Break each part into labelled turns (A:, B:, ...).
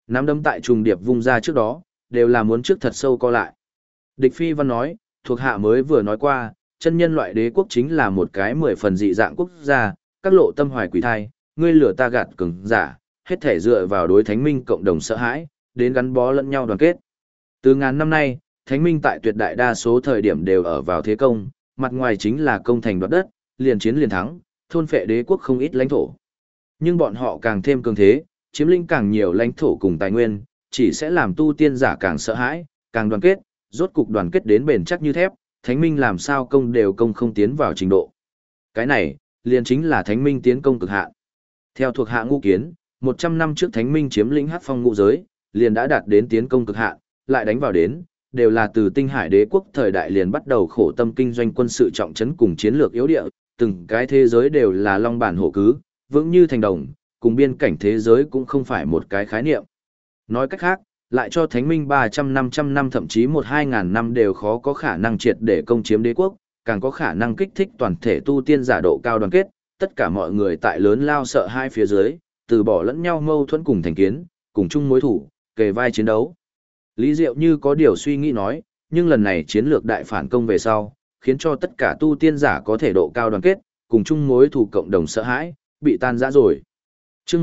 A: Nắm đấm tại trùng điệp vung ra trước đó, đều là muốn trước thật sâu co lại. Địch Phi Văn nói, thuộc hạ mới vừa nói qua, chân nhân loại đế quốc chính là một cái 10 phần dị dạng quốc gia, các lộ tâm hoài quỷ thai, ngươi lửa ta gạt cường giả, hết thể dựa vào đối thánh minh cộng đồng sợ hãi, đến gắn bó lẫn nhau đoàn kết. Từ ngàn năm nay, thánh minh tại tuyệt đại đa số thời điểm đều ở vào thế công, mặt ngoài chính là công thành đoạt đất, liền chiến liền thắng, thôn phệ đế quốc không ít lãnh thổ. Nhưng bọn họ càng thêm cường thế, chiếm lĩnh càng nhiều lãnh thổ cùng tài nguyên, chỉ sẽ làm tu tiên giả càng sợ hãi, càng đoàn kết, rốt cục đoàn kết đến bền chắc như thép, thánh minh làm sao công đều công không tiến vào trình độ. Cái này, liền chính là thánh minh tiến công cực hạn. Theo thuộc hạ ngũ kiến, 100 năm trước thánh minh chiếm lĩnh hắc phong ngũ giới, liền đã đạt đến tiến công cực hạn, lại đánh vào đến, đều là từ tinh hải đế quốc thời đại liền bắt đầu khổ tâm kinh doanh quân sự trọng trấn cùng chiến lược yếu địa, từng cái thế giới đều là long bản hổ cứ, vững như thành đồng, cùng biên cảnh thế giới cũng không phải một cái khái niệm. Nói cách khác, lại cho thánh minh 300-500 năm thậm chí 1-2 ngàn năm đều khó có khả năng triệt để công chiếm đế quốc, càng có khả năng kích thích toàn thể tu tiên giả độ cao đoàn kết, tất cả mọi người tại lớn lao sợ hai phía dưới, từ bỏ lẫn nhau mâu thuẫn cùng thành kiến, cùng chung mối thủ, kề vai chiến đấu. Lý Diệu như có điều suy nghĩ nói, nhưng lần này chiến lược đại phản công về sau, khiến cho tất cả tu tiên giả có thể độ cao đoàn kết, cùng chung mối thủ cộng đồng sợ hãi, bị tan rã rồi. Chương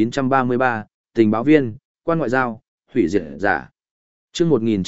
A: 1933, tình báo viên, quan ngoại giao, hủy diệt giả. Chương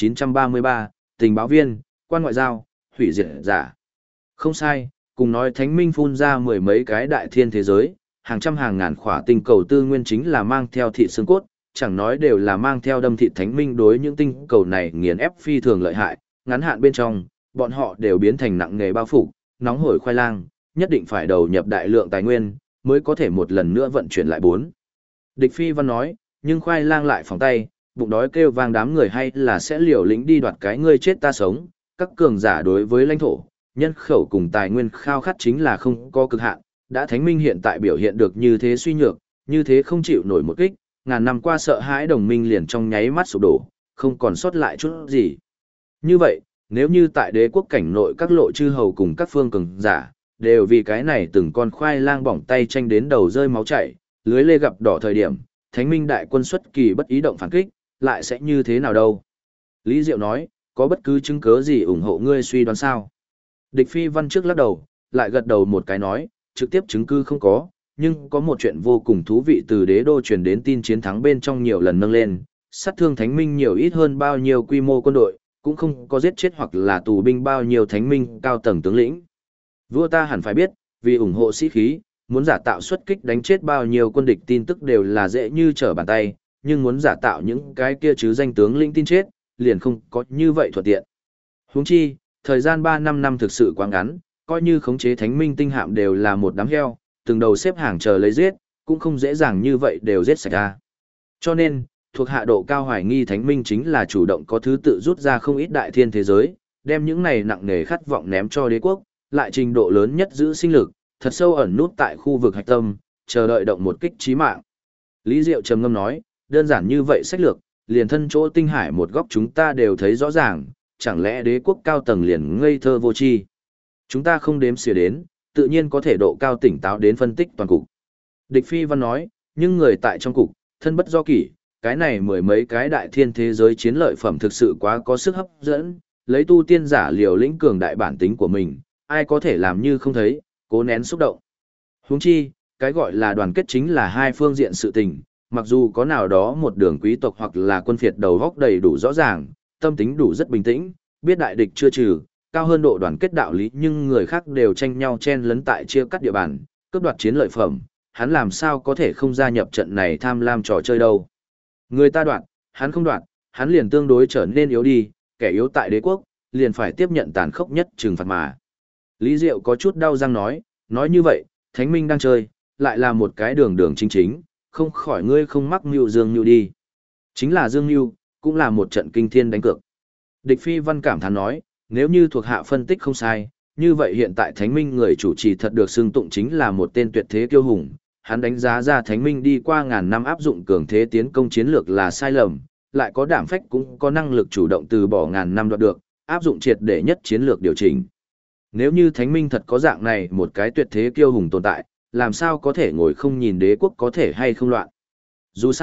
A: 1933, tình báo viên, quan ngoại giao, hủy diệt giả. Không sai, cùng nói thánh minh phun ra mười mấy cái đại thiên thế giới, hàng trăm hàng ngàn khỏa tinh cầu tư nguyên chính là mang theo thịt xương cốt, chẳng nói đều là mang theo đâm thịt thánh minh đối những tinh cầu này nghiền ép phi thường lợi hại, ngắn hạn bên trong, bọn họ đều biến thành nặng nghề bao phủ, nóng hổi khoai lang, nhất định phải đầu nhập đại lượng tài nguyên, mới có thể một lần nữa vận chuyển lại bốn. Địch Phi Văn nói, nhưng khoai lang lại phòng tay, bụng đói kêu vang đám người hay là sẽ liều lĩnh đi đoạt cái ngươi chết ta sống, các cường giả đối với lãnh thổ, nhân khẩu cùng tài nguyên khao khát chính là không có cực hạn, đã thánh minh hiện tại biểu hiện được như thế suy nhược, như thế không chịu nổi một kích, ngàn năm qua sợ hãi đồng minh liền trong nháy mắt sụp đổ, không còn sót lại chút gì. Như vậy, nếu như tại đế quốc cảnh nội các lộ chư hầu cùng các phương cường giả, đều vì cái này từng con khoai lang bỏng tay tranh đến đầu rơi máu chảy, lưới lê gặp đỏ thời điểm, thánh minh đại quân xuất kỳ bất ý động phản kích, lại sẽ như thế nào đâu? Lý Diệu nói, có bất cứ chứng cứ gì ủng hộ ngươi suy đoán sao? Địch Phi Văn trước lắc đầu, lại gật đầu một cái nói, trực tiếp chứng cứ không có, nhưng có một chuyện vô cùng thú vị từ đế đô truyền đến tin chiến thắng bên trong nhiều lần nâng lên, sát thương thánh minh nhiều ít hơn bao nhiêu quy mô quân đội, cũng không có giết chết hoặc là tù binh bao nhiêu thánh minh cao tầng tướng lĩnh. Vua ta hẳn phải biết, vì ủng hộ sĩ khí, muốn giả tạo xuất kích đánh chết bao nhiêu quân địch tin tức đều là dễ như trở bàn tay, nhưng muốn giả tạo những cái kia chứ danh tướng lĩnh tin chết, liền không có như vậy thuận tiện. Huống chi, thời gian 3-5 năm thực sự quá ngắn, coi như khống chế thánh minh tinh hạm đều là một đám heo, từng đầu xếp hàng chờ lấy giết, cũng không dễ dàng như vậy đều giết sạch ra. Cho nên, thuộc hạ độ cao hoài nghi thánh minh chính là chủ động có thứ tự rút ra không ít đại thiên thế giới, đem những này nặng nề khát vọng ném cho đế quốc, lại trình độ lớn nhất giữ sinh lực, thật sâu ẩn nút tại khu vực hạch tâm, chờ đợi động một kích chí mạng. Lý Diệu trầm ngâm nói, đơn giản như vậy sách lược, liền thân chỗ tinh hải một góc chúng ta đều thấy rõ ràng, chẳng lẽ đế quốc cao tầng liền ngây thơ vô tri? Chúng ta không đếm xỉa đến, tự nhiên có thể độ cao tỉnh táo đến phân tích toàn cục. Địch Phi Văn nói, nhưng người tại trong cục, thân bất do kỷ, cái này mười mấy cái đại thiên thế giới chiến lợi phẩm thực sự quá có sức hấp dẫn, lấy tu tiên giả liều lĩnh cường đại bản tính của mình, ai có thể làm như không thấy, cố nén xúc động. Huống chi, cái gọi là đoàn kết chính là hai phương diện sự tình, mặc dù có nào đó một đường quý tộc hoặc là quân phiệt đầu góc đầy đủ rõ ràng, tâm tính đủ rất bình tĩnh, biết đại địch chưa trừ, cao hơn độ đoàn kết đạo lý nhưng người khác đều tranh nhau chen lấn tại chia cắt địa bàn, cướp đoạt chiến lợi phẩm, hắn làm sao có thể không gia nhập trận này tham lam trò chơi đâu. Người ta đoạt, hắn không đoạt, hắn liền tương đối trở nên yếu đi, kẻ yếu tại đế quốc, liền phải tiếp nhận tàn khốc nhất trừng phạt mà. Lý Diệu có chút đau răng nói như vậy, Thánh Minh đang chơi, lại là một cái đường đường chính chính, không khỏi ngươi không mắc mưu Dương Nhu đi. Chính là Dương Nhu, cũng là một trận kinh thiên đánh cược. Địch Phi Văn cảm thán nói, nếu như thuộc hạ phân tích không sai, như vậy hiện tại Thánh Minh người chủ trì thật được xưng tụng chính là một tên tuyệt thế kiêu hùng. Hắn đánh giá ra Thánh Minh đi qua ngàn năm áp dụng cường thế tiến công chiến lược là sai lầm, lại có đảm phách cũng có năng lực chủ động từ bỏ ngàn năm đoạt được, áp dụng triệt để nhất chiến lược điều chỉnh. Nếu như Thánh Minh thật có dạng này một cái tuyệt thế kiêu hùng tồn tại, làm sao có thể ngồi không nhìn đế quốc có thể hay không loạn. Dù sao,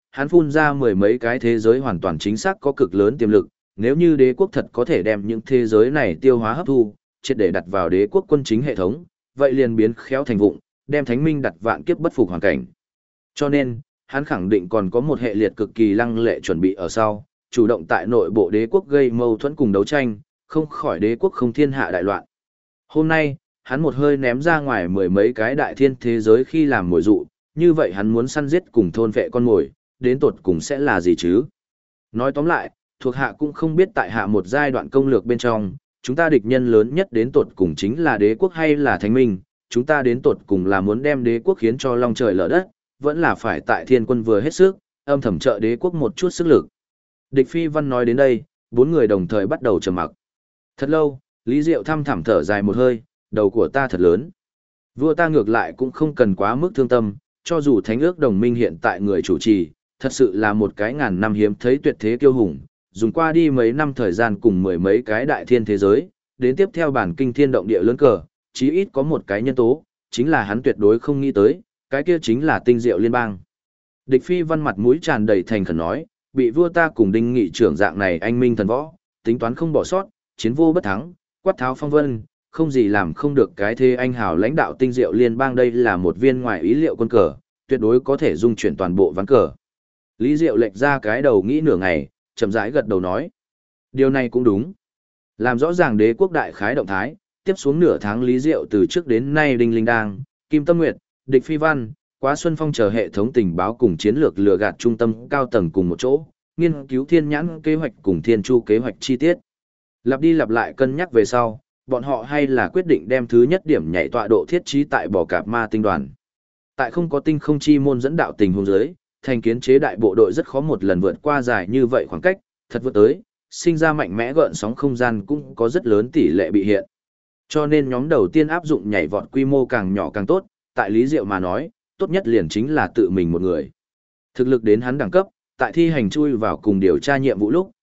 A: hắn phun ra mười mấy cái thế giới hoàn toàn chính xác có cực lớn tiềm lực, nếu như đế quốc thật có thể đem những thế giới này tiêu hóa hấp thu, triệt để đặt vào đế quốc quân chính hệ thống, vậy liền biến khéo thành vụng, đem thánh minh đặt vạn kiếp bất phục hoàn cảnh. Cho nên, hắn khẳng định còn có một hệ liệt cực kỳ lăng lệ chuẩn bị ở sau, chủ động tại nội bộ đế quốc gây mâu thuẫn cùng đấu tranh, không khỏi đế quốc không thiên hạ đại loạn. Hôm nay, hắn một hơi ném ra ngoài mười mấy cái đại thiên thế giới khi làm mồi dụ, như vậy hắn muốn săn giết cùng thôn vệ con mồi, đến tột cùng sẽ là gì chứ? Nói tóm lại, thuộc hạ cũng không biết tại hạ một giai đoạn công lược bên trong, chúng ta địch nhân lớn nhất đến tột cùng chính là đế quốc hay là thánh minh, chúng ta đến tột cùng là muốn đem đế quốc khiến cho long trời lở đất, vẫn là phải tại thiên quân vừa hết sức, âm thầm trợ đế quốc một chút sức lực. Địch Phi Văn nói đến đây, bốn người đồng thời bắt đầu trầm mặc. Thật lâu, Lý Diệu thăm thẳm thở dài một hơi, đầu của ta thật lớn. Vua ta ngược lại cũng không cần quá mức thương tâm, cho dù thánh ước đồng minh hiện tại người chủ trì, thật sự là một cái ngàn năm hiếm thấy tuyệt thế kiêu hùng, dùng qua đi mấy năm thời gian cùng mười mấy cái đại thiên thế giới, đến tiếp theo bản kinh thiên động địa lớn cờ, chí ít có một cái nhân tố, chính là hắn tuyệt đối không nghĩ tới, cái kia chính là tinh diệu liên bang. Địch Phi Văn mặt mũi tràn đầy thành khẩn nói, bị vua ta cùng đinh nghị trưởng dạng này anh minh thần võ, tính toán không bỏ sót, chiến vô bất thắng, quát tháo phong vân, không gì làm không được cái thế anh hào lãnh đạo tinh diệu liên bang đây là một viên ngoài ý liệu quân cờ, tuyệt đối có thể dung chuyển toàn bộ ván cờ. Lý Diệu lệch ra cái đầu nghĩ nửa ngày, chậm rãi gật đầu nói. Điều này cũng đúng. Làm rõ ràng đế quốc đại khái động thái, tiếp xuống nửa tháng Lý Diệu từ trước đến nay Đinh Linh Đang, Kim Tâm Nguyệt, Địch Phi Văn, Quá Xuân Phong chờ hệ thống tình báo cùng chiến lược lừa gạt trung tâm cao tầng cùng một chỗ, nghiên cứu thiên nhãn kế hoạch cùng thiên chu kế hoạch chi tiết. Lặp đi lặp lại cân nhắc về sau, bọn họ hay là quyết định đem thứ nhất điểm nhảy tọa độ thiết trí tại bò cạp ma tinh đoàn. Tại không có tinh không chi môn dẫn đạo tình huống dưới, thành kiến chế đại bộ đội rất khó một lần vượt qua dài như vậy khoảng cách, thật vượt tới, sinh ra mạnh mẽ gợn sóng không gian cũng có rất lớn tỷ lệ bị hiện. Cho nên nhóm đầu tiên áp dụng nhảy vọt quy mô càng nhỏ càng tốt, tại Lý Diệu mà nói, tốt nhất liền chính là tự mình một người. Thực lực đến hắn đẳng cấp, tại thi hành chui vào cùng điều tra nhiệm vụ lúc,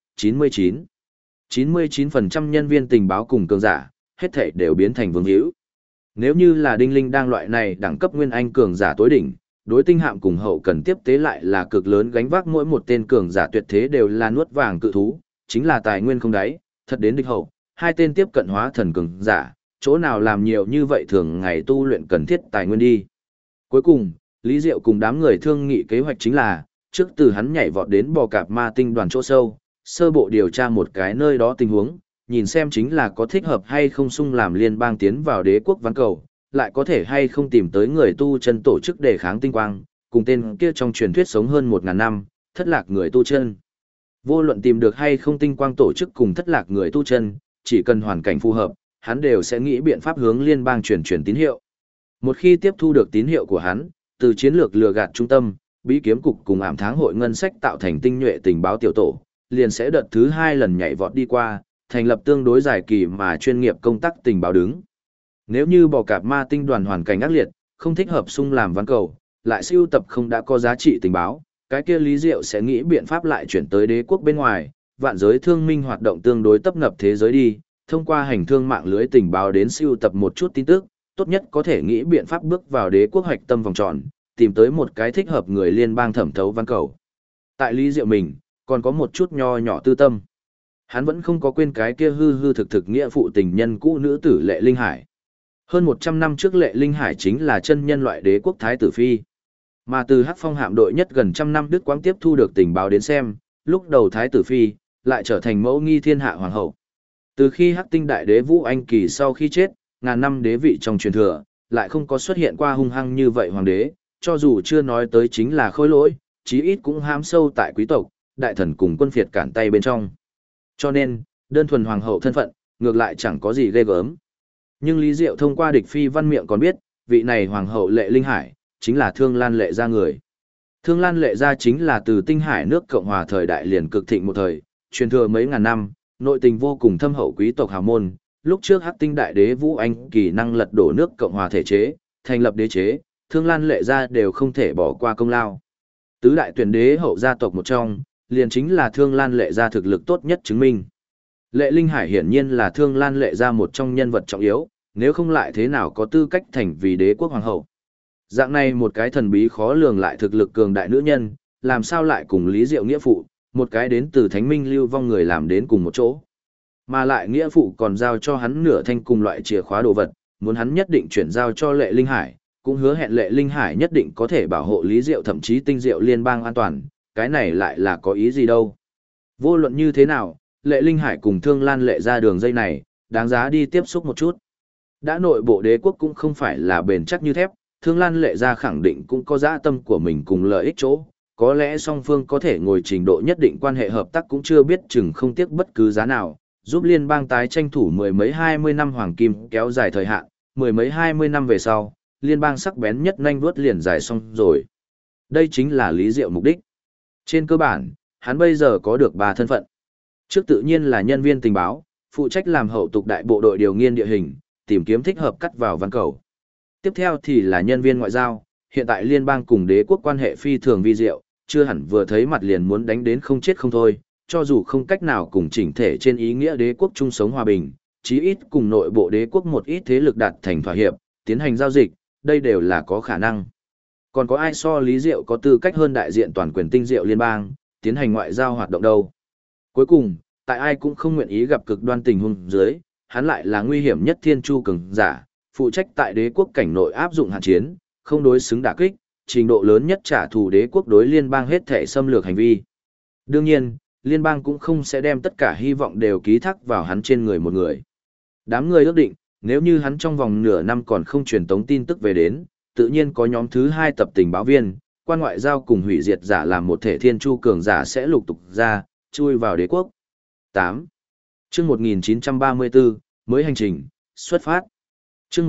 A: 99% nhân viên tình báo cùng cường giả, hết thảy đều biến thành vương hữu. Nếu như là Đinh Linh đang loại này đẳng cấp nguyên anh cường giả tối đỉnh, đối tinh hạm cùng hậu cần tiếp tế lại là cực lớn gánh vác mỗi một tên cường giả tuyệt thế đều là nuốt vàng cự thú, chính là tài nguyên không đáy, thật đến địch hậu, hai tên tiếp cận hóa thần cường giả, chỗ nào làm nhiều như vậy thường ngày tu luyện cần thiết tài nguyên đi. Cuối cùng, Lý Diệu cùng đám người thương nghị kế hoạch chính là, trước từ hắn nhảy vọt đến bò cạp ma tinh đoàn chỗ sâu, sơ bộ điều tra một cái nơi đó tình huống, nhìn xem chính là có thích hợp hay không xung làm liên bang tiến vào đế quốc ván cầu, lại có thể hay không tìm tới người tu chân tổ chức đề kháng tinh quang, cùng tên kia trong truyền thuyết sống hơn 1000 năm, thất lạc người tu chân. Vô luận tìm được hay không tinh quang tổ chức cùng thất lạc người tu chân, chỉ cần hoàn cảnh phù hợp, hắn đều sẽ nghĩ biện pháp hướng liên bang truyền tín hiệu. Một khi tiếp thu được tín hiệu của hắn, từ chiến lược lừa gạt trung tâm, bí kiếm cục cùng ảm tháng hội ngân sách tạo thành tinh nhuệ tình báo tiểu tổ, liền sẽ đợt thứ 2 lần nhảy vọt đi qua, thành lập tương đối dài kỳ mà chuyên nghiệp công tác tình báo đứng. Nếu như bò cạp ma tinh đoàn hoàn cảnh ác liệt, không thích hợp xung làm ván cầu, lại siêu tập không đã có giá trị tình báo, cái kia Lý Diệu sẽ nghĩ biện pháp lại chuyển tới đế quốc bên ngoài, vạn giới thương minh hoạt động tương đối tấp nập thế giới đi, thông qua hành thương mạng lưới tình báo đến siêu tập một chút tin tức, tốt nhất có thể nghĩ biện pháp bước vào đế quốc hoạch tâm vòng tròn, tìm tới một cái thích hợp người liên bang thẩm thấu ván cầu. Tại Lý Diệu mình, còn có một chút nho nhỏ tư tâm. Hắn vẫn không có quên cái kia hư hư thực thực nghĩa phụ tình nhân cũ nữ tử Lệ Linh Hải. Hơn 100 năm trước Lệ Linh Hải chính là chân nhân loại đế quốc Thái tử Phi. Mà từ Hắc Phong hạm đội nhất gần trăm năm Đức Quang tiếp thu được tình báo đến xem, lúc đầu Thái tử Phi lại trở thành mẫu nghi thiên hạ hoàng hậu. Từ khi Hắc Tinh Đại Đế Vũ Anh Kỳ sau khi chết, ngàn năm đế vị trong truyền thừa, lại không có xuất hiện qua hung hăng như vậy hoàng đế, cho dù chưa nói tới chính là khôi lỗi, chí ít cũng hãm sâu tại quý tộc, đại thần cùng quân phiệt cản tay bên trong. Cho nên, đơn thuần hoàng hậu thân phận, ngược lại chẳng có gì ghê gớm. Nhưng Lý Diệu thông qua Địch Phi Văn miệng còn biết, vị này hoàng hậu Lệ Linh Hải, chính là Thương Lan Lệ gia người. Thương Lan Lệ gia chính là từ Tinh Hải nước Cộng hòa thời đại liền cực thịnh một thời, truyền thừa mấy ngàn năm, nội tình vô cùng thâm hậu quý tộc hào môn. Lúc trước Hắc Tinh Đại Đế Vũ Anh Kỳ năng lật đổ nước Cộng hòa thể chế, thành lập đế chế, Thương Lan Lệ gia đều không thể bỏ qua công lao. Tứ đại tuyển đế hậu gia tộc một trong, liền chính là Thương Lan Lệ gia thực lực tốt nhất chứng minh. Lệ Linh Hải hiển nhiên là Thương Lan Lệ gia một trong nhân vật trọng yếu, nếu không lại thế nào có tư cách thành vì đế quốc hoàng hậu. Dạng này một cái thần bí khó lường lại thực lực cường đại nữ nhân, làm sao lại cùng Lý Diệu nghĩa phụ, một cái đến từ Thánh Minh lưu vong người làm đến cùng một chỗ. Mà lại nghĩa phụ còn giao cho hắn nửa thanh cùng loại chìa khóa đồ vật, muốn hắn nhất định chuyển giao cho Lệ Linh Hải, cũng hứa hẹn Lệ Linh Hải nhất định có thể bảo hộ Lý Diệu thậm chí Tinh Diệu liên bang an toàn, cái này lại là có ý gì đâu. Vô luận như thế nào, Lệ Linh Hải cùng Thương Lan Lệ ra đường dây này, đáng giá đi tiếp xúc một chút. Đã nội bộ đế quốc cũng không phải là bền chắc như thép, Thương Lan Lệ ra khẳng định cũng có dã tâm của mình cùng lợi ích chỗ, có lẽ song phương có thể ngồi trình độ nhất định quan hệ hợp tác cũng chưa biết chừng không tiếc bất cứ giá nào, giúp liên bang tái tranh thủ mười mấy 20 năm hoàng kim kéo dài thời hạn, mười mấy 20 năm về sau, liên bang sắc bén nhất nhanh vuốt liền dài xong rồi. Đây chính là Lý Diệu mục đích. Trên cơ bản, hắn bây giờ có được 3 thân phận. Trước tự nhiên là nhân viên tình báo, phụ trách làm hậu tục đại bộ đội điều nghiên địa hình, tìm kiếm thích hợp cắt vào văn cầu. Tiếp theo thì là nhân viên ngoại giao, hiện tại liên bang cùng đế quốc quan hệ phi thường vi diệu, chưa hẳn vừa thấy mặt liền muốn đánh đến không chết không thôi, cho dù không cách nào cùng chỉnh thể trên ý nghĩa đế quốc chung sống hòa bình, chí ít cùng nội bộ đế quốc một ít thế lực đạt thành thỏa hiệp, tiến hành giao dịch, đây đều là có khả năng. Còn có ai so Lý Diệu có tư cách hơn đại diện toàn quyền Tinh Diệu liên bang, tiến hành ngoại giao hoạt động đâu? Cuối cùng, tại ai cũng không nguyện ý gặp cực đoan tình huống dưới, hắn lại là nguy hiểm nhất thiên chu cường giả, phụ trách tại đế quốc cảnh nội áp dụng hạn chiến, không đối xứng đả kích, trình độ lớn nhất trả thù đế quốc đối liên bang hết thể xâm lược hành vi. Đương nhiên, liên bang cũng không sẽ đem tất cả hy vọng đều ký thác vào hắn trên người một người. Đám người ước định, nếu như hắn trong vòng nửa năm còn không truyền tống tin tức về đến, tự nhiên có nhóm thứ 2 tập tình báo viên, quan ngoại giao cùng hủy diệt giả làm một thể thiên chu cường giả sẽ lục tục ra, chui vào đế quốc. 8. Chương 1934, mới hành trình, xuất phát. Chương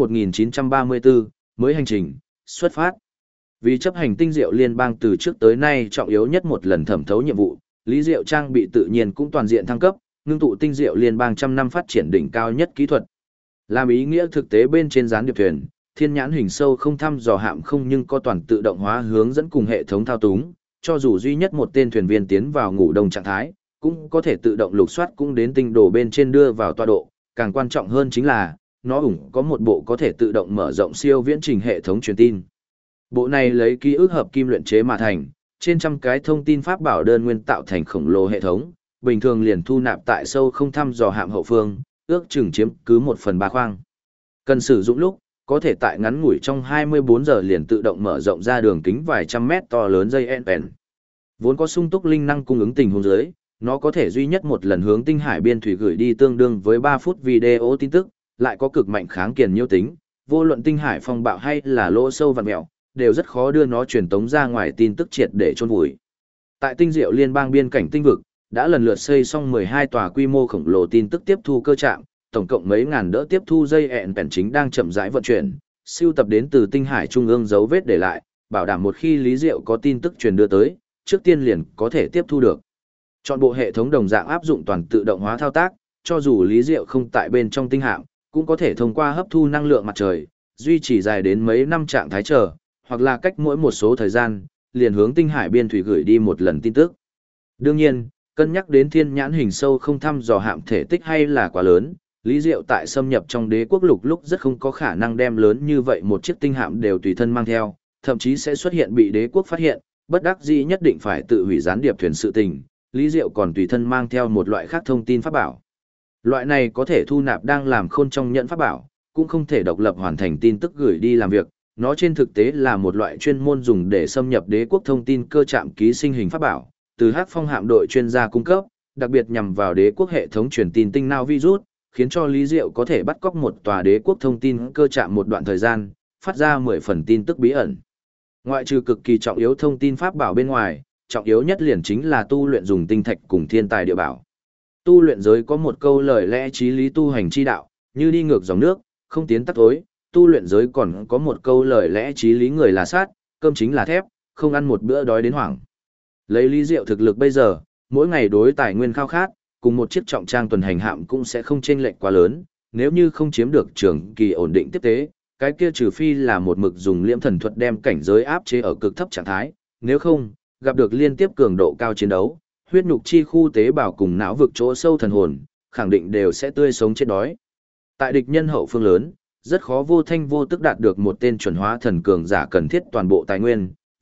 A: 1934, mới hành trình, xuất phát. Vì chấp hành Tinh Diệu liên bang từ trước tới nay trọng yếu nhất một lần thẩm thấu nhiệm vụ, Lý Diệu trang bị tự nhiên cũng toàn diện thăng cấp, ngưng tụ Tinh Diệu liên bang trăm năm phát triển đỉnh cao nhất kỹ thuật. Làm ý nghĩa thực tế bên trên gián điệp thuyền, thiên nhãn hình sâu không thăm dò hạm không nhưng có toàn tự động hóa hướng dẫn cùng hệ thống thao túng, cho dù duy nhất một tên thuyền viên tiến vào ngủ đông trạng thái, cũng có thể tự động lục soát cũng đến tinh đồ bên trên đưa vào tọa độ, càng quan trọng hơn chính là, nó có một bộ có thể tự động mở rộng siêu viễn trình hệ thống truyền tin. Bộ này lấy ký ức hợp kim luyện chế mà thành, trên trăm cái thông tin pháp bảo đơn nguyên tạo thành khổng lồ hệ thống, bình thường liền thu nạp tại sâu không thăm dò hạm hậu phương, ước chừng chiếm cứ 1/3 khoang. Cần sử dụng lúc, có thể tại ngắn ngủi trong 24 giờ liền tự động mở rộng ra đường kính vài trăm mét to lớn dây NPN. Vốn có sung túc linh năng cung ứng tình huống dưới, nó có thể duy nhất một lần hướng tinh hải biên thủy gửi đi tương đương với 3 phút video tin tức, lại có cực mạnh kháng kiền nhiêu tính, vô luận tinh hải phong bạo hay là lỗ sâu vặn mèo, đều rất khó đưa nó truyền tống ra ngoài tin tức triệt để chôn vùi. Tại Tinh Diệu liên bang biên cảnh tinh vực, đã lần lượt xây xong 12 tòa quy mô khổng lồ tin tức tiếp thu cơ trạm, tổng cộng mấy ngàn đỡ tiếp thu dây ẹn bèn chính đang chậm rãi vận chuyển, siêu tập đến từ tinh hải trung ương dấu vết để lại, bảo đảm một khi Lý Diệu có tin tức truyền đưa tới, trước tiên liền có thể tiếp thu được. Chọn bộ hệ thống đồng dạng áp dụng toàn tự động hóa thao tác, cho dù Lý Diệu không tại bên trong tinh hạm, cũng có thể thông qua hấp thu năng lượng mặt trời, duy trì dài đến mấy năm trạng thái chờ, hoặc là cách mỗi một số thời gian, liền hướng tinh hải biên thủy gửi đi một lần tin tức. Đương nhiên, cân nhắc đến thiên nhãn hình sâu không thăm dò hạm thể tích hay là quá lớn, Lý Diệu tại xâm nhập trong đế quốc lục lúc rất không có khả năng đem lớn như vậy một chiếc tinh hạm đều tùy thân mang theo, thậm chí sẽ xuất hiện bị đế quốc phát hiện, bất đắc dĩ nhất định phải tự hủy gián điệp thuyền sự tình, Lý Diệu còn tùy thân mang theo một loại khác thông tin pháp bảo. Loại này có thể thu nạp đang làm khôn trong nhận pháp bảo, cũng không thể độc lập hoàn thành tin tức gửi đi làm việc, nó trên thực tế là một loại chuyên môn dùng để xâm nhập đế quốc thông tin cơ trạm ký sinh hình pháp bảo, từ Hắc Phong hạm đội chuyên gia cung cấp, đặc biệt nhằm vào đế quốc hệ thống truyền tin tinh não virus, khiến cho Lý Diệu có thể bắt cóc một tòa đế quốc thông tin cơ trạm một đoạn thời gian, phát ra 10 phần tin tức bí ẩn. Ngoại trừ cực kỳ trọng yếu thông tin pháp bảo bên ngoài, trọng yếu nhất liền chính là tu luyện dùng tinh thạch cùng thiên tài địa bảo. Tu luyện giới có một câu lời lẽ chí lý tu hành chi đạo, như đi ngược dòng nước, không tiến tắt tối, tu luyện giới còn có một câu lời lẽ chí lý người là sát, cơm chính là thép, không ăn một bữa đói đến hoảng. Lấy Lý Diệu thực lực bây giờ, mỗi ngày đối tài nguyên khao khát, cùng một chiếc trọng trang tuần hành hạm cũng sẽ không chênh lệch quá lớn, nếu như không chiếm được trường kỳ ổn định tiếp tế, cái kia trừ phi là một mực dùng liễm thần thuật đem cảnh giới áp chế ở cực thấp trạng thái, nếu không, gặp được liên tiếp cường độ cao chiến đấu, huyết nhục chi khu tế bào cùng não vực chỗ sâu thần hồn, khẳng định đều sẽ tươi sống chết đói. Tại địch nhân hậu phương lớn, rất khó vô thanh vô tức đạt được một tên chuẩn hóa thần cường giả cần thiết toàn bộ tài nguyên,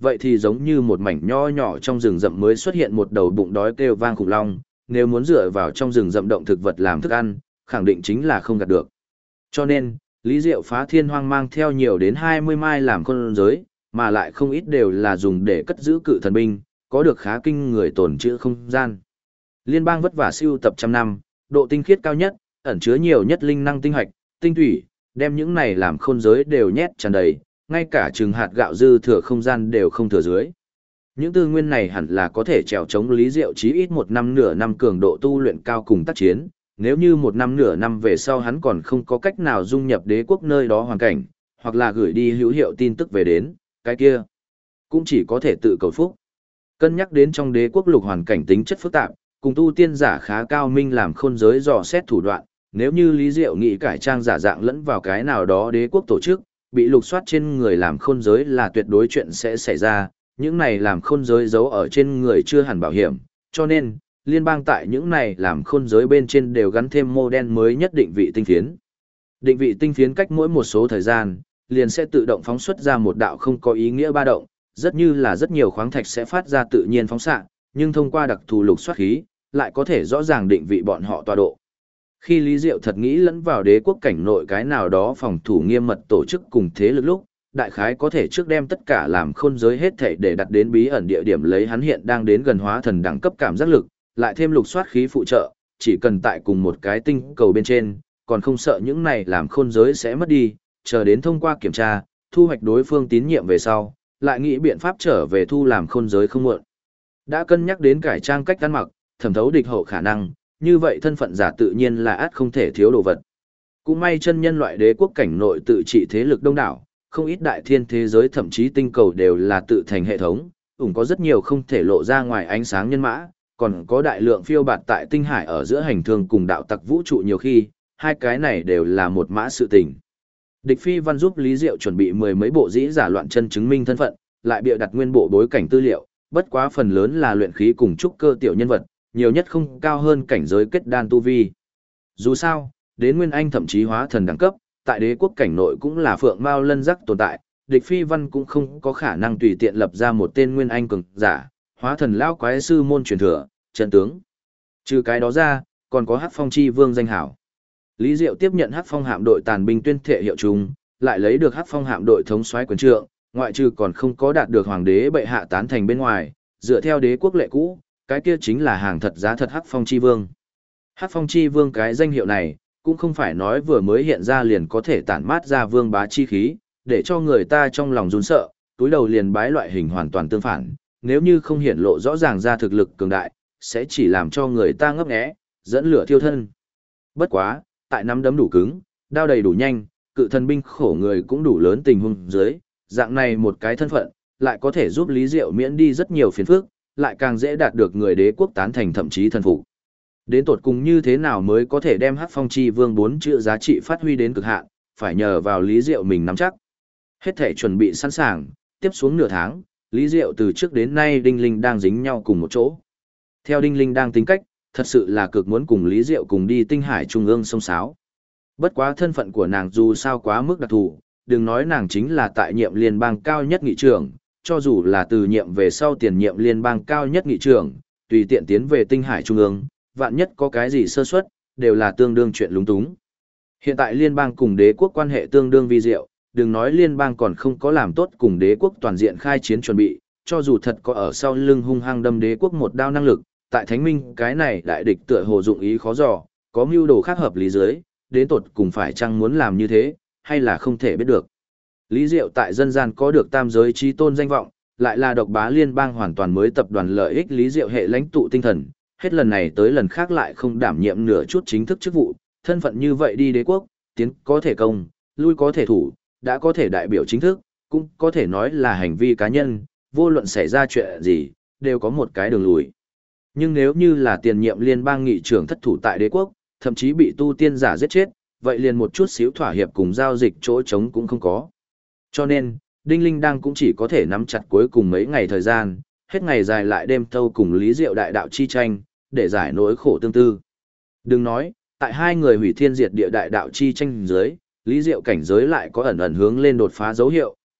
A: vậy thì giống như một mảnh nho nhỏ trong rừng rậm mới xuất hiện một đầu bụng đói kêu vang khủng long, nếu muốn dựa vào trong rừng rậm động thực vật làm thức ăn, khẳng định chính là không gạt được. Cho nên, Lý Diệu phá thiên hoang mang theo nhiều đến 20 mai làm khôn giới, mà lại không ít đều là dùng để cất giữ cự thần binh, có được khá kinh người tồn trữ không gian. Liên bang vất vả siêu tập trăm năm, độ tinh khiết cao nhất, ẩn chứa nhiều nhất linh năng tinh hạch, tinh thủy, đem những này làm khôn giới đều nhét tràn đầy, ngay cả chừng hạt gạo dư thừa không gian đều không thừa dưới. Những tư nguyên này hẳn là có thể trèo chống Lý Diệu chí ít một năm nửa năm cường độ tu luyện cao cùng tác chiến, nếu như một năm nửa năm về sau hắn còn không có cách nào dung nhập đế quốc nơi đó hoàn cảnh, hoặc là gửi đi hữu hiệu tin tức về đến, cái kia cũng chỉ có thể tự cầu phúc. Cân nhắc đến trong đế quốc lục hoàn cảnh tính chất phức tạp, cùng tu tiên giả khá cao minh làm khôn giới dò xét thủ đoạn, nếu như Lý Diệu nghĩ cải trang giả dạng lẫn vào cái nào đó đế quốc tổ chức, bị lục soát trên người làm khôn giới là tuyệt đối chuyện sẽ xảy ra, những này làm khôn giới giấu ở trên người chưa hẳn bảo hiểm, cho nên, liên bang tại những này làm khôn giới bên trên đều gắn thêm mô đen mới nhất định vị tinh phiến. Định vị tinh phiến cách mỗi một số thời gian, liền sẽ tự động phóng xuất ra một đạo không có ý nghĩa ba động, rất như là rất nhiều khoáng thạch sẽ phát ra tự nhiên phóng xạ, nhưng thông qua đặc thù lục soát khí, lại có thể rõ ràng định vị bọn họ tọa độ. Khi Lý Diệu thật nghĩ lẫn vào đế quốc cảnh nội cái nào đó phòng thủ nghiêm mật tổ chức cùng thế lực lúc, đại khái có thể trước đem tất cả làm khôn giới hết thảy để đặt đến bí ẩn địa điểm lấy hắn hiện đang đến gần hóa thần đẳng cấp cảm giác lực, lại thêm lục soát khí phụ trợ, chỉ cần tại cùng một cái tinh cầu bên trên, còn không sợ những này làm khôn giới sẽ mất đi, chờ đến thông qua kiểm tra, thu hoạch đối phương tín nhiệm về sau, lại nghĩ biện pháp trở về thu làm khôn giới không muộn. Đã cân nhắc đến cải trang cách ăn mặc, thẩm thấu địch hậu khả năng, như vậy thân phận giả tự nhiên là ắt không thể thiếu đồ vật. Cũng may chân nhân loại đế quốc cảnh nội tự trị thế lực đông đảo, không ít đại thiên thế giới thậm chí tinh cầu đều là tự thành hệ thống, có rất nhiều không thể lộ ra ngoài ánh sáng nhân mã, còn có đại lượng phiêu bạt tại tinh hải ở giữa hành thương cùng đạo tặc vũ trụ nhiều khi, hai cái này đều là một mã sự tình. Địch Phi Văn giúp Lý Diệu chuẩn bị mười mấy bộ dĩ giả loạn chân chứng minh thân phận, lại bịa đặt nguyên bộ bối cảnh tư liệu, bất quá phần lớn là luyện khí cùng trúc cơ tiểu nhân vật, nhiều nhất không cao hơn cảnh giới kết đan tu vi. Dù sao, đến Nguyên Anh thậm chí hóa thần đẳng cấp, tại đế quốc cảnh nội cũng là phượng mao lân rắc tồn tại, Địch Phi Văn cũng không có khả năng tùy tiện lập ra một tên Nguyên Anh cường giả, hóa thần lão quái sư môn truyền thừa, trận tướng. Trừ cái đó ra, còn có Hắc Phong Chi Vương danh hảo. Lý Diệu tiếp nhận Hắc Phong hạm đội tàn binh tuyên thệ hiệu trùng, lại lấy được Hắc Phong hạm đội thống soái quyền trượng, ngoại trừ còn không có đạt được hoàng đế bệ hạ tán thành bên ngoài, dựa theo đế quốc lệ cũ, cái kia chính là hàng thật giá thật Hắc Phong Chi Vương. Hắc Phong Chi Vương cái danh hiệu này, cũng không phải nói vừa mới hiện ra liền có thể tản mát ra vương bá chi khí, để cho người ta trong lòng run sợ, túi đầu liền bái loại hình hoàn toàn tương phản, nếu như không hiển lộ rõ ràng ra thực lực cường đại, sẽ chỉ làm cho người ta ngấp nghé, dẫn lửa thiêu thân. Bất quá, tại nắm đấm đủ cứng, đao đầy đủ nhanh, cự thần binh khổ người cũng đủ lớn tình huống dưới, dạng này một cái thân phận, lại có thể giúp Lý Diệu miễn đi rất nhiều phiền phức, lại càng dễ đạt được người đế quốc tán thành thậm chí thần phục. Đến tột cùng như thế nào mới có thể đem Hắc Phong Chi Vương 4 chữ giá trị phát huy đến cực hạn, phải nhờ vào Lý Diệu mình nắm chắc. Hết thể chuẩn bị sẵn sàng, tiếp xuống nửa tháng, Lý Diệu từ trước đến nay Đinh Linh đang dính nhau cùng một chỗ. Theo Đinh Linh đang tính cách, thật sự là cực muốn cùng Lý Diệu cùng đi tinh hải trung ương sông sáo. Bất quá thân phận của nàng dù sao quá mức đặc thù, đừng nói nàng chính là tại nhiệm liên bang cao nhất nghị trưởng, cho dù là từ nhiệm về sau tiền nhiệm liên bang cao nhất nghị trưởng, tùy tiện tiến về tinh hải trung ương, vạn nhất có cái gì sơ suất, đều là tương đương chuyện lúng túng. Hiện tại liên bang cùng đế quốc quan hệ tương đương vi diệu, đừng nói liên bang còn không có làm tốt cùng đế quốc toàn diện khai chiến chuẩn bị, cho dù thật có ở sau lưng hung hăng đâm đế quốc một đao năng lực, tại thánh minh cái này đại địch tựa hồ dụng ý khó dò, có mưu đồ khác hợp lý dưới, đến tột cùng phải chăng muốn làm như thế, hay là không thể biết được. Lý Diệu tại dân gian có được tam giới trí tôn danh vọng, lại là độc bá liên bang hoàn toàn mới tập đoàn lợi ích Lý Diệu hệ lãnh tụ tinh thần, hết lần này tới lần khác lại không đảm nhiệm nửa chút chính thức chức vụ, thân phận như vậy đi đế quốc, tiến có thể công, lui có thể thủ, đã có thể đại biểu chính thức, cũng có thể nói là hành vi cá nhân, vô luận xảy ra chuyện gì, đều có một cái đường lùi. Nhưng nếu như là tiền nhiệm liên bang nghị trưởng thất thủ tại đế quốc, thậm chí bị tu tiên giả giết chết, vậy liền một chút xíu thỏa hiệp cùng giao dịch chỗ trống cũng không có. Cho nên, Đinh Linh đang cũng chỉ có thể nắm chặt cuối cùng mấy ngày thời gian, hết ngày dài lại đêm thâu cùng Lý Diệu đại đạo chi tranh, để giải nỗi khổ tương tư. Đừng nói, tại hai người hủy thiên diệt địa đại đạo chi tranh dưới, Lý Diệu cảnh giới lại có ẩn ẩn hướng lên đột phá dấu hiệu,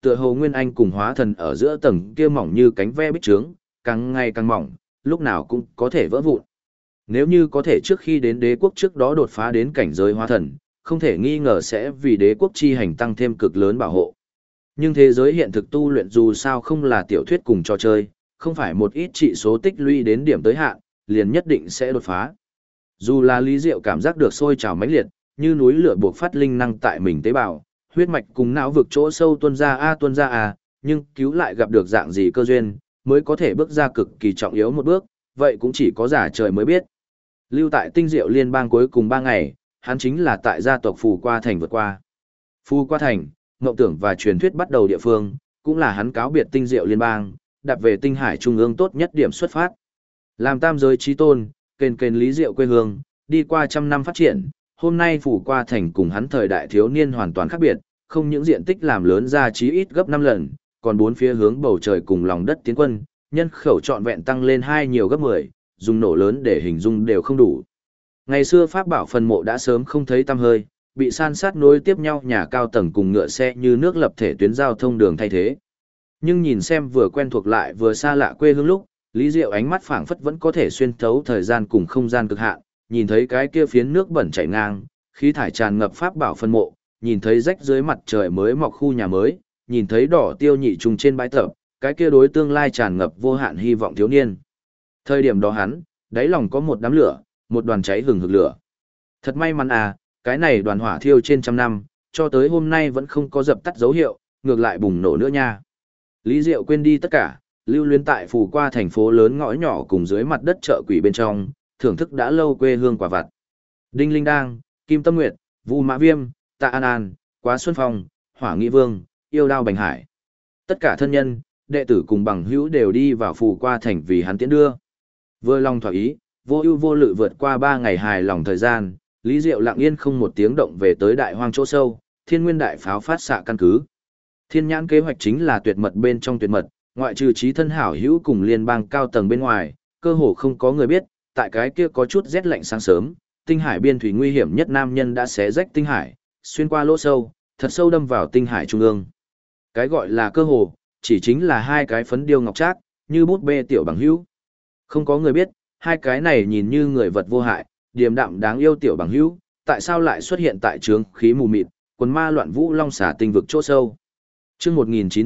A: tựa hồ Nguyên Anh cùng hóa thần ở giữa tầng kia mỏng như cánh ve bích trướng, càng ngày càng mỏng, lúc nào cũng có thể vỡ vụn. Nếu như có thể trước khi đến đế quốc trước đó đột phá đến cảnh giới hóa thần, không thể nghi ngờ sẽ vì đế quốc chi hành tăng thêm cực lớn bảo hộ. Nhưng thế giới hiện thực tu luyện dù sao không là tiểu thuyết cùng trò chơi, không phải một ít trị số tích lũy đến điểm tới hạn, liền nhất định sẽ đột phá. Dù là Lý Diệu cảm giác được sôi trào mãnh liệt, như núi lửa buộc phát linh năng tại mình tế bào, huyết mạch cùng não vực chỗ sâu tuôn ra nhưng cứu lại gặp được dạng gì cơ duyên, mới có thể bước ra cực kỳ trọng yếu một bước, vậy cũng chỉ có giả trời mới biết. Lưu tại Tinh Diệu Liên bang cuối cùng 3 ngày, hắn chính là tại gia tộc Phù Qua Thành vượt qua. Phù Qua Thành, mộng tưởng và truyền thuyết bắt đầu địa phương, cũng là hắn cáo biệt Tinh Diệu Liên bang, đạp về Tinh Hải Trung ương tốt nhất điểm xuất phát. Làm tam giới chí tôn, kền Lý Diệu quê hương, đi qua trăm năm phát triển, hôm nay Phù Qua Thành cùng hắn thời đại thiếu niên hoàn toàn khác biệt, không những diện tích làm lớn ra chí ít gấp 5 lần, còn bốn phía hướng bầu trời cùng lòng đất tiến quân, nhân khẩu trọn vẹn tăng lên nhiều gấp 10, dùng nổ lớn để hình dung đều không đủ. Ngày xưa pháp bảo phần mộ đã sớm không thấy tăm hơi, bị san sát nối tiếp nhau nhà cao tầng cùng ngựa xe như nước lập thể tuyến giao thông đường thay thế. Nhưng nhìn xem vừa quen thuộc lại vừa xa lạ quê hương lúc, Lý Diệu ánh mắt phảng phất vẫn có thể xuyên thấu thời gian cùng không gian cực hạn, nhìn thấy cái kia phiến nước bẩn chảy ngang, khí thải tràn ngập pháp bảo phân mộ, nhìn thấy rách dưới mặt trời mới mọc khu nhà mới, nhìn thấy đỏ tiêu nhị trùng trên bãi tập, cái kia đối tương lai tràn ngập vô hạn hy vọng thiếu niên. Thời điểm đó hắn, đáy lòng có một đám lửa, một đoàn cháy hừng hực lửa. Thật may mắn à, cái này đoàn hỏa thiêu trên trăm năm, cho tới hôm nay vẫn không có dập tắt dấu hiệu, ngược lại bùng nổ nữa nha. Lý Diệu quên đi tất cả, lưu luyến tại Phù Qua thành phố lớn ngõ nhỏ cùng dưới mặt đất chợ quỷ bên trong, thưởng thức đã lâu quê hương quả vặt. Đinh Linh Đang, Kim Tâm Nguyệt, Vu Mã Viêm, Tạ An An, Quá Xuân Phong, Hỏa Nghị Vương, Yêu Đao Bành Hải. Tất cả thân nhân, đệ tử cùng bằng hữu đều đi vào Phù Qua thành vì hắn tiễn đưa. Vừa lòng thỏa ý, vô ưu vô lự vượt qua 3 ngày hài lòng thời gian, Lý Diệu lặng yên không một tiếng động về tới đại hoang chỗ sâu, Thiên Nguyên đại pháo phát xạ căn cứ. Thiên nhãn kế hoạch chính là tuyệt mật bên trong tuyệt mật, ngoại trừ trí thân hảo hữu cùng liên bang cao tầng bên ngoài, cơ hồ không có người biết, tại cái kia có chút rét lạnh sáng sớm, tinh hải biên thủy nguy hiểm nhất nam nhân đã xé rách tinh hải, xuyên qua lỗ sâu, thật sâu đâm vào tinh hải trung ương. Cái gọi là cơ hồ, chỉ chính là hai cái phấn điêu ngọc trác, như bút bê tiểu bằng hữu. Không có người biết, hai cái này nhìn như người vật vô hại, điềm đạm đáng yêu tiểu bằng hữu, tại sao lại xuất hiện tại trướng khí mù mịt, quần ma loạn vũ long xả tinh vực chỗ sâu. Chương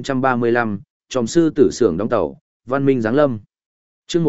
A: 1935, Tròm sư tử xưởng đóng tàu, Văn Minh giáng lâm. Chương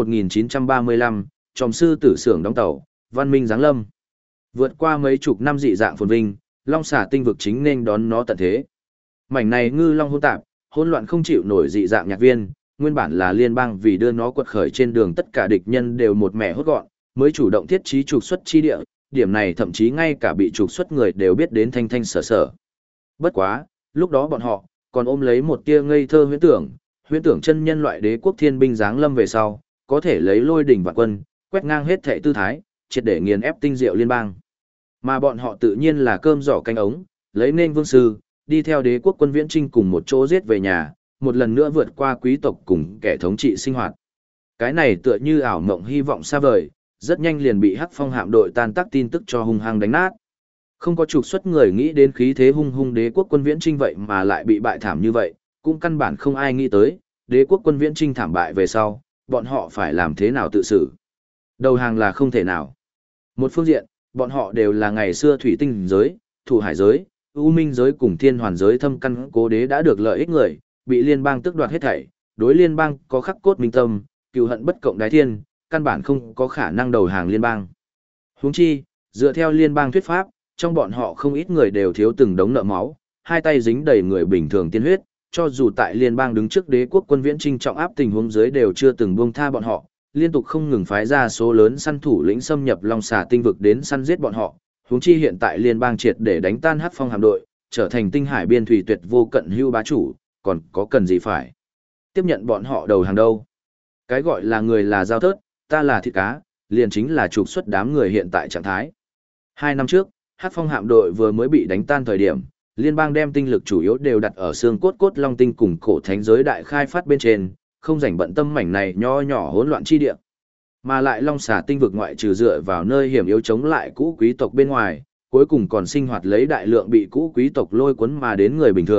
A: 1935, Tròm sư tử xưởng đóng tàu, Văn Minh giáng lâm. Vượt qua mấy chục năm dị dạng phồn vinh, long xả tinh vực chính nên đón nó tận thế. Mảnh này ngư long hỗn tạp, hỗn loạn không chịu nổi dị dạng nhạc viên, nguyên bản là liên bang vì đưa nó quật khởi trên đường tất cả địch nhân đều một mẻ hốt gọn, mới chủ động thiết trí trục xuất chi địa, điểm này thậm chí ngay cả bị trục xuất người đều biết đến thanh thanh sở sở. Bất quá, lúc đó bọn họ còn ôm lấy một tia ngây thơ huyễn tưởng chân nhân loại đế quốc thiên binh giáng lâm về sau, có thể lấy lôi đỉnh vạn quân, quét ngang hết thảy tư thái, triệt để nghiền ép tinh diệu liên bang. Mà bọn họ tự nhiên là cơm giỏ canh ống, lấy nên vương sư, đi theo đế quốc quân viễn trinh cùng một chỗ giết về nhà, một lần nữa vượt qua quý tộc cùng kẻ thống trị sinh hoạt. Cái này tựa như ảo mộng hy vọng xa vời, rất nhanh liền bị Hắc Phong hạm đội tan tác tin tức cho hung hăng đánh nát. Không có trục xuất người nghĩ đến khí thế hung hung đế quốc quân viễn trinh vậy mà lại bị bại thảm như vậy, cũng căn bản không ai nghĩ tới, đế quốc quân viễn trinh thảm bại về sau, bọn họ phải làm thế nào tự xử. Đầu hàng là không thể nào. Một phương diện, bọn họ đều là ngày xưa thủy tinh giới, thủ hải giới, ưu minh giới cùng thiên hoàn giới thâm căn cố đế đã được lợi ích người, bị liên bang tước đoạt hết thảy, đối liên bang có khắc cốt minh tâm, cừu hận bất cộng đái thiên, căn bản không có khả năng đầu hàng liên bang. Huống chi, dựa theo liên bang thuyết pháp, trong bọn họ không ít người đều thiếu từng đống nợ máu, hai tay dính đầy người bình thường tiên huyết, cho dù tại liên bang đứng trước đế quốc quân viễn trinh trọng áp tình huống dưới đều chưa từng buông tha bọn họ, liên tục không ngừng phái ra số lớn săn thủ lĩnh xâm nhập Long Xà tinh vực đến săn giết bọn họ. Huống chi hiện tại liên bang triệt để đánh tan Hắc Phong hạm đội, trở thành tinh hải biên thủy tuyệt vô cận hưu bá chủ, còn có cần gì phải tiếp nhận bọn họ đầu hàng đâu. Cái gọi là người là dao thớt, ta là thịt cá, liền chính là trục xuất đám người hiện tại trạng thái. 2 năm trước, Hắc Phong hạm đội vừa mới bị đánh tan thời điểm, liên bang đem tinh lực chủ yếu đều đặt ở xương cốt long tinh cùng cổ thánh giới đại khai phát bên trên, không rảnh bận tâm mảnh này nho nhỏ hỗn loạn chi địa. Mà lại Long Xà tinh vực ngoại trừ dựa vào nơi hiểm yếu chống lại cũ quý tộc bên ngoài, cuối cùng còn sinh hoạt lấy đại lượng bị cũ quý tộc lôi cuốn mà đến người bình thường,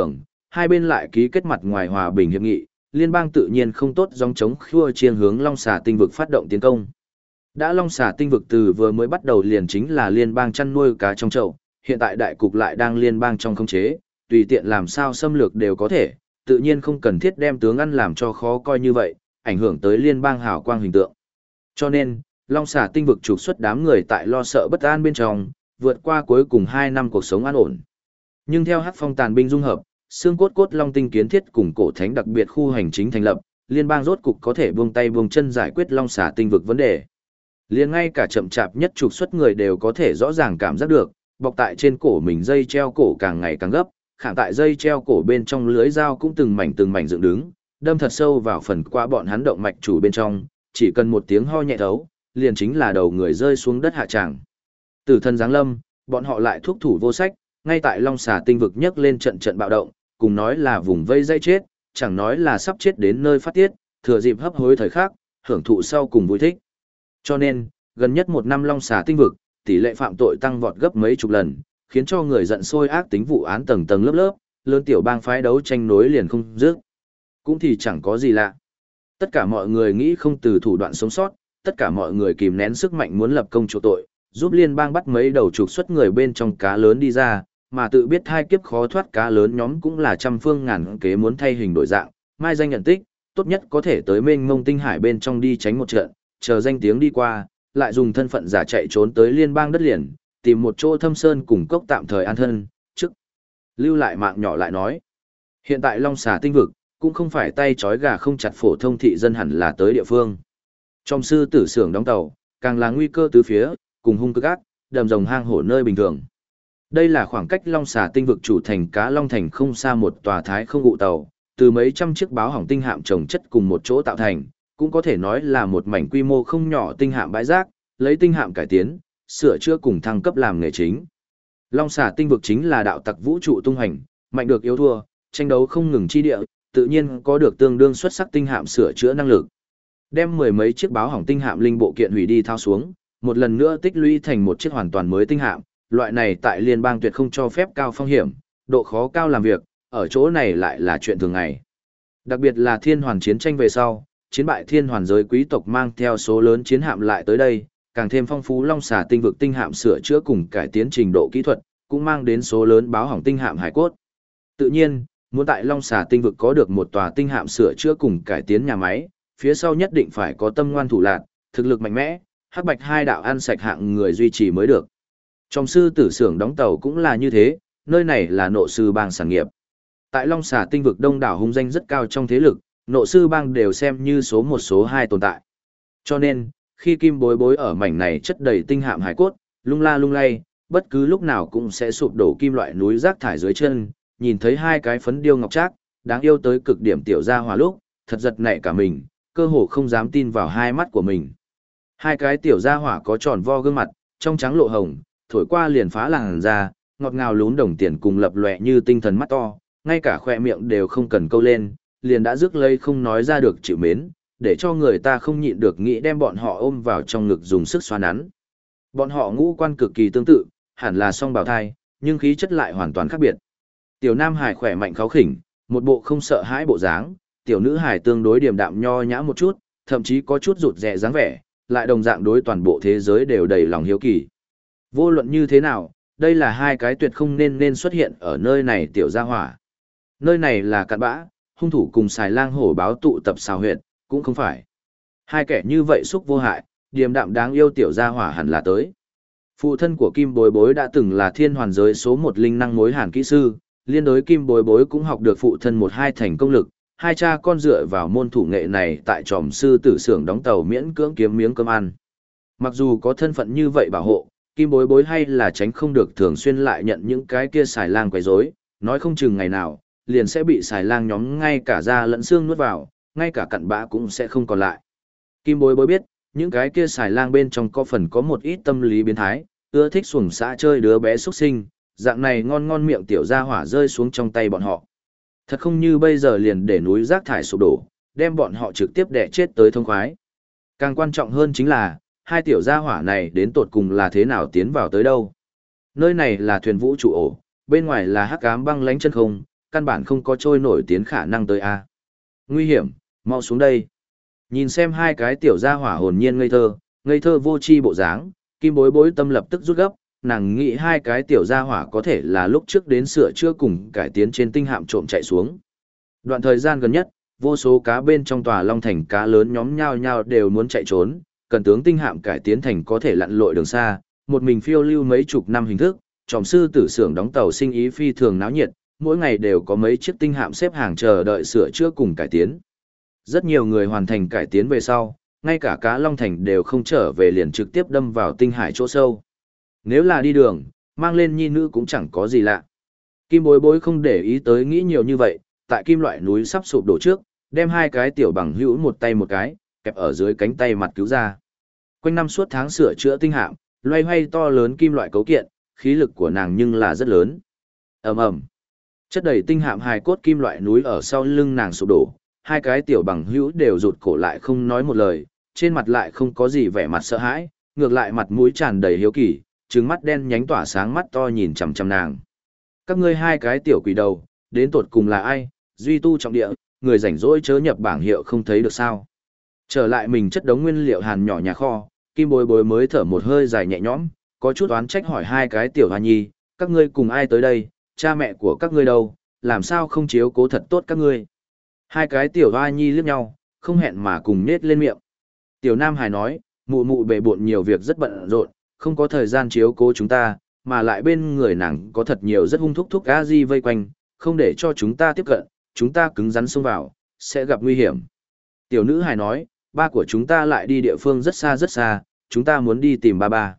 A: hai bên lại ký kết mặt ngoài hòa bình hiệp nghị, liên bang tự nhiên không tốt gióng chống khua chiêng hướng Long Xà tinh vực phát động tiến công. Đã Long Xà tinh vực từ vừa mới bắt đầu liền chính là liên bang chăn nuôi cá trong chậu, hiện tại đại cục lại đang liên bang trong khống chế, tùy tiện làm sao xâm lược đều có thể, tự nhiên không cần thiết đem tướng ăn làm cho khó coi như vậy, ảnh hưởng tới liên bang hào quang hình tượng. Cho nên, Long Xà tinh vực trục xuất đám người tại lo sợ bất an bên trong, vượt qua cuối cùng 2 năm cuộc sống an ổn. Nhưng theo Hắc Phong tàn binh dung hợp, xương cốt cốt long tinh kiến thiết cùng cổ thánh đặc biệt khu hành chính thành lập, liên bang rốt cục có thể buông tay buông chân giải quyết Long Xà tinh vực vấn đề. Liền ngay cả chậm chạp nhất trục xuất người đều có thể rõ ràng cảm giác được, bọc tại trên cổ mình dây treo cổ càng ngày càng gấp, khảm tại dây treo cổ bên trong lưới dao cũng từng mảnh dựng đứng, đâm thật sâu vào phần qua bọn hắn động mạch chủ bên trong, chỉ cần một tiếng ho nhẹ thấu, liền chính là đầu người rơi xuống đất hạ tràng. Tử thần giáng lâm, bọn họ lại thuốc thủ vô sách, ngay tại Long Xà tinh vực nhấc lên trận bạo động, cùng nói là vùng vây dây chết, chẳng nói là sắp chết đến nơi phát tiết, thừa dịp hấp hối thời khắc, hưởng thụ sau cùng vui thích. Cho nên, gần nhất 1 năm Long Xà tinh vực, tỷ lệ phạm tội tăng vọt gấp mấy chục lần, khiến cho người giận sôi ác tính vụ án tầng tầng lớp lớp, lớn tiểu bang phái đấu tranh nối liền không dứt. Cũng thì chẳng có gì lạ. Tất cả mọi người nghĩ không từ thủ đoạn sống sót, tất cả mọi người kìm nén sức mạnh muốn lập công chỗ tội, giúp liên bang bắt mấy đầu trục xuất người bên trong cá lớn đi ra, mà tự biết hai kiếp khó thoát cá lớn nhóm cũng là trăm phương ngàn kế muốn thay hình đổi dạng, mai danh nhận tích, tốt nhất có thể tới mênh mông tinh hải bên trong đi tránh một trận, chờ danh tiếng đi qua, lại dùng thân phận giả chạy trốn tới liên bang đất liền, tìm một chỗ thâm sơn cùng cốc tạm thời an thân, trước lưu lại mạng nhỏ lại nói. Hiện tại Long Xà tinh vực, cũng không phải tay trói gà không chặt phổ thông thị dân hẳn là tới địa phương. Trong sư tử xưởng đóng tàu, càng là nguy cơ tứ phía, cùng hung cực ác, đầm rồng hang hổ nơi bình thường. Đây là khoảng cách Long Xà tinh vực chủ thành Cá Long Thành không xa một tòa thái không ngụ tàu, từ mấy trăm chiếc báo hỏng tinh hạm chồng chất cùng một chỗ tạo thành, cũng có thể nói là một mảnh quy mô không nhỏ tinh hạm bãi rác, lấy tinh hạm cải tiến, sửa chữa cùng thăng cấp làm nghề chính. Long Xà tinh vực chính là đạo tặc vũ trụ tung hành, mạnh được yếu thua, tranh đấu không ngừng chi địa, tự nhiên có được tương đương xuất sắc tinh hạm sửa chữa năng lực. Đem 10 mấy chiếc báo hỏng tinh hạm linh bộ kiện hủy đi thao xuống, một lần nữa tích lũy thành một chiếc hoàn toàn mới tinh hạm, loại này tại liên bang tuyệt không cho phép cao phong hiểm, độ khó cao làm việc, ở chỗ này lại là chuyện thường ngày. Đặc biệt là thiên hoàn chiến tranh về sau, chiến bại thiên hoàn giới quý tộc mang theo số lớn chiến hạm lại tới đây, càng thêm phong phú Long Xà tinh vực tinh hạm sửa chữa cùng cải tiến trình độ kỹ thuật, cũng mang đến số lớn báo hỏng tinh hạm hải cốt. Tự nhiên, muốn tại Long Xà tinh vực có được một tòa tinh hạm sửa chữa cùng cải tiến nhà máy, phía sau nhất định phải có tâm ngoan thủ lạn, thực lực mạnh mẽ, hắc bạch hai đạo ăn sạch hạng người duy trì mới được. Trong sư tử xưởng đóng tàu cũng là như thế, nơi này là nộ sư bang sản nghiệp. Tại Long Xà tinh vực đông đảo hung danh rất cao trong thế lực, nộ sư bang đều xem như số 1 số 2 tồn tại. Cho nên, khi Kim Bối Bối ở mảnh này chất đầy tinh hạm hải cốt, lung la lung lay, bất cứ lúc nào cũng sẽ sụp đổ kim loại núi rác thải dưới chân, nhìn thấy hai cái phấn điêu ngọc trác, đáng yêu tới cực điểm tiểu gia hỏa lúc, thật giật nảy cả mình, cơ hồ không dám tin vào hai mắt của mình. Hai cái tiểu gia hỏa có tròn vo gương mặt, trong trắng lộ hồng, thổi qua liền phá làn da, ngọt ngào lún đồng tiền cùng lập lòe như tinh thần mắt to, ngay cả khỏe miệng đều không cần câu lên, liền đã rước lây không nói ra được chịu mến, để cho người ta không nhịn được nghĩ đem bọn họ ôm vào trong ngực dùng sức xoa nắn. Bọn họ ngũ quan cực kỳ tương tự, hẳn là song bào thai, nhưng khí chất lại hoàn toàn khác biệt. Tiểu nam hải khỏe mạnh kháu khỉnh, một bộ không sợ hãi bộ dáng, tiểu nữ hải tương đối điềm đạm nho nhã một chút, thậm chí có chút rụt rè dáng vẻ, lại đồng dạng đối toàn bộ thế giới đều đầy lòng hiếu kỳ. Vô luận như thế nào, đây là hai cái tuyệt không nên xuất hiện ở nơi này tiểu gia hỏa. Nơi này là cặn bã, hung thủ cùng xài lang hổ báo tụ tập xào huyệt, cũng không phải. Hai kẻ như vậy xúc vô hại, điềm đạm đáng yêu tiểu gia hỏa hẳn là tới. Phụ thân của Kim Bối Bối đã từng là thiên hoàn giới số 1 linh năng mối hàn kỹ sư, liên đối Kim Bối Bối cũng học được phụ thân 1-2 thành công lực, hai cha con dựa vào môn thủ nghệ này tại tròm sư tử xưởng đóng tàu miễn cưỡng kiếm miếng cơm ăn. Mặc dù có thân phận như vậy bảo hộ, Kim Bối Bối hay là tránh không được thường xuyên lại nhận những cái kia xài lang quấy rối, nói không chừng ngày nào, liền sẽ bị xài lang nhóm ngay cả da lẫn xương nuốt vào, ngay cả cặn bã cũng sẽ không còn lại. Kim Bối Bối biết, những cái kia xài lang bên trong có phần có một ít tâm lý biến thái, ưa thích xuồng xã chơi đứa bé xuất sinh, dạng này ngon ngon miệng tiểu gia hỏa rơi xuống trong tay bọn họ. Thật không như bây giờ liền để núi rác thải sụp đổ, đem bọn họ trực tiếp đè chết tới thông khoái. Càng quan trọng hơn chính là, hai tiểu gia hỏa này đến tột cùng là thế nào tiến vào tới đâu. Nơi này là thuyền vũ trụ ổ, bên ngoài là hắc ám băng lánh chân không, căn bản không có trôi nổi tiến khả năng tới a. Nguy hiểm, mau xuống đây. Nhìn xem hai cái tiểu gia hỏa hồn nhiên ngây thơ vô tri bộ dáng, Kim Bối Bối tâm lập tức rút gấp, nàng nghĩ hai cái tiểu gia hỏa có thể là lúc trước đến sửa chữa cùng cải tiến trên tinh hạm trộm chạy xuống. Đoạn thời gian gần nhất, vô số cá bên trong tòa Long Thành cá lớn nhóm nhao nhao đều muốn chạy trốn, cần tướng tinh hạm cải tiến thành có thể lặn lội đường xa, một mình phiêu lưu mấy chục năm hình thức, tròm sư tử xưởng đóng tàu sinh ý phi thường náo nhiệt, mỗi ngày đều có mấy chiếc tinh hạm xếp hàng chờ đợi sửa chữa cùng cải tiến. Rất nhiều người hoàn thành cải tiến về sau, ngay cả cá Long Thành đều không trở về liền trực tiếp đâm vào tinh hải chỗ sâu. Nếu là đi đường, mang lên nhi nữ cũng chẳng có gì lạ. Kim Bối Bối không để ý tới nghĩ nhiều như vậy, tại kim loại núi sắp sụp đổ trước, đem hai cái tiểu bằng hữu một tay một cái, kẹp ở dưới cánh tay mặt cứu ra. Quanh năm suốt tháng sửa chữa tinh hạm, loay hoay to lớn kim loại cấu kiện, khí lực của nàng nhưng là rất lớn. Ầm ầm. Chất đầy tinh hạm hài cốt kim loại núi ở sau lưng nàng sụp đổ, hai cái tiểu bằng hữu đều rụt cổ lại không nói một lời, trên mặt lại không có gì vẻ mặt sợ hãi, ngược lại mặt mũi tràn đầy hiếu kỳ, trừng mắt đen nhánh tỏa sáng mắt to nhìn chằm chằm nàng. Các ngươi hai cái tiểu quỷ đầu, đến tột cùng là ai, duy tu trọng địa, người rảnh rỗi chớ nhập bảng hiệu không thấy được sao. Trở lại mình chất đống nguyên liệu hàn nhỏ nhà kho, Kim Bối Bối mới thở một hơi dài nhẹ nhõm, có chút oán trách hỏi hai cái tiểu hoa nhi, các ngươi cùng ai tới đây, cha mẹ của các ngươi đâu, làm sao không chiếu cố thật tốt các ngươi. Hai cái tiểu hoa nhi liếc nhau, không hẹn mà cùng nết lên miệng. Tiểu Nam Hải nói, mụ mụ bề bộn nhiều việc rất bận rộn, không có thời gian chiếu cố chúng ta, mà lại bên người nàng có thật nhiều rất hung thúc a di vây quanh, không để cho chúng ta tiếp cận, chúng ta cứng rắn xông vào, sẽ gặp nguy hiểm. Tiểu Nữ Hải nói, ba của chúng ta lại đi địa phương rất xa, chúng ta muốn đi tìm ba.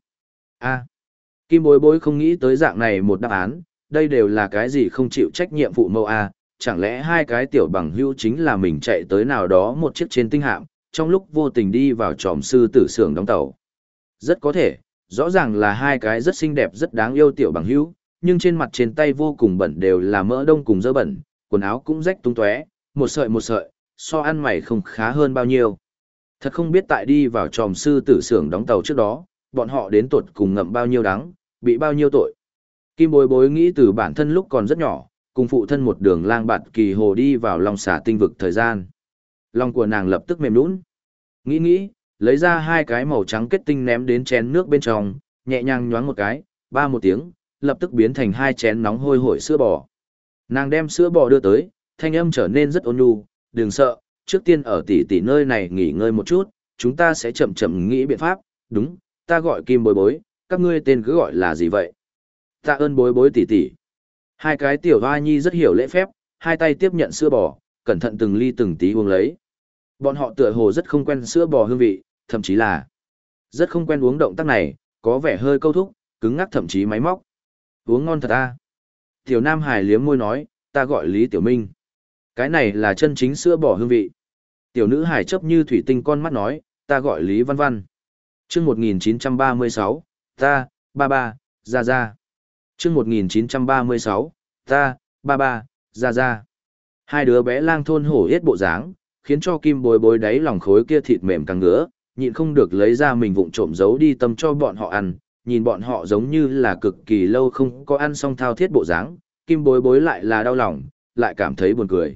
A: Kim Bối Bối không nghĩ tới dạng này một đáp án, đây đều là cái gì không chịu trách nhiệm phụ mẫu a, chẳng lẽ hai cái tiểu bằng hữu chính là mình chạy tới nào đó một chiếc trên tinh hạm, trong lúc vô tình đi vào tròm sư tử xưởng đóng tàu. Rất có thể, rõ ràng là hai cái rất xinh đẹp rất đáng yêu tiểu bằng hữu, nhưng trên mặt trên tay vô cùng bẩn đều là mỡ đông cùng dơ bẩn, quần áo cũng rách tung tóe, một sợi, so ăn mày không khá hơn bao nhiêu. Thật không biết tại đi vào tròm sư tử xưởng đóng tàu trước đó, bọn họ đến tuột cùng ngậm bao nhiêu đắng, bị bao nhiêu tội. Kim Bối Bối nghĩ từ bản thân lúc còn rất nhỏ, cùng phụ thân một đường lang bạt kỳ hồ đi vào lòng xả tinh vực thời gian. Lòng của nàng lập tức mềm nũng. Nghĩ, lấy ra hai cái màu trắng kết tinh ném đến chén nước bên trong, nhẹ nhàng nhoáng một cái, ba một tiếng, lập tức biến thành hai chén nóng hôi hổi sữa bò. Nàng đem sữa bò đưa tới, thanh âm trở nên rất ôn nhu, đừng sợ, trước tiên ở tỷ nơi này nghỉ ngơi một chút, chúng ta sẽ chậm chậm nghĩ biện pháp, đúng, ta gọi Kim Bối Bối, các ngươi tên cứ gọi là gì vậy? Tạ ơn Bối Bối tỷ. Hai cái tiểu hoa nhi rất hiểu lễ phép, hai tay tiếp nhận sữa bò, cẩn thận từng ly từng tí uống lấy. Bọn họ tựa hồ rất không quen sữa bò hương vị, thậm chí là rất không quen uống động tác này, có vẻ hơi câu thúc, cứng ngắc thậm chí máy móc. Uống ngon thật à? Tiểu Nam Hải liếm môi nói, ta gọi Lý Tiểu Minh. Cái này là chân chính sữa bò hương vị. Tiểu Nữ Hải chấp như thủy tinh con mắt nói, ta gọi Lý Văn Văn. Chương 1936, ta, ba, ra. Chương 1936, ta, ba, ra. Hai đứa bé lang thôn hổ yết bộ dáng, khiến cho Kim Bối Bối đáy lòng khối kia thịt mềm càng ngứa, nhịn không được lấy ra mình vụng trộm giấu đi tâm cho bọn họ ăn, nhìn bọn họ giống như là cực kỳ lâu không có ăn xong thao thiết bộ dáng, Kim Bối Bối lại là đau lòng, lại cảm thấy buồn cười.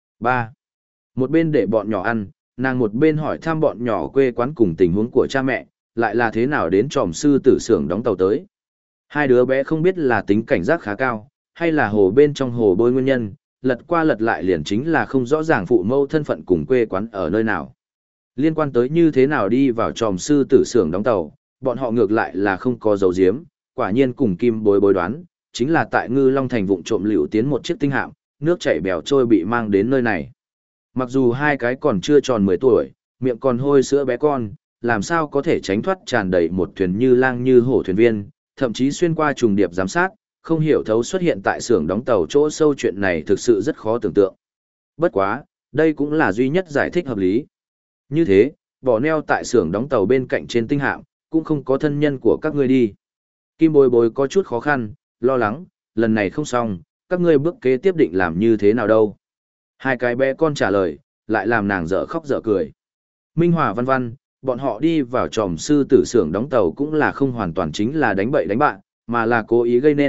A: Một bên để bọn nhỏ ăn, nàng một bên hỏi thăm bọn nhỏ quê quán cùng tình huống của cha mẹ, lại là thế nào đến tròm sư tử xưởng đóng tàu tới. Hai đứa bé không biết là tính cảnh giác khá cao, hay là hồ bên trong hồ bơi nguyên nhân, lật qua lật lại liền chính là không rõ ràng phụ mẫu thân phận cùng quê quán ở nơi nào. Liên quan tới như thế nào đi vào tròm sư tử xưởng đóng tàu, bọn họ ngược lại là không có dấu diếm, quả nhiên cùng Kim Bối Bối đoán, chính là tại Ngư Long Thành vụng trộm liều tiến một chiếc tinh hạm, nước chảy bèo trôi bị mang đến nơi này. Mặc dù hai cái còn chưa tròn 10 tuổi, miệng còn hôi sữa bé con, làm sao có thể tránh thoát tràn đầy một thuyền như lang như hổ thuyền viên, thậm chí xuyên qua trùng điệp giám sát, không hiểu thấu xuất hiện tại xưởng đóng tàu chỗ sâu, chuyện này thực sự rất khó tưởng tượng. Bất quá, đây cũng là duy nhất giải thích hợp lý. Như thế, bỏ neo tại xưởng đóng tàu bên cạnh trên tinh hạm, cũng không có thân nhân của các ngươi đi. Kim Bối Bối có chút khó khăn, lo lắng, lần này không xong, các ngươi bước kế tiếp định làm như thế nào đâu. Hai cái bé con trả lời, lại làm nàng dở khóc dở cười. Minh Hòa Văn Văn, bọn họ đi vào tròm sư tử xưởng đóng tàu cũng là không hoàn toàn chính là đánh bậy đánh bạn, mà là cố ý gây nên,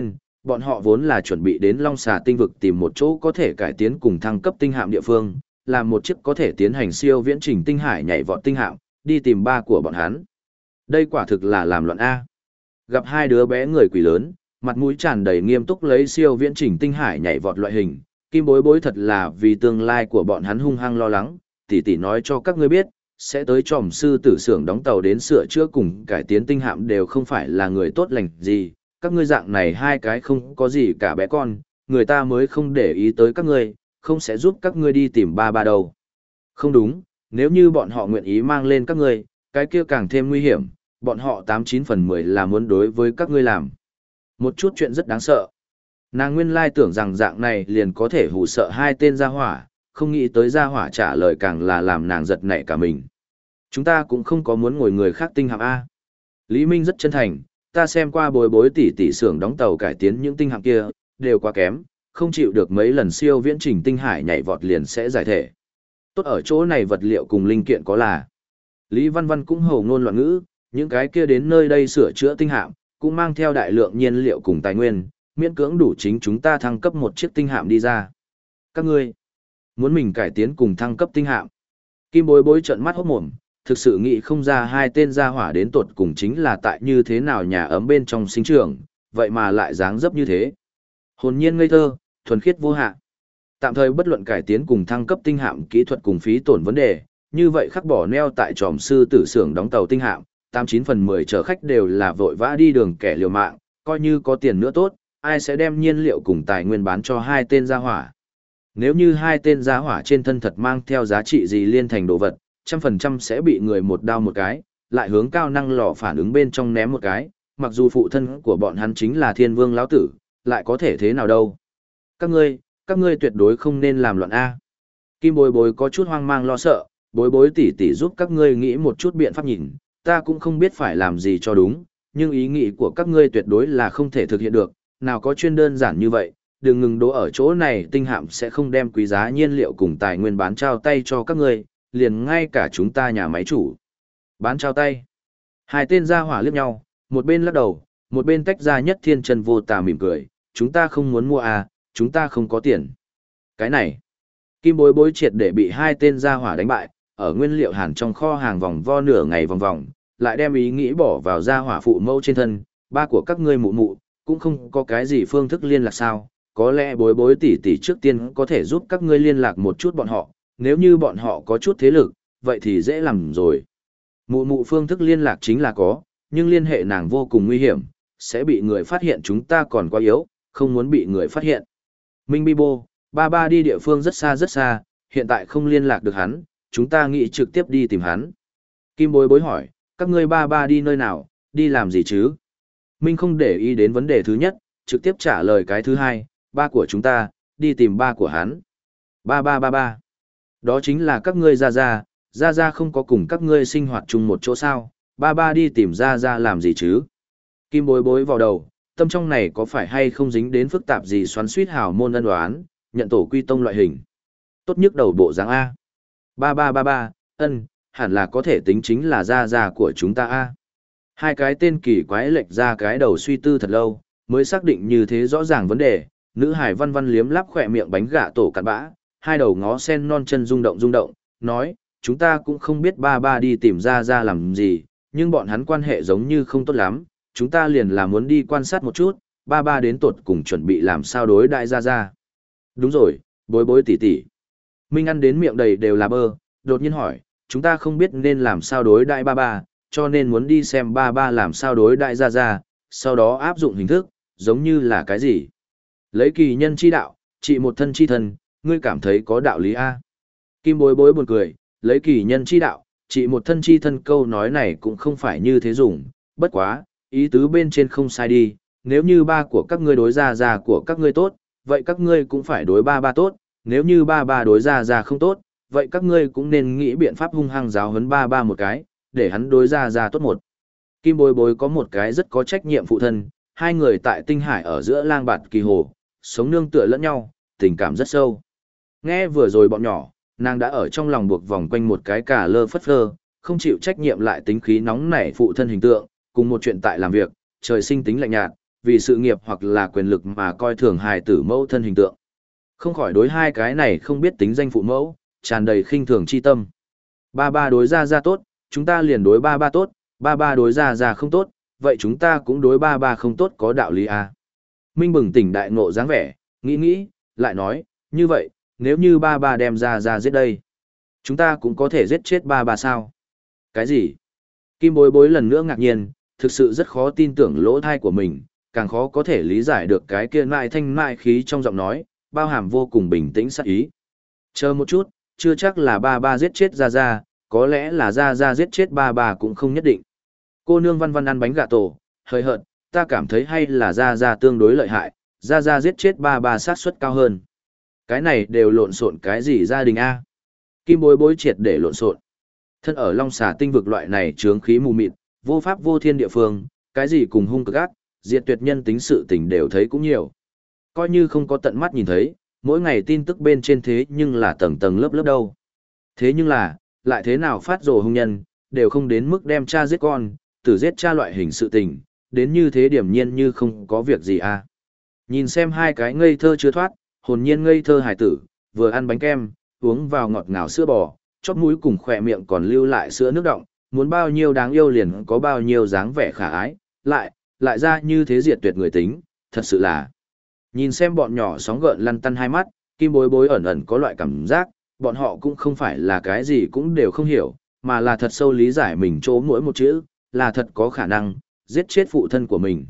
A: bọn họ vốn là chuẩn bị đến Long Xà tinh vực tìm một chỗ có thể cải tiến cùng thăng cấp tinh hạm địa phương, làm một chiếc có thể tiến hành siêu viễn trình tinh hải nhảy vọt tinh hạm, đi tìm ba của bọn hắn. Đây quả thực là làm loạn A. Gặp hai đứa bé người quỷ lớn, mặt mũi tràn đầy nghiêm túc lấy siêu viễn trình tinh hải nhảy vọt loại hình, Kim Bối Bối thật là vì tương lai của bọn hắn hung hăng lo lắng, tỷ tỷ nói cho các ngươi biết, sẽ tới tròm sư tử xưởng đóng tàu đến sửa chữa cùng cải tiến tinh hạm đều không phải là người tốt lành gì, các ngươi dạng này hai cái không có gì cả bé con, người ta mới không để ý tới các ngươi, không sẽ giúp các ngươi đi tìm ba ba đâu. Không đúng, nếu như bọn họ nguyện ý mang lên các ngươi, cái kia càng thêm nguy hiểm, bọn họ 89/10 là muốn đối với các ngươi làm. Một chút chuyện rất đáng sợ. Nàng nguyên lai tưởng rằng dạng này liền có thể hù sợ hai tên gia hỏa, không nghĩ tới gia hỏa trả lời càng là làm nàng giật nảy cả mình. Chúng ta cũng không có muốn ngồi người khác tinh hạm A. Lý Minh rất chân thành, ta xem qua Bối Bối tỷ tỷ xưởng đóng tàu cải tiến những tinh hạm kia, đều quá kém, không chịu được mấy lần siêu viễn trình tinh hải nhảy vọt liền sẽ giải thể. Tốt ở chỗ này vật liệu cùng linh kiện có là. Lý Văn Văn cũng hầu ngôn loạn ngữ, những cái kia đến nơi đây sửa chữa tinh hạm, cũng mang theo đại lượng nhiên liệu cùng tài nguyên, miễn cưỡng đủ chính chúng ta thăng cấp một chiếc tinh hạm đi ra. Các ngươi muốn mình cải tiến cùng thăng cấp tinh hạm. Kim Bối Bối trợn mắt hốt mồm, thực sự nghĩ không ra hai tên gia hỏa đến tột cùng chính là tại như thế nào nhà ấm bên trong sinh trưởng, vậy mà lại dáng dấp như thế. Hồn nhiên ngây thơ, thuần khiết vô hạn. Tạm thời bất luận cải tiến cùng thăng cấp tinh hạm kỹ thuật cùng phí tổn vấn đề, như vậy khắc bỏ neo tại tròm sư tử xưởng đóng tàu tinh hạm, 89/10 chở khách đều là vội vã đi đường kẻ liều mạng, coi như có tiền nữa tốt, ai sẽ đem nhiên liệu cùng tài nguyên bán cho hai tên gia hỏa. Nếu như hai tên gia hỏa trên thân thật mang theo giá trị gì liên thành đồ vật, 100% sẽ bị người một đao một cái, lại hướng cao năng lò phản ứng bên trong ném một cái, mặc dù phụ thân của bọn hắn chính là thiên vương lão tử, lại có thể thế nào đâu. Các ngươi tuyệt đối không nên làm loạn A. Kim Bối Bối có chút hoang mang lo sợ, Bối Bối tỷ tỷ giúp các ngươi nghĩ một chút biện pháp nhìn, ta cũng không biết phải làm gì cho đúng, nhưng ý nghĩ của các ngươi tuyệt đối là không thể thực hiện được, nào có chuyên đơn giản như vậy, đừng ngừng đỗ ở chỗ này, tinh hạm sẽ không đem quý giá nhiên liệu cùng tài nguyên bán trao tay cho các ngươi, liền ngay cả chúng ta nhà máy chủ. Bán trao tay. Hai tên gia hỏa liếc nhau, một bên lắc đầu, một bên tách ra Nhất Thiên Chân Vô Tà mỉm cười, chúng ta không muốn mua à, chúng ta không có tiền. Cái này, Kim Bối Bối triệt để bị hai tên gia hỏa đánh bại, ở nguyên liệu hàn trong kho hàng vòng vo nửa ngày vòng vòng, lại đem ý nghĩ bỏ vào gia hỏa phụ mẫu trên thân, ba của các ngươi mụ mụ, cũng không có cái gì phương thức liên lạc sao, có lẽ Bối Bối tỷ tỷ trước tiên có thể giúp các ngươi liên lạc một chút bọn họ, nếu như bọn họ có chút thế lực, vậy thì dễ làm rồi. Mụ mụ phương thức liên lạc chính là có, nhưng liên hệ nàng vô cùng nguy hiểm, sẽ bị người phát hiện chúng ta còn quá yếu, không muốn bị người phát hiện. Minh Bibo, ba ba đi địa phương rất xa, hiện tại không liên lạc được hắn, chúng ta nghĩ trực tiếp đi tìm hắn. Kim Bối Bối hỏi, các ngươi ba ba đi nơi nào, đi làm gì chứ? Minh không để ý đến vấn đề thứ nhất, trực tiếp trả lời cái thứ hai, ba của chúng ta, đi tìm ba của hắn. Ba. Đó chính là các ngươi Gia không có cùng các ngươi sinh hoạt chung một chỗ sao, ba ba đi tìm Gia làm gì chứ? Kim Bối Bối vào đầu, tâm trong này có phải hay không dính đến phức tạp gì xoắn suýt hào môn ân oán, nhận tổ quy tông loại hình. Tốt nhất đầu bộ dáng A. Ba, hẳn là có thể tính chính là Gia của chúng ta A. Hai cái tên kỳ quái lệch ra cái đầu suy tư thật lâu, mới xác định như thế rõ ràng vấn đề, nữ hải văn văn liếm lắp khỏe miệng bánh gạ tổ cặn bã, hai đầu ngó sen non chân rung động, nói, chúng ta cũng không biết ba ba đi tìm Gia làm gì, nhưng bọn hắn quan hệ giống như không tốt lắm, chúng ta liền là muốn đi quan sát một chút, ba ba đến tột cùng chuẩn bị làm sao đối đại Gia. Đúng rồi, Bối Bối tỷ tỷ. Minh ăn đến miệng đầy đều là bơ, đột nhiên hỏi, chúng ta không biết nên làm sao đối đại ba ba, cho nên muốn đi xem ba ba làm sao đối đại Gia, sau đó áp dụng hình thức, giống như là cái gì? Lấy kỳ nhân chi đạo, trị một thân chi thân, ngươi cảm thấy có đạo lý A. Kim Bối Bối buồn cười, lấy kỳ nhân chi đạo, trị một thân chi thân câu nói này cũng không phải như thế dùng, bất quá, ý tứ bên trên không sai đi, nếu như ba của các ngươi đối Gia của các ngươi tốt, vậy các ngươi cũng phải đối ba ba tốt, nếu như ba ba đối Gia không tốt, vậy các ngươi cũng nên nghĩ biện pháp hung hăng giáo huấn ba ba một cái, để hắn đối Gia tốt một. Kim Bối Bối có một cái rất có trách nhiệm phụ thân, hai người tại tinh hải ở giữa lang bạt kỳ hồ, sống nương tựa lẫn nhau, tình cảm rất sâu. Nghe vừa rồi bọn nhỏ, nàng đã ở trong lòng buộc vòng quanh một cái cả lơ phất phơ, không chịu trách nhiệm lại tính khí nóng nảy phụ thân hình tượng, cùng một chuyện tại làm việc, trời sinh tính lạnh nhạt, vì sự nghiệp hoặc là quyền lực mà coi thường hài tử mẫu thân hình tượng. Không khỏi đối hai cái này không biết tính danh phụ mẫu, tràn đầy khinh thường chi tâm. Ba ba đối ra ra tốt, chúng ta liền đối ba ba tốt, ba ba đối ra ra không tốt, vậy chúng ta cũng đối ba ba không tốt có đạo lý à. Minh bừng tỉnh đại ngộ dáng vẻ, nghĩ, lại nói, như vậy, nếu như ba ba đem ra ra giết đây, chúng ta cũng có thể giết chết ba ba sao? Cái gì? Kim bối bối lần nữa ngạc nhiên, thực sự rất khó tin tưởng lỗ thai của mình, càng khó có thể lý giải được cái kia mại thanh mại khí trong giọng nói, bao hàm vô cùng bình tĩnh sắc ý. Chờ một chút, chưa chắc là ba ba giết chết ra ra, có lẽ là ra ra giết chết ba ba cũng không nhất định. Cô nương văn văn ăn bánh gà tổ, hơi hợt, ta cảm thấy hay là ra ra tương đối lợi hại, ra ra giết chết ba ba sát suất cao hơn. Cái này đều lộn xộn cái gì gia đình a? Kim bối bối triệt để lộn xộn. Thân ở Long Xà tinh vực loại này chướng khí mù mịt, vô pháp vô thiên địa phương, cái gì cùng hung cực ác, diệt tuyệt nhân tính sự tình đều thấy cũng nhiều. Coi như không có tận mắt nhìn thấy, mỗi ngày tin tức bên trên thế nhưng là tầng tầng lớp lớp đâu. Thế nhưng là, lại thế nào phát rồ hung nhân, đều không đến mức đem cha giết con, tử giết cha loại hình sự tình, đến như thế điểm nhiên như không có việc gì à. Nhìn xem hai cái ngây thơ chưa thoát, hồn nhiên ngây thơ hải tử, vừa ăn bánh kem, uống vào ngọt ngào sữa bò, chóp mũi cùng khỏe miệng còn lưu lại sữa nước đọng, muốn bao nhiêu đáng yêu liền có bao nhiêu dáng vẻ khả ái, lại ra như thế diệt tuyệt người tính, thật sự là. Nhìn xem bọn nhỏ sóng gợn lăn tăn hai mắt, Kim bối bối ẩn ẩn có loại cảm giác, bọn họ cũng không phải là cái gì cũng đều không hiểu, mà là thật sâu lý giải mình chỗ mỗi một chữ, là thật có khả năng, giết chết phụ thân của mình.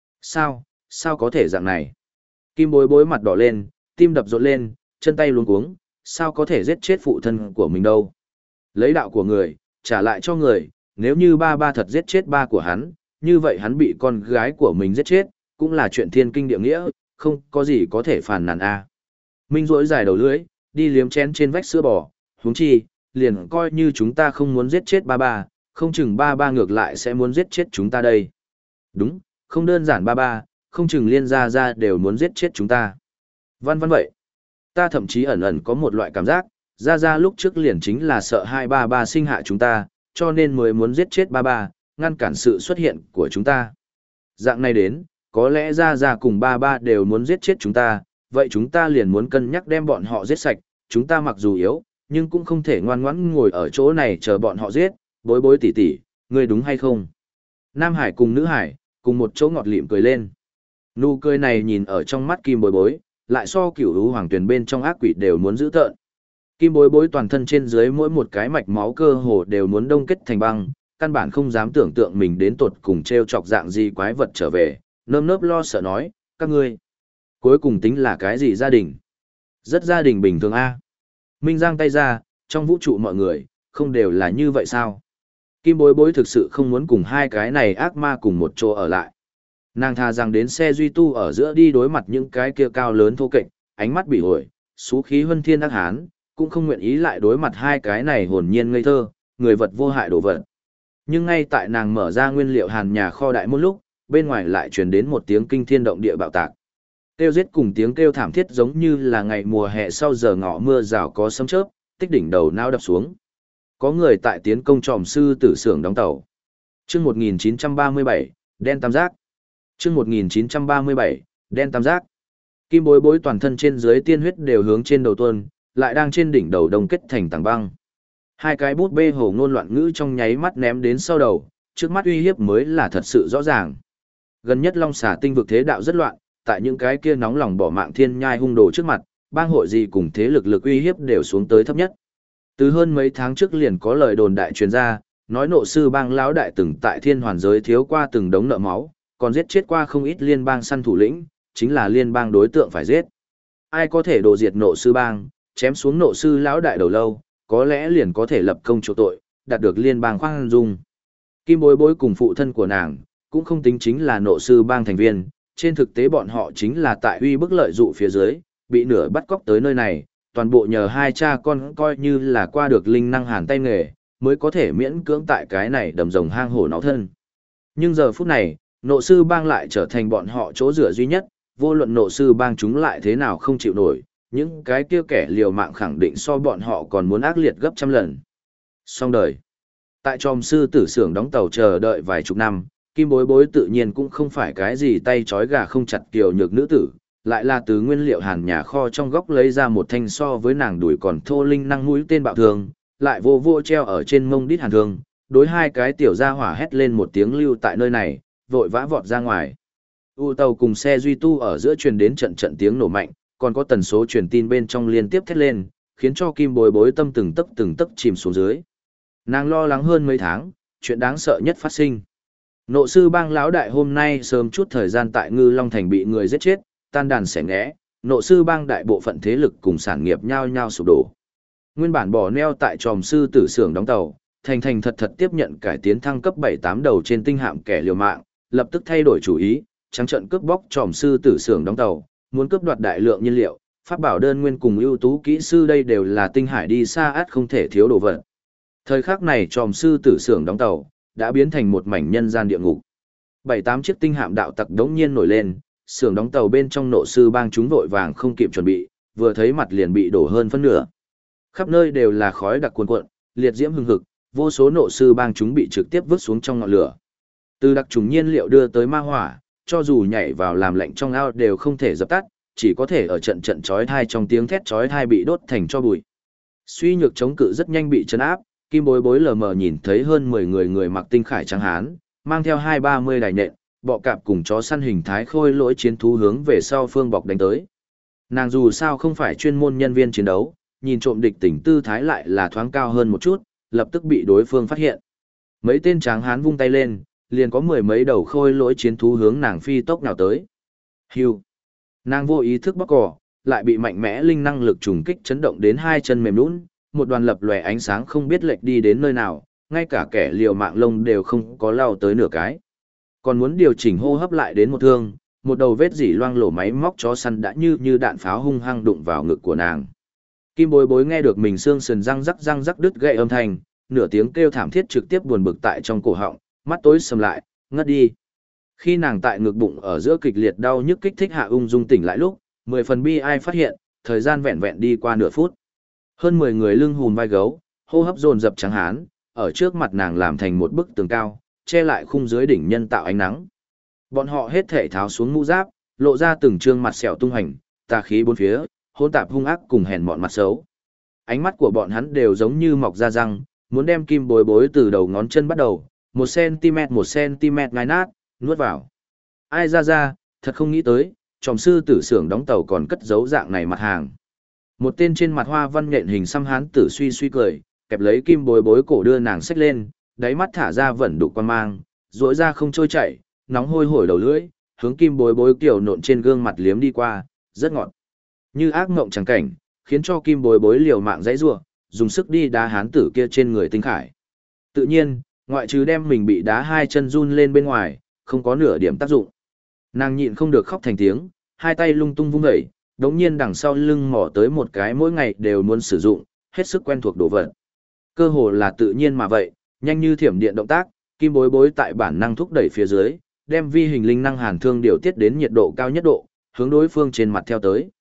A: Sao có thể dạng này? Kim bối bối mặt đỏ lên, tim đập rộn lên, chân tay luống cuống, sao có thể giết chết phụ thân của mình đâu? Lấy đạo của người, trả lại cho người, nếu như ba ba thật giết chết ba của hắn, như vậy hắn bị con gái của mình giết chết, cũng là chuyện thiên kinh địa nghĩa, không có gì có thể phàn nàn a. Minh rỗi dài đầu lưỡi, đi liếm chén trên vách sữa bò, huống chi, liền coi như chúng ta không muốn giết chết ba ba, không chừng ba ba ngược lại sẽ muốn giết chết chúng ta đây. Đúng, không đơn giản ba ba, không chừng liên gia gia đều muốn giết chết chúng ta. Văn văn vậy, ta thậm chí ẩn ẩn có một loại cảm giác, gia gia lúc trước liền chính là sợ hai ba ba sinh hạ chúng ta, cho nên mới muốn giết chết ba ba, ngăn cản sự xuất hiện của chúng ta. Dạng này đến, có lẽ gia gia cùng ba ba đều muốn giết chết chúng ta, vậy chúng ta liền muốn cân nhắc đem bọn họ giết sạch, chúng ta mặc dù yếu, nhưng cũng không thể ngoan ngoãn ngồi ở chỗ này chờ bọn họ giết, bối bối tỉ tỉ, ngươi đúng hay không? Nam Hải cùng nữ Hải, cùng một chỗ ngọt lịm cười lên. Nụ cười này nhìn ở trong mắt Kim bối bối, lại so cửu hữu hoàng tuyển bên trong ác quỷ đều muốn giữ tợn. Kim bối bối toàn thân trên dưới mỗi một cái mạch máu cơ hồ đều muốn đông kết thành băng, căn bản không dám tưởng tượng mình đến tột cùng treo chọc dạng gì quái vật trở về, nơm nớp lo sợ nói, các ngươi, cuối cùng tính là cái gì gia đình? Rất gia đình bình thường a. Minh giang tay ra, trong vũ trụ mọi người, không đều là như vậy sao? Kim bối bối thực sự không muốn cùng hai cái này ác ma cùng một chỗ ở lại. Nàng thà rằng đến xe duy tu ở giữa đi đối mặt những cái kia cao lớn thô kệch, ánh mắt bị ổi, xú khí huân thiên ác hán, cũng không nguyện ý lại đối mặt hai cái này hồn nhiên ngây thơ, người vật vô hại đồ vật. Nhưng ngay tại nàng mở ra nguyên liệu hàn nhà kho đại môn lúc, bên ngoài lại truyền đến một tiếng kinh thiên động địa bạo tạc. Kêu giết cùng tiếng kêu thảm thiết giống như là ngày mùa hè sau giờ ngọ mưa rào có sấm chớp, tích đỉnh đầu nao đập xuống. Có người tại tiến công tròm sư tử xưởng đóng tàu. Chương 1937, đen tam giác. Chương 1937, đen tam giác. Kim bối bối toàn thân trên dưới tiên huyết đều hướng trên đầu tuôn, lại đang trên đỉnh đầu đông kết thành tảng băng. Hai cái bút bê hồ ngôn loạn ngữ trong nháy mắt ném đến sau đầu, trước mắt uy hiếp mới là thật sự rõ ràng. Gần nhất Long Xà tinh vực thế đạo rất loạn, tại những cái kia nóng lòng bỏ mạng thiên nhai hung đồ trước mặt, bang hội gì cùng thế lực uy hiếp đều xuống tới thấp nhất. Từ hơn mấy tháng trước liền có lời đồn đại truyền ra, nói nộ sư bang lão đại từng tại thiên hoàn giới thiếu qua từng đống nợ máu, còn giết chết qua không ít liên bang săn thủ lĩnh, chính là liên bang đối tượng phải giết. Ai có thể đổ diệt nộ sư bang, chém xuống nộ sư lão đại đầu lâu, có lẽ liền có thể lập công chỗ tội, đạt được liên bang khoan dung. Kim bối bối cùng phụ thân của nàng, cũng không tính chính là nộ sư bang thành viên, trên thực tế bọn họ chính là tại uy bức lợi dụ phía dưới, bị nửa bắt cóc tới nơi này, toàn bộ nhờ hai cha con coi như là qua được linh năng hàn tay nghề, mới có thể miễn cưỡng tại cái này đầm rồng hang hổ náo thân. Nhưng giờ phút này, nộ sư bang lại trở thành bọn họ chỗ rửa duy nhất, vô luận nộ sư bang chúng lại thế nào không chịu nổi, những cái kia kẻ liều mạng khẳng định so bọn họ còn muốn ác liệt gấp trăm lần. Xong đời. Tại tròm sư tử xưởng đóng tàu chờ đợi vài chục năm, Kim Bối Bối tự nhiên cũng không phải cái gì tay trói gà không chặt kiều nhược nữ tử, lại là từ nguyên liệu hàn nhà kho trong góc lấy ra một thanh so với nàng đuổi còn thô linh năng mũi tên bạo thường, lại vô vô treo ở trên mông đít hàn thương, đối hai cái tiểu gia hỏa hét lên một tiếng lưu tại nơi này, vội vã vọt ra ngoài. U tàu cùng xe duy tu ở giữa truyền đến trận trận tiếng nổ mạnh, còn có tần số truyền tin bên trong liên tiếp thét lên, khiến cho Kim Bối Bối tâm từng tấc chìm xuống dưới. Nàng lo lắng hơn mấy tháng, chuyện đáng sợ nhất phát sinh. Nộ sư bang lão đại hôm nay sớm chút thời gian tại Ngư Long Thành bị người giết chết, tan đàn xẻ nghẽ, nộ sư bang đại bộ phận thế lực cùng sản nghiệp nhao nhao sụp đổ. Nguyên bản bỏ neo tại tròm sư tử xưởng đóng tàu, thành thật tiếp nhận cải tiến thăng cấp 7-8 đầu trên tinh hạm kẻ liều mạng, lập tức thay đổi chủ ý, trắng trận cướp bóc tròm sư tử xưởng đóng tàu, muốn cướp đoạt đại lượng nhiên liệu, pháp bảo đơn nguyên cùng ưu tú kỹ sư đây đều là tinh hải đi xa át không thể thiếu đồ vật. Thời khắc này tròm sư tử xưởng đóng tàu đã biến thành một mảnh nhân gian địa ngục. 7-8 chiếc tinh hạm đạo tặc đống nhiên nổi lên, xưởng đóng tàu bên trong nộ sư bang chúng vội vàng không kịp chuẩn bị, vừa thấy mặt liền bị đổ hơn phân nửa. Khắp nơi đều là khói đặc cuồn cuộn, liệt diễm hừng hực, vô số nộ sư bang chúng bị trực tiếp vứt xuống trong ngọn lửa. Từ đặc trùng nhiên liệu đưa tới ma hỏa, cho dù nhảy vào làm lạnh trong ao đều không thể dập tắt, chỉ có thể ở trận trận chói tai trong tiếng thét chói tai bị đốt thành tro bụi. Suy nhược chống cự rất nhanh bị trấn áp, Kim Bối Bối lờ mờ nhìn thấy hơn 10 người mặc tinh khải trắng hán, mang theo 2-30 đài nện, bọ cạp cùng chó săn hình thái khôi lỗi chiến thú hướng về sau phương bọc đánh tới. Nàng dù sao không phải chuyên môn nhân viên chiến đấu, nhìn trộm địch tỉnh tư thái lại là thoáng cao hơn một chút, lập tức bị đối phương phát hiện. Mấy tên tráng hán vung tay lên, liền có 10 mấy đầu khôi lỗi chiến thú hướng nàng phi tốc nào tới. Hưu. Nàng vô ý thức bóc cỏ, lại bị mạnh mẽ linh năng lực trùng kích chấn động đến hai chân mềm nhũn, một đoàn lập lòe ánh sáng không biết lệch đi đến nơi nào, ngay cả kẻ liều mạng lông đều không có lao tới nửa cái. Còn muốn điều chỉnh hô hấp lại đến một thương, một đầu vết dỉ loang lổ máy móc chó săn đã như đạn pháo hung hăng đụng vào ngực của nàng. Kim Bối Bối nghe được mình xương sườn răng rắc đứt gãy âm thanh, nửa tiếng kêu thảm thiết trực tiếp buồn bực tại trong cổ họng, mắt tối sầm lại, ngất đi. Khi nàng tại ngực bụng ở giữa kịch liệt đau nhức kích thích hạ ung dung tỉnh lại lúc, 10 phần bi ai phát hiện, thời gian vẹn vẹn đi qua nửa phút. Hơn 10 người lưng hùm vai gấu, hô hấp dồn dập trắng hán, ở trước mặt nàng làm thành một bức tường cao, che lại khung dưới đỉnh nhân tạo ánh nắng. Bọn họ hết thể tháo xuống mũ giáp, lộ ra từng trương mặt sẹo tung hành, tà khí bốn phía, hỗn tạp hung ác cùng hèn mọn mặt xấu. Ánh mắt của bọn hắn đều giống như mọc ra răng, muốn đem Kim Bối Bối từ đầu ngón chân bắt đầu, 1 cm ngai nát, nuốt vào. Ai ra, thật không nghĩ tới, tròm sư tử xưởng đóng tàu còn cất giấu dạng này mặt hàng. Một tên trên mặt hoa văn nhện hình xăm hán tử suy cười, kẹp lấy Kim Bối Bối cổ đưa nàng xách lên, đáy mắt thả ra vẩn đục quan mang, rỗi ra không trôi chảy, nóng hôi hổi đầu lưỡi, hướng Kim Bối Bối kiểu nộn trên gương mặt liếm đi qua, rất ngọt. Như ác ngộng chẳng cảnh, khiến cho Kim Bối Bối liều mạng dãy rủa, dùng sức đi đá hán tử kia trên người tinh khải. Tự nhiên, ngoại trừ đem mình bị đá hai chân run lên bên ngoài, không có nửa điểm tác dụng. Nàng nhịn không được khóc thành tiếng, hai tay lung tung vung dậy, đống nhiên đằng sau lưng mò tới một cái mỗi ngày đều muốn sử dụng, hết sức quen thuộc đồ vật. Cơ hồ là tự nhiên mà vậy, nhanh như thiểm điện động tác, Kim Bối Bối tại bản năng thúc đẩy phía dưới, đem vi hình linh năng hàn thương điều tiết đến nhiệt độ cao nhất độ, hướng đối phương trên mặt theo tới.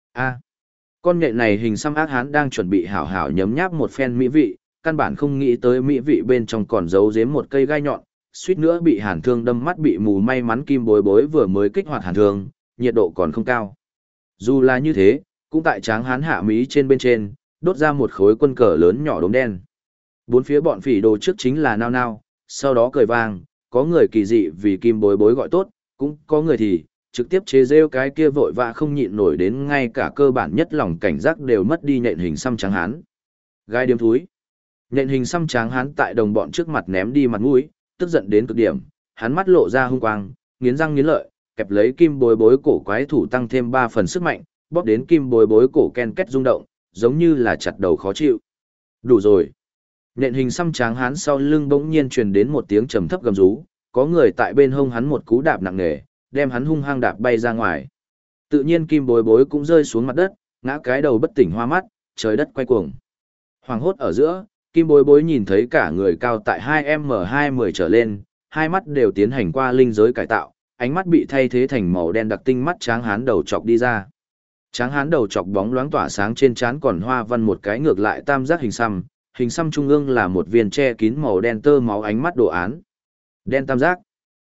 A: Con nhện này hình xăm ác hán đang chuẩn bị hảo hảo nhấm nháp một phen mỹ vị, căn bản không nghĩ tới mỹ vị bên trong còn giấu giếm một cây gai nhọn, suýt nữa bị hàn thương đâm mắt bị mù. May mắn Kim Bối Bối vừa mới kích hoạt hàn thương, nhiệt độ còn không cao. Dù là như thế, cũng tại tráng hán hạ mí trên bên trên, đốt ra một khối quân cờ lớn nhỏ đốm đen. Bốn phía bọn phỉ đồ trước chính là nao nao, sau đó cười vang, có người kỳ dị vì Kim Bối Bối gọi tốt, cũng có người thì trực tiếp chế rêu cái kia vội vã không nhịn nổi đến ngay cả cơ bản nhất lòng cảnh giác đều mất đi. Nhện hình xăm tráng hán. Gai điếm thúi. Nhện hình xăm tráng hán tại đồng bọn trước mặt ném đi mặt mũi, tức giận đến cực điểm, hắn mắt lộ ra hung quang, nghiến răng nghiến lợi, kẹp lấy Kim Bối Bối cổ quái thủ tăng thêm 3 phần sức mạnh, bóp đến Kim Bối Bối cổ ken két rung động, giống như là chặt đầu khó chịu. Đủ rồi. Nhện hình xăm tráng hán sau lưng bỗng nhiên truyền đến một tiếng trầm thấp gầm rú, có người tại bên hông hắn một cú đạp nặng nề, đem hắn hung hăng đạp bay ra ngoài. Tự nhiên Kim Bối Bối cũng rơi xuống mặt đất, ngã cái đầu bất tỉnh hoa mắt, trời đất quay cuồng. Hoàng hốt ở giữa, Kim Bối Bối nhìn thấy cả người cao tại 2m20 trở lên, hai mắt đều tiến hành qua linh giới cải tạo, ánh mắt bị thay thế thành màu đen đặc tinh mắt tráng hán đầu chọc đi ra. Tráng hán đầu chọc bóng loáng tỏa sáng trên trán còn hoa văn một cái ngược lại tam giác hình xăm trung ương là một viên che kín màu đen tơ máu ánh mắt đồ án. Đen tam giác.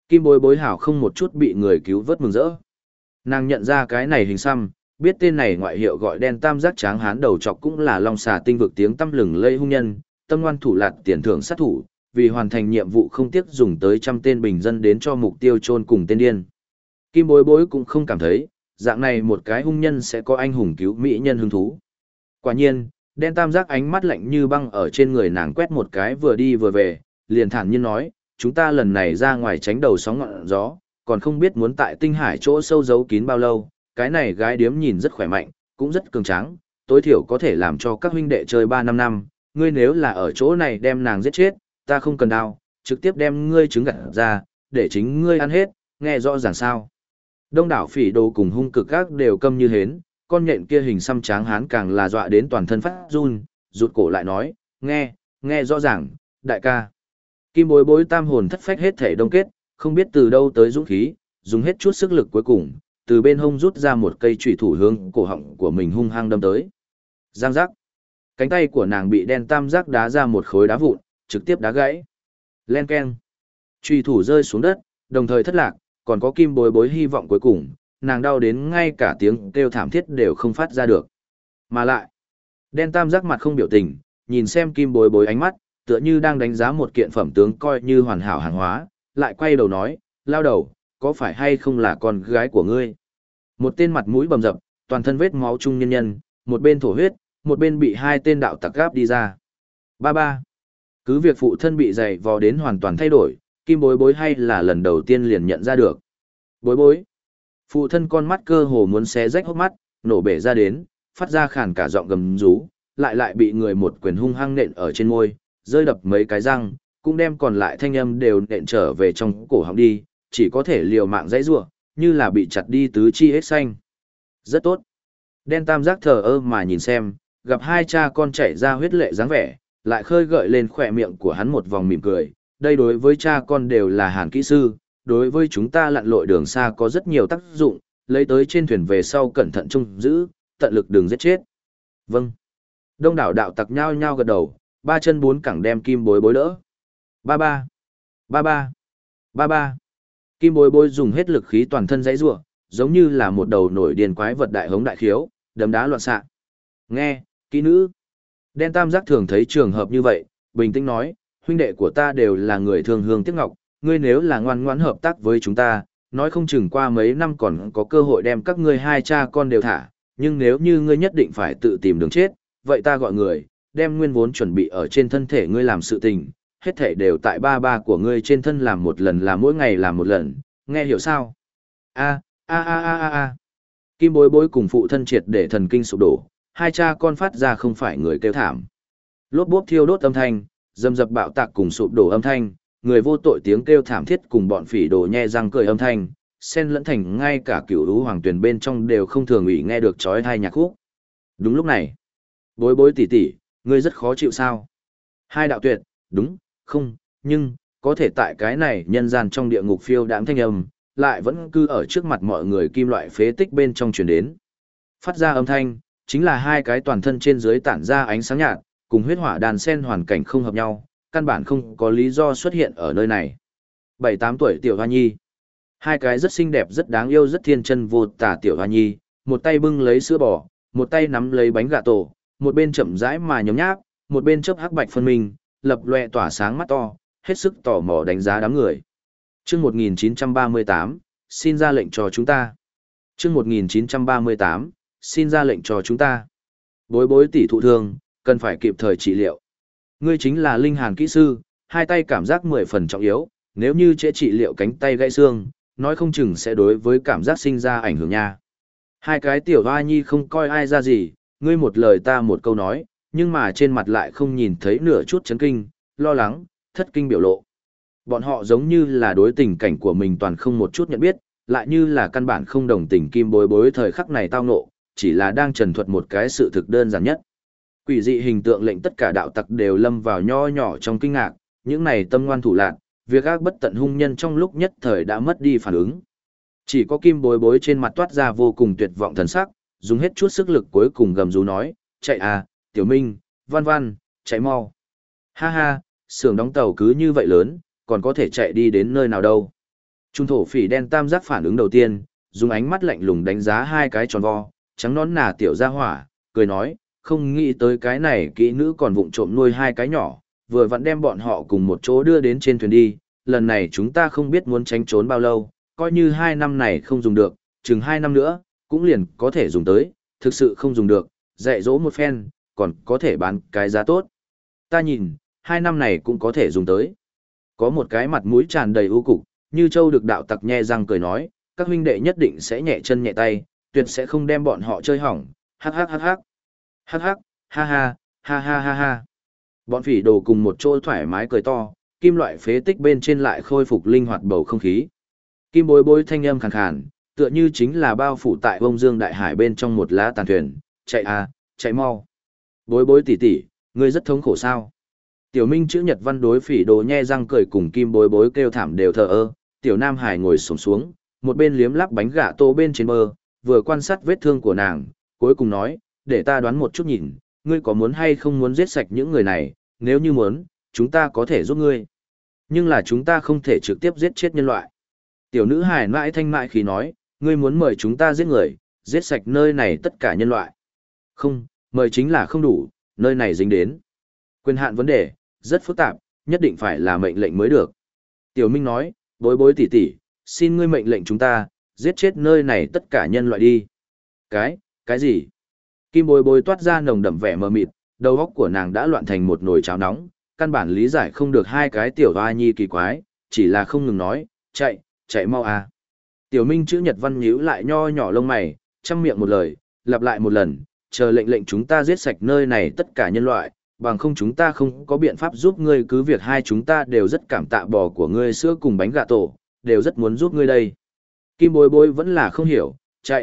A: Kim bối bối hảo không một chút bị người cứu vớt mừng rỡ. Nàng nhận ra cái này hình xăm, biết tên này ngoại hiệu gọi đen tam giác tráng hán đầu trọc cũng là long xà tinh vực tiếng tăm lừng lây hung nhân, tâm ngoan thủ lạt tiền thưởng sát thủ, vì hoàn thành nhiệm vụ không tiếc dùng tới trăm tên bình dân đến cho mục tiêu chôn cùng tên điên. Kim bối bối cũng không cảm thấy, dạng này một cái hung nhân sẽ có anh hùng cứu mỹ nhân hứng thú. Quả nhiên, đen tam giác ánh mắt lạnh như băng ở trên người nàng quét một cái vừa đi vừa về, liền thản nhiên nói, chúng ta lần này ra ngoài tránh đầu sóng ngọn gió, còn không biết muốn tại tinh hải chỗ sâu giấu kín bao lâu, cái này gái điếm nhìn rất khỏe mạnh, cũng rất cường tráng, tối thiểu có thể làm cho các huynh đệ chơi 3-5 năm, ngươi nếu là ở chỗ này đem nàng giết chết, ta không cần đao, trực tiếp đem ngươi trứng gặt ra, để chính ngươi ăn hết, nghe rõ ràng sao. Đông đảo phỉ đồ cùng hung cực các đều câm như hến, con nhện kia hình xăm tráng hán càng là dọa đến toàn thân phát run, rụt cổ lại nói, nghe rõ ràng, đại ca. Kim bối bối tam hồn thất phách hết thể đông kết, không biết từ đâu tới dũng khí, dùng hết chút sức lực cuối cùng, từ bên hông rút ra một cây chủy thủ hướng cổ họng của mình hung hăng đâm tới. Giang giác. Cánh tay của nàng bị đen tam giác đá ra một khối đá vụn, trực tiếp đá gãy. Len keng. Chủy thủ rơi xuống đất, đồng thời thất lạc, còn có kim bối bối hy vọng cuối cùng, nàng đau đến ngay cả tiếng kêu thảm thiết đều không phát ra được. Mà lại, đen tam giác mặt không biểu tình, nhìn xem kim bối bối ánh mắt, tựa như đang đánh giá một kiện phẩm tướng coi như hoàn hảo hàng hóa, lại quay đầu nói, lao đầu, có phải hay không là con gái của ngươi? Một tên mặt mũi bầm dập, toàn thân vết máu trung nhân nhân, một bên thổ huyết, một bên bị hai tên đạo tặc gáp đi ra. Ba. Cứ việc phụ thân bị dày vò đến hoàn toàn thay đổi, kim bối bối hay là lần đầu tiên liền nhận ra được. Bối bối. Phụ thân con mắt cơ hồ muốn xé rách hốc mắt, nổ bể ra đến, phát ra khàn cả giọng gầm rú, lại bị người một quyền hung hăng nện ở trên môi, rơi đập mấy cái răng, cũng đem còn lại thanh âm đều nện trở về trong cổ họng đi, chỉ có thể liều mạng dãy rủa, như là bị chặt đi tứ chi hết xanh. Rất tốt. Đen tam giác thờ ơ mà nhìn xem, gặp hai cha con chảy ra huyết lệ dáng vẻ, lại khơi gợi lên khỏe miệng của hắn một vòng mỉm cười. Đây đối với cha con đều là hàn kỹ sư, đối với chúng ta lặn lội đường xa có rất nhiều tác dụng, lấy tới trên thuyền về sau cẩn thận trông giữ, tận lực đừng giết chết. Vâng. Đông đảo đạo tặc nhao nhao gật đầu, ba chân bốn cẳng đem kim bối bối đỡ. Ba. Kim bối bối dùng hết lực khí toàn thân dãy rủa, giống như là một đầu nổi điên quái vật đại hống đại khiếu, đấm đá loạn xạ. Nghe, kỹ nữ. Đen tam giác thường thấy trường hợp như vậy, bình tĩnh nói, huynh đệ của ta đều là người thương hương tiếc ngọc, ngươi nếu là ngoan ngoãn hợp tác với chúng ta, nói không chừng qua mấy năm còn có cơ hội đem các ngươi hai cha con đều thả, nhưng nếu như ngươi nhất định phải tự tìm đường chết, vậy ta gọi người, đem nguyên vốn chuẩn bị ở trên thân thể ngươi làm sự tình, hết thể đều tại ba của ngươi trên thân làm một lần là mỗi ngày làm một lần, nghe hiểu sao? A. Kim bối bối cùng phụ thân triệt để thần kinh sụp đổ, hai cha con phát ra không phải người kêu thảm. Lốp bốp thiêu đốt âm thanh, dầm dập bạo tạc cùng sụp đổ âm thanh, người vô tội tiếng kêu thảm thiết cùng bọn phỉ đồ nhe răng cười âm thanh, xen lẫn thành ngay cả cửu lũ hoàng tuyển bên trong đều không thường ủy nghe được chói tai nhạc khúc. Đúng lúc này, bối bối tỷ tỷ, ngươi rất khó chịu sao? Hai đạo tuyệt, đúng, không, nhưng, có thể tại cái này nhân gian trong địa ngục phiêu đãng thanh âm, lại vẫn cứ ở trước mặt mọi người kim loại phế tích bên trong truyền đến. Phát ra âm thanh, chính là hai cái toàn thân trên dưới tản ra ánh sáng nhạt, cùng huyết hỏa đàn sen hoàn cảnh không hợp nhau, căn bản không có lý do xuất hiện ở nơi này. 7-8 tuổi tiểu hoa nhi. Hai cái rất xinh đẹp rất đáng yêu rất thiên chân vô tả tiểu hoa nhi, một tay bưng lấy sữa bò, một tay nắm lấy bánh gà tổ, một bên chậm rãi mà nhấm nháp, một bên chớp hắc bạch phân minh, lập loè tỏa sáng mắt to, hết sức tò mò đánh giá đám người. Chương 1938, xin ra lệnh cho chúng ta. Chương 1938, xin ra lệnh cho chúng ta. Bối bối tỷ thụ thương, cần phải kịp thời trị liệu. Ngươi chính là linh hàn kỹ sư, hai tay cảm giác 10 phần trọng yếu, nếu như trễ trị liệu cánh tay gãy xương, nói không chừng sẽ đối với cảm giác sinh ra ảnh hưởng nha. Hai cái tiểu hoa nhi không coi ai ra gì, ngươi một lời ta một câu nói, nhưng mà trên mặt lại không nhìn thấy nửa chút chấn kinh, lo lắng, thất kinh biểu lộ. Bọn họ giống như là đối tình cảnh của mình toàn không một chút nhận biết, lại như là căn bản không đồng tình kim bối bối thời khắc này tao ngộ, chỉ là đang trần thuật một cái sự thực đơn giản nhất. Quỷ dị hình tượng lệnh tất cả đạo tặc đều lâm vào nho nhỏ trong kinh ngạc, những này tâm ngoan thủ lạn, việc ác bất tận hung nhân trong lúc nhất thời đã mất đi phản ứng. Chỉ có kim bối bối trên mặt toát ra vô cùng tuyệt vọng thần sắc, dùng hết chút sức lực cuối cùng gầm rú nói, chạy à, tiểu minh, văn văn, chạy mau. Ha ha, xưởng đóng tàu cứ như vậy lớn, còn có thể chạy đi đến nơi nào đâu. Trung thổ phỉ đen tam giác phản ứng đầu tiên, dùng ánh mắt lạnh lùng đánh giá hai cái tròn vo, trắng nón nà tiểu gia hỏa, cười nói, không nghĩ tới cái này kỹ nữ còn vụng trộm nuôi hai cái nhỏ, vừa vặn đem bọn họ cùng một chỗ đưa đến trên thuyền đi, lần này chúng ta không biết muốn tránh trốn bao lâu, coi như 2 năm này không dùng được, chừng 2 năm nữa, cũng liền có thể dùng tới, thực sự không dùng được, dạy dỗ một phen, còn có thể bán cái giá tốt. Ta nhìn, 2 năm này cũng có thể dùng tới. Có một cái mặt mũi tràn đầy ưu cục, như châu được đạo tặc nhe răng cười nói, các huynh đệ nhất định sẽ nhẹ chân nhẹ tay, tuyệt sẽ không đem bọn họ chơi hỏng, hắc hắc hắc hắc. Hắc hắc, ha ha, ha ha ha ha. Bọn phỉ đồ cùng một chỗ thoải mái cười to, kim loại phế tích bên trên lại khôi phục linh hoạt bầu không khí. Kim bối bối thanh âm khàn khàn, tựa như chính là bao phủ tại bông dương đại hải bên trong một lá tàn thuyền, chạy à, chạy mau. Bối bối tỷ tỷ, ngươi rất thống khổ sao? Tiểu Minh chữ nhật văn đối phỉ đồ nhe răng cười cùng kim bối bối kêu thảm đều thờ ơ, tiểu Nam Hải ngồi xổm xuống, một bên liếm lắp bánh gà tô bên trên bờ, vừa quan sát vết thương của nàng, cuối cùng nói, để ta đoán một chút nhìn, ngươi có muốn hay không muốn giết sạch những người này, nếu như muốn, chúng ta có thể giúp ngươi. Nhưng là chúng ta không thể trực tiếp giết chết nhân loại. Tiểu nữ hài mãi thanh mại khi nói, ngươi muốn mời chúng ta giết người, giết sạch nơi này tất cả nhân loại. Không, mời chính là không đủ, nơi này dính đến. Quyền hạn vấn đề, rất phức tạp, nhất định phải là mệnh lệnh mới được. Tiểu Minh nói, bối bối tỷ tỷ, xin ngươi mệnh lệnh chúng ta, giết chết nơi này tất cả nhân loại đi. Cái gì? Kim bối bối toát ra nồng đậm vẻ mờ mịt, đầu óc của nàng đã loạn thành một nồi cháo nóng, căn bản lý giải không được hai cái tiểu hoa nhi kỳ quái, chỉ là không ngừng nói, chạy mau à. Tiểu Minh chữ nhật văn nhíu lại nho nhỏ lông mày, chăm miệng một lời, lặp lại một lần, chờ lệnh chúng ta giết sạch nơi này tất cả nhân loại, bằng không chúng ta không có biện pháp giúp ngươi, cứ việc hai chúng ta đều rất cảm tạ bò của ngươi sữa cùng bánh gà tổ, đều rất muốn giúp ngươi đây. Kim bối bối vẫn là không hiểu,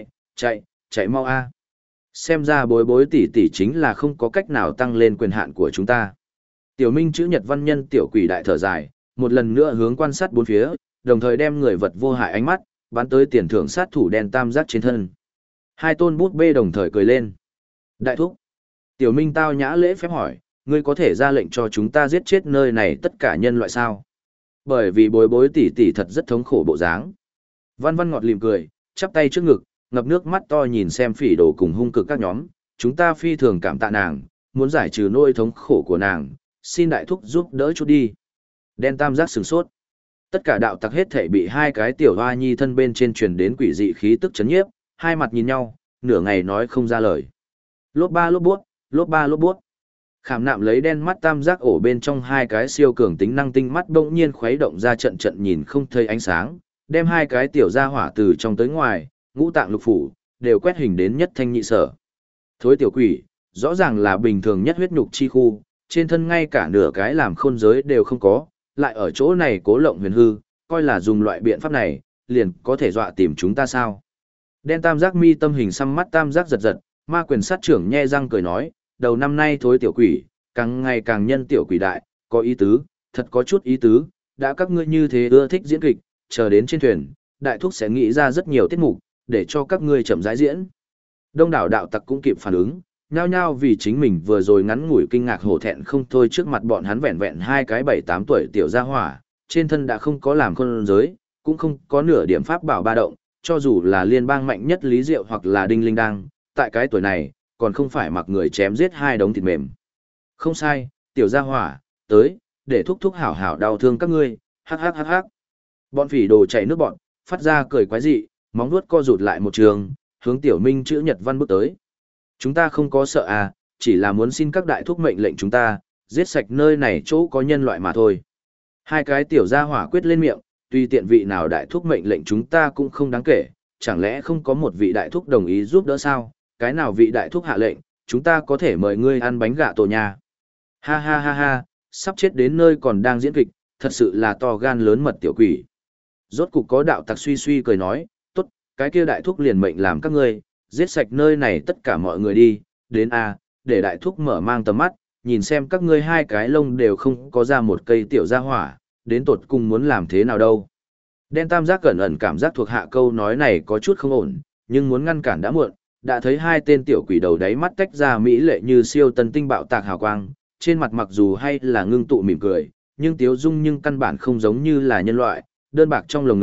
A: chạy mau a. Xem ra bối bối tỷ tỷ chính là không có cách nào tăng lên quyền hạn của chúng ta. Tiểu Minh chữ nhật văn nhân tiểu quỷ đại thở dài, một lần nữa hướng quan sát bốn phía, đồng thời đem người vật vô hại ánh mắt, bắn tới tiền thưởng sát thủ đen tam giác trên thân. Hai tôn bút bê đồng thời cười lên. Đại thúc. Tiểu Minh tao nhã lễ phép hỏi, ngươi có thể ra lệnh cho chúng ta giết chết nơi này tất cả nhân loại sao? Bởi vì bối bối tỷ tỷ thật rất thống khổ bộ dáng. Văn văn ngọt lìm cười, chắp tay trước ngực, ngập nước mắt to nhìn xem phỉ đồ cùng hung cực các nhóm, chúng ta phi thường cảm tạ nàng, muốn giải trừ nỗi thống khổ của nàng, xin đại thúc giúp đỡ chút đi. Đen tam giác sửng sốt. Tất cả đạo tặc hết thể bị hai cái tiểu hoa nhi thân bên trên truyền đến quỷ dị khí tức chấn nhiếp, hai mặt nhìn nhau, nửa ngày nói không ra lời. Lốp ba lốp buốt, lốp ba lốp buốt. Khảm nạm lấy đen mắt tam giác ổ bên trong hai cái siêu cường tính năng tinh mắt bỗng nhiên khuấy động ra trận trận nhìn không thấy ánh sáng, đem hai cái tiểu gia hỏa từ trong tới ngoài, ngũ tạng lục phủ, đều quét hình đến nhất thanh nhị sở. Thối tiểu quỷ, rõ ràng là bình thường nhất huyết nhục chi khu, trên thân ngay cả nửa cái làm khôn giới đều không có, lại ở chỗ này cố lộng huyền hư, coi là dùng loại biện pháp này, liền có thể dọa tìm chúng ta sao. Đen tam giác mi tâm hình xăm mắt tam giác giật giật, ma quyền sát trưởng nhe răng cười nói, đầu năm nay thối tiểu quỷ, càng ngày càng nhân tiểu quỷ đại, có ý tứ, thật có chút ý tứ, đã các ngươi như thế ưa thích diễn kịch, chờ đến trên thuyền, đại thúc sẽ nghĩ ra rất nhiều tiết mục, để cho các ngươi chậm rãi diễn. Đông đảo đạo tặc cũng kịp phản ứng, nhao nhao vì chính mình vừa rồi ngắn ngủi kinh ngạc hổ thẹn không thôi trước mặt bọn hắn vẹn vẹn hai cái 7-8 tuổi tiểu gia hỏa, trên thân đã không có làm khôn giới, cũng không có nửa điểm pháp bảo ba động, cho dù là liên bang mạnh nhất Lý Diệu hoặc là Đinh Linh Đăng, tại cái tuổi này, còn không phải mặc người chém giết hai đống thịt mềm. Không sai, tiểu gia hỏa, tới, để thúc thúc hảo hảo đau thương các ngươi, hắc hắc hắc hắc. Bọn phỉ đồ chảy nước bọn, phát ra cười quái dị, móng vuốt co rụt lại một trường, hướng tiểu Minh chữ nhật văn bước tới. Chúng ta không có sợ à, chỉ là muốn xin các đại thúc mệnh lệnh chúng ta, giết sạch nơi này chỗ có nhân loại mà thôi. Hai cái tiểu gia hỏa quyết lên miệng, tuy tiện vị nào đại thúc mệnh lệnh chúng ta cũng không đáng kể, chẳng lẽ không có một vị đại thúc đồng ý giúp đỡ sao, cái nào vị đại thúc hạ lệnh, chúng ta có thể mời ngươi ăn bánh gà tổ nhà. Ha ha ha ha, sắp chết đến nơi còn đang diễn kịch, thật sự là to gan lớn mật tiểu quỷ. Rốt cục có đạo tặc suy suy cười nói, tốt, cái kia đại thúc liền mệnh làm các ngươi, giết sạch nơi này tất cả mọi người đi, đến a, để đại thúc mở mang tầm mắt, nhìn xem các ngươi hai cái lông đều không có ra một cây tiểu gia hỏa, đến tột cùng muốn làm thế nào đâu. Đen tam giác cẩn ẩn cảm giác thuộc hạ câu nói này có chút không ổn, nhưng muốn ngăn cản đã muộn, đã thấy hai tên tiểu quỷ đầu đáy mắt tách ra mỹ lệ như siêu tân tinh bạo tạc hào quang, trên mặt mặc dù hay là ngưng tụ mỉm cười, nhưng tiếu dung nhưng căn bản không giống như là nhân loại, đơn bạc trong lồng ngực,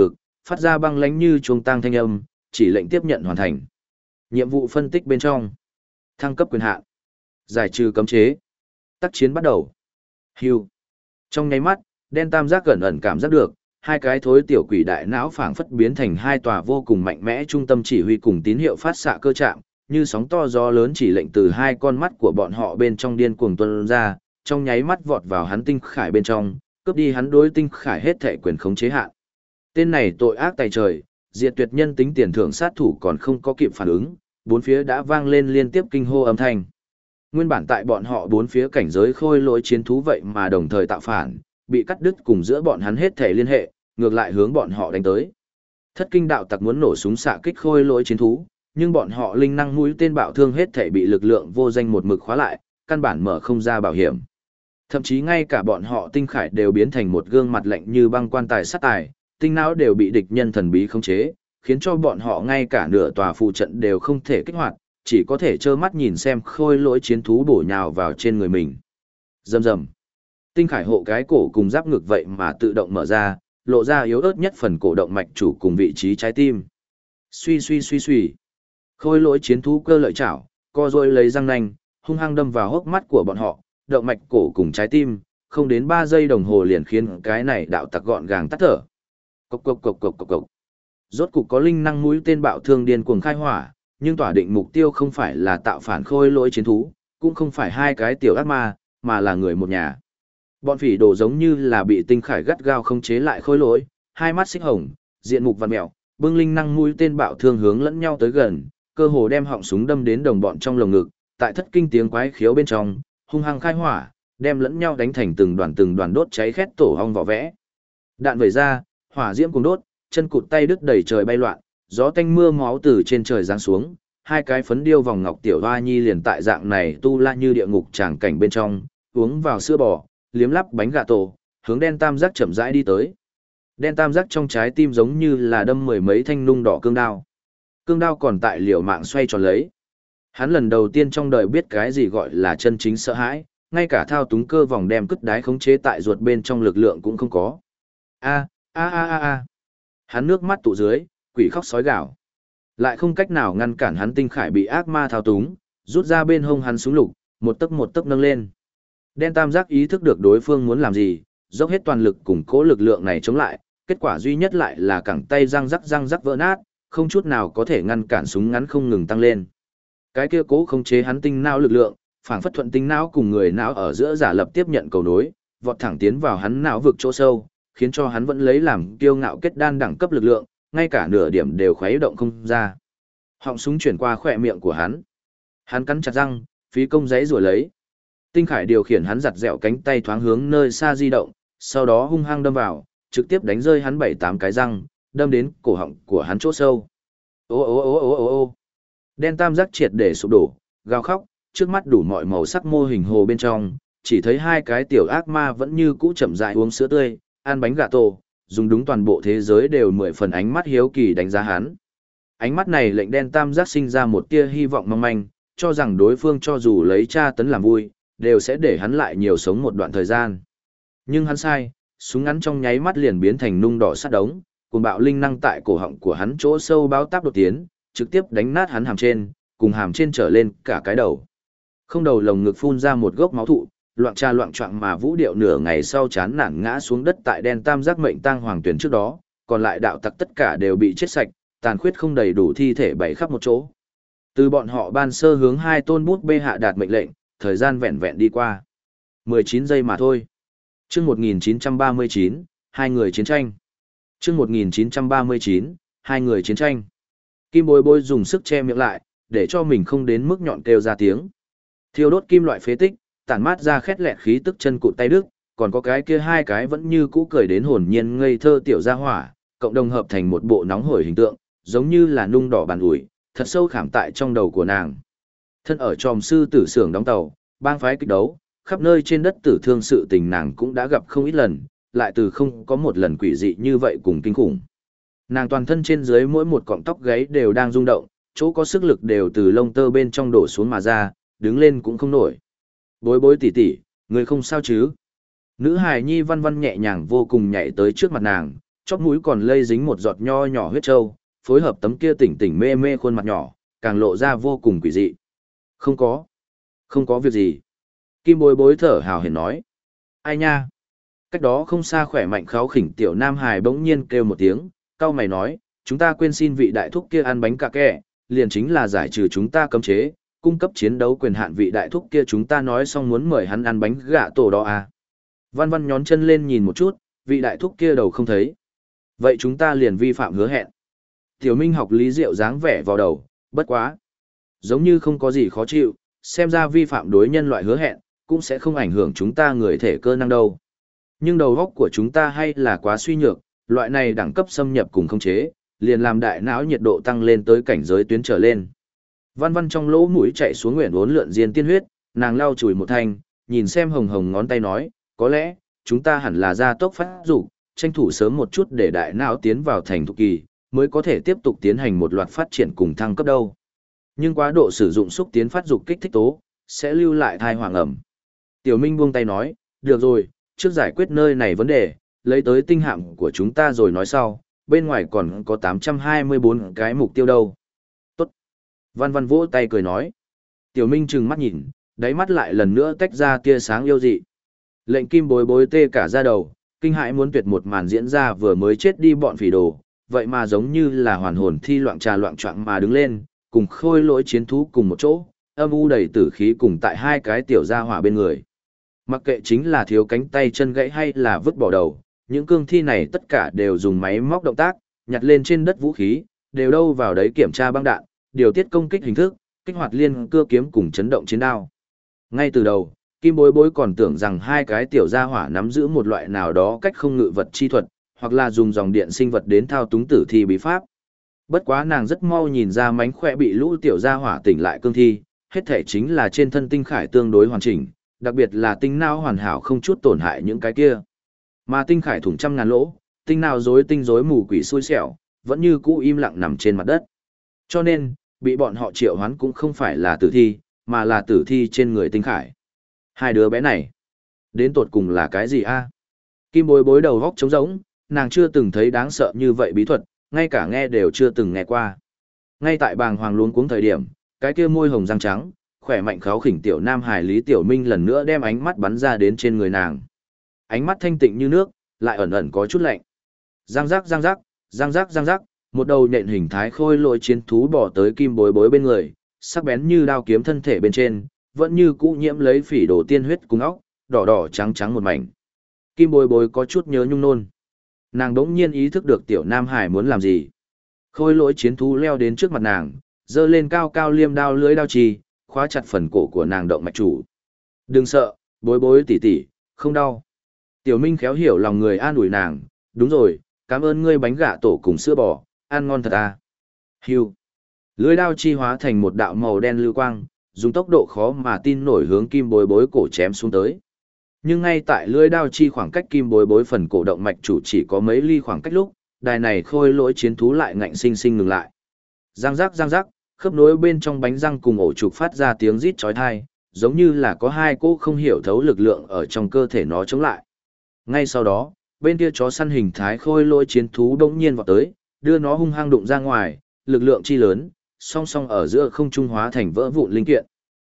A: phát ra băng lãnh như chuông tang thanh âm, chỉ lệnh tiếp nhận hoàn thành. Nhiệm vụ phân tích bên trong. Thăng cấp quyền hạn. Giải trừ cấm chế. Tác chiến bắt đầu. Hưu. Trong nháy mắt, đen tam giác gần ẩn cảm giác được, hai cái thối tiểu quỷ đại não phảng phất biến thành hai tòa vô cùng mạnh mẽ trung tâm chỉ huy cùng tín hiệu phát xạ cơ trạm, như sóng to gió lớn chỉ lệnh từ hai con mắt của bọn họ bên trong điên cuồng tuôn ra, trong nháy mắt vọt vào hắn tinh khải bên trong, cướp đi hắn đối tinh khải hết thệ quyền khống chế hạn. Tên này tội ác tày trời, diệt tuyệt nhân tính tiền thưởng sát thủ còn không có kịp phản ứng, bốn phía đã vang lên liên tiếp kinh hô âm thanh. Nguyên bản tại bọn họ bốn phía cảnh giới khôi lỗi chiến thú vậy mà đồng thời tạo phản, bị cắt đứt cùng giữa bọn hắn hết thể liên hệ, ngược lại hướng bọn họ đánh tới. Thất kinh đạo tặc muốn nổ súng xạ kích khôi lỗi chiến thú, nhưng bọn họ linh năng mũi tên bạo thương hết thể bị lực lượng vô danh một mực khóa lại, căn bản mở không ra bảo hiểm. Thậm chí ngay cả bọn họ tinh khải đều biến thành một gương mặt lạnh như băng quan tài sát tài, tinh não đều bị địch nhân thần bí khống chế, khiến cho bọn họ ngay cả nửa tòa phù trận đều không thể kích hoạt, chỉ có thể trơ mắt nhìn xem khôi lỗi chiến thú bổ nhào vào trên người mình. Rầm rầm. Tinh khải hộ cái cổ cùng giáp ngực vậy mà tự động mở ra, lộ ra yếu ớt nhất phần cổ động mạch chủ cùng vị trí trái tim. Suy suy suy suy. Khôi lỗi chiến thú cơ lợi chảo, co rôi lấy răng nanh, hung hăng đâm vào hốc mắt của bọn họ, động mạch cổ cùng trái tim, không đến 3 giây đồng hồ liền khiến cái này đạo tặc gọn gàng tắt thở. Cộc cộc cộc cộc cộc cộc. Rốt cục có linh năng mũi tên bạo thương điên cuồng khai hỏa, nhưng tỏa định mục tiêu không phải là tạo phản khôi lỗi chiến thú, cũng không phải hai cái tiểu ác ma, mà là người một nhà. Bọn phỉ đồ giống như là bị tinh khải gắt gao không chế lại khôi lỗi, hai mắt xích hồng, diện mục vằn mèo, bưng linh năng mũi tên bạo thương hướng lẫn nhau tới gần, cơ hồ đem họng súng đâm đến đồng bọn trong lồng ngực, tại thất kinh tiếng quái khiếu bên trong, hung hăng khai hỏa, đem lẫn nhau đánh thành từng đoàn đốt cháy khét tổ hong vỏ vẽ. Đạn vẩy ra, hỏa diễm cùng đốt, chân cụt tay đứt đầy trời bay loạn, gió tanh mưa máu từ trên trời giáng xuống, hai cái phấn điêu vòng ngọc tiểu hoa nhi liền tại dạng này tu la như địa ngục tràng cảnh bên trong, uống vào sữa bò, liếm lắp bánh gà tổ, hướng đen tam giác chậm rãi đi tới. Đen tam giác trong trái tim giống như là đâm mười mấy thanh nung đỏ cương đao. Cương đao còn tại liều mạng xoay tròn lấy. Hắn lần đầu tiên trong đời biết cái gì gọi là chân chính sợ hãi, ngay cả thao túng cơ vòng đem cất đái khống chế tại ruột bên trong lực lượng cũng không có. A a a a a. Hắn nước mắt tụ dưới, quỷ khóc sói gào. Lại không cách nào ngăn cản hắn tinh khải bị ác ma thao túng, rút ra bên hông hắn súng lục, một tấc nâng lên. Đen tam giác ý thức được đối phương muốn làm gì, dốc hết toàn lực củng cố lực lượng này chống lại, kết quả duy nhất lại là cẳng tay răng rắc vỡ nát, không chút nào có thể ngăn cản súng ngắn không ngừng tăng lên. Cái kia cố khống chế hắn tinh não lực lượng, phảng phất thuận tinh não cùng người não ở giữa giả lập tiếp nhận cầu nối, vọt thẳng tiến vào hắn não vực chỗ sâu, khiến cho hắn vẫn lấy làm kiêu ngạo kết đan đẳng cấp lực lượng, ngay cả nửa điểm đều khuấy động không ra. Họng súng chuyển qua khỏe miệng của hắn. Hắn cắn chặt răng, phí công giấy rủa lấy. Tinh khải điều khiển hắn giặt dẹo cánh tay thoáng hướng nơi xa di động, sau đó hung hăng đâm vào, trực tiếp đánh rơi hắn 7-8 cái răng, đâm đến cổ họng của hắn chỗ sâu. Ô ô ô ô ô ô. Đen tam giác triệt để sụp đổ, gào khóc, trước mắt đủ mọi màu sắc mô hình hồ bên trong, chỉ thấy hai cái tiểu ác ma vẫn như cũ chậm rãi uống sữa tươi, ăn bánh gà tổ, dùng đúng toàn bộ thế giới đều 10 phần ánh mắt hiếu kỳ đánh giá hắn. Ánh mắt này lệnh đen tam giác sinh ra một tia hy vọng mong manh, cho rằng đối phương cho dù lấy tra tấn làm vui, đều sẽ để hắn lại nhiều sống một đoạn thời gian. Nhưng hắn sai, súng ngắn trong nháy mắt liền biến thành nung đỏ sắt đống, cùng bạo linh năng tại cổ họng của hắn chỗ sâu báo táp đột tiến, trực tiếp đánh nát hắn hàm trên, cùng hàm trên trở lên cả cái đầu. Không đầu lồng ngực phun ra một gốc máu thụ, loạn choạng mà vũ điệu nửa ngày sau chán nản ngã xuống đất tại đen tam giác mệnh tang hoàng tuyển trước đó, còn lại đạo tặc tất cả đều bị chết sạch, tàn khuyết không đầy đủ thi thể bày khắp một chỗ. Từ bọn họ ban sơ hướng hai tôn bút bê hạ đạt mệnh lệnh, thời gian vẹn vẹn đi qua 19 giây mà thôi. Chương 1939, hai người chiến tranh. Chương 1939, hai người chiến tranh. Kim Bối Bối dùng sức che miệng lại, để cho mình không đến mức nhọn kêu ra tiếng. Thiêu đốt kim loại phế tích, tản mát ra khét lẹt khí tức chân cụt tay đứt, còn có cái kia hai cái vẫn như cũ cười đến hồn nhiên ngây thơ tiểu gia hỏa, cộng đồng hợp thành một bộ nóng hổi hình tượng, giống như là nung đỏ bàn ủi, thật sâu khảm tại trong đầu của nàng. Thân ở tròm sư tử xưởng đóng tàu, bang phái kịch đấu, khắp nơi trên đất tử thương sự tình nàng cũng đã gặp không ít lần, lại từ không có một lần quỷ dị như vậy cùng kinh khủng. Nàng toàn thân trên dưới mỗi một cọng tóc gáy đều đang rung động, chỗ có sức lực đều từ lông tơ bên trong đổ xuống mà ra, đứng lên cũng không nổi. Bối Bối tỉ tỉ, người không sao chứ? Nữ hài nhi văn văn nhẹ nhàng vô cùng nhảy tới trước mặt nàng, chóp mũi còn lây dính một giọt nho nhỏ huyết trâu, phối hợp tấm kia tỉnh tỉnh mê mê khuôn mặt nhỏ, càng lộ ra vô cùng quỷ dị. Không có việc gì. Kim bối bối thở hào hển nói. Ai nha? Cách đó không xa khỏe mạnh kháu khỉnh tiểu Nam Hải bỗng nhiên kêu một tiếng, cau mày nói, chúng ta quên xin vị đại thúc kia ăn bánh cà kẹ, liền chính là giải trừ chúng ta cấm chế, cung cấp chiến đấu quyền hạn vị đại thúc kia chúng ta nói xong muốn mời hắn ăn bánh gạ tổ đó à. Văn Văn nhón chân lên nhìn một chút, vị đại thúc kia đầu không thấy. Vậy chúng ta liền vi phạm hứa hẹn. Tiểu Minh học lý diệu dáng vẻ vào đầu, bất quá. Giống như không có gì khó chịu, xem ra vi phạm đối nhân loại hứa hẹn, cũng sẽ không ảnh hưởng chúng ta người thể cơ năng đâu. Nhưng đầu óc của chúng ta hay là quá suy nhược, loại này đẳng cấp xâm nhập cùng khống chế, liền làm đại não nhiệt độ tăng lên tới cảnh giới tuyến trở lên. Văn Văn trong lỗ mũi chạy xuống nguyện uốn lượn diên tiên huyết, nàng lau chùi một thanh, nhìn xem hồng hồng ngón tay nói, có lẽ, chúng ta hẳn là gia tốc phát dục, tranh thủ sớm một chút để đại não tiến vào thành thục kỳ, mới có thể tiếp tục tiến hành một loạt phát triển cùng thăng cấp đâu. Nhưng quá độ sử dụng xúc tiến phát dục kích thích tố, sẽ lưu lại thai hoàng ẩm. Tiểu Minh buông tay nói, được rồi, trước giải quyết nơi này vấn đề, lấy tới tinh hạm của chúng ta rồi nói sau, bên ngoài còn có 824 cái mục tiêu đâu. Tốt. Văn Văn vỗ tay cười nói. Tiểu Minh trừng mắt nhìn, đáy mắt lại lần nữa tách ra tia sáng yêu dị. Lệnh Kim bối bối tê cả da đầu, kinh hãi muốn tuyệt một màn diễn ra vừa mới chết đi bọn phỉ đồ, vậy mà giống như là hoàn hồn thi loạn trà loạn choạng mà đứng lên, cùng khôi lỗi chiến thú cùng một chỗ, âm u đầy tử khí cùng tại hai cái tiểu gia hỏa bên người. Mặc kệ chính là thiếu cánh tay chân gãy hay là vứt bỏ đầu, những cương thi này tất cả đều dùng máy móc động tác, nhặt lên trên đất vũ khí, đều đâu vào đấy kiểm tra băng đạn, điều tiết công kích hình thức, kích hoạt liên cưa kiếm cùng chấn động chiến đao. Ngay từ đầu, Kim bối bối còn tưởng rằng hai cái tiểu gia hỏa nắm giữ một loại nào đó cách không ngự vật chi thuật, hoặc là dùng dòng điện sinh vật đến thao túng tử thi bí pháp. Bất quá nàng rất mau nhìn ra mánh khỏe bị lũ tiểu gia hỏa tỉnh lại cương thi, hết thể chính là trên thân tinh khải tương đối hoàn chỉnh, đặc biệt là tinh não hoàn hảo không chút tổn hại những cái kia. Mà tinh khải thủng trăm ngàn lỗ, tinh nào tinh rối mù quỷ xui xẻo, vẫn như cũ im lặng nằm trên mặt đất. Cho nên, bị bọn họ triệu hoán cũng không phải là tử thi, mà là tử thi trên người tinh khải. Hai đứa bé này, đến tột cùng là cái gì a? Kim bối bối đầu góc trống rỗng, nàng chưa từng thấy đáng sợ như vậy bí thuật, ngay cả nghe đều chưa từng nghe qua. Ngay tại bàng hoàng luống cuống thời điểm, cái kia môi hồng răng trắng, khỏe mạnh kháo khỉnh tiểu Nam Hải Lý Tiểu Minh lần nữa đem ánh mắt bắn ra đến trên người nàng. Ánh mắt thanh tịnh như nước, lại ẩn ẩn có chút lạnh. Răng rắc răng rắc, răng rắc răng rắc, một đầu nhện hình thái khôi lỗi chiến thú bỏ tới Kim bối bối bên người, sắc bén như đao kiếm thân thể bên trên, vẫn như cũ nhiễm lấy phỉ đồ tiên huyết cùng óc, đỏ đỏ trắng trắng một mảnh. Kim bối bối có chút nhớ nhung nôn. Nàng đỗng nhiên ý thức được tiểu Nam Hải muốn làm gì. Khôi lỗi chiến thú leo đến trước mặt nàng, giơ lên cao cao liêm đao lưỡi đao chì, khóa chặt phần cổ của nàng động mạch chủ. Đừng sợ, bối bối tỉ tỉ, không đau. Tiểu Minh khéo hiểu lòng người an ủi nàng, đúng rồi, cảm ơn ngươi bánh gạ tổ cùng sữa bò, ăn ngon thật à. Hiu. Lưỡi đao chi hóa thành một đạo màu đen lưu quang, dùng tốc độ khó mà tin nổi hướng kim bối bối cổ chém xuống tới. Nhưng ngay tại lưỡi đao chi khoảng cách kim bối bối phần cổ động mạch chủ chỉ có mấy ly khoảng cách lúc, đài này khôi lỗi chiến thú lại ngạnh sinh sinh ngừng lại. Răng rắc, khớp nối bên trong bánh răng cùng ổ trục phát ra tiếng rít chói tai, giống như là có hai cỗ không hiểu thấu lực lượng ở trong cơ thể nó chống lại. Ngay sau đó, bên kia chó săn hình thái khôi lỗi chiến thú đống nhiên vọt tới, đưa nó hung hăng đụng ra ngoài, lực lượng chi lớn, song song ở giữa không trung hóa thành vỡ vụn linh kiện.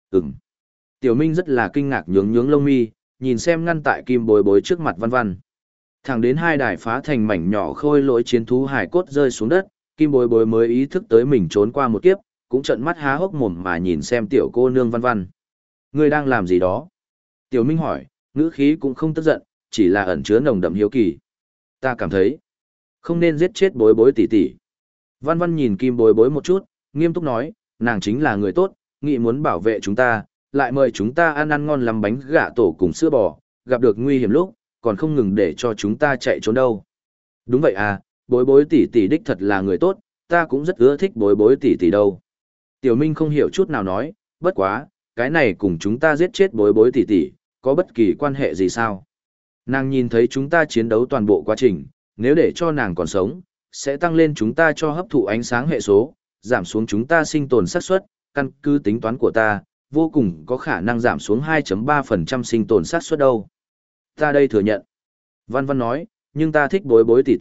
A: Tiểu Minh rất là kinh ngạc nhướng lông mi, nhìn xem ngăn tại kim bối bối trước mặt Văn Văn. Thẳng đến hai đài phá thành mảnh nhỏ khôi lỗi chiến thú hải cốt rơi xuống đất, kim bối bối mới ý thức tới mình trốn qua một kiếp, cũng trợn mắt há hốc mồm mà nhìn xem tiểu cô nương Văn Văn. Ngươi đang làm gì đó? Tiểu Minh hỏi, ngữ khí cũng không tức giận, chỉ là ẩn chứa nồng đậm hiếu kỳ. Ta cảm thấy, không nên giết chết bối bối tỷ tỷ. Văn Văn nhìn kim bối bối một chút, nghiêm túc nói, nàng chính là người tốt, nghĩ muốn bảo vệ chúng ta, lại mời chúng ta ăn ngon làm bánh gà tổ cùng sữa bò, gặp được nguy hiểm lúc, còn không ngừng để cho chúng ta chạy trốn đâu. Đúng vậy à, bối bối tỷ tỷ đích thật là người tốt, ta cũng rất ưa thích bối bối tỷ tỷ đâu. Tiểu Minh không hiểu chút nào nói, bất quá, cái này cùng chúng ta giết chết bối bối tỷ tỷ, có bất kỳ quan hệ gì sao? Nàng nhìn thấy chúng ta chiến đấu toàn bộ quá trình, nếu để cho nàng còn sống, sẽ tăng lên chúng ta cho hấp thụ ánh sáng hệ số, giảm xuống chúng ta sinh tồn xác suất, căn cứ tính toán của ta, vô cùng có khả năng giảm xuống 2.3% sinh tồn xác suất đâu. Ta đây thừa nhận. Văn Văn nói, nhưng ta thích bối bối tỷ tỷ,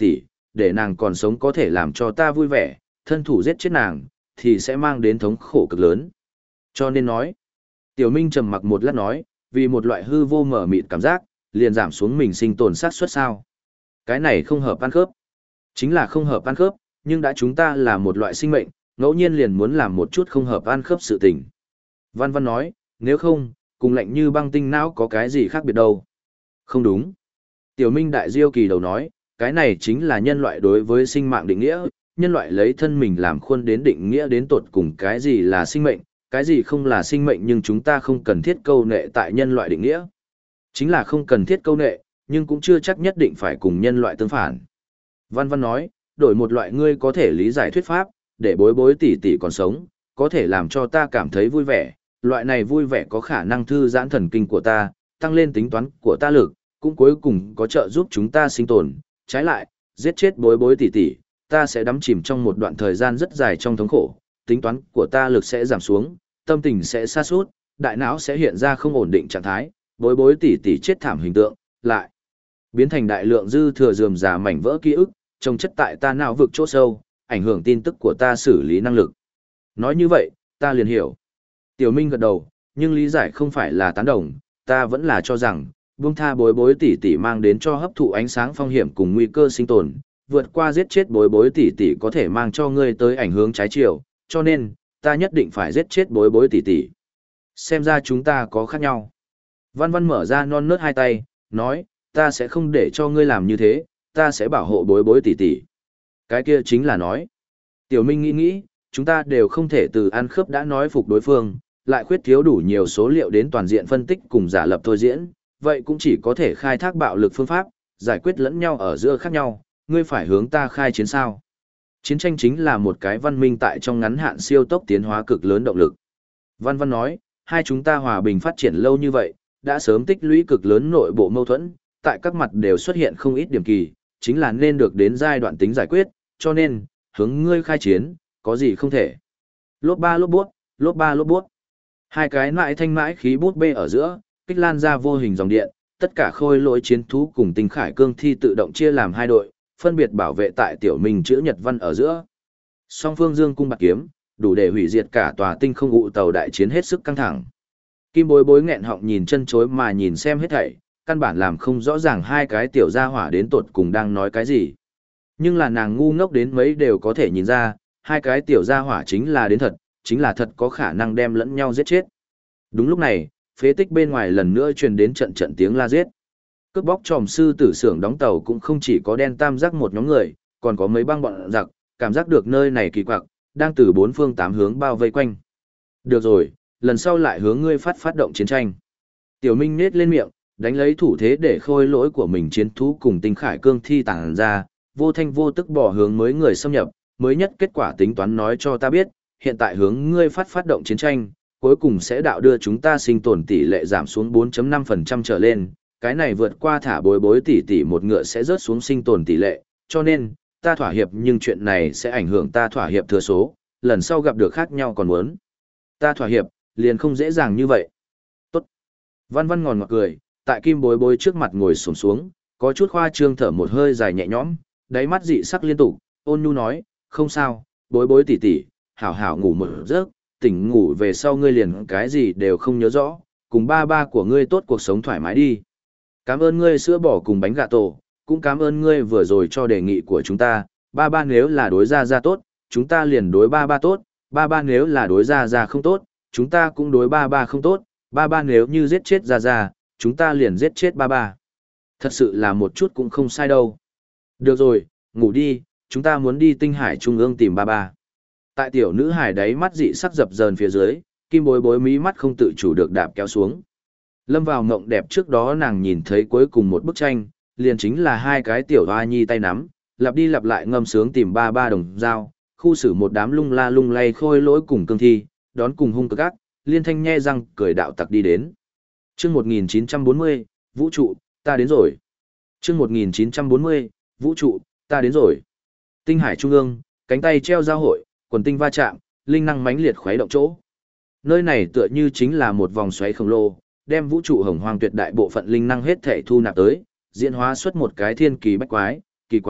A: để nàng còn sống có thể làm cho ta vui vẻ, thân thủ giết chết nàng, thì sẽ mang đến thống khổ cực lớn. Cho nên nói, Tiểu Minh trầm mặc một lát nói, vì một loại hư vô mở mịt cảm giác, liền giảm xuống mình sinh tồn sát suất sao. Cái này không hợp ăn khớp. Chính là không hợp ăn khớp, nhưng đã chúng ta là một loại sinh mệnh, ngẫu nhiên liền muốn làm một chút không hợp ăn khớp sự tình. Văn Văn nói, nếu không, cùng lạnh như băng tinh não có cái gì khác biệt đâu. Không đúng. Tiểu Minh đại diêu kỳ đầu nói, cái này chính là nhân loại đối với sinh mạng định nghĩa, nhân loại lấy thân mình làm khuôn đến định nghĩa đến tột cùng cái gì là sinh mệnh, cái gì không là sinh mệnh, nhưng chúng ta không cần thiết câu nệ tại nhân loại định nghĩa. Chính là không cần thiết câu nệ, nhưng cũng chưa chắc nhất định phải cùng nhân loại tương phản. Văn Văn nói, đổi một loại ngươi có thể lý giải thuyết pháp, để bối bối tỷ tỷ còn sống, có thể làm cho ta cảm thấy vui vẻ, loại này vui vẻ có khả năng thư giãn thần kinh của ta, tăng lên tính toán của ta lực, cũng cuối cùng có trợ giúp chúng ta sinh tồn. Trái lại, giết chết bối bối tỷ tỷ, ta sẽ đắm chìm trong một đoạn thời gian rất dài trong thống khổ, tính toán của ta lực sẽ giảm xuống, tâm tình sẽ sa sút, đại não sẽ hiện ra không ổn định trạng thái, bối bối tỷ tỷ chết thảm hình tượng, lại biến thành đại lượng dư thừa rườm rà mảnh vỡ ký ức, trồng chất tại ta não vực chỗ sâu, ảnh hưởng tin tức của ta xử lý năng lực. Nói như vậy, ta liền hiểu. Tiểu Minh gật đầu, nhưng lý giải không phải là tán đồng, ta vẫn là cho rằng, buông tha bối bối tỷ tỷ mang đến cho hấp thụ ánh sáng phong hiểm cùng nguy cơ sinh tồn, vượt qua giết chết bối bối tỷ tỷ có thể mang cho ngươi tới ảnh hưởng trái chiều, cho nên, ta nhất định phải giết chết bối bối tỷ tỷ. Xem ra chúng ta có khác nhau. Văn Văn mở ra non nớt hai tay, nói, ta sẽ không để cho ngươi làm như thế, ta sẽ bảo hộ bối bối tỷ tỷ. Cái kia chính là nói. Tiểu Minh nghĩ, chúng ta đều không thể từ ăn khớp đã nói phục đối phương, lại khuyết thiếu đủ nhiều số liệu đến toàn diện phân tích cùng giả lập thôi diễn, vậy cũng chỉ có thể khai thác bạo lực phương pháp, giải quyết lẫn nhau ở giữa khác nhau, ngươi phải hướng ta khai chiến sao. Chiến tranh chính là một cái văn minh tại trong ngắn hạn siêu tốc tiến hóa cực lớn động lực. Văn Văn nói, hai chúng ta hòa bình phát triển lâu như vậy, đã sớm tích lũy cực lớn nội bộ mâu thuẫn, tại các mặt đều xuất hiện không ít điểm kỳ, chính là nên được đến giai đoạn tính giải quyết, cho nên, hướng ngươi khai chiến, có gì không thể. Lốp ba lốp bút, lốp ba lốp bút. Hai cái mãi thanh mãi khí bút bê ở giữa, kích lan ra vô hình dòng điện, tất cả khôi lỗi chiến thú cùng tinh khải cương thi tự động chia làm hai đội, phân biệt bảo vệ tại Tiểu Minh chữ nhật văn ở giữa. Song phương dương cung bạc kiếm, đủ để hủy diệt cả tòa tinh không ngụ tàu đại chiến hết sức căng thẳng. Kim Bối Bối nghẹn họng nhìn chân chối mà nhìn xem hết thảy, căn bản làm không rõ ràng hai cái tiểu gia hỏa đến tột cùng đang nói cái gì. Nhưng là nàng ngu ngốc đến mấy đều có thể nhìn ra, hai cái tiểu gia hỏa chính là đến thật, chính là thật có khả năng đem lẫn nhau giết chết. Đúng lúc này, phế tích bên ngoài lần nữa truyền đến trận trận tiếng la giết. Cướp bóc tròm sư tử xưởng đóng tàu cũng không chỉ có đen tam giác một nhóm người, còn có mấy băng bọn giặc, cảm giác được nơi này kỳ quặc, đang từ bốn phương tám hướng bao vây quanh. Được rồi, lần sau lại hướng ngươi phát động chiến tranh. Tiểu Minh nết lên miệng, đánh lấy thủ thế để khôi lỗi của mình chiến thú cùng tinh khải cương thi tàng ra, vô thanh vô tức bỏ hướng mới người xâm nhập, mới nhất kết quả tính toán nói cho ta biết, hiện tại hướng ngươi phát động chiến tranh, cuối cùng sẽ đạo đưa chúng ta sinh tồn tỷ lệ giảm xuống 4.5% trở lên, cái này vượt qua thả bối bối tỷ một ngựa sẽ rớt xuống sinh tồn tỷ lệ, cho nên, ta thỏa hiệp nhưng chuyện này sẽ ảnh hưởng ta thỏa hiệp thừa số, lần sau gặp được khác nhau còn muốn. Ta thỏa hiệp, liền không dễ dàng như vậy. Tốt. Văn Văn ngòn ngọt cười, tại Kim Bối Bối trước mặt ngồi xổm xuống, có chút khoa trương thở một hơi dài nhẹ nhõm, đáy mắt dị sắc liên tục, ôn nhu nói, không sao, Bối Bối tỷ, hảo hảo ngủ một giấc, tỉnh ngủ về sau ngươi liền cái gì đều không nhớ rõ, cùng ba của ngươi tốt cuộc sống thoải mái đi. Cảm ơn ngươi sữa bò cùng bánh gà tổ, cũng cảm ơn ngươi vừa rồi cho đề nghị của chúng ta, ba nếu là đối ra tốt, chúng ta liền đối ba tốt, ba nếu là đối ra không tốt, chúng ta cũng đối ba không tốt, ba nếu như giết chết ra, chúng ta liền giết chết ba. Thật sự là một chút cũng không sai đâu. Được rồi, ngủ đi, chúng ta muốn đi tinh hải trung ương tìm ba. Tại tiểu nữ hải đáy mắt dị sắc dập dờn phía dưới, Kim Bối Bối mí mắt không tự chủ được đạp kéo xuống. Lâm vào mộng đẹp trước đó nàng nhìn thấy cuối cùng một bức tranh, liền chính là hai cái tiểu hoa nhi tay nắm, lặp đi lặp lại ngâm sướng tìm ba đồng dao, khu xử một đám lung la lung lay khôi lỗi cùng cương thi, đón cùng hung cực ác, liên thanh nhe răng cười đạo tặc đi đến. Chương 1940, vũ trụ, ta đến rồi. Chương 1940, vũ trụ, ta đến rồi. Tinh hải trung ương, cánh tay treo giao hội, quần tinh va chạm, linh năng mãnh liệt khuấy động chỗ. Nơi này tựa như chính là một vòng xoáy khổng lồ, đem vũ trụ hồng hoang tuyệt đại bộ phận linh năng hết thể thu nạp tới, diễn hóa xuất một cái thiên kỳ bách quái, kỳ quái,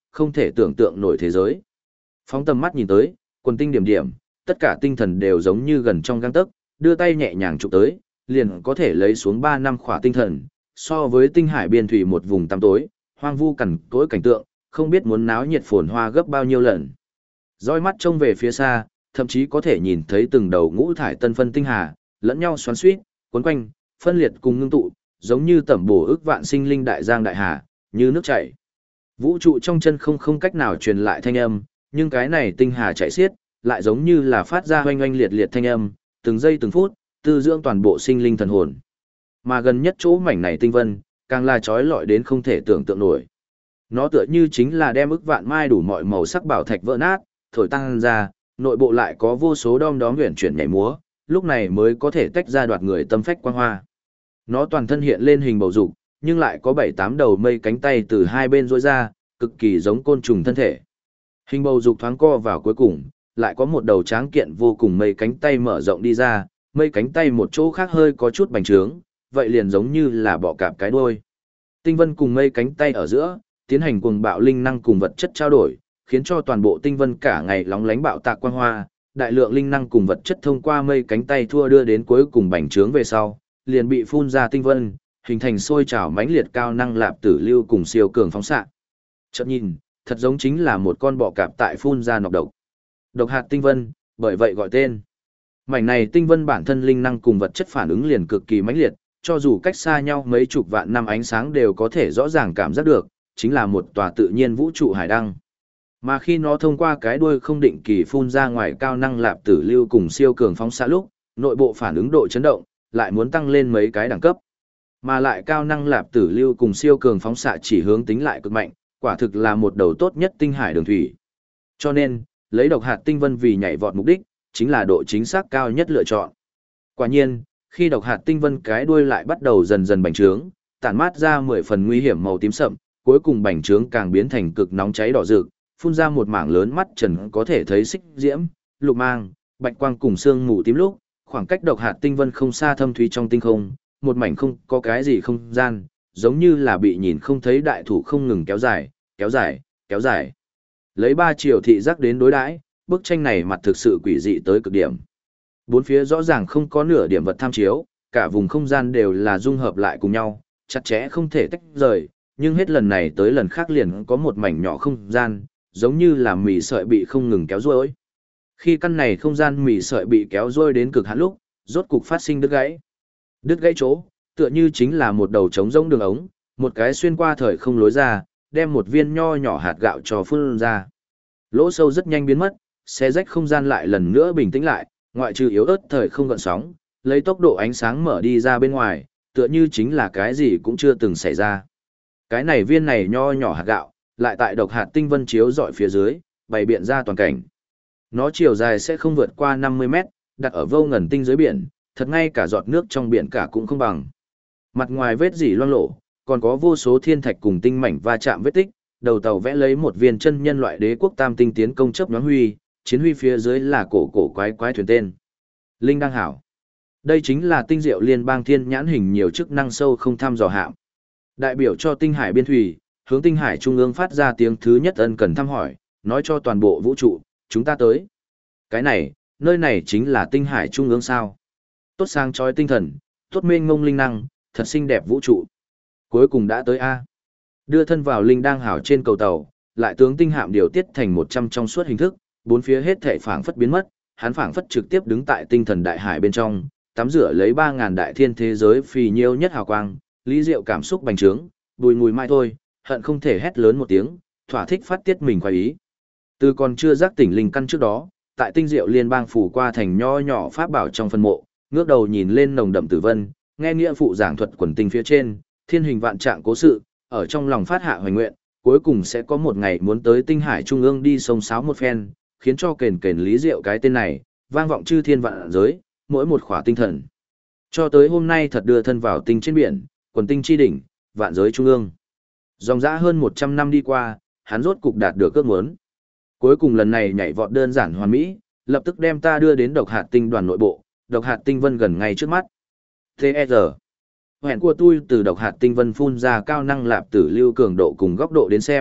A: không thể tưởng tượng nổi thế giới. Phóng tầm mắt nhìn tới, quần tinh điểm điểm, tất cả tinh thần đều giống như gần trong gang tấc, đưa tay nhẹ nhàng chụp tới, liền có thể lấy xuống 3 năm khỏa tinh thần, so với tinh hải biên thủy một vùng tăm tối, hoang vu cằn cỗi cảnh tượng, không biết muốn náo nhiệt phồn hoa gấp bao nhiêu lần. Dõi mắt trông về phía xa, thậm chí có thể nhìn thấy từng đầu ngũ thải tân phân tinh hà, lẫn nhau xoắn xuýt, cuốn quanh, phân liệt cùng ngưng tụ, giống như tẩm bổ ức vạn sinh linh đại giang đại hà, như nước chảy. Vũ trụ trong chân không cách nào truyền lại thanh âm, nhưng cái này tinh hà chảy xiết, lại giống như là phát ra oanh oanh liệt liệt thanh âm, từng giây từng phút, tư dưỡng toàn bộ sinh linh thần hồn. Mà gần nhất chỗ mảnh này tinh vân, càng là trói lọi đến không thể tưởng tượng nổi. Nó tựa như chính là đem ức vạn mai đủ mọi màu sắc bảo thạch vỡ nát, thổi tăng ra, nội bộ lại có vô số đom đóm huyền chuyển nhảy múa, lúc này mới có thể tách ra đoạt người tâm phách quang hoa. Nó toàn thân hiện lên hình bầu dục, nhưng lại có 7-8 đầu mây cánh tay từ hai bên rỗi ra, cực kỳ giống côn trùng thân thể. Hình bầu dục thoáng co vào cuối cùng, lại có một đầu tráng kiện vô cùng mây cánh tay mở rộng đi ra, mây cánh tay một chỗ khác hơi có chút bành trướng, vậy liền giống như là bọ cạp cái đuôi. Tinh vân cùng mây cánh tay ở giữa, tiến hành cuồng bạo linh năng cùng vật chất trao đổi, khiến cho toàn bộ tinh vân cả ngày lóng lánh bạo tạc quang hoa, đại lượng linh năng cùng vật chất thông qua mây cánh tay thua đưa đến cuối cùng bành trướng về sau, liền bị phun ra tinh vân, hình thành sôi trào mãnh liệt cao năng lạp tử lưu cùng siêu cường phóng xạ. Chợt nhìn, thật giống chính là một con bọ cạp tại phun ra nọc độc. Độc hạt tinh vân, bởi vậy gọi tên. Mảnh này tinh vân bản thân linh năng cùng vật chất phản ứng liền cực kỳ mãnh liệt, cho dù cách xa nhau mấy chục vạn năm ánh sáng đều có thể rõ ràng cảm giác được, chính là một tòa tự nhiên vũ trụ hải đăng. Mà khi nó thông qua cái đuôi không định kỳ phun ra ngoài cao năng lạp tử lưu cùng siêu cường phóng xạ lúc, nội bộ phản ứng độ chấn động lại muốn tăng lên mấy cái đẳng cấp. Mà lại cao năng lạp tử lưu cùng siêu cường phóng xạ chỉ hướng tính lại cực mạnh, quả thực là một đầu tốt nhất tinh hải đường thủy. Cho nên, lấy độc hạt tinh vân vì nhảy vọt mục đích, chính là độ chính xác cao nhất lựa chọn. Quả nhiên, khi độc hạt tinh vân cái đuôi lại bắt đầu dần dần bành trướng, tản mát ra 10 phần nguy hiểm màu tím sậm, cuối cùng bành trướng càng biến thành cực nóng cháy đỏ rực, phun ra một mảng lớn mắt trần có thể thấy xích diễm, lục mang, bạch quang cùng sương mù tím lúc, khoảng cách độc hạt tinh vân không xa thâm thúy trong tinh không, một mảnh không có cái gì không gian, giống như là bị nhìn không thấy đại thủ không ngừng kéo dài, kéo dài, kéo dài. Lấy 3 chiều thị giác đến đối đãi, bức tranh này mặt thực sự quỷ dị tới cực điểm. Bốn phía rõ ràng không có nửa điểm vật tham chiếu, cả vùng không gian đều là dung hợp lại cùng nhau, chặt chẽ không thể tách rời, nhưng hết lần này tới lần khác liền có một mảnh nhỏ không gian, giống như là mì sợi bị không ngừng kéo duỗi. Khi căn này không gian mì sợi bị kéo duỗi đến cực hạn lúc, rốt cục phát sinh đứt gãy. Đứt gãy chỗ, tựa như chính là một đầu trống rỗng đường ống, một cái xuyên qua thời không lối ra, đem một viên nho nhỏ hạt gạo cho phun ra. Lỗ sâu rất nhanh biến mất, xé rách không gian lại lần nữa bình tĩnh lại, ngoại trừ yếu ớt thời không gợn sóng, lấy tốc độ ánh sáng mở đi ra bên ngoài, tựa như chính là cái gì cũng chưa từng xảy ra. Cái này viên này nho nhỏ hạt gạo, lại tại độc hạt tinh vân chiếu dọi phía dưới, bày biện ra toàn cảnh. Nó chiều dài sẽ không vượt qua 50 mét, đặt ở vô ngần tinh dưới biển, thật ngay cả giọt nước trong biển cả cũng không bằng. Mặt ngoài vết dỉ loang lổ, còn có vô số thiên thạch cùng tinh mảnh va chạm vết tích, đầu tàu vẽ lấy một viên chân nhân loại đế quốc tam tinh tiến công chớp nhoáng huy, chiến huy phía dưới là cổ cổ quái quái thuyền tên. Linh Đăng Hảo. Đây chính là tinh diệu liên bang thiên nhãn hình nhiều chức năng sâu không thăm dò hạm. Đại biểu cho tinh hải biên thủy, hướng tinh hải trung ương phát ra tiếng thứ nhất ân cần thăm hỏi, nói cho toàn bộ vũ trụ, chúng ta tới. Cái này, nơi này chính là tinh hải trung ương sao. Tốt sáng chói tinh thần, tốt mênh ngông linh năng, thật xinh đẹp vũ trụ. Cuối cùng đã tới A. Đưa thân vào Linh Đăng Hảo trên cầu tàu, lại tướng tinh hạm điều tiết thành 100 trong suốt hình thức, bốn phía hết thảy phảng phất biến mất, hắn phảng phất trực tiếp đứng tại tinh thần đại hải bên trong, tắm rửa lấy 3000 đại thiên thế giới phì nhiêu nhất hào quang, lý diệu cảm xúc bành trướng, bùi ngùi mai thôi, hận không thể hét lớn một tiếng, thỏa thích phát tiết mình khoái ý. Từ còn chưa giác tỉnh linh căn trước đó, tại tinh diệu liên bang phủ qua thành nho nhỏ pháp bảo trong phân mộ, ngước đầu nhìn lên nồng đậm tử vân, nghe nghĩa phụ giảng thuật quần tinh phía trên, thiên hình vạn trạng cố sự, ở trong lòng phát hạ hoài nguyện, cuối cùng sẽ có một ngày muốn tới tinh hải trung ương đi sông sáo một phen, khiến cho kền kền lý diệu cái tên này, vang vọng chư thiên vạn giới, mỗi một khỏa tinh thần. Cho tới hôm nay thật đưa thân vào tinh trên biển, quần tinh chi đỉnh, vạn giới trung ương. Dòng dã hơn 100 năm đi qua, hắn rốt cục đạt được ước muốn. Cuối cùng lần này nhảy vọt đơn giản hoàn mỹ, lập tức đem ta đưa đến độc hạt tinh đoàn nội bộ, độc hạt tinh vân gần ngay trước mắt. T.E.R. Hẹn của tôi từ độc hạt tinh vân phun ra cao năng lạp tử lưu cường độ cùng góc độ đến xem,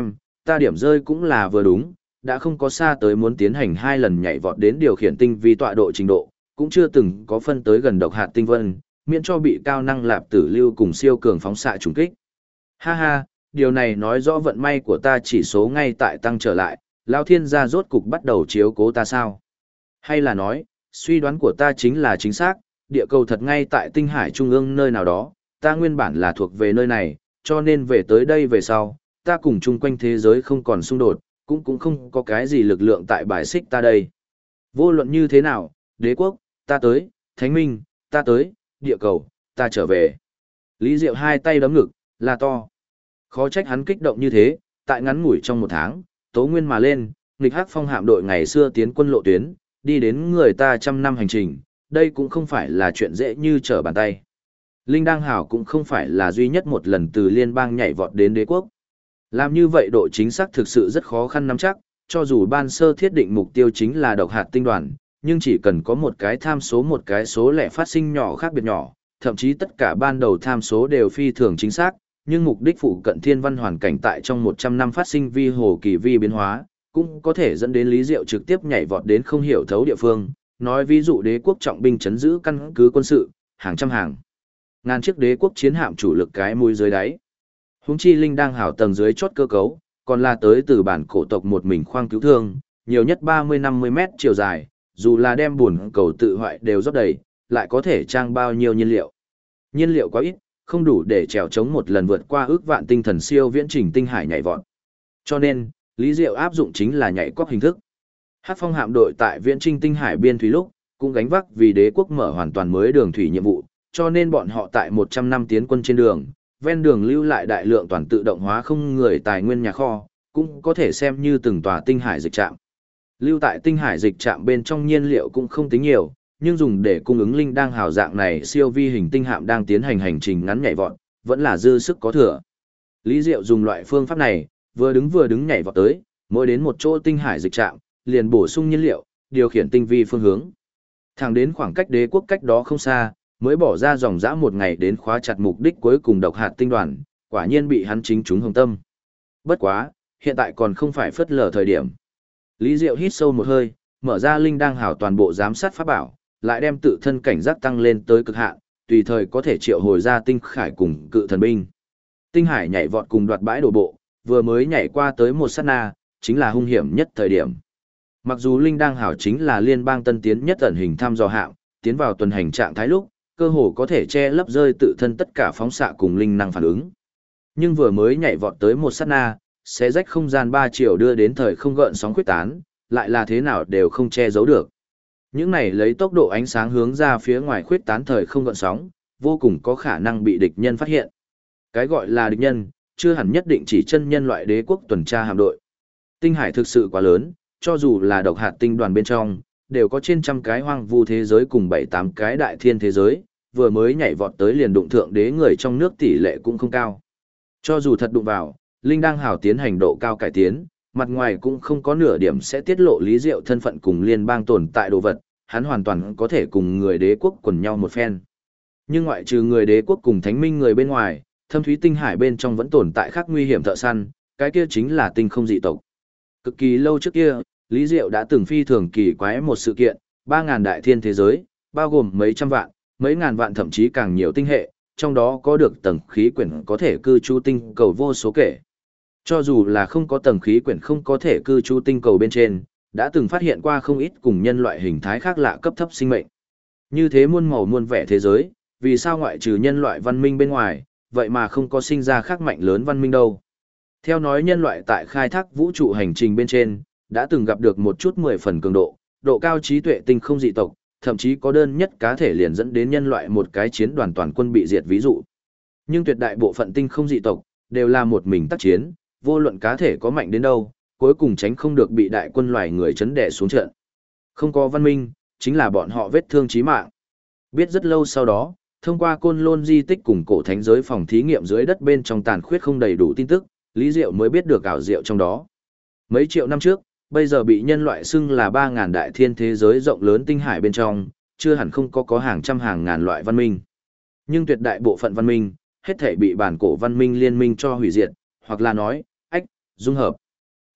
A: ta điểm rơi cũng là vừa đúng, đã không có xa tới muốn tiến hành 2 lần nhảy vọt đến điều khiển tinh vi tọa độ trình độ, cũng chưa từng có phân tới gần độc hạt tinh vân, miễn cho bị cao năng lạp tử lưu cùng siêu cường phóng xạ trùng kích. Ha ha, điều này nói rõ vận may của ta chỉ số ngay tại tăng trở lại, Lão Thiên gia rốt cục bắt đầu chiếu cố ta sao? Hay là nói, suy đoán của ta chính là chính xác, địa cầu thật ngay tại tinh hải trung ương nơi nào đó, ta nguyên bản là thuộc về nơi này, cho nên về tới đây về sau, ta cùng chung quanh thế giới không còn xung đột, cũng không có cái gì lực lượng tại bài xích ta đây. Vô luận như thế nào, đế quốc, ta tới, thánh minh, ta tới, địa cầu, ta trở về. Lý Diệu hai tay đấm ngực, la to. Khó trách hắn kích động như thế, tại ngắn ngủi trong 1 tháng, tố nguyên mà lên, nghịch hắc phong hạm đội ngày xưa tiến quân lộ tuyến, đi đến người ta 100 năm hành trình, đây cũng không phải là chuyện dễ như trở bàn tay. Linh Đăng Hảo cũng không phải là duy nhất một lần từ liên bang nhảy vọt đến đế quốc. Làm như vậy độ chính xác thực sự rất khó khăn nắm chắc, cho dù ban sơ thiết định mục tiêu chính là độc hạt tinh đoàn, nhưng chỉ cần có một cái tham số một cái số lẻ phát sinh nhỏ khác biệt nhỏ, thậm chí tất cả ban đầu tham số đều phi thường chính xác, nhưng mục đích phụ cận thiên văn hoàn cảnh tại trong 100 năm phát sinh vi hồ kỳ vi biến hóa, cũng có thể dẫn đến Lý Diệu trực tiếp nhảy vọt đến không hiểu thấu địa phương, nói ví dụ đế quốc trọng binh chấn giữ căn cứ quân sự, hàng trăm hàng ngàn chiếc đế quốc chiến hạm chủ lực cái mũi dưới đáy. Huống chi Linh đang hảo tầng dưới chốt cơ cấu, còn là tới từ bản cổ tộc một mình khoang cứu thương, nhiều nhất 30-50 mét chiều dài, dù là đem buồn cầu tự hoại đều rót đầy, lại có thể trang bao nhiêu nhiên liệu. Nhiên liệu quá ít, không đủ để trèo chống một lần vượt qua ước vạn tinh thần siêu viễn trình tinh hải nhảy vọt. Cho nên, Lý Diệu áp dụng chính là nhảy cóc hình thức. Hắc Phong hạm đội tại viễn trình tinh hải biên thủy lúc, cũng gánh vác vì đế quốc mở hoàn toàn mới đường thủy nhiệm vụ, cho nên bọn họ tại 100 năm tiến quân trên đường, ven đường lưu lại đại lượng toàn tự động hóa không người tài nguyên nhà kho, cũng có thể xem như từng tòa tinh hải dịch trạm. Lưu tại tinh hải dịch trạm bên trong nhiên liệu cũng không tính nhiều, nhưng dùng để cung ứng Linh đang hào dạng này siêu vi hình tinh hạm đang tiến hành hành trình ngắn nhảy vọt, vẫn là dư sức có thừa. Lý Diệu dùng loại phương pháp này, vừa đứng nhảy vọt tới, mỗi đến một chỗ tinh hải dịch trạm, liền bổ sung nhiên liệu, điều khiển tinh vi phương hướng. Thẳng đến khoảng cách đế quốc cách đó không xa, mới bỏ ra dòng dã 1 ngày đến khóa chặt mục đích cuối cùng độc hạt tinh đoàn, quả nhiên bị hắn chính trúng hồng tâm. Bất quá, hiện tại còn không phải phất lờ thời điểm. Lý Diệu hít sâu một hơi, mở ra Linh đang hào toàn bộ giám sát pháp bảo, lại đem tự thân cảnh giác tăng lên tới cực hạn, tùy thời có thể triệu hồi ra tinh khải cùng cự thần binh. Tinh hải nhảy vọt cùng đoạt bãi đổ bộ, vừa mới nhảy qua tới một sát na, chính là hung hiểm nhất thời điểm. Mặc dù Linh đang hảo chính là liên bang tân tiến nhất ẩn hình thăm dò hạm, tiến vào tuần hành trạng thái lúc, cơ hồ có thể che lấp rơi tự thân tất cả phóng xạ cùng linh năng phản ứng. Nhưng vừa mới nhảy vọt tới một sát na, xé rách không gian 3 chiều đưa đến thời không gợn sóng khuyết tán, lại là thế nào đều không che giấu được. Những này lấy tốc độ ánh sáng hướng ra phía ngoài khuyết tán thời không gợn sóng, vô cùng có khả năng bị địch nhân phát hiện. Cái gọi là địch nhân, chưa hẳn nhất định chỉ chân nhân loại đế quốc tuần tra hạm đội. Tinh hải thực sự quá lớn, cho dù là độc hạt tinh đoàn bên trong, đều có trên 100 cái hoang vu thế giới cùng 7-8 cái đại thiên thế giới, vừa mới nhảy vọt tới liền đụng thượng đế người trong nước tỷ lệ cũng không cao. Cho dù thật đụng vào, Linh đang hào tiến hành độ cao cải tiến, mặt ngoài cũng không có nửa điểm sẽ tiết lộ Lý Diệu thân phận cùng liên bang tồn tại đồ vật, hắn hoàn toàn có thể cùng người đế quốc quần nhau một phen. Nhưng ngoại trừ người đế quốc cùng thánh minh người bên ngoài, thâm thúy tinh hải bên trong vẫn tồn tại khác nguy hiểm thợ săn, cái kia chính là tinh không dị tộc. Cực kỳ lâu trước kia, Lý Diệu đã từng phi thường kỳ quái một sự kiện, 3.000 đại thiên thế giới, bao gồm mấy trăm vạn, mấy ngàn vạn thậm chí càng nhiều tinh hệ, trong đó có được tầng khí quyển có thể cư trú tinh cầu vô số kể. Cho dù là không có tầng khí quyển không có thể cư trú tinh cầu bên trên, đã từng phát hiện qua không ít cùng nhân loại hình thái khác lạ cấp thấp sinh mệnh. Như thế muôn màu muôn vẻ thế giới, vì sao ngoại trừ nhân loại văn minh bên ngoài, vậy mà không có sinh ra khác mạnh lớn văn minh đâu. Theo nói nhân loại tại khai thác vũ trụ hành trình bên trên, đã từng gặp được một chút 10 phần cường độ, độ cao trí tuệ tinh không dị tộc, thậm chí có đơn nhất cá thể liền dẫn đến nhân loại một cái chiến đoàn toàn quân bị diệt ví dụ. Nhưng tuyệt đại bộ phận tinh không dị tộc, đều là một mình tác chiến, vô luận cá thể có mạnh đến đâu, cuối cùng tránh không được bị đại quân loài người chấn đè xuống trận. Không có văn minh, chính là bọn họ vết thương chí mạng. Biết rất lâu sau đó, thông qua côn lôn di tích cùng cổ thánh giới phòng thí nghiệm dưới đất bên trong tàn khuyết không đầy đủ tin tức, Lý Diệu mới biết được ảo diệu trong đó. Mấy triệu năm trước, bây giờ bị nhân loại xưng là 3.000 đại thiên thế giới rộng lớn tinh hải bên trong, chưa hẳn không có hàng trăm hàng ngàn loại văn minh. Nhưng tuyệt đại bộ phận văn minh, hết thảy bị bản cổ văn minh liên minh cho hủy diệt, hoặc là nói, dung hợp.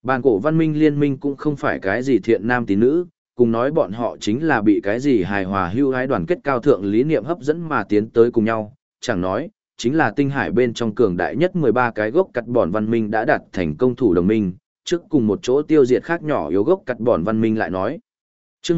A: Bàn cổ văn minh liên minh cũng không phải cái gì thiện nam tín nữ, cùng nói bọn họ chính là bị cái gì hài hòa hưu hái đoàn kết cao thượng lý niệm hấp dẫn mà tiến tới cùng nhau, chẳng nói, chính là tinh hải bên trong cường đại nhất 13 cái gốc cắt bòn văn minh đã đạt thành công thủ đồng minh, trước cùng một chỗ tiêu diệt khác nhỏ yếu gốc cắt bòn văn minh lại nói. Chương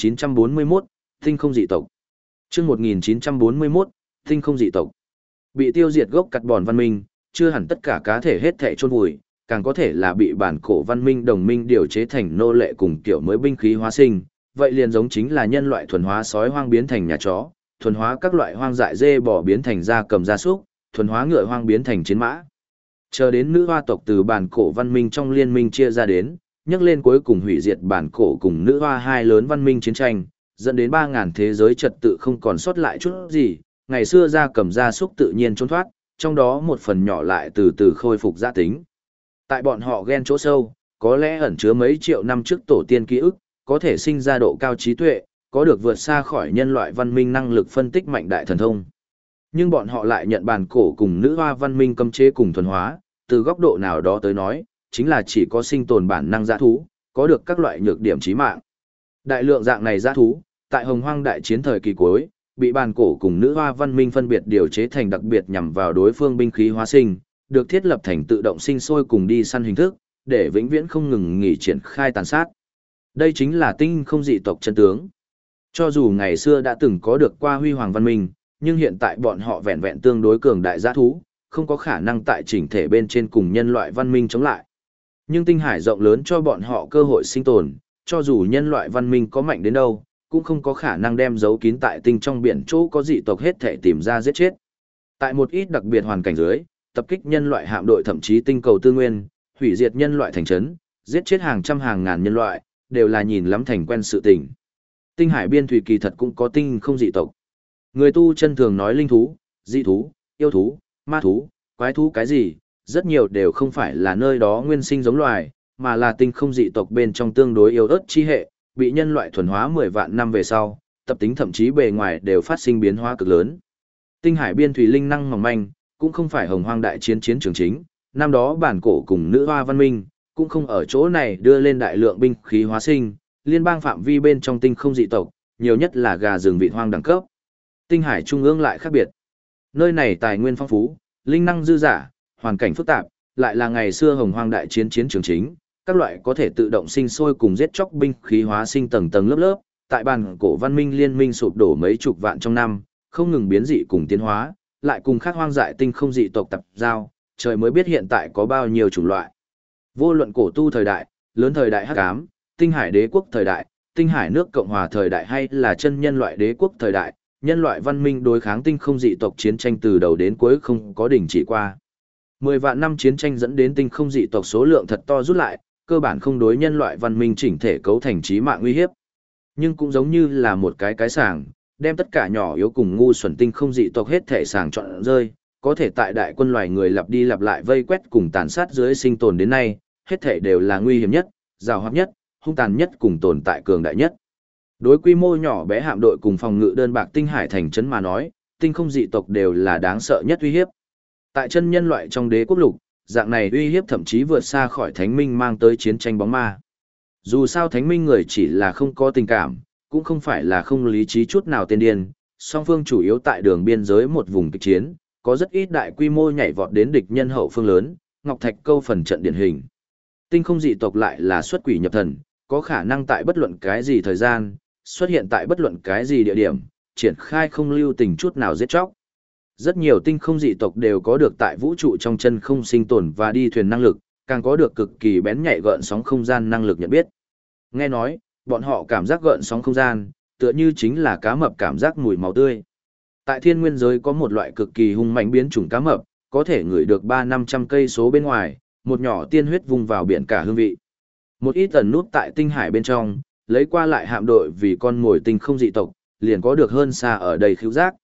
A: 1941, tinh không dị tộc. Chương 1941, tinh không dị tộc. Bị tiêu diệt gốc cắt bòn văn minh, chưa hẳn tất cả cá thể hết thảy chôn vùi, càng có thể là bị bản cổ văn minh đồng minh điều chế thành nô lệ cùng kiểu mới binh khí hóa sinh, vậy liền giống chính là nhân loại thuần hóa sói hoang biến thành nhà chó, thuần hóa các loại hoang dại dê bò biến thành gia cầm gia súc, thuần hóa ngựa hoang biến thành chiến mã. Chờ đến nữ hoa tộc từ bản cổ văn minh trong liên minh chia ra đến, nhắc lên cuối cùng hủy diệt bản cổ cùng nữ hoa hai lớn văn minh chiến tranh, dẫn đến 3000 thế giới trật tự không còn sót lại chút gì, ngày xưa gia cầm gia súc tự nhiên trốn thoát, trong đó một phần nhỏ lại từ từ khôi phục gia tính. Tại bọn họ ghen chỗ sâu, có lẽ ẩn chứa mấy triệu năm trước tổ tiên ký ức, có thể sinh ra độ cao trí tuệ, có được vượt xa khỏi nhân loại văn minh năng lực phân tích mạnh đại thần thông. Nhưng bọn họ lại nhận bản cổ cùng nữ hoa văn minh cấm chế cùng thuần hóa, từ góc độ nào đó tới nói, chính là chỉ có sinh tồn bản năng dã thú, có được các loại nhược điểm chí mạng. Đại lượng dạng này dã thú, tại Hồng Hoang đại chiến thời kỳ cuối, bị bản cổ cùng nữ hoa văn minh phân biệt điều chế thành đặc biệt nhằm vào đối phương binh khí hóa sinh, được thiết lập thành tự động sinh sôi cùng đi săn hình thức, để vĩnh viễn không ngừng nghỉ triển khai tàn sát. Đây chính là tinh không dị tộc chân tướng. Cho dù ngày xưa đã từng có được qua huy hoàng văn minh, nhưng hiện tại bọn họ vẹn vẹn tương đối cường đại giã thú, không có khả năng tại chỉnh thể bên trên cùng nhân loại văn minh chống lại. Nhưng tinh hải rộng lớn cho bọn họ cơ hội sinh tồn, cho dù nhân loại văn minh có mạnh đến đâu, cũng không có khả năng đem giấu kín tại tinh trong biển chỗ có dị tộc hết thể tìm ra giết chết. Tại một ít đặc biệt hoàn cảnh dưới, tập kích nhân loại hạm đội thậm chí tinh cầu tư nguyên, hủy diệt nhân loại thành trấn, giết chết hàng trăm hàng ngàn nhân loại, đều là nhìn lắm thành quen sự tình. Tinh hải biên thủy kỳ thật cũng có tinh không dị tộc. Người tu chân thường nói linh thú, dị thú, yêu thú, ma thú, quái thú cái gì, rất nhiều đều không phải là nơi đó nguyên sinh giống loài, mà là tinh không dị tộc bên trong tương đối yếu ớt chi hệ, bị nhân loại thuần hóa 10 vạn năm về sau, tập tính thậm chí bề ngoài đều phát sinh biến hóa cực lớn. Tinh hải biên thủy linh năng mỏng manh, cũng không phải Hồng Hoang đại chiến chiến trường chính, năm đó bản cổ cùng nữ hoa văn minh, cũng không ở chỗ này đưa lên đại lượng binh khí hóa sinh, liên bang phạm vi bên trong tinh không dị tộc, nhiều nhất là gà rừng vịt hoang đẳng cấp. Tinh hải trung ương lại khác biệt. Nơi này tài nguyên phong phú, linh năng dư dả, hoàn cảnh phức tạp, lại là ngày xưa Hồng Hoang đại chiến chiến trường chính, các loại có thể tự động sinh sôi cùng giết chóc binh khí hóa sinh tầng tầng lớp lớp, tại bản cổ văn minh liên minh sụp đổ mấy chục vạn trong năm, không ngừng biến dị cùng tiến hóa, lại cùng khác hoang dại tinh không dị tộc tập giao, trời mới biết hiện tại có bao nhiêu chủng loại. Vô luận cổ tu thời đại, lớn thời đại hắc ám, tinh hải đế quốc thời đại, tinh hải nước cộng hòa thời đại hay là chân nhân loại đế quốc thời đại, nhân loại văn minh đối kháng tinh không dị tộc chiến tranh từ đầu đến cuối không có đình chỉ qua. 10 vạn năm chiến tranh dẫn đến tinh không dị tộc số lượng thật to rút lại, cơ bản không đối nhân loại văn minh chỉnh thể cấu thành chí mạng uy hiếp. Nhưng cũng giống như là một cái sàng, đem tất cả nhỏ yếu cùng ngu xuẩn tinh không dị tộc hết thể sàng chọn rơi, có thể tại đại quân loài người lặp đi lặp lại vây quét cùng tàn sát dưới sinh tồn đến nay, hết thể đều là nguy hiểm nhất, giàu hoạt nhất, hung tàn nhất cùng tồn tại cường đại nhất. Đối quy mô nhỏ bé hạm đội cùng phòng ngự đơn bạc tinh hải thành trấn mà nói, tinh không dị tộc đều là đáng sợ nhất uy hiếp. Tại chân nhân loại trong đế quốc lục, dạng này uy hiếp thậm chí vượt xa khỏi thánh minh mang tới chiến tranh bóng ma. Dù sao thánh minh người chỉ là không có tình cảm, cũng không phải là không lý trí chút nào tiên điên, song phương chủ yếu tại đường biên giới một vùng kịch chiến, có rất ít đại quy mô nhảy vọt đến địch nhân hậu phương lớn, Ngọc Thạch câu phần trận điển hình. Tinh không dị tộc lại là xuất quỷ nhập thần, có khả năng tại bất luận cái gì thời gian, xuất hiện tại bất luận cái gì địa điểm, triển khai không lưu tình chút nào giết chóc. Rất nhiều tinh không dị tộc đều có được tại vũ trụ trong chân không sinh tồn và đi thuyền năng lực, càng có được cực kỳ bén nhạy gợn sóng không gian năng lực nhận biết. Nghe nói, bọn họ cảm giác gợn sóng không gian, tựa như chính là cá mập cảm giác mùi máu tươi. Tại thiên nguyên giới có một loại cực kỳ hung mãnh biến chủng cá mập, có thể ngửi được 300-500 cây số bên ngoài, một nhỏ tiên huyết vung vào biển cả hương vị. Một ít ẩn nút tại tinh hải bên trong, lấy qua lại hạm đội vì con mồi tinh không dị tộc, liền có được hơn xa ở đầy khứu giác.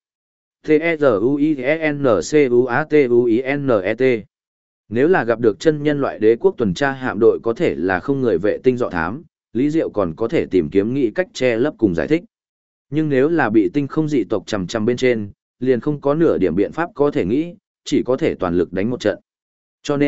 A: T-E-Z-U-I-N-C-U-A-T-U-I-N-E-T. Nếu là gặp được chân nhân loại đế quốc tuần tra hạm đội có thể là không người vệ tinh dọ thám, Lý Diệu còn có thể tìm kiếm nghĩ cách che lấp cùng giải thích. Nhưng nếu là bị tinh không dị tộc chằm chằm bên trên, liền không có nửa điểm biện pháp có thể nghĩ, chỉ có thể toàn lực đánh một trận. Cho nên,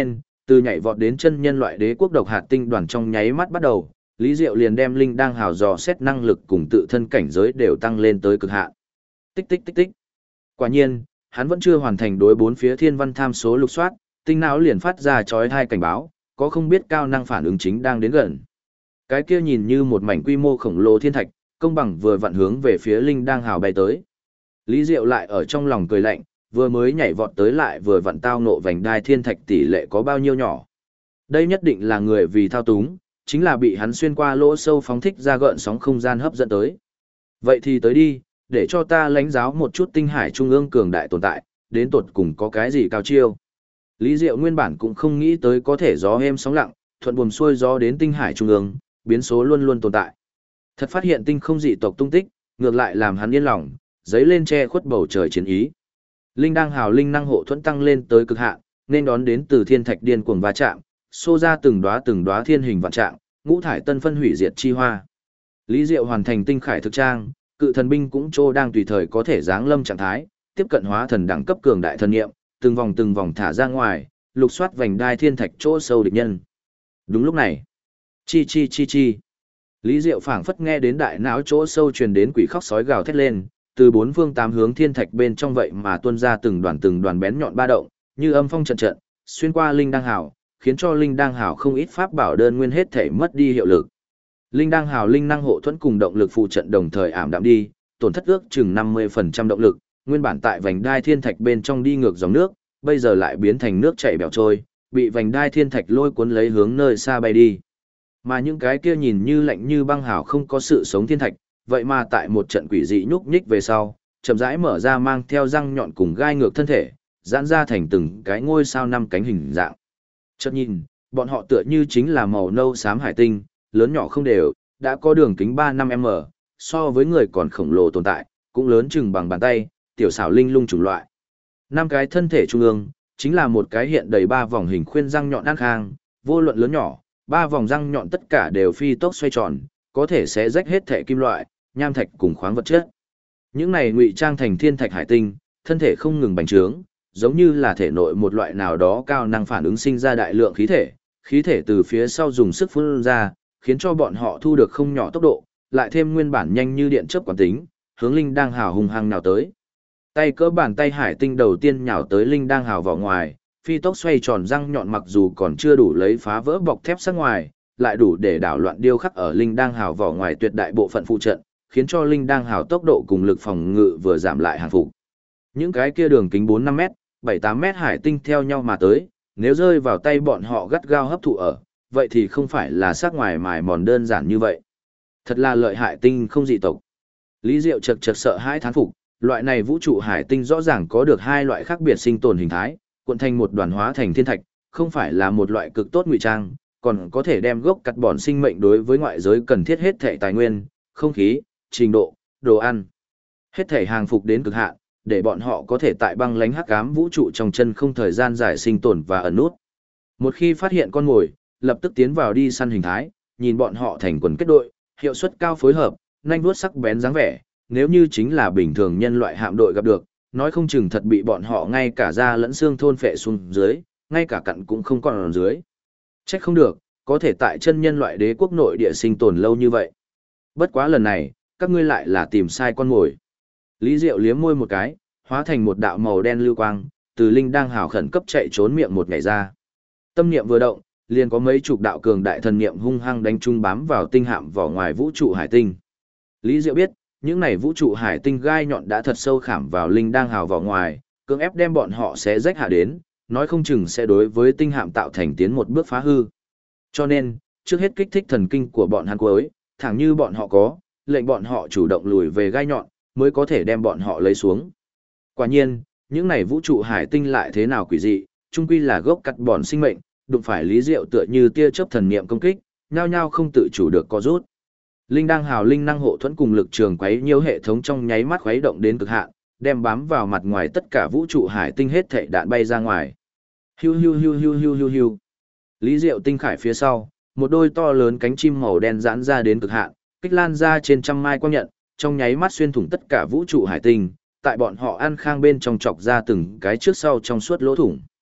A: Từ nhảy vọt đến chân nhân loại đế quốc độc hạt tinh đoàn trong nháy mắt bắt đầu, Lý Diệu liền đem linh đang hào dò xét năng lực cùng tự thân cảnh giới đều tăng lên tới cực hạn. Tích tích tích tích. Quả nhiên, hắn vẫn chưa hoàn thành đối bốn phía thiên văn tham số lục soát, tinh não liền phát ra chói tai cảnh báo, có không biết cao năng phản ứng chính đang đến gần. Cái kia nhìn như một mảnh quy mô khổng lồ thiên thạch, công bằng vừa vặn hướng về phía linh đang hào bay tới. Lý Diệu lại ở trong lòng cười lạnh, vừa mới nhảy vọt tới lại vừa vặn tao nộ vành đai thiên thạch tỷ lệ có bao nhiêu nhỏ. Đây nhất định là người vì thao túng, chính là bị hắn xuyên qua lỗ sâu phóng thích ra gợn sóng không gian hấp dẫn tới. Vậy thì tới đi, để cho ta lãnh giáo một chút tinh hải trung ương cường đại tồn tại, đến tột cùng có cái gì cao chiêu. Lý Diệu nguyên bản cũng không nghĩ tới có thể gió êm sóng lặng, thuận buồm xuôi gió đến tinh hải trung ương, biến số luôn luôn tồn tại. Thật phát hiện tinh không dị tộc tung tích, ngược lại làm hắn yên lòng, giấy lên che khuất bầu trời chiến ý. Linh đang hào linh năng hộ thuẫn tăng lên tới cực hạn, nên đón đến từ thiên thạch điên cuồng va chạm, xô ra từng đóa thiên hình vạn trạng, ngũ thải tân phân hủy diệt chi hoa. Lý Diệu hoàn thành tinh khải thực trang, cự thần binh cũng trô đang tùy thời có thể giáng lâm trạng thái, tiếp cận hóa thần đẳng cấp cường đại thần niệm, từng vòng thả ra ngoài, lục soát vành đai thiên thạch chỗ sâu địch nhân. Đúng lúc này, chi chi chi chi. Lý Diệu phảng phất nghe đến đại não chỗ sâu truyền đến quỷ khóc sói gào thét lên, từ bốn phương tám hướng thiên thạch bên trong vậy mà tuôn ra từng đoàn bén nhọn ba động, như âm phong trận trận, xuyên qua linh đang hào, khiến cho linh đang hào không ít pháp bảo đơn nguyên hết thể mất đi hiệu lực. Linh đang hào linh năng hộ thuẫn cùng động lực phụ trận đồng thời ảm đạm đi, tổn thất ước chừng 50% động lực, nguyên bản tại vành đai thiên thạch bên trong đi ngược dòng nước, bây giờ lại biến thành nước chảy bèo trôi, bị vành đai thiên thạch lôi cuốn lấy hướng nơi xa bay đi. Mà những cái kia nhìn như lạnh như băng hào không có sự sống thiên thạch, vậy mà tại một trận quỷ dị nhúc nhích về sau, chậm rãi mở ra mang theo răng nhọn cùng gai ngược thân thể, giãn ra thành từng cái ngôi sao năm cánh hình dạng. Chợt nhìn, bọn họ tựa như chính là màu nâu xám hải tinh, lớn nhỏ không đều, đã có đường kính 3-5m, so với người còn khổng lồ tồn tại, cũng lớn chừng bằng bàn tay, tiểu xảo linh lung chủng loại. Năm cái thân thể trung ương, chính là một cái hiện đầy 3 vòng hình khuyên răng nhọn ăn khang, vô luận lớn nhỏ, 3 vòng răng nhọn tất cả đều phi tốc xoay tròn, có thể sẽ rách hết thể kim loại, nham thạch cùng khoáng vật chất. Những này ngụy trang thành thiên thạch hải tinh, thân thể không ngừng bành trướng, giống như là thể nội một loại nào đó cao năng phản ứng sinh ra đại lượng khí thể từ phía sau dùng sức phun ra, khiến cho bọn họ thu được không nhỏ tốc độ, lại thêm nguyên bản nhanh như điện chớp quán tính, hướng linh đang hào hung hăng nào tới. Tay cỡ bàn tay hải tinh đầu tiên nhào tới linh đang hào vào ngoài, phi tốc xoay tròn răng nhọn mặc dù còn chưa đủ lấy phá vỡ bọc thép sắc ngoài, lại đủ để đảo loạn điêu khắc ở linh đang hào vỏ ngoài tuyệt đại bộ phận phụ trận, khiến cho linh đang hào tốc độ cùng lực phòng ngự vừa giảm lại hàng phục. Những cái kia đường kính 4-5 mét, 7-8 mét hải tinh theo nhau mà tới, nếu rơi vào tay bọn họ gắt gao hấp thụ ở, vậy thì không phải là sắc ngoài mài mòn đơn giản như vậy. Thật là lợi hại tinh không dị tộc. Lý Diệu chật sợ hãi thán phục, loại này vũ trụ hải tinh rõ ràng có được hai loại khác biệt sinh tồn hình thái, cuộn thành một đoàn hóa thành thiên thạch, không phải là một loại cực tốt ngụy trang, còn có thể đem gốc cắt bòn sinh mệnh đối với ngoại giới cần thiết hết thể tài nguyên, không khí, trình độ, đồ ăn. Hết thể hàng phục đến cực hạn, để bọn họ có thể tại băng lánh hắc ám vũ trụ trong chân không thời gian dài sinh tồn và ẩn nút. Một khi phát hiện con mồi, lập tức tiến vào đi săn hình thái, nhìn bọn họ thành quần kết đội, hiệu suất cao phối hợp, nhanh vuốt sắc bén dáng vẻ, nếu như chính là bình thường nhân loại hạm đội gặp được, nói không chừng thật bị bọn họ ngay cả da lẫn xương thôn phệ xuống dưới, ngay cả cặn cũng không còn ở dưới. Trách không được, có thể tại chân nhân loại đế quốc nội địa sinh tồn lâu như vậy. Bất quá lần này, các ngươi lại là tìm sai con mồi. Lý Diệu liếm môi một cái, hóa thành một đạo màu đen lưu quang, từ linh đang hào khẩn cấp chạy trốn miệng một ngày ra. Tâm niệm vừa động, liền có mấy chục đạo cường đại thần niệm hung hăng đánh chung bám vào tinh hạm vỏ ngoài vũ trụ hải tinh. Lý Diệu biết, những này vũ trụ hải tinh gai nhọn đã thật sâu khảm vào linh đang hào vỏ ngoài, cưỡng ép đem bọn họ xé rách hạ đến, nói không chừng sẽ đối với tinh hạm tạo thành tiến một bước phá hư. Cho nên, trước hết kích thích thần kinh của bọn hắn cuối, thẳng như bọn họ có, lệnh bọn họ chủ động lùi về gai nhọn, mới có thể đem bọn họ lấy xuống. Quả nhiên, những này vũ trụ hải tinh lại thế nào quỷ dị, chung quy là gốc cắt bòn sinh mệnh, đụng phải Lý Diệu tựa như tia chớp thần niệm công kích, nhao nhao không tự chủ được co rút. Linh đang hào linh năng hộ thuẫn cùng lực trường quấy nhiễu hệ thống trong nháy mắt khuấy động đến cực hạn, đem bám vào mặt ngoài tất cả vũ trụ hải tinh hết thảy đạn bay ra ngoài. Hiu hiu hiu hiu hiu hiu hiu. Lý Diệu tinh khải phía sau, một đôi to lớn cánh chim màu đen giãn ra đến cực hạn, kích lan ra trên trăm mai quang nhận, trong nháy mắt xuyên thủng tất cả vũ trụ hải tinh, tại bọn họ ăn khang bên trong chọc ra từng cái trước sau trong suốt lỗ thủng.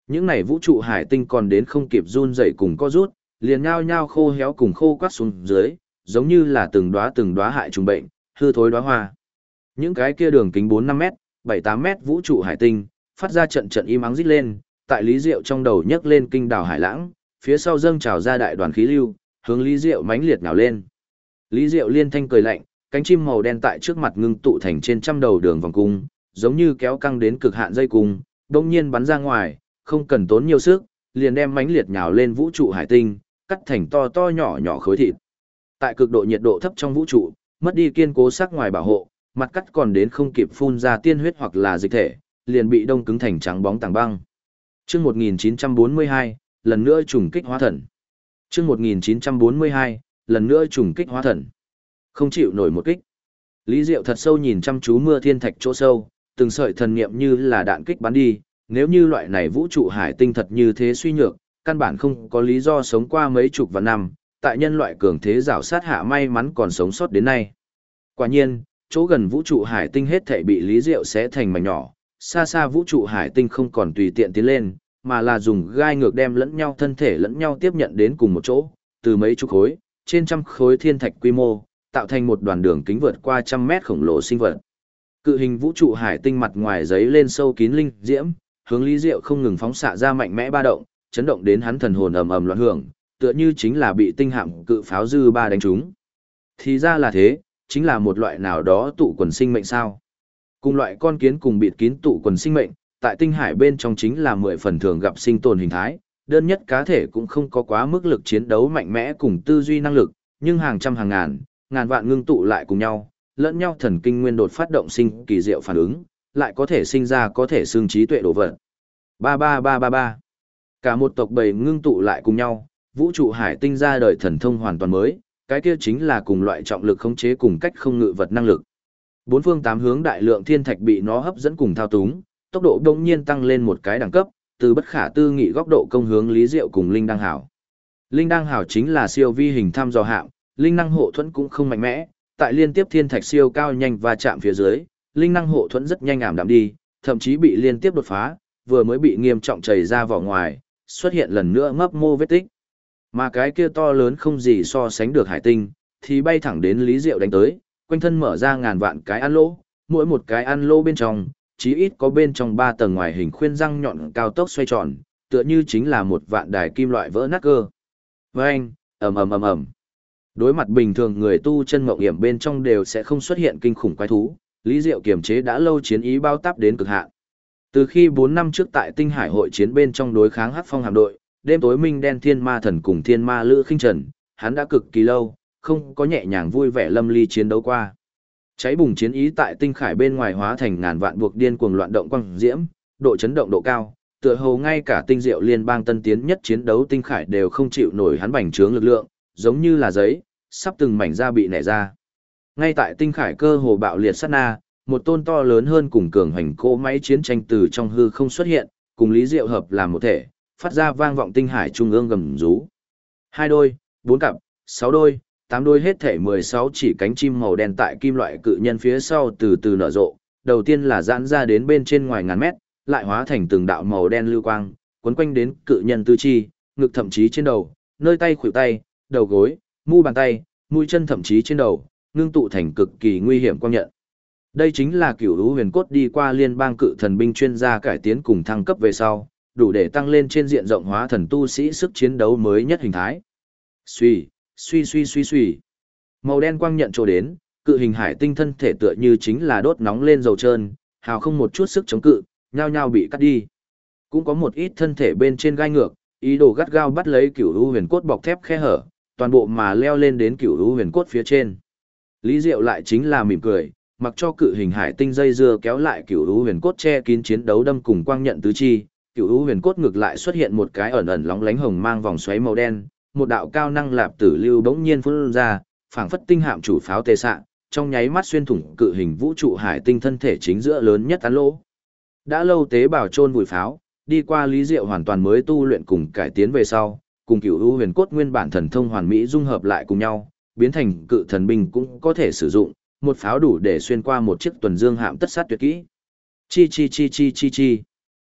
A: Những này vũ trụ hải tinh còn đến không kịp run rẩy cùng co rút, liền nhao nhao khô héo cùng khô quắt xuống dưới, giống như là từng đóa hại trùng bệnh, hư thối đóa hoa. Những cái kia đường kính 4-5 mét, 7-8 mét vũ trụ hải tinh, phát ra trận trận im ắng rít lên, tại Lý Diệu trong đầu nhấc lên kinh đảo hải lãng, phía sau dâng trào ra đại đoàn khí lưu, hướng Lý Diệu mãnh liệt nhào lên. Lý Diệu liên thanh cười lạnh, cánh chim màu đen tại trước mặt ngưng tụ thành trên trăm đầu đường vòng cung, giống như kéo căng đến cực hạn dây cung, đột nhiên bắn ra ngoài, không cần tốn nhiều sức, liền đem mãnh liệt nhào lên vũ trụ hải tinh, cắt thành to to nhỏ nhỏ khối thịt. Tại cực độ nhiệt độ thấp trong vũ trụ, mất đi kiên cố sắc ngoài bảo hộ, mặt cắt còn đến không kịp phun ra tiên huyết hoặc là dịch thể, liền bị đông cứng thành trắng bóng tảng băng. Chương 1942, lần nữa trùng kích hóa thần. Chương 1942, lần nữa trùng kích hóa thần. Không chịu nổi một kích. Lý Diệu thật sâu nhìn chăm chú mưa thiên thạch chỗ sâu, từng sợi thần niệm như là đạn kích bắn đi, nếu như loại này vũ trụ hải tinh thật như thế suy nhược, căn bản không có lý do sống qua mấy chục vạn năm, tại nhân loại cường thế rảo sát hạ may mắn còn sống sót đến nay. Quả nhiên, chỗ gần vũ trụ hải tinh hết thảy bị Lý Diệu xé thành mảnh nhỏ, xa xa vũ trụ hải tinh không còn tùy tiện tiến lên, mà là dùng gai ngược đem lẫn nhau thân thể lẫn nhau tiếp nhận đến cùng một chỗ, từ mấy chục khối, trên trăm khối thiên thạch quy mô, tạo thành một đoàn đường kính vượt qua trăm mét khổng lồ sinh vật. Cự hình vũ trụ hải tinh mặt ngoài giấy lên sâu kín linh diễm, hướng Lý Diệu không ngừng phóng xạ ra mạnh mẽ ba động, chấn động đến hắn thần hồn ầm ầm loạn hưởng, tựa như chính là bị tinh hạm cự pháo dư ba đánh trúng. Thì ra là thế, chính là một loại nào đó tụ quần sinh mệnh sao? Cùng loại con kiến cùng bịt kín tụ quần sinh mệnh, tại tinh hải bên trong chính là 10 phần thường gặp sinh tồn hình thái, đơn nhất cá thể cũng không có quá mức lực chiến đấu mạnh mẽ cùng tư duy năng lực, nhưng hàng trăm hàng ngàn vạn ngưng tụ lại cùng nhau, lẫn nhau thần kinh nguyên đột phát động sinh kỳ diệu phản ứng, lại có thể sinh ra có thể xương trí tuệ đồ vật. Ba ba ba ba ba. Cả một tộc bầy ngưng tụ lại cùng nhau, vũ trụ hải tinh ra đời thần thông hoàn toàn mới, cái kia chính là cùng loại trọng lực khống chế cùng cách không ngự vật năng lực. Bốn phương tám hướng đại lượng thiên thạch bị nó hấp dẫn cùng thao túng, tốc độ đột nhiên tăng lên một cái đẳng cấp, từ bất khả tư nghị góc độ công hướng Lý Diệu cùng Linh Đăng Hảo. Linh Đăng Hảo chính là siêu vi hình thăm dò hạm, linh năng hộ thuẫn cũng không mạnh mẽ, tại liên tiếp thiên thạch siêu cao nhanh và chạm phía dưới, linh năng hộ thuẫn rất nhanh ảm đạm đi, thậm chí bị liên tiếp đột phá, vừa mới bị nghiêm trọng chảy ra vỏ ngoài, xuất hiện lần nữa mấp mô vết tích. Mà cái kia to lớn không gì so sánh được hải tinh, thì bay thẳng đến Lý Diệu đánh tới, quanh thân mở ra ngàn vạn cái ăn lỗ, mỗi một cái ăn lỗ bên trong, chí ít có bên trong 3 tầng ngoài hình khuyên răng nhọn cao tốc xoay tròn, tựa như chính là một vạn đài kim loại vỡ nát cơ. Vâng, ầm ầm ầm ầm. Đối mặt bình thường người tu chân mộng hiểm bên trong đều sẽ không xuất hiện kinh khủng quái thú, Lý Diệu kiềm chế đã lâu chiến ý bao táp đến cực hạn. Từ khi 4 năm trước tại Tinh Hải hội chiến bên trong đối kháng Hắc Phong hạm đội, đêm tối minh đen thiên ma thần cùng thiên ma lữ khinh trần, hắn đã cực kỳ lâu, không có nhẹ nhàng vui vẻ lâm ly chiến đấu qua. Cháy bùng chiến ý tại Tinh Khải bên ngoài hóa thành ngàn vạn buộc điên cuồng loạn động quang diễm, độ chấn động độ cao, tựa hồ ngay cả tinh diệu liên bang tân tiến nhất chiến đấu Tinh Khải đều không chịu nổi hắn bành trướng lực lượng, giống như là giấy, sắp từng mảnh da bị nẻ ra. Ngay tại Tinh Khải cơ hồ bạo liệt sát na, một tôn to lớn hơn cùng cường hành cỗ máy chiến tranh từ trong hư không xuất hiện, cùng Lý Diệu hợp làm một thể, phát ra vang vọng Tinh Hải trung ương gầm rú. 2 đôi, 4 cặp, 6 đôi, 8 đôi hết thể 16 chỉ cánh chim màu đen tại kim loại cự nhân phía sau từ từ nở rộ, đầu tiên là giãn ra đến bên trên ngoài ngàn mét, lại hóa thành từng đạo màu đen lưu quang, quấn quanh đến cự nhân tứ chi, ngực thậm chí trên đầu, nơi tay khuỷu tay, đầu gối, mu bàn tay, mũi chân thậm chí trên đầu, ngưng tụ thành cực kỳ nguy hiểm quang nhận. Đây chính là Cửu Lũ Huyền Cốt đi qua liên bang cự thần binh chuyên gia cải tiến cùng thăng cấp về sau, đủ để tăng lên trên diện rộng hóa thần tu sĩ sức chiến đấu mới nhất hình thái. Suy, suy suy suy suy. Màu đen quang nhận trổ đến, cự hình hải tinh thân thể tựa như chính là đốt nóng lên dầu trơn, hào không một chút sức chống cự, nhao nhao bị cắt đi. Cũng có một ít thân thể bên trên gai ngược, ý đồ gắt gao bắt lấy Cửu Lũ Huyền Cốt bọc thép khe hở, toàn bộ mà leo lên đến Cửu Lũ Huyền Cốt phía trên. Lý Diệu lại chính là mỉm cười, mặc cho cự hình hải tinh dây dưa kéo lại Cửu Lũ Huyền Cốt che kín chiến đấu đâm cùng quang nhận tứ chi, Cửu Lũ Huyền Cốt ngược lại xuất hiện một cái ẩn ẩn lóng lánh hồng mang vòng xoáy màu đen, một đạo cao năng lạp tử lưu bỗng nhiên phun ra, phảng phất tinh hạm chủ pháo tê xạ, trong nháy mắt xuyên thủng cự hình vũ trụ hải tinh thân thể chính giữa lớn nhất tán lỗ. Đã lâu tế bào chôn vùi pháo, đi qua Lý Diệu hoàn toàn mới tu luyện cùng cải tiến về sau, cùng Cửu Lũ Huyền Cốt nguyên bản thần thông hoàn mỹ dung hợp lại cùng nhau, biến thành cự thần binh cũng có thể sử dụng, một pháo đủ để xuyên qua một chiếc tuần dương hạm tất sát tuyệt kỹ. Chi chi chi chi chi chi.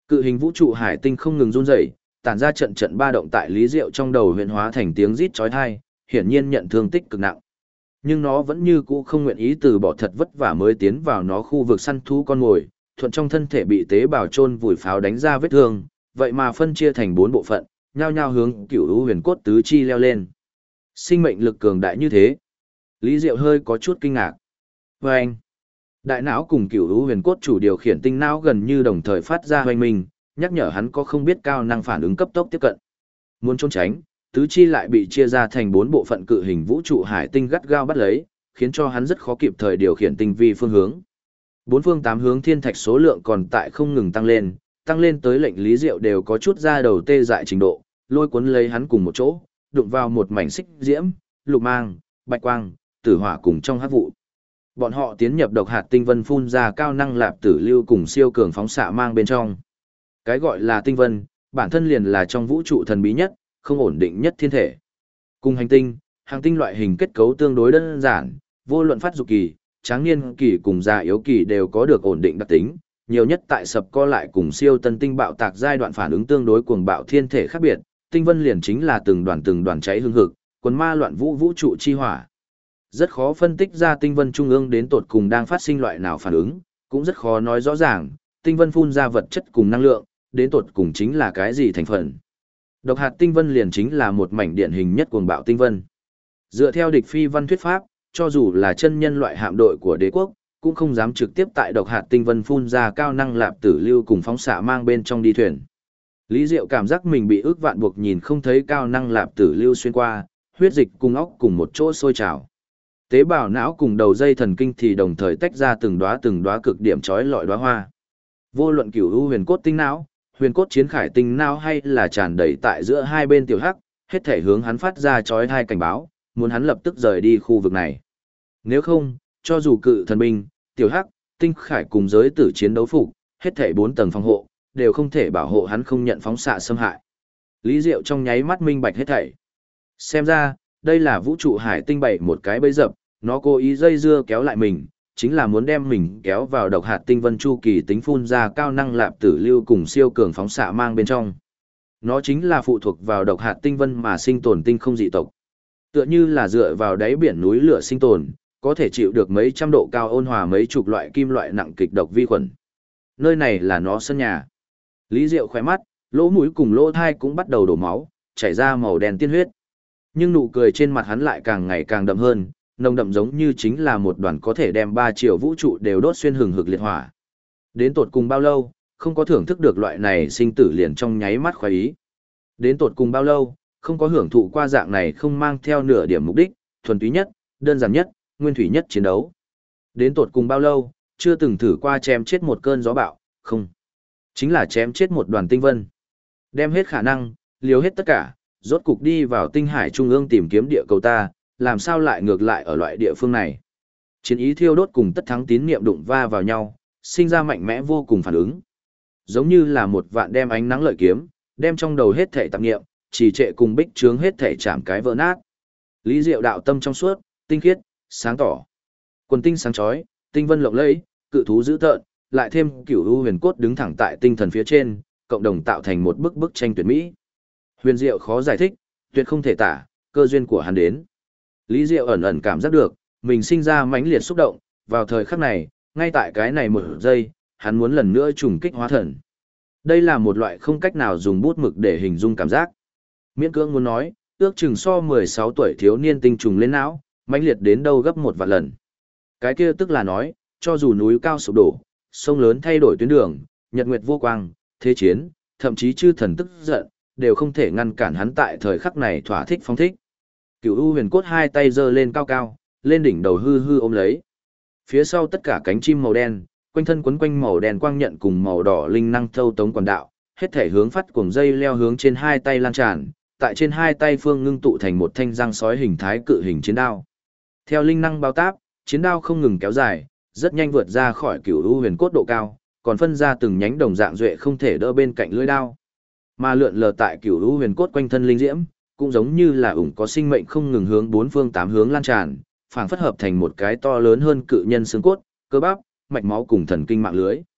A: Cự hình vũ trụ hải tinh không ngừng run rẩy, tản ra trận trận ba động tại Lý Diệu trong đầu huyện hóa thành tiếng rít chói tai, hiển nhiên nhận thương tích cực nặng. Nhưng nó vẫn như cũ không nguyện ý từ bỏ thật vất vả mới tiến vào nó khu vực săn thú con mồi, thuận trong thân thể bị tế bào chôn vùi pháo đánh ra vết thương, vậy mà phân chia thành 4 bộ phận, nhao nhao hướng Cửu U Huyền Cốt tứ chi leo lên. Sinh mệnh lực cường đại như thế. Lý Diệu hơi có chút kinh ngạc. Và anh, đại não cùng Cửu U Huyền Cốt chủ điều khiển tinh não gần như đồng thời phát ra hoành minh, nhắc nhở hắn có không biết cao năng phản ứng cấp tốc tiếp cận. Muốn trốn tránh, tứ chi lại bị chia ra thành 4 bộ phận cự hình vũ trụ hải tinh gắt gao bắt lấy, khiến cho hắn rất khó kịp thời điều khiển tinh vi phương hướng. 4 phương 8 hướng thiên thạch số lượng còn tại không ngừng tăng lên tới lệnh Lý Diệu đều có chút ra đầu tê dại trình độ, lôi cuốn lấy hắn cùng một chỗ, đụng vào một mảnh xích diễm, lục mang, bạch quang, tử hỏa cùng trong hắc vụ. Bọn họ tiến nhập độc hạt tinh vân phun ra cao năng lạp tử lưu cùng siêu cường phóng xạ mang bên trong. Cái gọi là tinh vân, bản thân liền là trong vũ trụ thần bí nhất, không ổn định nhất thiên thể. Cùng hành tinh, hàng tinh loại hình kết cấu tương đối đơn giản, vô luận phát dục kỳ, tráng niên kỳ cùng già yếu kỳ đều có được ổn định đặc tính, nhiều nhất tại sập co lại cùng siêu tân tinh bạo tạc giai đoạn phản ứng tương đối cuồng bạo thiên thể khác biệt, tinh vân liền chính là từng đoàn cháy hương hực, quần ma loạn vũ trụ chi hỏa. Rất khó phân tích ra tinh vân trung ương đến tột cùng đang phát sinh loại nào phản ứng, cũng rất khó nói rõ ràng, tinh vân phun ra vật chất cùng năng lượng, đến tột cùng chính là cái gì thành phần. Độc hạt tinh vân liền chính là một mảnh điển hình nhất cuồng bạo tinh vân. Dựa theo địch phi văn thuyết pháp, cho dù là chân nhân loại hạm đội của đế quốc, cũng không dám trực tiếp tại độc hạt tinh vân phun ra cao năng lạp tử lưu cùng phóng xạ mang bên trong đi thuyền. Lý Diệu cảm giác mình bị ức vạn buộc nhìn không thấy cao năng lạp tử lưu xuyên qua, huyết dịch cùng óc cùng một chỗ sôi trào. Tế bào não cùng đầu dây thần kinh thì đồng thời tách ra từng đóa cực điểm chói lọi đóa hoa. Vô luận Cửu U Huyền Cốt tinh não, Huyền Cốt Chiến Khải tinh não hay là tràn đầy tại giữa hai bên tiểu hắc, hết thể hướng hắn phát ra chói tai cảnh báo, muốn hắn lập tức rời đi khu vực này. Nếu không, cho dù cự thần binh, tiểu hắc, tinh khải cùng giới tử chiến đấu phục, hết thể 4 tầng phòng hộ, đều không thể bảo hộ hắn không nhận phóng xạ xâm hại. Lý Diệu trong nháy mắt minh bạch hết thảy. Xem ra, đây là vũ trụ hải tinh bày một cái bẫy dập, nó cố ý dây dưa kéo lại mình, chính là muốn đem mình kéo vào độc hạt tinh vân chu kỳ tính phun ra cao năng lạp tử lưu cùng siêu cường phóng xạ mang bên trong. Nó chính là phụ thuộc vào độc hạt tinh vân mà sinh tồn tinh không dị tộc. Tựa như là dựa vào đáy biển núi lửa sinh tồn, có thể chịu được mấy trăm độ cao ôn hòa mấy chục loại kim loại nặng kịch độc vi khuẩn. Nơi này là nó sân nhà. Lý Diệu khỏe mắt, lỗ mũi cùng lỗ thai cũng bắt đầu đổ máu, chảy ra màu đen tiên huyết. Nhưng nụ cười trên mặt hắn lại càng ngày càng đậm hơn, nồng đậm giống như chính là một đoàn có thể đem 3 triệu vũ trụ đều đốt xuyên hừng hực liệt hỏa. Đến tột cùng bao lâu, không có thưởng thức được loại này sinh tử liền trong nháy mắt khoái ý. Đến tột cùng bao lâu, không có hưởng thụ qua dạng này không mang theo nửa điểm mục đích, thuần túy nhất, đơn giản nhất, nguyên thủy nhất chiến đấu. Đến tột cùng bao lâu, chưa từng thử qua chém chết một cơn gió bão, không. Chính là chém chết một đoàn tinh vân. Đem hết khả năng, liều hết tất cả, rốt cục đi vào tinh hải trung ương tìm kiếm địa cầu ta, làm sao lại ngược lại ở loại địa phương này. Chiến ý thiêu đốt cùng tất thắng tín niệm đụng va vào nhau, sinh ra mạnh mẽ vô cùng phản ứng. Giống như là một vạn đem ánh nắng lợi kiếm, đem trong đầu hết thể tạp niệm, trì trệ cùng bích trướng hết thể chạm cái vỡ nát. Lý Diệu đạo tâm trong suốt, tinh khiết, sáng tỏ. Quần tinh sáng chói, tinh vân lộng lẫy, cự thú dữ tợn, lại thêm Cửu U Huyền Cốt đứng thẳng tại tinh thần phía trên, cộng đồng tạo thành một bức tranh tuyệt mỹ. Huyền diệu khó giải thích, tuyệt không thể tả, cơ duyên của hắn đến. Lý Diệu ẩn ẩn cảm giác được, mình sinh ra mãnh liệt xúc động, vào thời khắc này, ngay tại cái này một giây, hắn muốn lần nữa trùng kích hóa thần. Đây là một loại không cách nào dùng bút mực để hình dung cảm giác. Miễn cưỡng muốn nói, ước chừng so 16 tuổi thiếu niên tinh trùng lên não, mãnh liệt đến đâu gấp 1 vạn lần. Cái kia tức là nói, cho dù núi cao sụp đổ, sông lớn thay đổi tuyến đường, nhật nguyệt vô quang, thế chiến, thậm chí chư thần tức giận, đều không thể ngăn cản hắn tại thời khắc này thỏa thích phóng thích. Cửu U Huyền Cốt hai tay giơ lên cao cao, lên đỉnh đầu hư hư ôm lấy. Phía sau tất cả cánh chim màu đen, quanh thân quấn quanh màu đen quang nhận cùng màu đỏ linh năng thâu tống quần đạo, hết thể hướng phát cuồng dây leo hướng trên hai tay lan tràn, tại trên hai tay phương ngưng tụ thành một thanh răng sói hình thái cự hình chiến đao. Theo linh năng bao táp, chiến đao không ngừng kéo dài, rất nhanh vượt ra khỏi Cửu U Huyền Cốt độ cao, còn phân ra từng nhánh đồng dạng duệ không thể đỡ bên cạnh lưỡi đao. Mà lượn lờ tại Cửu U Huyền Cốt quanh thân linh diễm, cũng giống như là ủng có sinh mệnh không ngừng hướng 4 phương 8 hướng lan tràn, phảng phất hợp thành một cái to lớn hơn cự nhân xương cốt, cơ bắp, mạch máu cùng thần kinh mạng lưới.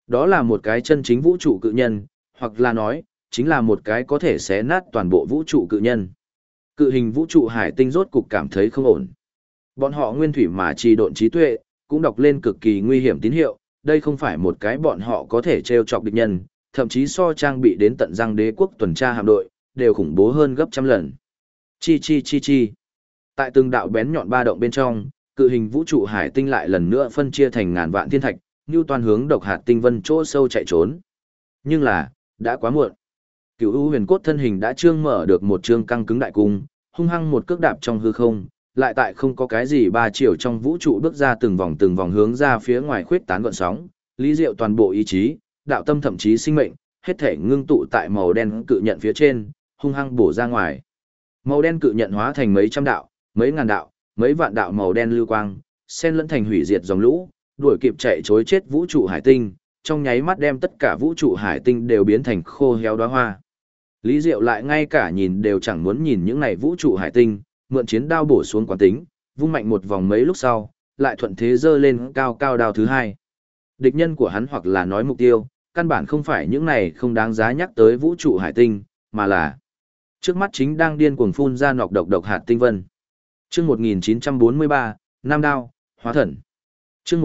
A: Đó là một cái chân chính vũ trụ cự nhân, hoặc là nói, chính là một cái có thể xé nát toàn bộ vũ trụ cự nhân. Cự hình vũ trụ hải tinh rốt cục cảm thấy không ổn. Bọn họ nguyên thủy mà trì độn trí tuệ, cũng đọc lên cực kỳ nguy hiểm tín hiệu, đây không phải một cái bọn họ có thể trêu chọc địch nhân, thậm chí so trang bị đến tận răng đế quốc tuần tra hạm đội, đều khủng bố hơn gấp trăm lần. Chi chi chi chi. Tại từng đạo bén nhọn ba động bên trong, cự hình vũ trụ hải tinh lại lần nữa phân chia thành ngàn vạn thiên thạch, như toàn hướng độc hạt tinh vân chỗ sâu chạy trốn. Nhưng là, đã quá muộn. Cửu U huyền cốt thân hình đã trương mở được một trương căng cứng đại cung, hung hăng một cước đạp trong hư không, lại tại không có cái gì ba chiều trong vũ trụ bước ra từng vòng hướng ra phía ngoài khuyết tán gợn sóng, lý diệu toàn bộ ý chí, đạo tâm thậm chí sinh mệnh, hết thể ngưng tụ tại màu đen cự nhận phía trên, hung hăng bổ ra ngoài. Màu đen cự nhận hóa thành mấy trăm đạo, mấy ngàn đạo, mấy vạn đạo màu đen lưu quang, xen lẫn thành hủy diệt dòng lũ, đuổi kịp chạy trối chết vũ trụ hải tinh, trong nháy mắt đem tất cả vũ trụ hải tinh đều biến thành khô héo đóa hoa. Lý Diệu lại ngay cả nhìn đều chẳng muốn nhìn những này vũ trụ hải tinh, mượn chiến đao bổ xuống quán tính, vung mạnh một vòng mấy lúc sau, lại thuận thế giơ lên cao cao đao thứ hai. Địch nhân của hắn hoặc là nói mục tiêu, căn bản không phải những này không đáng giá nhắc tới vũ trụ hải tinh, mà là trước mắt chính đang điên cuồng phun ra nọc độc hạt tinh vân. Chương 1943, Nam đao, hóa thần. Chương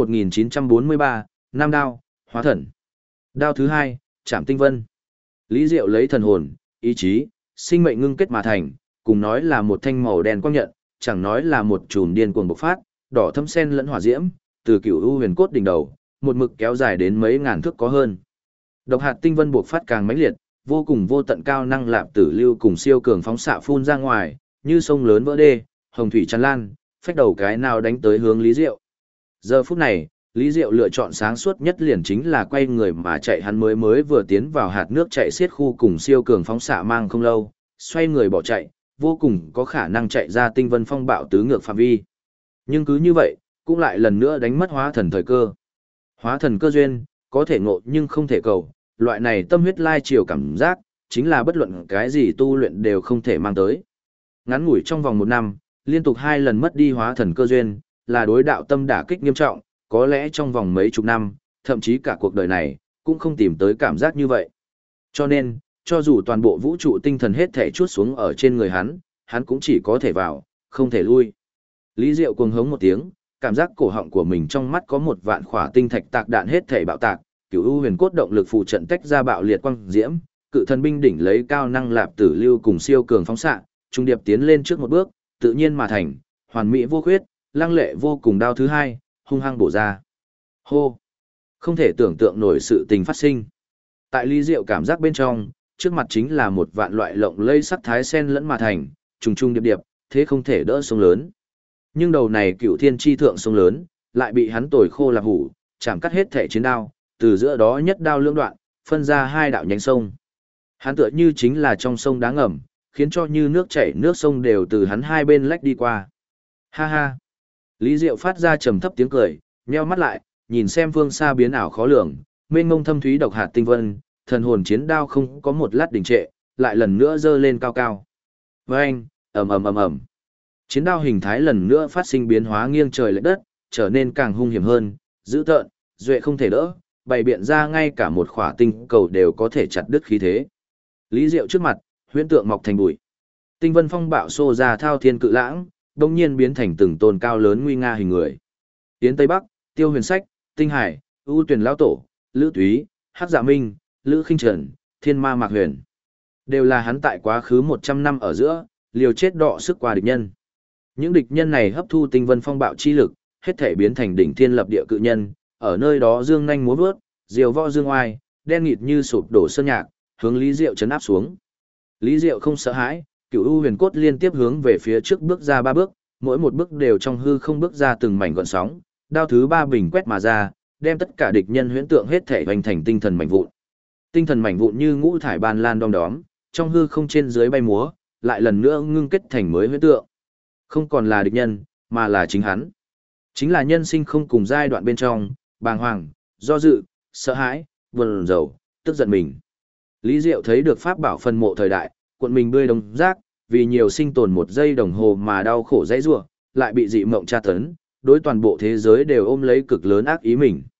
A: 1943, Nam đao, hóa thần. Đao thứ hai, Trảm tinh vân. Lý Diệu lấy thần hồn, ý chí, sinh mệnh ngưng kết mà thành, cùng nói là một thanh màu đen quang nhận, chẳng nói là một chùm điên cuồng bộc phát, đỏ thâm sen lẫn hỏa diễm, từ Cửu U huyền cốt đỉnh đầu, một mực kéo dài đến mấy ngàn thước có hơn. Độc hạt tinh vân bộc phát càng mãnh liệt, vô cùng vô tận cao năng lạp tử lưu cùng siêu cường phóng xạ phun ra ngoài, như sông lớn vỡ đê, hồng thủy tràn lan, phách đầu cái nào đánh tới hướng Lý Diệu. Giờ phút này, Lý Diệu lựa chọn sáng suốt nhất liền chính là quay người mà chạy, hắn mới vừa tiến vào hạt nước chạy xiết khu cùng siêu cường phóng xạ mang không lâu, xoay người bỏ chạy, vô cùng có khả năng chạy ra tinh vân phong bạo tứ ngược phạm vi. Nhưng cứ như vậy, cũng lại lần nữa đánh mất hóa thần thời cơ. Hóa thần cơ duyên, có thể ngộ nhưng không thể cầu, loại này tâm huyết lai chiều cảm giác, chính là bất luận cái gì tu luyện đều không thể mang tới. Ngắn ngủi trong vòng 1 năm, liên tục 2 lần mất đi hóa thần cơ duyên, là đối đạo tâm đả kích nghiêm trọng, có lẽ trong vòng mấy chục năm, thậm chí cả cuộc đời này, cũng không tìm tới cảm giác như vậy. Cho nên, cho dù toàn bộ vũ trụ tinh thần hết thể chuốt xuống ở trên người hắn cũng chỉ có thể vào, không thể lui. Lý Diệu cuồng hống một tiếng, cảm giác cổ họng của mình trong mắt có một vạn khỏa tinh thạch tạc đạn hết thể bạo tạc, Cửu U huyền cốt động lực phụ trận tách ra bạo liệt quang diễm, cự thần binh đỉnh lấy cao năng lạp tử lưu cùng siêu cường phóng xạ, trung điệp tiến lên trước một bước, tự nhiên mà thành, hoàn mỹ vô khuyết, lăng lệ vô cùng đao thứ hai, hung hăng bổ ra. Hô! Không thể tưởng tượng nổi sự tình phát sinh. Tại Lý Diệu cảm giác bên trong, trước mặt chính là một vạn loại lộng lây sắc thái sen lẫn mà thành, trùng trùng điệp điệp, thế không thể đỡ sông lớn. Nhưng đầu này Cửu Thiên chi thượng sông lớn, lại bị hắn tồi khô lạp hủ, chạm cắt hết thể chiến đao, từ giữa đó nhất đao lưỡng đoạn, phân ra 2 đạo nhánh sông. Hắn tựa như chính là trong sông đá ngầm, khiến cho như nước chảy nước sông đều từ hắn hai bên lách đi qua. Ha ha! Lý Diệu phát ra trầm thấp tiếng cười, nheo mắt lại, nhìn xem phương xa biến ảo khó lường, mênh mông thâm thúy độc hạt tinh vân, thần hồn chiến đao không có một lát đình trệ, lại lần nữa giơ lên cao cao. Vâng, ầm ầm ầm ầm. Chiến đao hình thái lần nữa phát sinh biến hóa nghiêng trời lệch đất, trở nên càng hung hiểm hơn, dữ tợn, duệ không thể đỡ, bày biện ra ngay cả một khỏa tinh cầu đều có thể chặt đứt khí thế. Lý Diệu trước mặt, huyễn tượng mọc thành bụi. Tinh vân phong bạo xô ra thao thiên cự lãng, đông nhiên biến thành từng tôn cao lớn nguy nga hình người. Tiến Tây Bắc, Tiêu Huyền Sách, Tinh Hải, ưu Tuyền Lão Tổ, Lữ Túy, Hắc Dạ Minh, Lữ Khinh Trần, Thiên Ma Mạc Huyền. Đều là hắn tại quá khứ 100 năm ở giữa, liều chết đọ sức qua địch nhân. Những địch nhân này hấp thu tinh vân phong bạo chi lực, hết thể biến thành đỉnh thiên lập địa cự nhân, ở nơi đó dương nhanh múa vớt, diều võ dương oai, đen nghịt như sụp đổ sơn nhạc, hướng Lý Diệu chấn áp xuống. Lý Diệu không sợ hãi, Cửu U huyền cốt liên tiếp hướng về phía trước bước ra 3 bước, mỗi một bước đều trong hư không bước ra từng mảnh gợn sóng, đao thứ 3 bình quét mà ra, đem tất cả địch nhân huyễn tượng hết thể hoành thành tinh thần mảnh vụn. Tinh thần mảnh vụn như ngũ thải ban lan đom đóm, trong hư không trên dưới bay múa, lại lần nữa ngưng kết thành mới huyễn tượng. Không còn là địch nhân, mà là chính hắn. Chính là nhân sinh không cùng giai đoạn bên trong, bàng hoàng, do dự, sợ hãi, buồn rầu, tức giận mình. Lý Diệu thấy được pháp bảo phân mộ thời đại, cuộn mình bươi đồng rác, vì nhiều sinh tồn 1 giây đồng hồ mà đau khổ dãy rủa, lại bị dị mộng tra tấn, đối toàn bộ thế giới đều ôm lấy cực lớn ác ý mình.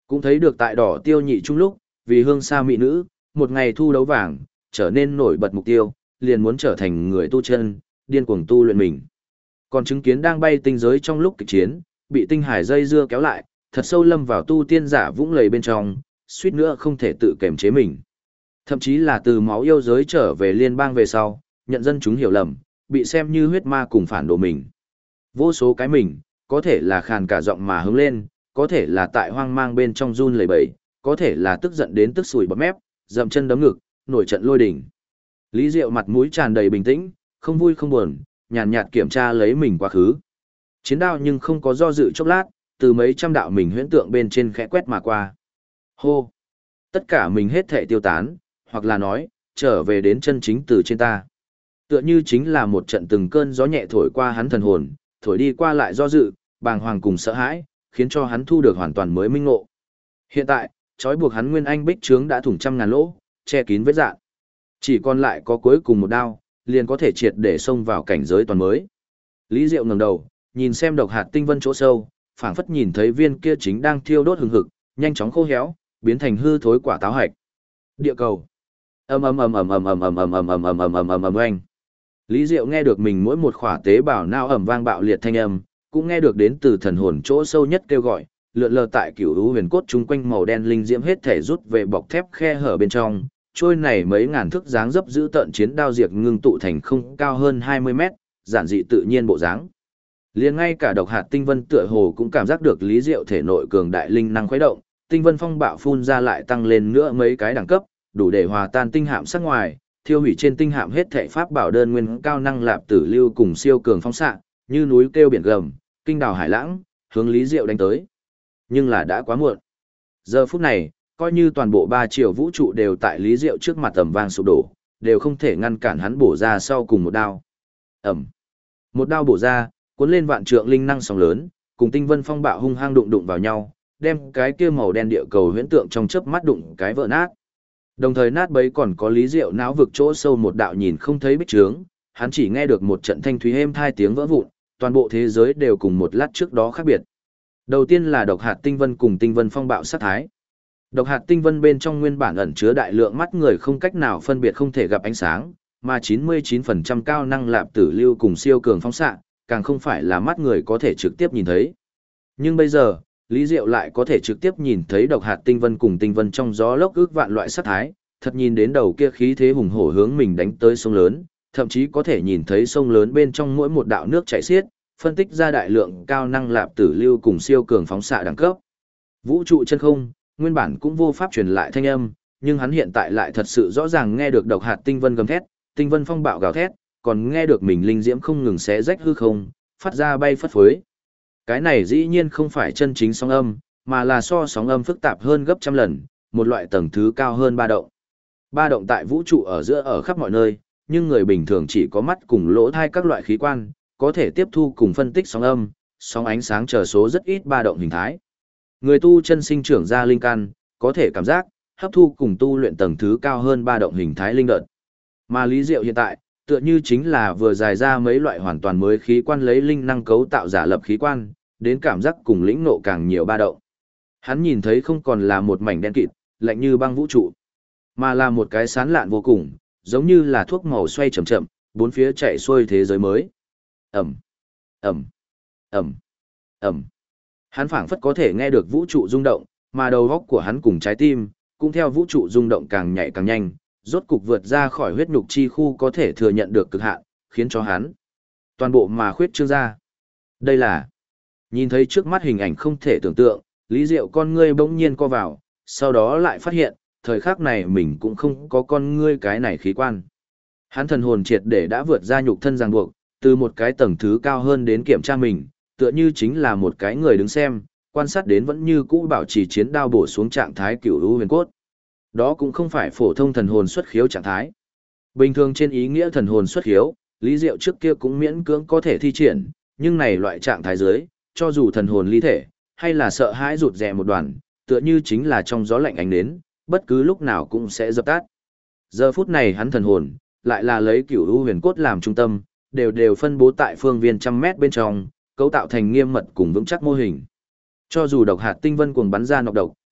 A: Cũng thấy được tại đỏ tiêu nhị trung lúc, vì hương sa mỹ nữ, một ngày thu đấu vàng, trở nên nổi bật mục tiêu, liền muốn trở thành người tu chân, điên cuồng tu luyện mình. Còn chứng kiến đang bay tinh giới trong lúc kịch chiến, bị tinh hải dây dưa kéo lại, thật sâu lâm vào tu tiên giả vũng lầy bên trong, suýt nữa không thể tự kiềm chế mình. Thậm chí là từ máu yêu giới trở về liên bang về sau, nhận dân chúng hiểu lầm, bị xem như huyết ma cùng phản đồ mình. Vô số cái mình, có thể là khàn cả giọng mà hướng lên, có thể là tại hoang mang bên trong run lẩy bẩy, có thể là tức giận đến tức sùi bọt mép, dậm chân đấm ngực, nổi trận lôi đình. Lý Diệu mặt mũi tràn đầy bình tĩnh, không vui không buồn, nhàn nhạt kiểm tra lấy mình quá khứ. Chiến đao nhưng không có do dự chốc lát, từ mấy trăm đạo mình huyễn tượng bên trên khẽ quét mà qua. Hô! Tất cả mình hết thể tiêu tán, hoặc là nói, trở về đến chân chính từ trên ta. Tựa như chính là một trận từng cơn gió nhẹ thổi qua hắn thần hồn, thổi đi qua lại do dự, bàng hoàng cùng sợ hãi, khiến cho hắn thu được hoàn toàn mới minh ngộ. Hiện tại, trói buộc hắn nguyên anh bích trướng đã thủng trăm ngàn lỗ, che kín vết dạn. Chỉ còn lại có cuối cùng một đao, liền có thể triệt để xông vào cảnh giới toàn mới. Lý Diệu ngẩng đầu, nhìn xem độc hạt tinh vân chỗ sâu, phảng phất nhìn thấy viên kia chính đang thiêu đốt hừng hực, nhanh chóng khô héo, biến thành hư thối quả táo hạch. Địa cầu. Ầm ầm ầm ầm ầm ầm ầm ầm ầm ầm ầm ầm ầm ầm ầm oanh. Lý Diệu nghe được mình mỗi một khỏa tế bào não ầm vang bạo liệt thanh âm, cũng nghe được đến từ thần hồn chỗ sâu nhất kêu gọi, lượn lờ tại cửu u huyền cốt chung quanh màu đen linh diễm hết thể rút về bọc thép khe hở bên trong, trôi này mấy ngàn thước dáng dấp giữ tợn chiến đao diệt ngưng tụ thành không cao hơn 20 mét, giản dị tự nhiên bộ dáng. Liền ngay cả độc hạt tinh vân tựa hồ cũng cảm giác được Lý Diệu thể nội cường đại linh năng khuấy động, tinh vân phong bạo phun ra lại tăng lên nữa mấy cái đẳng cấp, đủ để hòa tan tinh hạm sắc ngoài, thiêu hủy trên tinh hạm hết thảy pháp bảo đơn nguyên cao năng lạp tử lưu cùng siêu cường phóng xạ, như núi kêu biển gầm, kinh đào hải lãng, hướng Lý Diệu đánh tới. Nhưng là đã quá muộn. Giờ phút này, coi như toàn bộ 3 triệu vũ trụ đều tại Lý Diệu trước mặt tầm vang sụp đổ, đều không thể ngăn cản hắn bổ ra sau cùng một đao. Ẩm. Một đao bổ ra, cuốn lên vạn trượng linh năng sóng lớn, cùng tinh vân phong bạo hung hăng đụng đụng vào nhau, đem cái kia màu đen địa cầu huyễn tượng trong chớp mắt đụng cái vỡ nát. Đồng thời nát bấy còn có Lý Diệu não vực chỗ sâu một đạo nhìn không thấy bích trướng, hắn chỉ nghe được một trận thanh thúy êm thai tiếng vỡ vụn, toàn bộ thế giới đều cùng một lát trước đó khác biệt. Đầu tiên là độc hạt tinh vân cùng tinh vân phong bạo sát thái. Độc hạt tinh vân bên trong nguyên bản ẩn chứa đại lượng mắt người không cách nào phân biệt không thể gặp ánh sáng, mà 99% cao năng lạp tử lưu cùng siêu cường phóng xạ, càng không phải là mắt người có thể trực tiếp nhìn thấy. Nhưng bây giờ, Lý Diệu lại có thể trực tiếp nhìn thấy độc hạt tinh vân cùng tinh vân trong gió lốc ước vạn loại sát thái, thật nhìn đến đầu kia khí thế hùng hổ hướng mình đánh tới sông lớn, thậm chí có thể nhìn thấy sông lớn bên trong mỗi một đạo nước chảy xiết, phân tích ra đại lượng cao năng lạp tử lưu cùng siêu cường phóng xạ đẳng cấp. Vũ trụ chân không, nguyên bản cũng vô pháp truyền lại thanh âm, nhưng hắn hiện tại lại thật sự rõ ràng nghe được độc hạt tinh vân gầm thét, tinh vân phong bạo gào thét, còn nghe được mình linh diễm không ngừng xé rách hư không, phát ra bay phất phới. Cái này dĩ nhiên không phải chân chính sóng âm, mà là so sóng âm phức tạp hơn gấp trăm lần, một loại tầng thứ cao hơn ba động. Ba động tại vũ trụ ở giữa ở khắp mọi nơi, nhưng người bình thường chỉ có mắt cùng lỗ thai các loại khí quan, có thể tiếp thu cùng phân tích sóng âm, sóng ánh sáng chờ số rất ít ba động hình thái. Người tu chân sinh trưởng ra linh căn, có thể cảm giác, hấp thu cùng tu luyện tầng thứ cao hơn ba động hình thái linh đợt. Mà Lý Diệu hiện tại, tựa như chính là vừa dài ra mấy loại hoàn toàn mới khí quan lấy linh năng cấu tạo giả lập khí quan, đến cảm giác cùng lĩnh nộ càng nhiều ba động. Hắn nhìn thấy không còn là một mảnh đen kịt, lạnh như băng vũ trụ, mà là một cái sán lạn vô cùng, giống như là thuốc màu xoay chậm chậm, bốn phía chạy xuôi thế giới mới. Ẩm, Ẩm, Ẩm, Ẩm. Hắn phảng phất có thể nghe được vũ trụ rung động, mà đầu óc của hắn cùng trái tim, cũng theo vũ trụ rung động càng nhạy càng nhanh, rốt cục vượt ra khỏi huyết nhục chi khu có thể thừa nhận được cực hạn, khiến cho hắn toàn bộ mà khuyết trương ra. Đây là, nhìn thấy trước mắt hình ảnh không thể tưởng tượng, Lý Diệu con ngươi bỗng nhiên co vào, sau đó lại phát hiện, thời khắc này mình cũng không có con ngươi cái này khí quan. Hắn thần hồn triệt để đã vượt ra nhục thân ràng buộc, từ một cái tầng thứ cao hơn đến kiểm tra mình, tựa như chính là một cái người đứng xem, quan sát đến vẫn như cũ bảo trì chiến đao bổ xuống trạng thái cửu u huyền cốt. Đó cũng không phải phổ thông thần hồn xuất khiếu trạng thái. Bình thường trên ý nghĩa thần hồn xuất khiếu, Lý Diệu trước kia cũng miễn cưỡng có thể thi triển, nhưng này loại trạng thái dưới, cho dù thần hồn ly thể, hay là sợ hãi rụt rè một đoàn, tựa như chính là trong gió lạnh ánh nến, bất cứ lúc nào cũng sẽ dập tắt. Giờ phút này hắn thần hồn, lại là lấy cửu u huyền cốt làm trung tâm, đều phân bố tại phương viên trăm mét bên trong, cấu tạo thành nghiêm mật cùng vững chắc mô hình. Cho dù độc hạt tinh vân cuồng bắn ra nọc độc,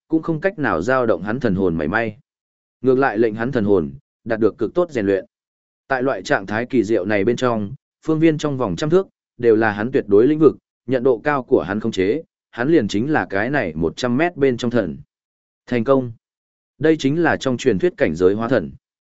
A: cũng không cách nào dao động hắn thần hồn mảy may. Ngược lại lệnh hắn thần hồn đạt được cực tốt rèn luyện. Tại loại trạng thái kỳ diệu này bên trong, phương viên trong vòng trăm thước đều là hắn tuyệt đối lĩnh vực, nhận độ cao của hắn khống chế, hắn liền chính là cái này 100 mét bên trong thần. Thành công. Đây chính là trong truyền thuyết cảnh giới hóa thần.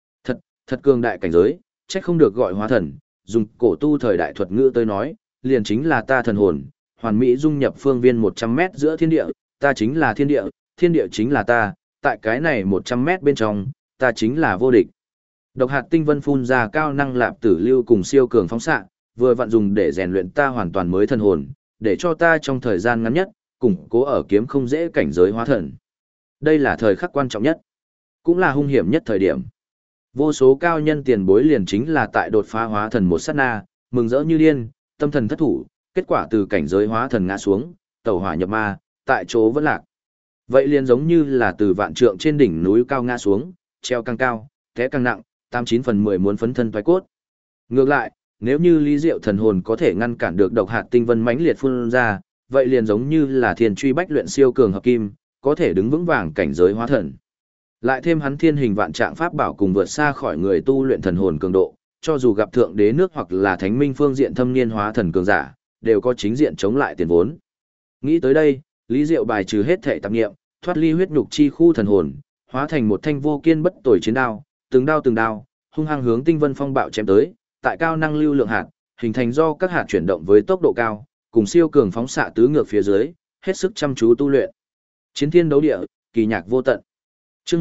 A: Thật cường đại cảnh giới, chắc không được gọi hóa thần, dùng cổ tu thời đại thuật ngữ tới nói, liền chính là ta thần hồn, hoàn mỹ dung nhập phương viên 100 mét giữa thiên địa, ta chính là thiên địa chính là ta, tại cái này 100 mét bên trong, ta chính là vô địch. Độc hạt tinh vân phun ra cao năng lạp tử lưu cùng siêu cường phóng xạ, vừa vặn dùng để rèn luyện ta hoàn toàn mới thần hồn, để cho ta trong thời gian ngắn nhất, củng cố ở kiếm không dễ cảnh giới hóa thần. Đây là thời khắc quan trọng nhất, cũng là hung hiểm nhất thời điểm. Vô số cao nhân tiền bối liền chính là tại đột phá hóa thần một sát na, mừng rỡ như điên, tâm thần thất thủ, kết quả từ cảnh giới hóa thần ngã xuống, tẩu hỏa nhập ma, tại chỗ vẫn lạc. Vậy liền giống như là từ vạn trượng trên đỉnh núi cao ngã xuống, treo càng cao, té càng nặng, 89/10 muốn phấn thân thoái cốt. Ngược lại, nếu như Lý Diệu thần hồn có thể ngăn cản được độc hạt tinh vân mãnh liệt phun ra, vậy liền giống như là thiên truy bách luyện siêu cường hợp kim, có thể đứng vững vàng cảnh giới hóa thần. Lại thêm hắn thiên hình vạn trạng pháp bảo cùng vượt xa khỏi người tu luyện thần hồn cường độ, cho dù gặp thượng đế nước hoặc là thánh minh phương diện thâm niên hóa thần cường giả, đều có chính diện chống lại tiền vốn. Nghĩ tới đây, Lý Diệu bài trừ hết thể tạp niệm, thoát ly huyết nhục chi khu thần hồn, hóa thành một thanh vô kiên bất tồi chiến đao, từng đao, hung hăng hướng tinh vân phong bạo chém tới, tại cao năng lưu lượng hạt, hình thành do các hạt chuyển động với tốc độ cao, cùng siêu cường phóng xạ tứ ngược phía dưới, hết sức chăm chú tu luyện. Chiến thiên đấu địa, kỳ nhạc vô tận. Chương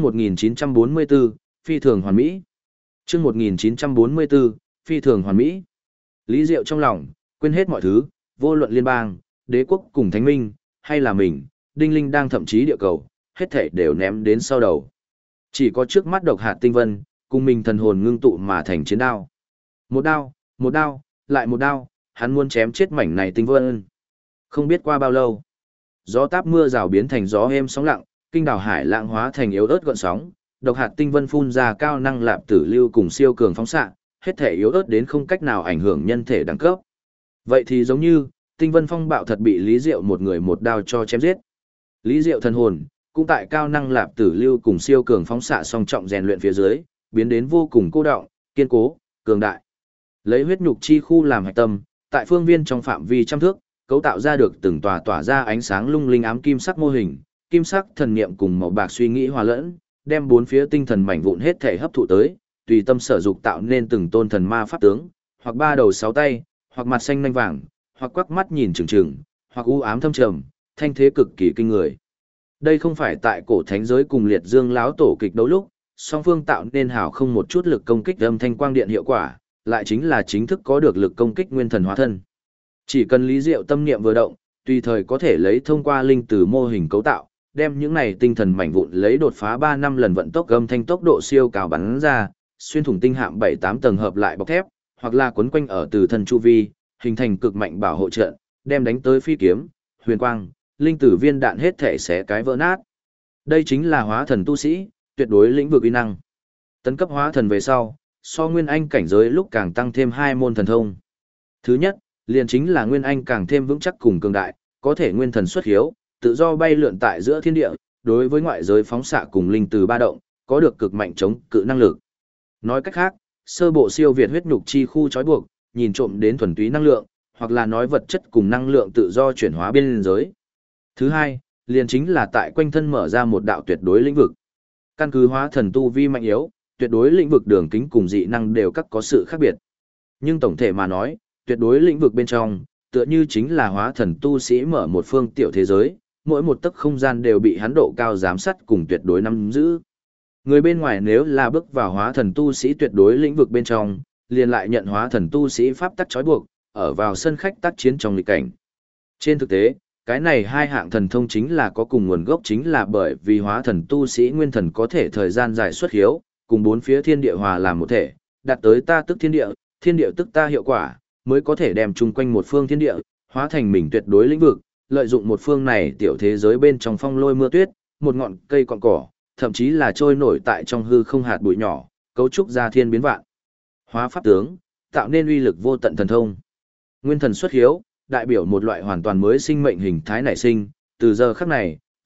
A: 1944, phi thường hoàn mỹ. Chương 1944, phi thường hoàn mỹ. Lý Diệu trong lòng, quên hết mọi thứ, vô luận liên bang, đế quốc cùng thánh minh, hay là mình, đinh linh đang thậm chí địa cầu, hết thảy đều ném đến sau đầu. Chỉ có trước mắt độc hạt tinh vân, cùng mình thần hồn ngưng tụ mà thành chiến đao. Một đao, lại một đao, hắn muốn chém chết mảnh này tinh vân. Không biết qua bao lâu, gió táp mưa rào biến thành gió êm sóng lặng, kinh đảo hải lãng hóa thành yếu ớt gợn sóng, độc hạt tinh vân phun ra cao năng lạp tử lưu cùng siêu cường phóng xạ, hết thể yếu ớt đến không cách nào ảnh hưởng nhân thể đẳng cấp. Vậy thì giống như, tinh vân phong bạo thật bị Lý Diệu một người một đao cho chém giết. Lý Diệu thần hồn, cũng tại cao năng lạp tử lưu cùng siêu cường phóng xạ song trọng rèn luyện phía dưới, biến đến vô cùng cô đọng, kiên cố, cường đại. Lấy huyết nhục chi khu làm hạch tâm, tại phương viên trong phạm vi trăm thước, cấu tạo ra được từng tỏa ra ánh sáng lung linh ám kim sắc mô hình, kim sắc thần niệm cùng màu bạc suy nghĩ hòa lẫn, đem bốn phía tinh thần mảnh vụn hết thể hấp thụ tới, tùy tâm sở dục tạo nên từng tôn thần ma pháp tướng, hoặc ba đầu sáu tay, hoặc mặt xanh nanh vàng, hoặc quắc mắt nhìn trừng trừng, hoặc u ám thâm trầm, thanh thế cực kỳ kinh người. Đây không phải tại cổ thánh giới cùng liệt dương láo tổ kịch đấu lúc, song phương tạo nên hào không một chút lực công kích âm thanh quang điện hiệu quả, lại chính là chính thức có được lực công kích nguyên thần hóa thân. Chỉ cần Lý Diệu tâm niệm vừa động, tùy thời có thể lấy thông qua linh từ mô hình cấu tạo, đem những này tinh thần mảnh vụn lấy đột phá 3 năm lần vận tốc âm thanh tốc độ siêu cao bắn ra, xuyên thủng tinh hạm 7-8 tầng hợp lại bọc thép, hoặc là quấn quanh ở từ thân chu vi, hình thành cực mạnh bảo hộ trận, đem đánh tới phi kiếm, huyền quang, linh tử viên đạn hết thể xé cái vỡ nát. Đây chính là hóa thần tu sĩ, tuyệt đối lĩnh vực uy năng. Tấn cấp hóa thần về sau, so Nguyên Anh cảnh giới lúc càng tăng thêm 2 môn thần thông. Thứ nhất, liền chính là Nguyên Anh càng thêm vững chắc cùng cường đại, có thể nguyên thần xuất hiếu, tự do bay lượn tại giữa thiên địa, đối với ngoại giới phóng xạ cùng linh từ ba động, có được cực mạnh chống cự năng lực. Nói cách khác, sơ bộ siêu việt huyết nhục chi khu trói buộc, nhìn trộm đến thuần túy năng lượng, hoặc là nói vật chất cùng năng lượng tự do chuyển hóa biên giới. Thứ hai, liền chính là tại quanh thân mở ra một đạo tuyệt đối lĩnh vực. Căn cứ hóa thần tu vi mạnh yếu, tuyệt đối lĩnh vực đường kính cùng dị năng đều các có sự khác biệt. Nhưng tổng thể mà nói, tuyệt đối lĩnh vực bên trong, tựa như chính là hóa thần tu sĩ mở một phương tiểu thế giới, mỗi một tấc không gian đều bị hắn độ cao giám sát cùng tuyệt đối nắm giữ. Người bên ngoài nếu là bước vào hóa thần tu sĩ tuyệt đối lĩnh vực bên trong, liền lại nhận hóa thần tu sĩ pháp tắc trói buộc, ở vào sân khách tác chiến trong nghịch cảnh. Trên thực tế, cái này hai hạng thần thông chính là có cùng nguồn gốc, chính là bởi vì hóa thần tu sĩ nguyên thần có thể thời gian dài xuất hiếu, cùng bốn phía thiên địa hòa làm một thể, đạt tới ta tức thiên địa tức ta hiệu quả, mới có thể đem chung quanh một phương thiên địa, hóa thành mình tuyệt đối lĩnh vực, lợi dụng một phương này tiểu thế giới bên trong phong lôi mưa tuyết, một ngọn cây cọn cỏ, thậm chí là trôi nổi tại trong hư không hạt bụi nhỏ, cấu trúc ra thiên biến vạn. Hóa pháp tướng, tạo nên uy lực vô tận thần thông. Nguyên thần xuất hiếu, đại biểu một loại hoàn toàn mới sinh mệnh hình thái nảy sinh, từ giờ khắc này,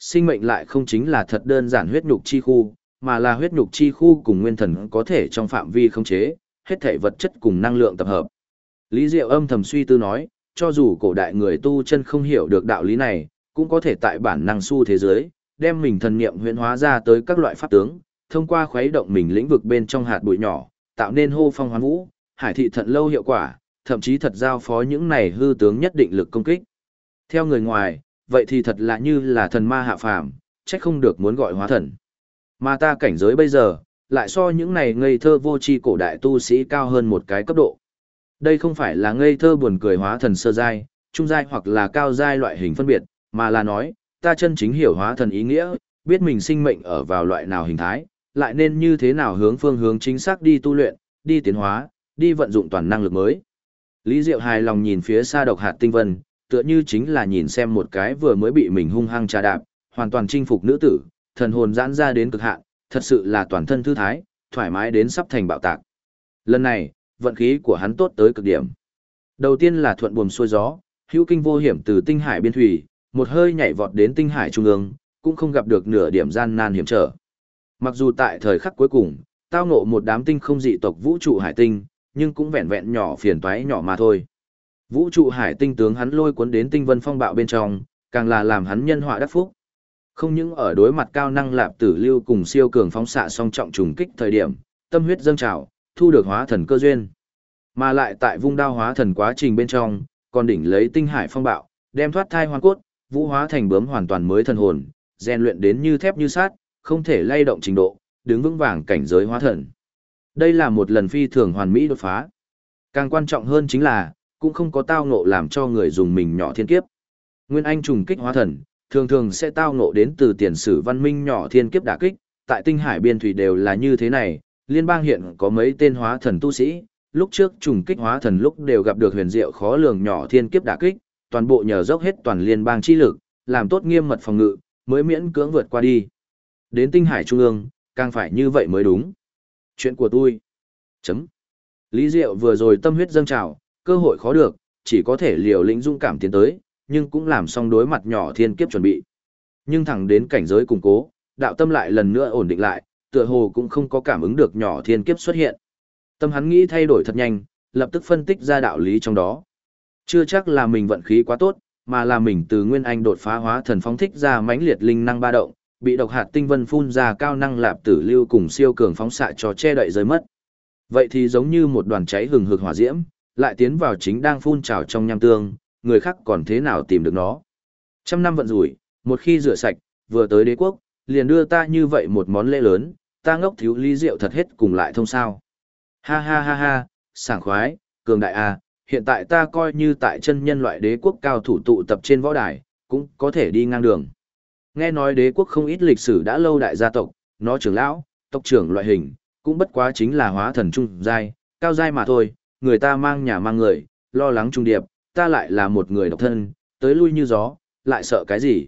A: sinh mệnh lại không chính là thật đơn giản huyết nhục chi khu, mà là huyết nhục chi khu cùng nguyên thần có thể trong phạm vi khống chế, hết thể vật chất cùng năng lượng tập hợp. Lý Diệu âm thầm suy tư nói, cho dù cổ đại người tu chân không hiểu được đạo lý này, cũng có thể tại bản năng xu thế giới, đem mình thần niệm huyễn hóa ra tới các loại pháp tướng, thông qua khuấy động mình lĩnh vực bên trong hạt bụi nhỏ, tạo nên hô phong hoán vũ, hải thị thận lâu hiệu quả, thậm chí thật giao phó những này hư tướng nhất định lực công kích. Theo người ngoài, vậy thì thật là như là thần ma hạ phàm, trách không được muốn gọi hóa thần. Mà ta cảnh giới bây giờ, lại so những này ngây thơ vô tri cổ đại tu sĩ cao hơn một cái cấp độ. Đây không phải là ngây thơ buồn cười hóa thần sơ giai, trung giai hoặc là cao giai loại hình phân biệt, mà là nói, ta chân chính hiểu hóa thần ý nghĩa, biết mình sinh mệnh ở vào loại nào hình thái, lại nên như thế nào hướng phương hướng chính xác đi tu luyện, đi tiến hóa, đi vận dụng toàn năng lực mới. Lý Diệu hài lòng nhìn phía xa độc hạt tinh vân, tựa như chính là nhìn xem một cái vừa mới bị mình hung hăng trà đạp, hoàn toàn chinh phục nữ tử, thần hồn giãn ra đến cực hạn, thật sự là toàn thân thư thái, thoải mái đến sắp thành bạo tạc. Lần này, vận khí của hắn tốt tới cực điểm. Đầu tiên là thuận buồm xuôi gió, hữu kinh vô hiểm từ tinh hải biên thủy, một hơi nhảy vọt đến tinh hải trung ương, cũng không gặp được nửa điểm gian nan hiểm trở. Mặc dù tại thời khắc cuối cùng, tao ngộ một đám tinh không dị tộc vũ trụ hải tinh, nhưng cũng vẹn vẹn nhỏ phiền toái nhỏ mà thôi. Vũ trụ hải tinh tướng hắn lôi cuốn đến tinh vân phong bạo bên trong, càng là làm hắn nhân họa đắc phúc. Không những ở đối mặt cao năng lạp tử lưu cùng siêu cường phóng xạ song trọng trùng kích thời điểm, tâm huyết dâng trào, thu được hóa thần cơ duyên. Mà lại tại vung đao hóa thần quá trình bên trong, còn đỉnh lấy tinh hải phong bạo, đem thoát thai hoàn cốt, vũ hóa thành bướm hoàn toàn mới thần hồn, rèn luyện đến như thép như sắt, không thể lay động trình độ, đứng vững vàng cảnh giới hóa thần. Đây là một lần phi thường hoàn mỹ đột phá. Càng quan trọng hơn chính là, cũng không có tao ngộ làm cho người dùng mình nhỏ thiên kiếp. Nguyên anh trùng kích hóa thần, thường thường sẽ tao ngộ đến từ tiền sử văn minh nhỏ thiên kiếp đả kích, tại tinh hải biên thủy đều là như thế này, liên bang hiện có mấy tên hóa thần tu sĩ, lúc trước trùng kích hóa thần lúc đều gặp được huyền diệu khó lường nhỏ thiên kiếp đả kích, toàn bộ nhờ dốc hết toàn liên bang chi lực, làm tốt nghiêm mật phòng ngự, mới miễn cưỡng vượt qua đi. Đến tinh hải trung ương, càng phải như vậy mới đúng. Chuyện của tôi. Chấm. Lý Diệu vừa rồi tâm huyết dâng trào, cơ hội khó được, chỉ có thể liều lĩnh dũng cảm tiến tới, nhưng cũng làm xong đối mặt nhỏ thiên kiếp chuẩn bị. Nhưng thẳng đến cảnh giới củng cố, đạo tâm lại lần nữa ổn định lại, tựa hồ cũng không có cảm ứng được nhỏ thiên kiếp xuất hiện. Tâm hắn nghĩ thay đổi thật nhanh, lập tức phân tích ra đạo lý trong đó. Chưa chắc là mình vận khí quá tốt, mà là mình từ nguyên anh đột phá hóa thần phóng thích ra mãnh liệt linh năng ba động, bị độc hạt tinh vân phun ra cao năng lạp tử lưu cùng siêu cường phóng xạ cho che đậy rơi mất. Vậy thì giống như một đoàn cháy hừng hực hỏa diễm, lại tiến vào chính đang phun trào trong nham tương, người khác còn thế nào tìm được nó. Trăm năm vận rủi, một khi rửa sạch, vừa tới đế quốc, liền đưa ta như vậy một món lễ lớn, ta ngốc thiếu Lý Diệu thật hết cùng lại thông sao. Ha ha ha ha, sảng khoái, cường đại à, hiện tại ta coi như tại chân nhân loại đế quốc cao thủ tụ tập trên võ đài, cũng có thể đi ngang đường. Nghe nói đế quốc không ít lịch sử đã lâu đại gia tộc, nó trưởng lão, tộc trưởng loại hình, cũng bất quá chính là hóa thần trung giai, cao giai mà thôi, người ta mang nhà mang người, lo lắng trung điệp, ta lại là một người độc thân, tới lui như gió, lại sợ cái gì?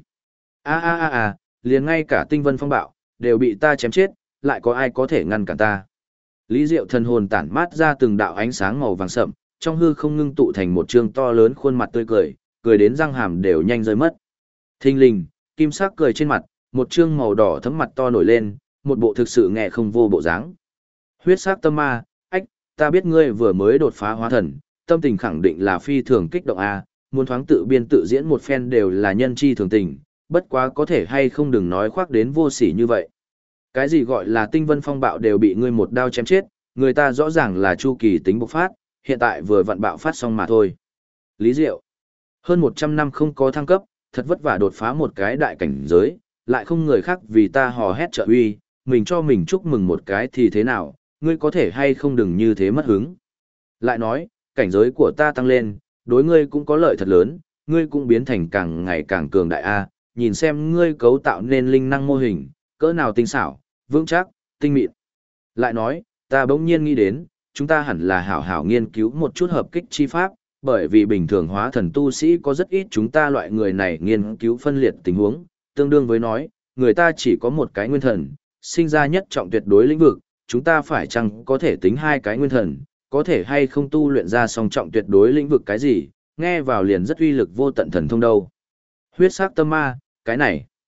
A: Liền ngay cả tinh vân phong bạo, đều bị ta chém chết, lại có ai có thể ngăn cản ta? Lý Diệu thần hồn tản mát ra từng đạo ánh sáng màu vàng sậm, trong hư không ngưng tụ thành một trương to lớn khuôn mặt tươi cười, cười đến răng hàm đều nhanh rơi mất. Thình lình, kim sắc cười trên mặt, một trương màu đỏ thấm mặt to nổi lên, một bộ thực sự nghe không vô bộ dáng. Huyết sắc tâm ma, ách, ta biết ngươi vừa mới đột phá hóa thần, tâm tình khẳng định là phi thường kích động a, muốn thoáng tự biên tự diễn một phen đều là nhân chi thường tình, bất quá có thể hay không đừng nói khoác đến vô sỉ như vậy. Cái gì gọi là tinh vân phong bạo đều bị ngươi một đao chém chết, người ta rõ ràng là chu kỳ tính bộc phát, hiện tại vừa vặn bạo phát xong mà thôi. Lý Diệu, hơn 100 năm không có thăng cấp, thật vất vả đột phá một cái đại cảnh giới, lại không người khác vì ta hò hét trợ uy, mình cho mình chúc mừng một cái thì thế nào, ngươi có thể hay không đừng như thế mất hứng. Lại nói, cảnh giới của ta tăng lên, đối ngươi cũng có lợi thật lớn, ngươi cũng biến thành càng ngày càng cường đại A, nhìn xem ngươi cấu tạo nên linh năng mô hình, cỡ nào tinh xảo, vững chắc, tinh mịn. Lại nói, ta bỗng nhiên nghĩ đến, chúng ta hẳn là hảo hảo nghiên cứu một chút hợp kích chi pháp, bởi vì bình thường hóa thần tu sĩ có rất ít chúng ta loại người này nghiên cứu phân liệt tình huống, tương đương với nói, người ta chỉ có một cái nguyên thần, sinh ra nhất trọng tuyệt đối lĩnh vực, chúng ta phải chăng có thể tính hai cái nguyên thần, có thể hay không tu luyện ra song trọng tuyệt đối lĩnh vực cái gì, nghe vào liền rất uy lực vô tận thần thông đâu. Huyết sắc tâm ma, cái này,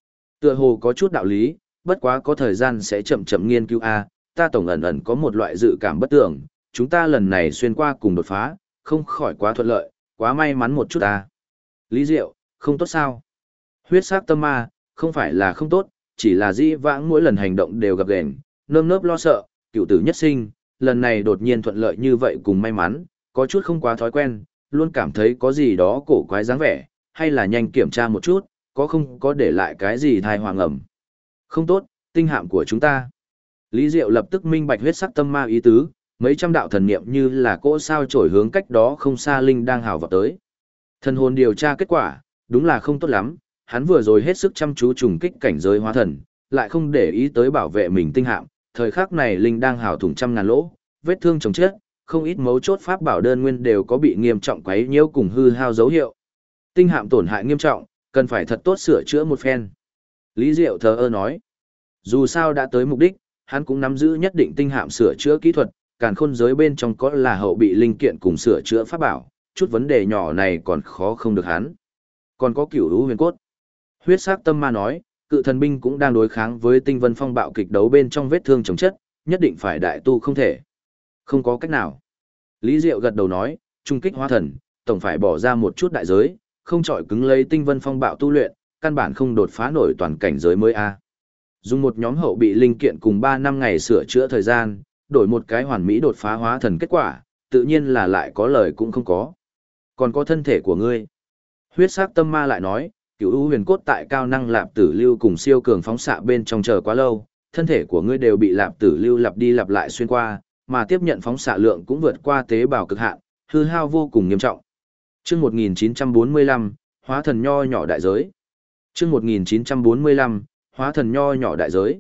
A: Tựa hồ có chút đạo lý, bất quá có thời gian sẽ chậm chậm nghiên cứu a, ta tổng ẩn ẩn có một loại dự cảm bất tưởng, chúng ta lần này xuyên qua cùng đột phá, không khỏi quá thuận lợi, quá may mắn một chút ta. Lý Diệu, không tốt sao? Huyết sắc tâm ma, không phải là không tốt, chỉ là dĩ vãng mỗi lần hành động đều gặp ghềnh, nơm nớp lo sợ, cựu tử nhất sinh, lần này đột nhiên thuận lợi như vậy cùng may mắn, có chút không quá thói quen, luôn cảm thấy có gì đó cổ quái dáng vẻ, hay là nhanh kiểm tra một chút, có không có để lại cái gì thai hoàng ẩm. Không tốt, tinh hạm của chúng ta. Lý Diệu lập tức minh bạch huyết sắc tâm ma ý tứ, mấy trăm đạo thần niệm như là cỗ sao trổi hướng cách đó không xa linh đang hào vào tới. Thần hồn điều tra kết quả, đúng là không tốt lắm, hắn vừa rồi hết sức chăm chú trùng kích cảnh giới hóa thần, lại không để ý tới bảo vệ mình tinh hạm, thời khắc này linh đang hào thủng trăm ngàn lỗ, vết thương chồng chết, không ít mấu chốt pháp bảo đơn nguyên đều có bị nghiêm trọng quấy nhiễu cùng hư hao dấu hiệu. Tinh hạm tổn hại nghiêm trọng, cần phải thật tốt sửa chữa một phen. Lý Diệu thờ ơ nói, dù sao đã tới mục đích, hắn cũng nắm giữ nhất định tinh hạm sửa chữa kỹ thuật, càn khôn giới bên trong có là hậu bị linh kiện cùng sửa chữa pháp bảo, chút vấn đề nhỏ này còn khó không được hắn. Còn có cửu lũ huyền cốt. Huyết sắc tâm ma nói, cự thần binh cũng đang đối kháng với tinh vân phong bạo kịch đấu bên trong vết thương chống chất, nhất định phải đại tu không thể. Không có cách nào. Lý Diệu gật đầu nói, trung kích hóa thần, tổng phải bỏ ra một chút đại giới, không chọi cứng lấy tinh vân phong bạo tu luyện, căn bản không đột phá nổi toàn cảnh giới mới a. Dùng một nhóm hậu bị linh kiện cùng 3 năm ngày sửa chữa thời gian, đổi một cái hoàn mỹ đột phá hóa thần kết quả, tự nhiên là lại có lời cũng không có. Còn có thân thể của ngươi. Huyết sắc tâm ma lại nói, cửu u huyền cốt tại cao năng lạp tử lưu cùng siêu cường phóng xạ bên trong chờ quá lâu, thân thể của ngươi đều bị lạp tử lưu lặp đi lặp lại xuyên qua, mà tiếp nhận phóng xạ lượng cũng vượt qua tế bào cực hạn, hư hao vô cùng nghiêm trọng. Chương 1945, hóa thần nho nhỏ đại giới. Chương 1945, hóa thần nho nhỏ đại giới.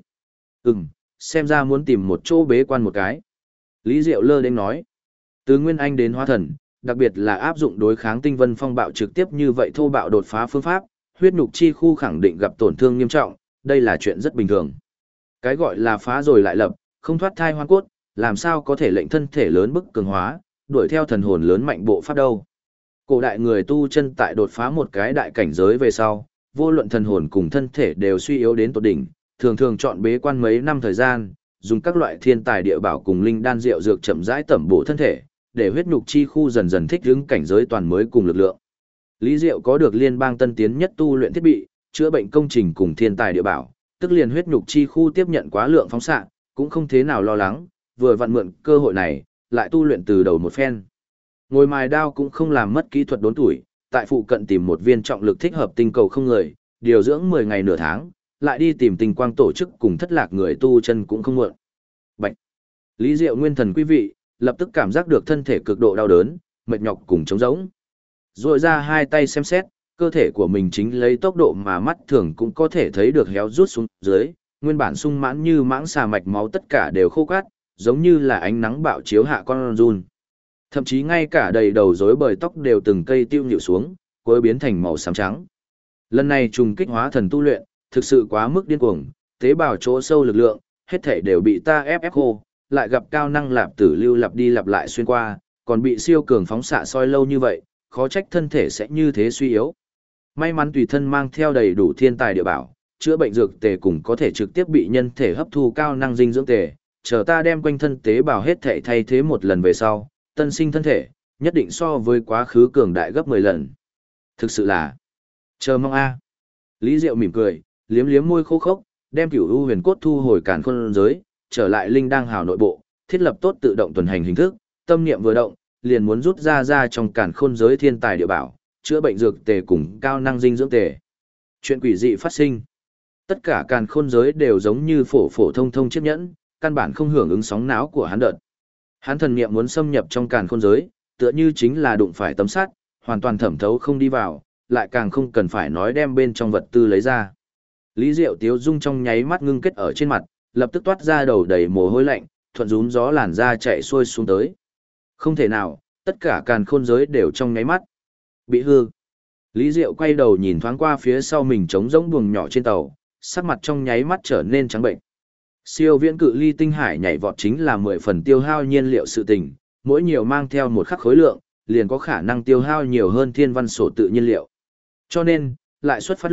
A: Xem ra muốn tìm một chỗ bế quan một cái. Lý Diệu lơ đến nói, từ Nguyên Anh đến hóa thần, đặc biệt là áp dụng đối kháng tinh vân phong bạo trực tiếp như vậy thô bạo đột phá phương pháp, huyết nhục chi khu khẳng định gặp tổn thương nghiêm trọng, đây là chuyện rất bình thường. Cái gọi là phá rồi lại lập, không thoát thai hoang cốt, làm sao có thể lệnh thân thể lớn bức cường hóa, đuổi theo thần hồn lớn mạnh bộ pháp đâu. Cổ đại người tu chân tại đột phá một cái đại cảnh giới về sau, vô luận thần hồn cùng thân thể đều suy yếu đến tột đỉnh, thường thường chọn bế quan mấy năm thời gian, dùng các loại thiên tài địa bảo cùng linh đan rượu dược chậm rãi tẩm bổ thân thể, để huyết nhục chi khu dần dần thích ứng cảnh giới toàn mới cùng lực lượng. Lý Diệu có được liên bang tân tiến nhất tu luyện thiết bị, chữa bệnh công trình cùng thiên tài địa bảo, tức liền huyết nhục chi khu tiếp nhận quá lượng phóng xạ, cũng không thế nào lo lắng, vừa vặn mượn cơ hội này, lại tu luyện từ đầu một phen. Ngồi mài đao cũng không làm mất kỹ thuật đốn tuổi, tại phụ cận tìm một viên trọng lực thích hợp tinh cầu không người, điều dưỡng 10 ngày nửa tháng, lại đi tìm tinh quang tổ chức cùng thất lạc người tu chân cũng không muộn. Bạch. Lý Diệu nguyên thần quý vị, lập tức cảm giác được thân thể cực độ đau đớn, mệt nhọc cùng trống rỗng. Rồi ra hai tay xem xét, cơ thể của mình chính lấy tốc độ mà mắt thường cũng có thể thấy được héo rút xuống dưới, nguyên bản sung mãn như mãng xà mạch máu tất cả đều khô cát, giống như là ánh nắng bạo chiếu hạ con run. Thậm chí ngay cả đầy đầu rối bời tóc đều từng cây tiêu nhịu xuống, cuối biến thành màu xám trắng. Lần này trùng kích hóa thần tu luyện, thực sự quá mức điên cuồng, tế bào chỗ sâu lực lượng, hết thể đều bị ta ép khô, lại gặp cao năng lạp tử lưu lặp đi lặp lại xuyên qua, còn bị siêu cường phóng xạ soi lâu như vậy, khó trách thân thể sẽ như thế suy yếu. May mắn tùy thân mang theo đầy đủ thiên tài địa bảo, chữa bệnh dược tề cùng có thể trực tiếp bị nhân thể hấp thu cao năng dinh dưỡng tề, chờ ta đem quanh thân tế bào hết thể thay thế một lần về sau, tân sinh thân thể, nhất định so với quá khứ cường đại gấp 10 lần. Thực sự là, chờ mong a. Lý Diệu mỉm cười, liếm liếm môi khô khốc, đem cửu u huyền cốt thu hồi càn khôn giới, trở lại linh đang hào nội bộ, thiết lập tốt tự động tuần hành hình thức, tâm niệm vừa động, liền muốn rút ra trong càn khôn giới thiên tài địa bảo, chữa bệnh dược tề cùng cao năng dinh dưỡng tề. Chuyện quỷ dị phát sinh. Tất cả càn khôn giới đều giống như phổ phổ thông thông chiếc nhẫn, căn bản không hưởng ứng sóng não của hắn đợt. Hắn thần niệm muốn xâm nhập trong càn khôn giới, tựa như chính là đụng phải tấm sắt, hoàn toàn thẩm thấu không đi vào, lại càng không cần phải nói đem bên trong vật tư lấy ra. Lý Diệu tiếu dung trong nháy mắt ngưng kết ở trên mặt, lập tức toát ra đầu đầy mồ hôi lạnh, thuận rúm gió làn da chạy xuôi xuống tới. Không thể nào, tất cả càn khôn giới đều trong nháy mắt bị hư. Lý Diệu quay đầu nhìn thoáng qua phía sau mình trống rỗng buồng nhỏ trên tàu, sắc mặt trong nháy mắt trở nên trắng bệnh. Siêu viễn cự ly tinh hải nhảy vọt chính là 10 phần tiêu hao nhiên liệu sự tình, mỗi nhiều mang theo một khắc khối lượng, liền có khả năng tiêu hao nhiều hơn thiên văn sổ tự nhiên liệu. Cho nên, lại xuất phát lúc,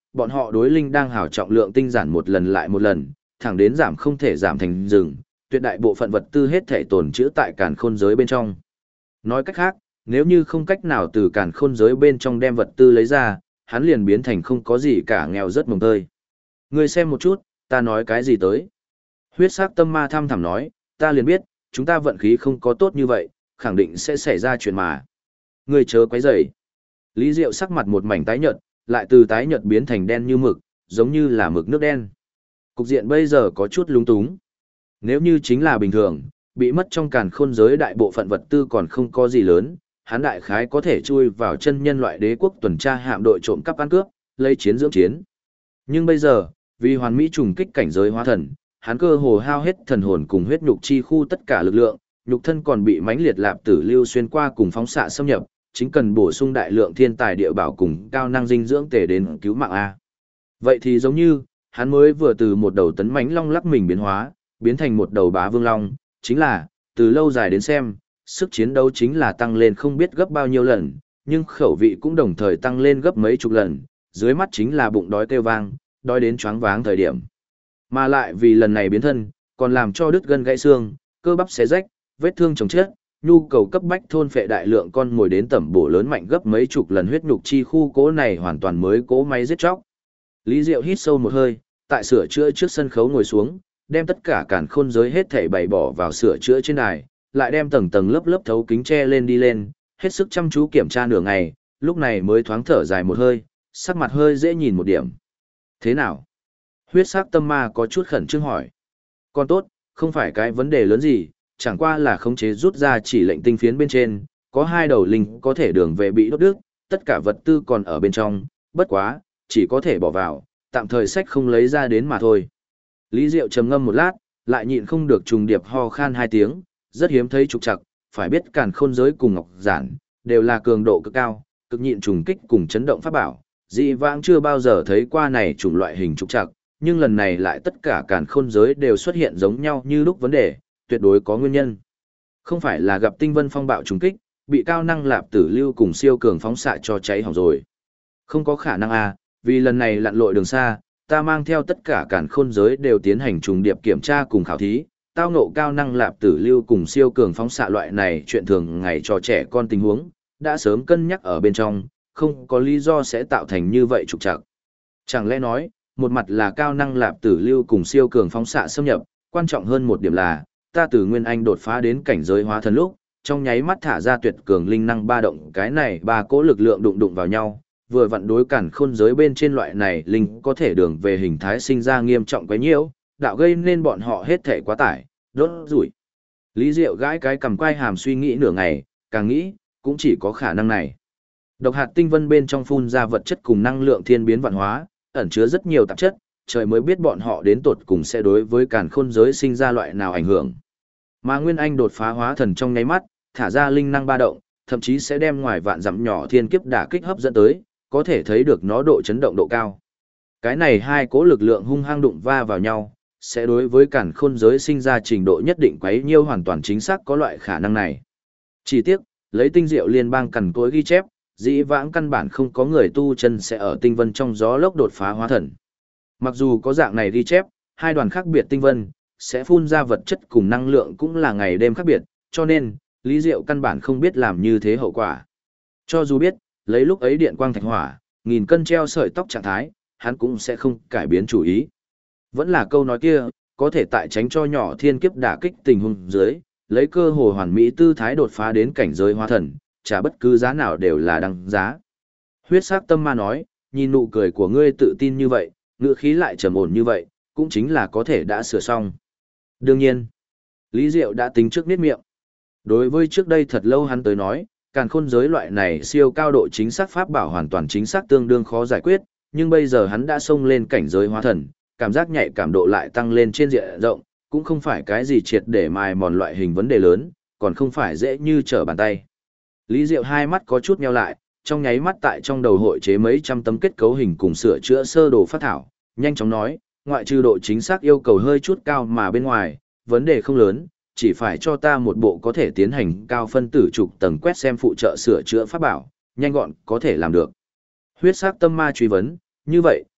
A: bọn họ đối linh đang hào trọng lượng tinh giản một lần lại một lần, thẳng đến giảm không thể giảm thành rừng, tuyệt đại bộ phận vật tư hết thể tồn trữ tại càn khôn giới bên trong. Nói cách khác, nếu như không cách nào từ càn khôn giới bên trong đem vật tư lấy ra, hắn liền biến thành không có gì cả, nghèo rất mồng tơi. Ngươi xem một chút, ta nói cái gì tới? Huyết sắc tâm ma thăm thẳm nói, ta liền biết, chúng ta vận khí không có tốt như vậy, khẳng định sẽ xảy ra chuyện mà. Ngươi chớ quấy rầy. Lý Diệu sắc mặt một mảnh tái nhợt, lại từ tái nhợt biến thành đen như mực, giống như là mực nước đen. Cục diện bây giờ có chút lung túng. Nếu như chính là bình thường, bị mất trong càn khôn giới đại bộ phận vật tư còn không có gì lớn, hắn đại khái có thể chui vào chân nhân loại đế quốc tuần tra hạm đội trộm cắp ăn cướp, lấy chiến dưỡng chiến. Nhưng bây giờ, vì hoàn mỹ trùng kích cảnh giới hóa thần, hắn cơ hồ hao hết thần hồn cùng huyết nhục chi khu tất cả lực lượng, nhục thân còn bị mãnh liệt lạp tử lưu xuyên qua cùng phóng xạ xâm nhập, chính cần bổ sung đại lượng thiên tài địa bảo cùng cao năng dinh dưỡng tể đến cứu mạng a. Vậy thì giống như, hắn mới vừa từ một đầu tấn mãnh long lắc mình biến hóa, biến thành một đầu bá vương long, chính là, từ lâu dài đến xem, sức chiến đấu chính là tăng lên không biết gấp bao nhiêu lần, nhưng khẩu vị cũng đồng thời tăng lên gấp mấy chục lần, dưới mắt chính là bụng đói kêu vang, đói đến choáng váng thời điểm. Mà lại vì lần này biến thân, còn làm cho đứt gân gãy xương, cơ bắp xé rách, vết thương chồng chết, nhu cầu cấp bách thôn phệ đại lượng con mồi đến tẩm bổ lớn mạnh gấp mấy chục lần huyết nhục chi khu cố này hoàn toàn mới cố máy giết chóc. Lý Diệu hít sâu một hơi, tại sửa chữa trước sân khấu ngồi xuống, đem tất cả càn khôn giới hết thảy bày bỏ vào sửa chữa trên đài, lại đem tầng tầng lớp lớp thấu kính che lên đi lên, hết sức chăm chú kiểm tra nửa ngày, lúc này mới thoáng thở dài một hơi, sắc mặt hơi dễ nhìn một điểm. Thế nào? Huyết sắc tâm ma có chút khẩn trương hỏi. Còn tốt, không phải cái vấn đề lớn gì, chẳng qua là khống chế rút ra chỉ lệnh tinh phiến bên trên, có hai đầu linh có thể đường về bị đốt đứt, tất cả vật tư còn ở bên trong, bất quá, chỉ có thể bỏ vào, tạm thời sách không lấy ra đến mà thôi. Lý Diệu trầm ngâm một lát, lại nhịn không được trùng điệp ho khan hai tiếng, rất hiếm thấy trục trặc, phải biết càn khôn giới cùng ngọc giản, đều là cường độ cực cao, cực nhịn trùng kích cùng chấn động pháp bảo, dị vãng chưa bao giờ thấy qua này chủng loại hình trục trặc, nhưng lần này lại tất cả càn khôn giới đều xuất hiện giống nhau như lúc vấn đề, tuyệt đối có nguyên nhân. Không phải là gặp tinh vân phong bạo trùng kích, bị cao năng lạp tử lưu cùng siêu cường phóng xạ cho cháy hỏng rồi. Không có khả năng à, vì lần này lặn lội đường xa, ta mang theo tất cả càn khôn giới đều tiến hành trùng điệp kiểm tra cùng khảo thí, tao ngộ cao năng lạp tử lưu cùng siêu cường phóng xạ loại này chuyện thường ngày cho trẻ con tình huống, đã sớm cân nhắc ở bên trong, không có lý do sẽ tạo thành như vậy trục trặc. Chẳng lẽ nói, một mặt là cao năng lạp tử lưu cùng siêu cường phóng xạ xâm nhập, quan trọng hơn một điểm là, ta từ nguyên anh đột phá đến cảnh giới hóa thần lúc, trong nháy mắt thả ra tuyệt cường linh năng ba động, cái này ba cỗ lực lượng đụng đụng vào nhau, vừa vặn đối cản khôn giới bên trên loại này linh có thể đường về hình thái sinh ra nghiêm trọng quấy nhiễu, đạo gây nên bọn họ hết thể quá tải, đốt rủi. Lý Diệu gãi cái cầm quai hàm suy nghĩ nửa ngày, càng nghĩ, cũng chỉ có khả năng này. Độc hạt tinh vân bên trong phun ra vật chất cùng năng lượng thiên biến vạn hóa, ẩn chứa rất nhiều tạp chất, trời mới biết bọn họ đến tột cùng sẽ đối với càn khôn giới sinh ra loại nào ảnh hưởng. Mà Nguyên Anh đột phá hóa thần trong nháy mắt, thả ra linh năng ba động, thậm chí sẽ đem ngoài vạn dặm nhỏ thiên kiếp đả kích hấp dẫn tới, có thể thấy được nó độ chấn động độ cao. Cái này hai cố lực lượng hung hăng đụng va vào nhau, sẽ đối với càn khôn giới sinh ra trình độ nhất định quấy nhiêu hoàn toàn chính xác có loại khả năng này. Chỉ tiếc, lấy tinh diệu liên bang cằn cối ghi chép, dĩ vãng căn bản không có người tu chân sẽ ở tinh vân trong gió lốc đột phá hóa thần. Mặc dù có dạng này ghi chép, hai đoàn khác biệt tinh vân, sẽ phun ra vật chất cùng năng lượng cũng là ngày đêm khác biệt, cho nên, Lý Diệu căn bản không biết làm như thế hậu quả. Cho dù biết, lấy lúc ấy điện quang thạch hỏa, nghìn cân treo sợi tóc trạng thái, hắn cũng sẽ không cải biến chủ ý. Vẫn là câu nói kia, có thể tại tránh cho nhỏ thiên kiếp đả kích tình huống dưới, lấy cơ hồ hoàn mỹ tư thái đột phá đến cảnh giới hóa thần, trả bất cứ giá nào đều là đăng giá. Huyết sắc tâm ma nói, nhìn nụ cười của ngươi tự tin như vậy, ngữ khí lại trầm ổn như vậy, cũng chính là có thể đã sửa xong. Đương nhiên, Lý Diệu đã tính trước niết miệng. Đối với trước đây thật lâu hắn tới nói, càn khôn giới loại này siêu cao độ chính xác pháp bảo hoàn toàn chính xác tương đương khó giải quyết, nhưng bây giờ hắn đã xông lên cảnh giới hóa thần, cảm giác nhạy cảm độ lại tăng lên trên diện rộng, cũng không phải cái gì triệt để mài mòn loại hình vấn đề lớn, còn không phải dễ như trở bàn tay. Lý Diệu hai mắt có chút nheo lại, trong nháy mắt tại trong đầu hội chế mấy trăm tấm kết cấu hình cùng sửa chữa sơ đồ phát thảo, nhanh chóng nói, ngoại trừ độ chính xác yêu cầu hơi chút cao mà bên ngoài, vấn đề không lớn, chỉ phải cho ta một bộ có thể tiến hành cao phân tử trục tầng quét xem phụ trợ sửa chữa pháp bảo, nhanh gọn có thể làm được. Huyết sắc tâm ma truy vấn, như vậy,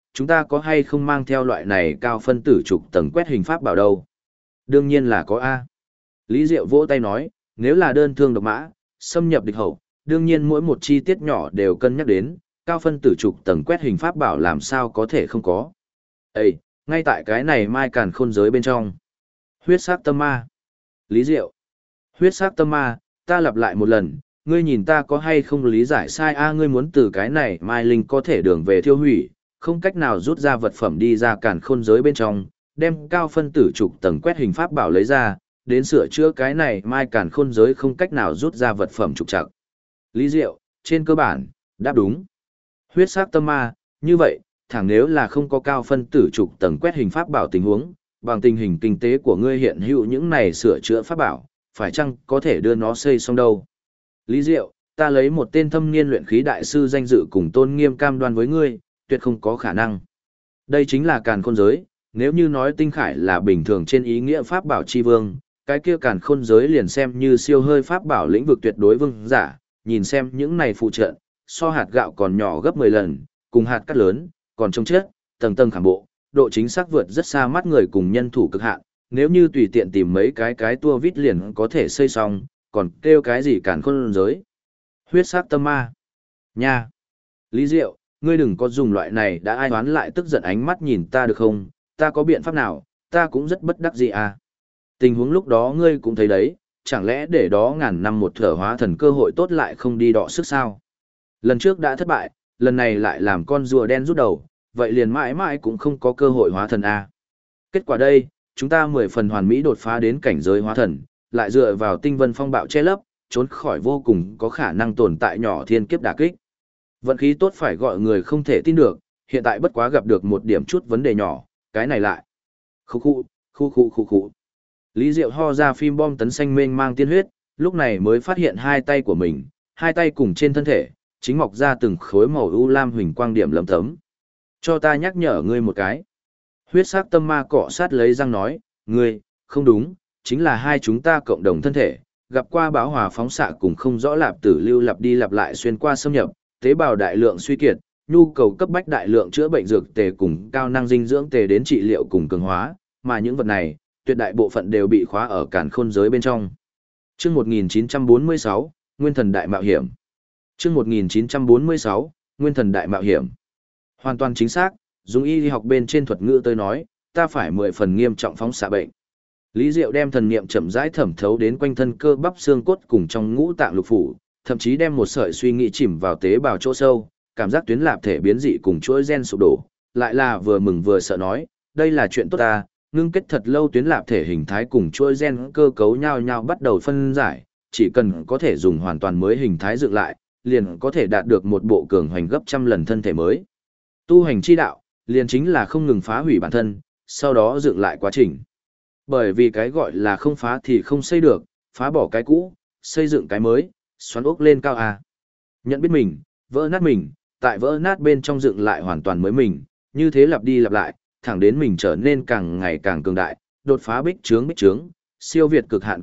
A: chúng ta có hay không mang theo loại này cao phân tử trục tầng quét hình pháp bảo đâu? Đương nhiên là có A. Lý Diệu vỗ tay nói, nếu là đơn thương độc mã, xâm nhập địch hậu, đương nhiên mỗi một chi tiết nhỏ đều cân nhắc đến, cao phân tử trục tầng quét hình pháp bảo làm sao có thể không có. Ê, ngay tại cái này mai càn khôn giới bên trong. Huyết sắc tâm ma. Lý Diệu. Huyết sắc tâm ma, ta lặp lại một lần, ngươi nhìn ta có hay không lý giải sai a, ngươi muốn từ cái này mai linh có thể đường về thiêu hủy, không cách nào rút ra vật phẩm đi ra càn khôn giới bên trong, đem cao phân tử trục tầng quét hình pháp bảo lấy ra, đến sửa chữa cái này mai càn khôn giới không cách nào rút ra vật phẩm trục trặc. Lý Diệu, trên cơ bản, đáp đúng. Huyết sắc tâm ma, như vậy, thẳng nếu là không có cao phân tử trục tầng quét hình pháp bảo tình huống, bằng tình hình kinh tế của ngươi hiện hữu những này sửa chữa pháp bảo, phải chăng có thể đưa nó xây xong đâu? Lý Diệu, ta lấy một tên thâm niên luyện khí đại sư danh dự cùng tôn nghiêm cam đoan với ngươi, tuyệt không có khả năng. Đây chính là càn khôn giới, nếu như nói tinh khải là bình thường trên ý nghĩa pháp bảo chi vương, cái kia càn khôn giới liền xem như siêu hơi pháp bảo lĩnh vực tuyệt đối vương giả, nhìn xem những này phụ trợ, so hạt gạo còn nhỏ gấp 10 lần, cùng hạt cát lớn, còn trông chết, tầng tầng khảm bộ, độ chính xác vượt rất xa mắt người cùng nhân thủ cực hạn, nếu như tùy tiện tìm mấy cái tua vít liền có thể xây xong, còn kêu cái gì càn khôn giới. Huyết sắc tâm ma. Nha. Lý Diệu, ngươi đừng có dùng loại này đã ai oán lại tức giận ánh mắt nhìn ta được không, ta có biện pháp nào, ta cũng rất bất đắc dĩ à. Tình huống lúc đó ngươi cũng thấy đấy, chẳng lẽ để đó ngàn năm một thở hóa thần cơ hội tốt lại không đi đọ sức sao? Lần trước đã thất bại, lần này lại làm con rùa đen rút đầu, vậy liền mãi mãi cũng không có cơ hội hóa thần à. Kết quả đây, chúng ta 10 phần hoàn mỹ đột phá đến cảnh giới hóa thần, lại dựa vào tinh vân phong bạo che lấp, trốn khỏi vô cùng có khả năng tồn tại nhỏ thiên kiếp đả kích. Vận khí tốt phải gọi người không thể tin được, hiện tại bất quá gặp được một điểm chút vấn đề nhỏ, cái này lại. Khu. Lý Diệu ho ra phim bom tấn xanh mênh mang tiên huyết, lúc này mới phát hiện hai tay của mình, hai tay cùng trên thân thể, chính mọc ra từng khối màu u lam huỳnh quang điểm lấm tấm. Cho ta nhắc nhở ngươi một cái. Huyết sắc tâm ma cọ sát lấy răng nói, ngươi, không đúng, chính là hai chúng ta cộng đồng thân thể, gặp qua báo hòa phóng xạ cùng không rõ lạp tử lưu lặp đi lặp lại xuyên qua xâm nhập, tế bào đại lượng suy kiệt, nhu cầu cấp bách đại lượng chữa bệnh dược tề cùng cao năng dinh dưỡng tề đến trị liệu cùng cường hóa, mà những vật này, tuyệt đại bộ phận đều bị khóa ở càn khôn giới bên trong. Chương 1946, Nguyên thần đại mạo hiểm. Chương 1946, Nguyên thần đại mạo hiểm. Hoàn toàn chính xác, dùng y học bên trên thuật ngữ tới nói, ta phải 10 phần nghiêm trọng phóng xạ bệnh. Lý Diệu đem thần niệm chậm rãi thẩm thấu đến quanh thân cơ bắp xương cốt cùng trong ngũ tạng lục phủ, thậm chí đem một sợi suy nghĩ chìm vào tế bào chỗ sâu, cảm giác tuyến lạp thể biến dị cùng chuỗi gen sụp đổ, lại là vừa mừng vừa sợ nói, đây là chuyện tốt ta, ngưng kết thật lâu tuyến lạp thể hình thái cùng chuỗi gen cơ cấu nhau nhau bắt đầu phân giải, chỉ cần có thể dùng hoàn toàn mới hình thái dựng lại, liền có thể đạt được một bộ cường hoành gấp trăm lần thân thể mới. Tu hành chi đạo, liền chính là không ngừng phá hủy bản thân, sau đó dựng lại quá trình. Bởi vì cái gọi là không phá thì không xây được, phá bỏ cái cũ, xây dựng cái mới, xoắn ốc lên cao à. Nhận biết mình, vỡ nát mình, tại vỡ nát bên trong dựng lại hoàn toàn mới mình, như thế lặp đi lặp lại, thẳng đến mình trở nên càng ngày càng cường đại, đột phá bích trướng, siêu việt cực hạn.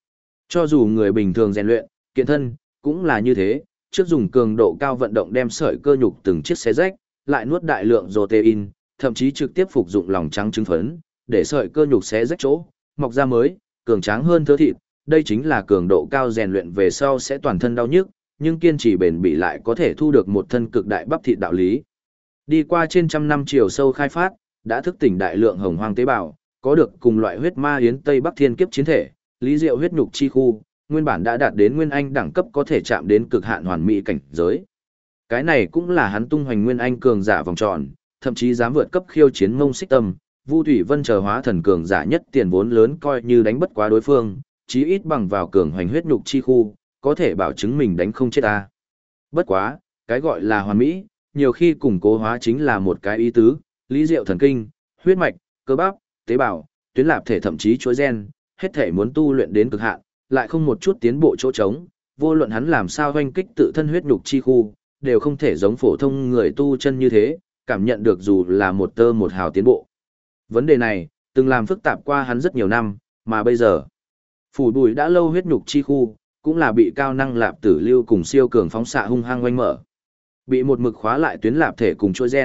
A: Cho dù người bình thường rèn luyện, kiện thân, cũng là như thế, trước dùng cường độ cao vận động đem sợi cơ nhục từng chiếc xé rách, lại nuốt đại lượng protein, thậm chí trực tiếp phục dụng lòng trắng trứng phấn, để sợi cơ nhục xé rách chỗ, mọc ra mới, cường tráng hơn thớ thịt, đây chính là cường độ cao rèn luyện về sau sẽ toàn thân đau nhức, nhưng kiên trì bền bỉ lại có thể thu được một thân cực đại bắp thịt đạo lý. Đi qua trên trăm năm chiều sâu khai phát, đã thức tỉnh đại lượng hồng hoang tế bào, có được cùng loại huyết ma yến Tây Bắc Thiên kiếp chiến thể, Lý Diệu huyết nhục chi khu, nguyên bản đã đạt đến nguyên anh đẳng cấp có thể chạm đến cực hạn hoàn mỹ cảnh giới. Cái này cũng là hắn tung hoành nguyên anh cường giả vòng tròn, thậm chí dám vượt cấp khiêu chiến Ngông Xích Tâm, Vu Thủy Vân chờ hóa thần cường giả nhất tiền vốn lớn coi như đánh bất quá đối phương, chí ít bằng vào cường hoành huyết nhục chi khu, có thể bảo chứng mình đánh không chết ta. Bất quá, cái gọi là hoàn mỹ, nhiều khi củng cố hóa chính là một cái ý tứ, Lý Diệu thần kinh, huyết mạch, cơ bắp, tế bào, tuyến lạp thể thậm chí chuỗi gen, hết thể muốn tu luyện đến cực hạn, lại không một chút tiến bộ chỗ trống, vô luận hắn làm sao hoanh kích tự thân huyết nhục chi khu, đều không thể giống phổ thông người tu chân như thế, cảm nhận được dù là một tơ một hào tiến bộ. Vấn đề này, từng làm phức tạp qua hắn rất nhiều năm, mà bây giờ, phủ bùi đã lâu huyết nhục chi khu, cũng là bị cao năng lạp tử lưu cùng siêu cường phóng xạ hung hăng oanh mở. Bị một mực khóa lại tuyến lạp thể cùng chuỗi gen,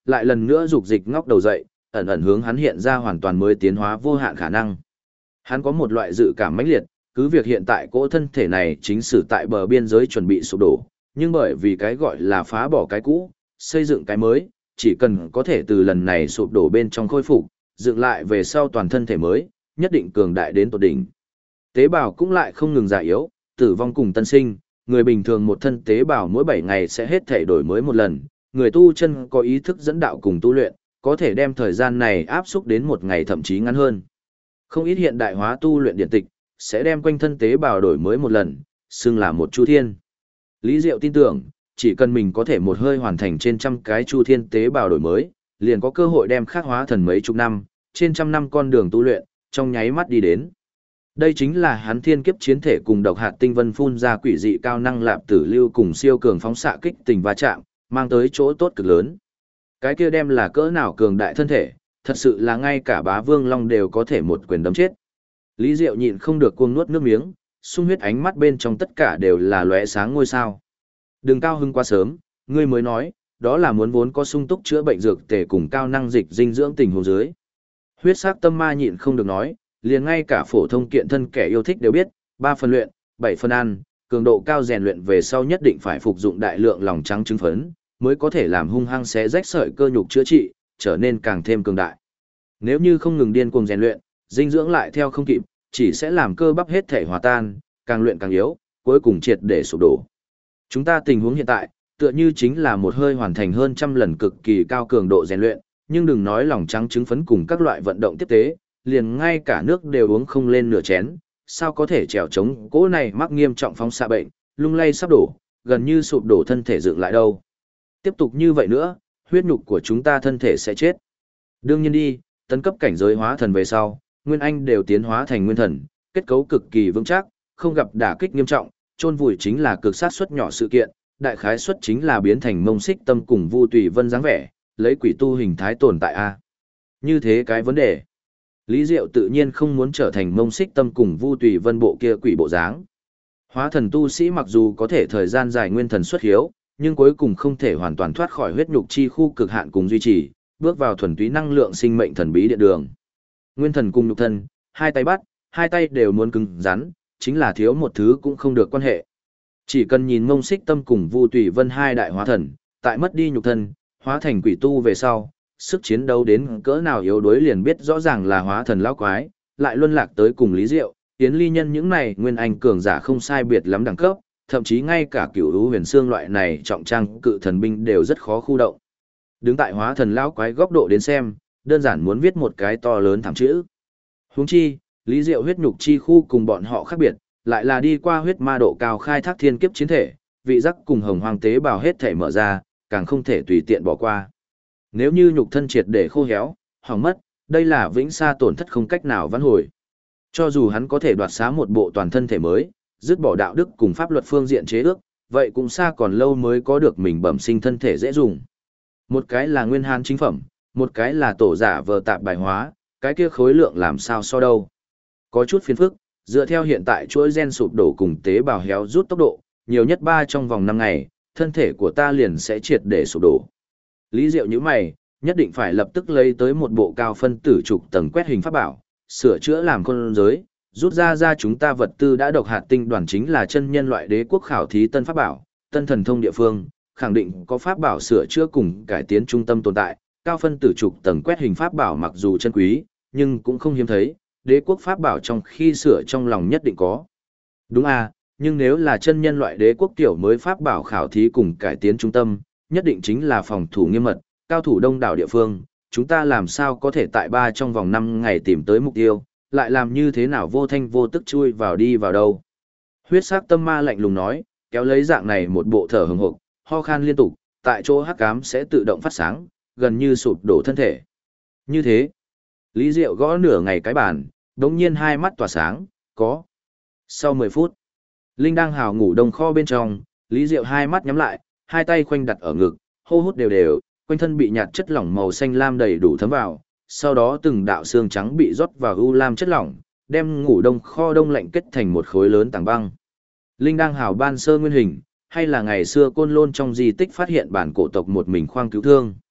A: lại lần nữa dục dịch ngóc đầu dậy, ẩn ẩn hướng hắn hiện ra hoàn toàn mới tiến hóa vô hạn khả năng. Hắn có một loại dự cảm mãnh liệt, cứ việc hiện tại cỗ thân thể này chính sử tại bờ biên giới chuẩn bị sụp đổ, nhưng bởi vì cái gọi là phá bỏ cái cũ, xây dựng cái mới, chỉ cần có thể từ lần này sụp đổ bên trong khôi phục, dựng lại về sau toàn thân thể mới, nhất định cường đại đến tột đỉnh. Tế bào cũng lại không ngừng già yếu, tử vong cùng tân sinh, người bình thường một thân tế bào mỗi 7 ngày sẽ hết thể đổi mới một lần, người tu chân có ý thức dẫn đạo cùng tu luyện, có thể đem thời gian này áp xúc đến một ngày thậm chí ngắn hơn. Không ít hiện đại hóa tu luyện điện tịch, sẽ đem quanh thân tế bào đổi mới một lần, xưng là một chu thiên. Lý Diệu tin tưởng, chỉ cần mình có thể một hơi hoàn thành trên trăm cái chu thiên tế bào đổi mới, liền có cơ hội đem khắc hóa thần mấy chục năm, trên trăm năm con đường tu luyện, trong nháy mắt đi đến. Đây chính là hắn thiên kiếp chiến thể cùng độc hạt tinh vân phun ra quỷ dị cao năng lạp tử lưu cùng siêu cường phóng xạ kích tình va chạm, mang tới chỗ tốt cực lớn. Cái kia đem là cỡ nào cường đại thân thể, thật sự là ngay cả bá vương long đều có thể một quyền đấm chết. Lý Diệu nhịn không được cuồng nuốt nước miếng, sung huyết ánh mắt bên trong tất cả đều là lóe sáng ngôi sao. Đừng cao hưng quá sớm, ngươi mới nói, đó là muốn vốn có sung túc chữa bệnh dược tề cùng cao năng dịch dinh dưỡng tình huống dưới. Huyết sắc tâm ma nhịn không được nói, liền ngay cả phổ thông kiện thân kẻ yêu thích đều biết, 3 phần luyện, 7 phần ăn, cường độ cao rèn luyện về sau nhất định phải phục dụng đại lượng lòng trắng trứng phấn, mới có thể làm hung hăng xé rách sợi cơ nhục chữa trị, trở nên càng thêm cường đại. Nếu như không ngừng điên cuồng rèn luyện, dinh dưỡng lại theo không kịp, chỉ sẽ làm cơ bắp hết thể hòa tan, càng luyện càng yếu, cuối cùng triệt để sụp đổ. Chúng ta tình huống hiện tại, tựa như chính là một hơi hoàn thành hơn trăm lần cực kỳ cao cường độ rèn luyện, nhưng đừng nói lòng trắng trứng phấn cùng các loại vận động tiếp tế, liền ngay cả nước đều uống không lên nửa chén, sao có thể trèo chống cỗ này mắc nghiêm trọng phóng xạ bệnh, lung lay sắp đổ, gần như sụp đổ thân thể dựng lại đâu. Tiếp tục như vậy nữa, huyết nhục của chúng ta thân thể sẽ chết. Đương nhiên đi, tấn cấp cảnh giới hóa thần về sau, Nguyên Anh đều tiến hóa thành nguyên thần, kết cấu cực kỳ vững chắc, không gặp đả kích nghiêm trọng, chôn vùi chính là cực sát suất nhỏ sự kiện, đại khái suất chính là biến thành mông xích tâm cùng Vu Tùy Vân dáng vẻ, lấy quỷ tu hình thái tồn tại a. Như thế cái vấn đề. Lý Diệu tự nhiên không muốn trở thành mông xích tâm cùng Vu Tùy Vân bộ kia quỷ bộ dáng. Hóa thần tu sĩ mặc dù có thể thời gian dài nguyên thần xuất hiếu, nhưng cuối cùng không thể hoàn toàn thoát khỏi huyết nhục chi khu cực hạn cùng duy trì, bước vào thuần túy năng lượng sinh mệnh thần bí điện đường. Nguyên thần cùng nhục thân, hai tay bắt, hai tay đều muốn cứng rắn, chính là thiếu một thứ cũng không được quan hệ. Chỉ cần nhìn mông xích tâm cùng Vu Tùy Vân hai đại hóa thần, tại mất đi nhục thân, hóa thành quỷ tu về sau, sức chiến đấu đến cỡ nào yếu đuối liền biết rõ ràng là hóa thần lão quái, lại luân lạc tới cùng Lý Diệu, Yến Ly Nhân những này nguyên anh cường giả không sai biệt lắm đẳng cấp, thậm chí ngay cả cửu hữu huyền xương loại này trọng trang cự thần binh đều rất khó khu động. Đứng tại hóa thần lão quái góc độ đến xem, đơn giản muốn viết một cái to lớn thảm chữ. Huống chi, Lý Diệu huyết nhục chi khu cùng bọn họ khác biệt, lại là đi qua huyết ma độ cao khai thác thiên kiếp chiến thể, vị giác cùng hồng hoàng tế bào hết thể mở ra, càng không thể tùy tiện bỏ qua. Nếu như nhục thân triệt để khô héo, hỏng mất, đây là vĩnh xa tổn thất không cách nào vãn hồi. Cho dù hắn có thể đoạt xá một bộ toàn thân thể mới, dứt bỏ đạo đức cùng pháp luật phương diện chế ước, vậy cũng xa còn lâu mới có được mình bẩm sinh thân thể dễ dùng. Một cái là nguyên hàn chính phẩm, một cái là tổ giả vờ tạp bài hóa, cái kia khối lượng làm sao so đâu. Có chút phiền phức, dựa theo hiện tại chuỗi gen sụp đổ cùng tế bào héo rút tốc độ, nhiều nhất 3 trong vòng 5 ngày, thân thể của ta liền sẽ triệt để sụp đổ. Lý Diệu như mày, nhất định phải lập tức lấy tới một bộ cao phân tử trục tầng quét hình pháp bảo, sửa chữa làm con giới, rút ra chúng ta vật tư đã độc hạt tinh đoàn chính là chân nhân loại đế quốc khảo thí tân pháp bảo, tân thần thông địa phương, khẳng định có pháp bảo sửa chữa cùng cải tiến trung tâm tồn tại, cao phân tử trục tầng quét hình pháp bảo mặc dù chân quý, nhưng cũng không hiếm thấy, đế quốc pháp bảo trong khi sửa trong lòng nhất định có. Đúng à, nhưng nếu là chân nhân loại đế quốc tiểu mới pháp bảo khảo thí cùng cải tiến trung tâm, nhất định chính là phòng thủ nghiêm mật, cao thủ đông đảo địa phương, chúng ta làm sao có thể tại trong vòng 5 ngày tìm tới mục tiêu, lại làm như thế nào vô thanh vô tức chui vào đi vào đâu. Huyết sắc tâm ma lạnh lùng nói, kéo lấy dạng này một bộ thở hừng hực, ho khan liên tục, tại chỗ hắc ám sẽ tự động phát sáng, gần như sụp đổ thân thể. Như thế, Lý Diệu gõ nửa ngày cái bàn, đống nhiên hai mắt tỏa sáng, có. Sau 10 phút, Linh đang hào ngủ đông kho bên trong, Lý Diệu hai mắt nhắm lại, hai tay khoanh đặt ở ngực, hô hút đều đều, quanh thân bị nhạt chất lỏng màu xanh lam đầy đủ thấm vào, sau đó từng đạo xương trắng bị rót vào u lam chất lỏng, đem ngủ đông kho đông lạnh kết thành một khối lớn tảng băng. Linh đang hào ban sơ nguyên hình, hay là ngày xưa Côn Lôn trong di tích phát hiện bản cổ tộc một mình khoang cứu thương.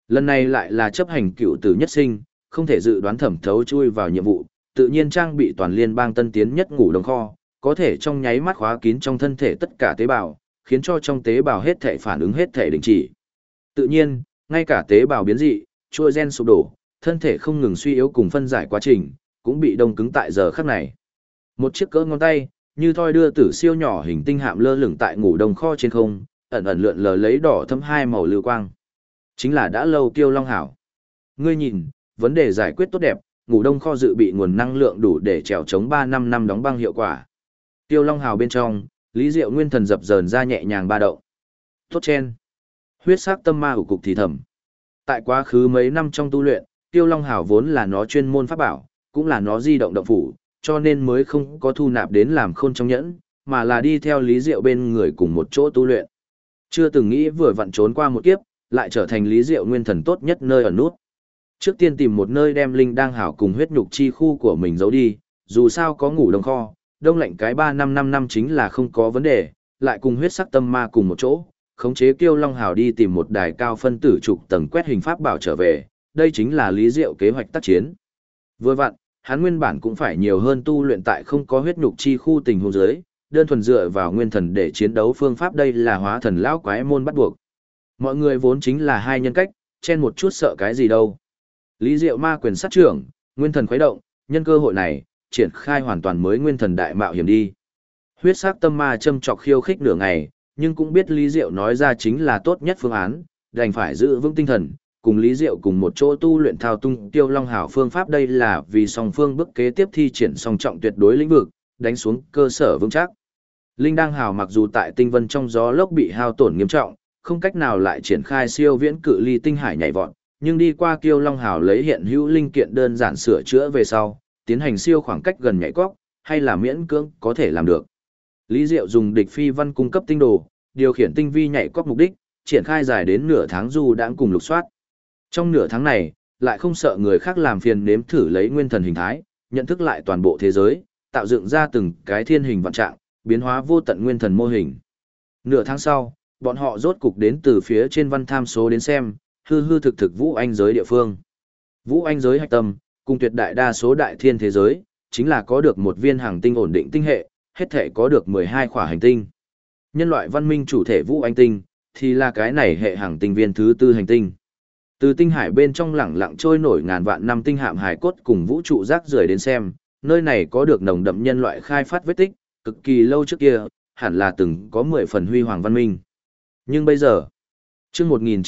A: Lần này lại là chấp hành cựu tử nhất sinh, không thể dự đoán thẩm thấu chui vào nhiệm vụ, tự nhiên trang bị toàn liên bang tân tiến nhất ngủ đồng kho, có thể trong nháy mắt khóa kín trong thân thể tất cả tế bào, khiến cho trong tế bào hết thể phản ứng hết thể đình chỉ. Tự nhiên, ngay cả tế bào biến dị, trôi gen sụp đổ, thân thể không ngừng suy yếu cùng phân giải quá trình, cũng bị đông cứng tại giờ khắc này. Một chiếc cỡ ngón tay, như thoi đưa tử siêu nhỏ hình tinh hạm lơ lửng tại ngủ đồng kho trên không, ẩn ẩn lượn lờ lấy đỏ thâm hai màu lưu quang. Chính là đã lâu Kiêu Long Hảo. Ngươi nhìn, vấn đề giải quyết tốt đẹp, ngủ đông kho dự bị nguồn năng lượng đủ để trèo chống 3-5 năm đóng băng hiệu quả. Kiêu Long Hào bên trong, Lý Diệu nguyên thần dập dờn ra nhẹ nhàng ba động. Tốt chen. Huyết sắc tâm ma ủ cục thì thầm. Tại quá khứ mấy năm trong tu luyện, Kiêu Long Hào vốn là nó chuyên môn pháp bảo, cũng là nó di động động phủ, cho nên mới không có thu nạp đến làm khôn trong nhẫn, mà là đi theo Lý Diệu bên người cùng một chỗ tu luyện. Chưa từng nghĩ vừa vặn trốn qua một kiếp, lại trở thành Lý Diệu nguyên thần tốt nhất nơi ẩn nút. Trước tiên tìm một nơi đem linh đang hảo cùng huyết nhục chi khu của mình giấu đi, dù sao có ngủ đồng kho, đông lạnh cái 3-5 năm chính là không có vấn đề, lại cùng huyết sắc tâm ma cùng một chỗ, khống chế Kiêu Long Hào đi tìm một đài cao phân tử trục tầng quét hình pháp bảo trở về, đây chính là Lý Diệu kế hoạch tác chiến. Vừa vặn, hắn nguyên bản cũng phải nhiều hơn tu luyện tại không có huyết nhục chi khu tình huống dưới, đơn thuần dựa vào nguyên thần để chiến đấu phương pháp đây là hóa thần lão quái môn bắt buộc. Mọi người vốn chính là hai nhân cách, chen một chút sợ cái gì đâu. Lý Diệu ma quyền sát trưởng, nguyên thần khuấy động, nhân cơ hội này, triển khai hoàn toàn mới nguyên thần đại mạo hiểm đi. Huyết sắc tâm ma châm chọc khiêu khích nửa ngày, nhưng cũng biết Lý Diệu nói ra chính là tốt nhất phương án, đành phải giữ vững tinh thần, cùng Lý Diệu cùng một chỗ tu luyện thao tung Kiêu Long Hảo phương pháp đây là vì song phương bước kế tiếp thi triển song trọng tuyệt đối lĩnh vực, đánh xuống cơ sở vững chắc. Linh Đang Hảo mặc dù tại tinh vân trong gió lốc bị hao tổn nghiêm trọng, không cách nào lại triển khai siêu viễn cự ly tinh hải nhảy vọt, nhưng đi qua Kiêu Long Hào lấy hiện hữu linh kiện đơn giản sửa chữa về sau, tiến hành siêu khoảng cách gần nhảy cóc, hay là miễn cưỡng có thể làm được. Lý Diệu dùng địch phi văn cung cấp tinh đồ, điều khiển tinh vi nhảy cóc mục đích, triển khai dài đến nửa tháng du đãng cùng lục soát. Trong nửa tháng này, lại không sợ người khác làm phiền nếm thử lấy nguyên thần hình thái, nhận thức lại toàn bộ thế giới, tạo dựng ra từng cái thiên hình vạn trạng, biến hóa vô tận nguyên thần mô hình. Nửa tháng sau, bọn họ rốt cục đến từ phía trên văn tham số đến xem, hư hư thực thực Vũ Anh giới địa phương. Vũ Anh giới hạch tâm, cùng tuyệt đại đa số đại thiên thế giới, chính là có được một viên hành tinh ổn định tinh hệ, hết thể có được 12 khỏa hành tinh. Nhân loại văn minh chủ thể Vũ Anh tinh, thì là cái này hệ hành tinh viên thứ tư hành tinh. Từ tinh hải bên trong lẳng lặng trôi nổi ngàn vạn năm tinh hạm hải cốt cùng vũ trụ rác rưởi đến xem, nơi này có được nồng đậm nhân loại khai phát vết tích, cực kỳ lâu trước kia, hẳn là từng có 10 phần huy hoàng văn minh. Nhưng bây giờ, chương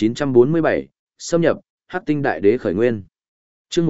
A: 1947, xâm nhập, Hắc tinh đại đế khởi nguyên. Chương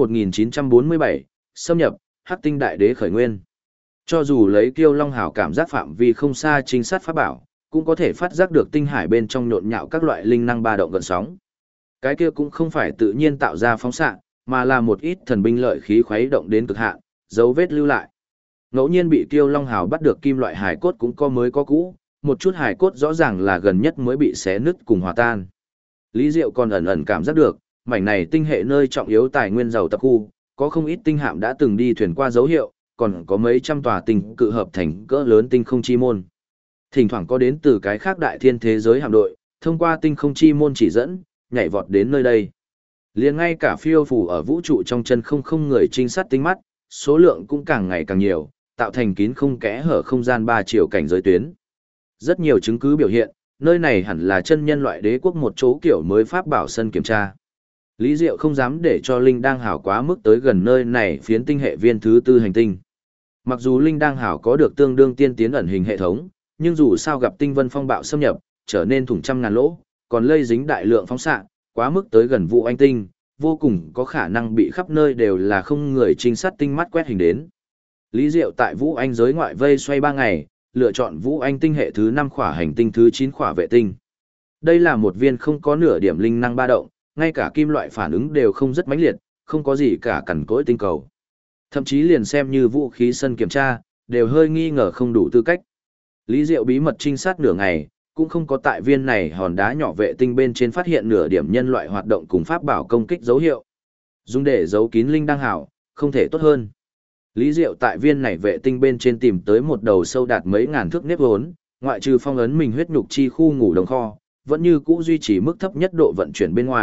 A: 1947, xâm nhập, Hắc tinh đại đế khởi nguyên. Cho dù lấy Kiêu Long Hảo cảm giác phạm vi không xa trinh sát pháp bảo, cũng có thể phát giác được tinh hải bên trong nhộn nhạo các loại linh năng ba động gần sóng. Cái kia cũng không phải tự nhiên tạo ra phóng xạ, mà là một ít thần binh lợi khí khuấy động đến cực hạn, dấu vết lưu lại. Ngẫu nhiên bị Kiêu Long Hào bắt được kim loại hải cốt cũng có mới có cũ, một chút hải cốt rõ ràng là gần nhất mới bị xé nứt cùng hòa tan. Lý Diệu còn ẩn ẩn cảm giác được, mảnh này tinh hệ nơi trọng yếu tài nguyên giàu tập khu, có không ít tinh hạm đã từng đi thuyền qua dấu hiệu, còn có mấy trăm tòa tinh cự hợp thành cỡ lớn tinh không chi môn. Thỉnh thoảng có đến từ cái khác đại thiên thế giới hạm đội, thông qua tinh không chi môn chỉ dẫn, nhảy vọt đến nơi đây. Liền ngay cả phiêu phù ở vũ trụ trong chân không người trinh sát tinh mắt, số lượng cũng càng ngày càng nhiều, tạo thành kín không kẽ hở không gian 3 chiều cảnh giới tuyến. Rất nhiều chứng cứ biểu hiện, nơi này hẳn là chân nhân loại đế quốc một chỗ kiểu mới pháp bảo sân kiểm tra. Lý Diệu không dám để cho Linh Đang Hảo quá mức tới gần nơi này phiến tinh hệ viên thứ tư hành tinh. Mặc dù Linh Đang Hảo có được tương đương tiên tiến ẩn hình hệ thống, nhưng dù sao gặp tinh vân phong bạo xâm nhập, trở nên thủng trăm ngàn lỗ, còn lây dính đại lượng phóng xạ, quá mức tới gần Vũ Anh tinh, vô cùng có khả năng bị khắp nơi đều là không người trinh sát tinh mắt quét hình đến. Lý Diệu tại Vũ Anh giới ngoại vây xoay 3 ngày, lựa chọn Vũ Anh tinh hệ thứ 5 khỏa hành tinh thứ 9 khỏa vệ tinh. Đây là một viên không có nửa điểm linh năng ba động, ngay cả kim loại phản ứng đều không rất mãnh liệt, không có gì cả cằn cỗi tinh cầu. Thậm chí liền xem như vũ khí sân kiểm tra, đều hơi nghi ngờ không đủ tư cách. Lý Diệu bí mật trinh sát nửa ngày, cũng không có tại viên này hòn đá nhỏ vệ tinh bên trên phát hiện nửa điểm nhân loại hoạt động cùng pháp bảo công kích dấu hiệu. Dùng để giấu kín Linh Đang Hảo, không thể tốt hơn. Lý Diệu tại viên này vệ tinh bên trên tìm tới một đầu sâu đạt mấy ngàn thước nếp vốn, ngoại trừ phong ấn mình huyết nhục chi khu ngủ đồng kho, vẫn như cũ duy trì mức thấp nhất độ vận chuyển bên ngoài,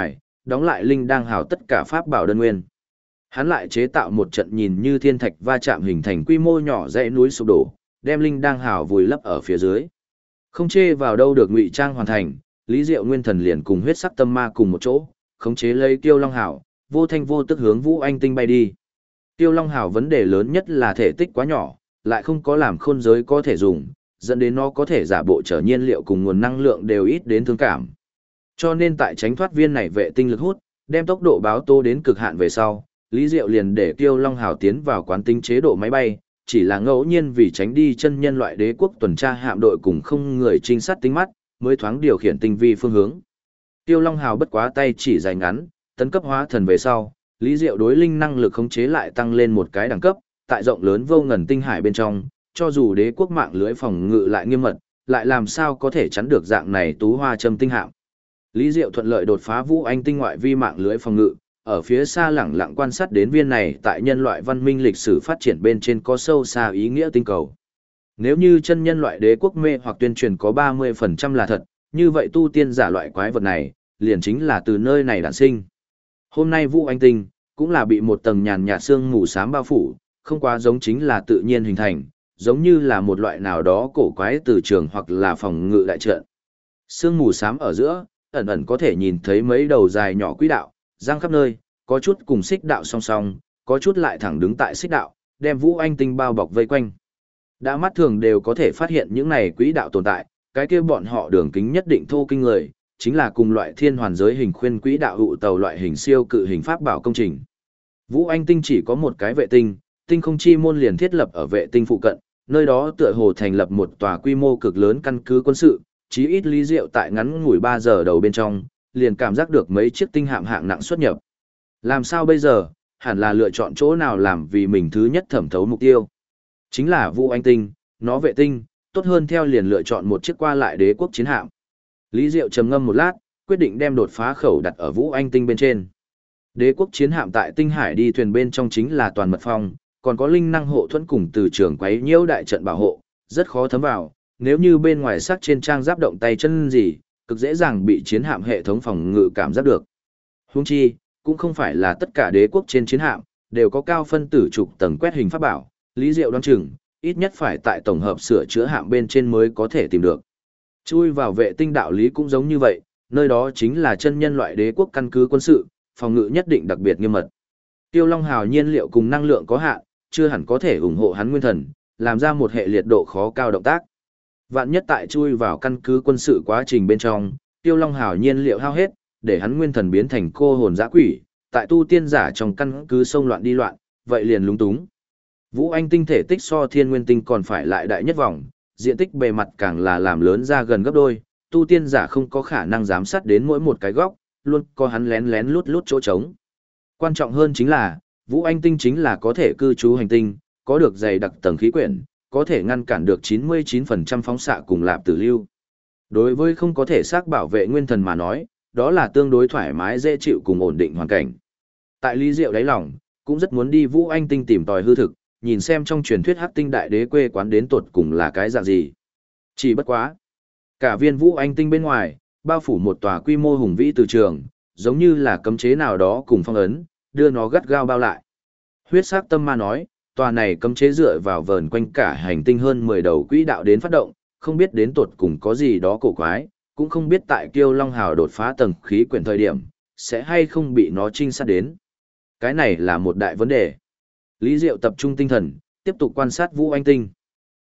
A: đóng lại linh đang hào tất cả pháp bảo đơn nguyên. Hắn lại chế tạo một trận nhìn như thiên thạch va chạm hình thành quy mô nhỏ dãy núi sụp đổ, đem linh đang hào vùi lấp ở phía dưới. Không chê vào đâu được ngụy trang hoàn thành, Lý Diệu Nguyên Thần liền cùng huyết sắc tâm ma cùng một chỗ, khống chế lấy Tiêu Long Hào, vô thanh vô tức hướng Vũ Anh Tinh bay đi. Tiêu Long Hào vấn đề lớn nhất là thể tích quá nhỏ, lại không có làm khôn giới có thể dùng, dẫn đến nó có thể giả bộ trở nhiên liệu cùng nguồn năng lượng đều ít đến thương cảm. Cho nên tại tránh thoát viên này vệ tinh lực hút, đem tốc độ báo tố đến cực hạn về sau, Lý Diệu liền để Tiêu Long Hào tiến vào quán tính chế độ máy bay, chỉ là ngẫu nhiên vì tránh đi chân nhân loại đế quốc tuần tra hạm đội cùng không người trinh sát tính mắt, mới thoáng điều khiển tinh vi phương hướng. Tiêu Long Hào bất quá tay chỉ dài ngắn, tấn cấp hóa thần về sau, Lý Diệu đối linh năng lực khống chế lại tăng lên một cái đẳng cấp, tại rộng lớn vô ngần tinh hải bên trong, cho dù đế quốc mạng lưới phòng ngự lại nghiêm mật, lại làm sao có thể chắn được dạng này tú hoa châm tinh hạm. Lý Diệu thuận lợi đột phá Vũ Anh tinh ngoại vi mạng lưới phòng ngự, ở phía xa lẳng lặng quan sát đến viên này tại nhân loại văn minh lịch sử phát triển bên trên có sâu xa ý nghĩa tinh cầu. Nếu như chân nhân loại đế quốc mê hoặc tuyên truyền có 30% là thật, như vậy tu tiên giả loại quái vật này, liền chính là từ nơi này đản sinh. Hôm nay Vũ Anh tinh, cũng là bị một tầng nhàn nhạt sương mù xám bao phủ, không quá giống chính là tự nhiên hình thành, giống như là một loại nào đó cổ quái từ trường hoặc là phòng ngự đại trận. Sương mù xám ở giữa, ẩn ẩn có thể nhìn thấy mấy đầu dài nhỏ quỹ đạo, giang khắp nơi, có chút cùng xích đạo song song, có chút lại thẳng đứng tại xích đạo, đem Vũ Anh tinh bao bọc vây quanh. Đã mắt thường đều có thể phát hiện những này quỹ đạo tồn tại, cái kia bọn họ đường kính nhất định thô kinh người, chính là cùng loại thiên hoàn giới hình khuyên quỹ đạo hụ tàu loại hình siêu cự hình pháp bảo công trình. Vũ Anh tinh chỉ có một cái vệ tinh, tinh không chi môn liền thiết lập ở vệ tinh phụ cận, nơi đó tựa hồ thành lập một tòa quy mô cực lớn căn cứ quân sự, chí ít Lý Diệu tại ngắn ngủi 3 giờ đầu bên trong, liền cảm giác được mấy chiếc tinh hạm hạng nặng xuất nhập. Làm sao bây giờ, hẳn là lựa chọn chỗ nào làm vì mình thứ nhất thẩm thấu mục tiêu. Chính là Vũ Anh tinh, nó vệ tinh, tốt hơn theo liền lựa chọn một chiếc qua lại đế quốc chiến hạm. Lý Diệu trầm ngâm một lát, quyết định đem đột phá khẩu đặt ở Vũ Anh tinh bên trên. Đế quốc chiến hạm tại tinh hải đi thuyền bên trong chính là toàn mật phong, còn có linh năng hộ thuẫn cùng từ trường quấy nhiễu đại trận bảo hộ, rất khó thấm vào, nếu như bên ngoài sắc trên trang giáp động tay chân gì, cực dễ dàng bị chiến hạm hệ thống phòng ngự cảm giác được. Huống chi, cũng không phải là tất cả đế quốc trên chiến hạm đều có cao phân tử trục tầng quét hình pháp bảo, Lý Diệu đoán chừng, ít nhất phải tại tổng hợp sửa chữa hạm bên trên mới có thể tìm được. Chui vào vệ tinh đạo lý cũng giống như vậy, nơi đó chính là chân nhân loại đế quốc căn cứ quân sự, phòng ngự nhất định đặc biệt nghiêm mật. Tiêu Long Hào nhiên liệu cùng năng lượng có hạn, chưa hẳn có thể ủng hộ hắn nguyên thần, làm ra một hệ liệt độ khó cao động tác. Vạn nhất tại chui vào căn cứ quân sự quá trình bên trong, Tiêu Long Hào nhiên liệu hao hết, để hắn nguyên thần biến thành cô hồn dã quỷ, tại tu tiên giả trong căn cứ sông loạn đi loạn, vậy liền lúng túng. Vũ Anh tinh thể tích so Thiên Nguyên tinh còn phải lại đại nhất vòng, diện tích bề mặt càng là làm lớn ra gần gấp đôi, tu tiên giả không có khả năng giám sát đến mỗi một cái góc, luôn có hắn lén lén lút lút chỗ trống. Quan trọng hơn chính là, Vũ Anh tinh chính là có thể cư trú hành tinh, có được dày đặc tầng khí quyển, có thể ngăn cản được 99% phóng xạ cùng lạp tử lưu. Đối với không có thể xác bảo vệ nguyên thần mà nói, đó là tương đối thoải mái dễ chịu cùng ổn định hoàn cảnh. Tại Lý Diệu đáy lòng, cũng rất muốn đi Vũ Anh tinh tìm tòi hư thực, nhìn xem trong truyền thuyết Hắc tinh đại đế quê quán đến tột cùng là cái dạng gì. Chỉ bất quá, cả viên Vũ Anh tinh bên ngoài, bao phủ một tòa quy mô hùng vĩ từ trường, giống như là cấm chế nào đó cùng phong ấn, đưa nó gắt gao bao lại. Huyết sắc tâm ma nói, tòa này cấm chế dựa vào vờn quanh cả hành tinh hơn 10 đầu quỹ đạo đến phát động, không biết đến tột cùng có gì đó cổ quái, cũng không biết tại Kiêu Long Hào đột phá tầng khí quyển thời điểm, sẽ hay không bị nó trinh sát đến. Cái này là một đại vấn đề. Lý Diệu tập trung tinh thần, tiếp tục quan sát Vũ Anh tinh.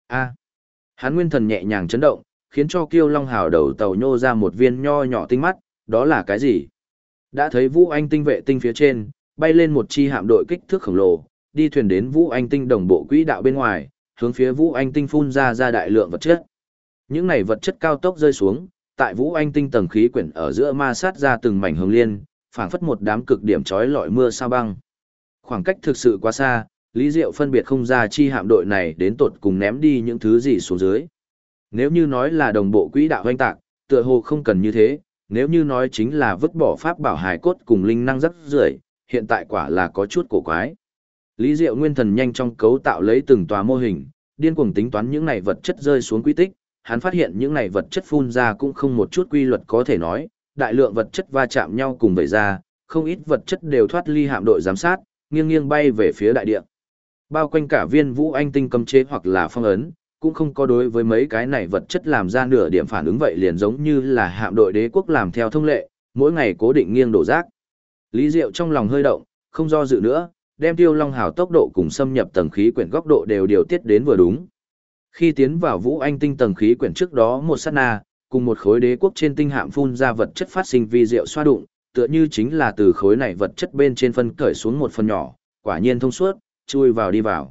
A: Hắn nguyên thần nhẹ nhàng chấn động, khiến cho Kiêu Long Hào đầu tàu nhô ra một viên nho nhỏ tinh mắt, đó là cái gì? Đã thấy Vũ Anh tinh vệ tinh phía trên, bay lên một chi hạm đội kích thước khổng lồ, đi thuyền đến Vũ Anh tinh đồng bộ quỹ đạo bên ngoài, hướng phía Vũ Anh tinh phun ra đại lượng vật chất. Những này vật chất cao tốc rơi xuống, tại Vũ Anh tinh tầng khí quyển ở giữa ma sát ra từng mảnh hồng liên, phảng phất một đám cực điểm chói lọi mưa sao băng. Khoảng cách thực sự quá xa, Lý Diệu phân biệt không ra chi hạm đội này đến tột cùng ném đi những thứ gì xuống dưới. Nếu như nói là đồng bộ quỹ đạo hoành tạc, tựa hồ không cần như thế, nếu như nói chính là vứt bỏ pháp bảo hài cốt cùng linh năng rất rưởi, hiện tại quả là có chút cổ quái. Lý Diệu nguyên thần nhanh trong cấu tạo lấy từng tòa mô hình, điên cuồng tính toán những này vật chất rơi xuống quy tích, hắn phát hiện những này vật chất phun ra cũng không một chút quy luật có thể nói, đại lượng vật chất va chạm nhau cùng vậy ra, không ít vật chất đều thoát ly hạm đội giám sát, nghiêng nghiêng bay về phía đại địa. Bao quanh cả viên Vũ Anh tinh cấm chế hoặc là phong ấn, cũng không có đối với mấy cái này vật chất làm ra nửa điểm phản ứng, vậy liền giống như là hạm đội đế quốc làm theo thông lệ, mỗi ngày cố định nghiêng đổ rác. Lý Diệu trong lòng hơi động, không do dự nữa, đem Tiêu Long Hào tốc độ cùng xâm nhập tầng khí quyển góc độ đều điều tiết đến vừa đúng. Khi tiến vào Vũ Anh tinh tầng khí quyển trước đó một sát na, cùng một khối đế quốc trên tinh hạm phun ra vật chất phát sinh vi diệu xoa đụng, tựa như chính là từ khối này vật chất bên trên phân cởi xuống một phần nhỏ, quả nhiên thông suốt, chui vào đi vào.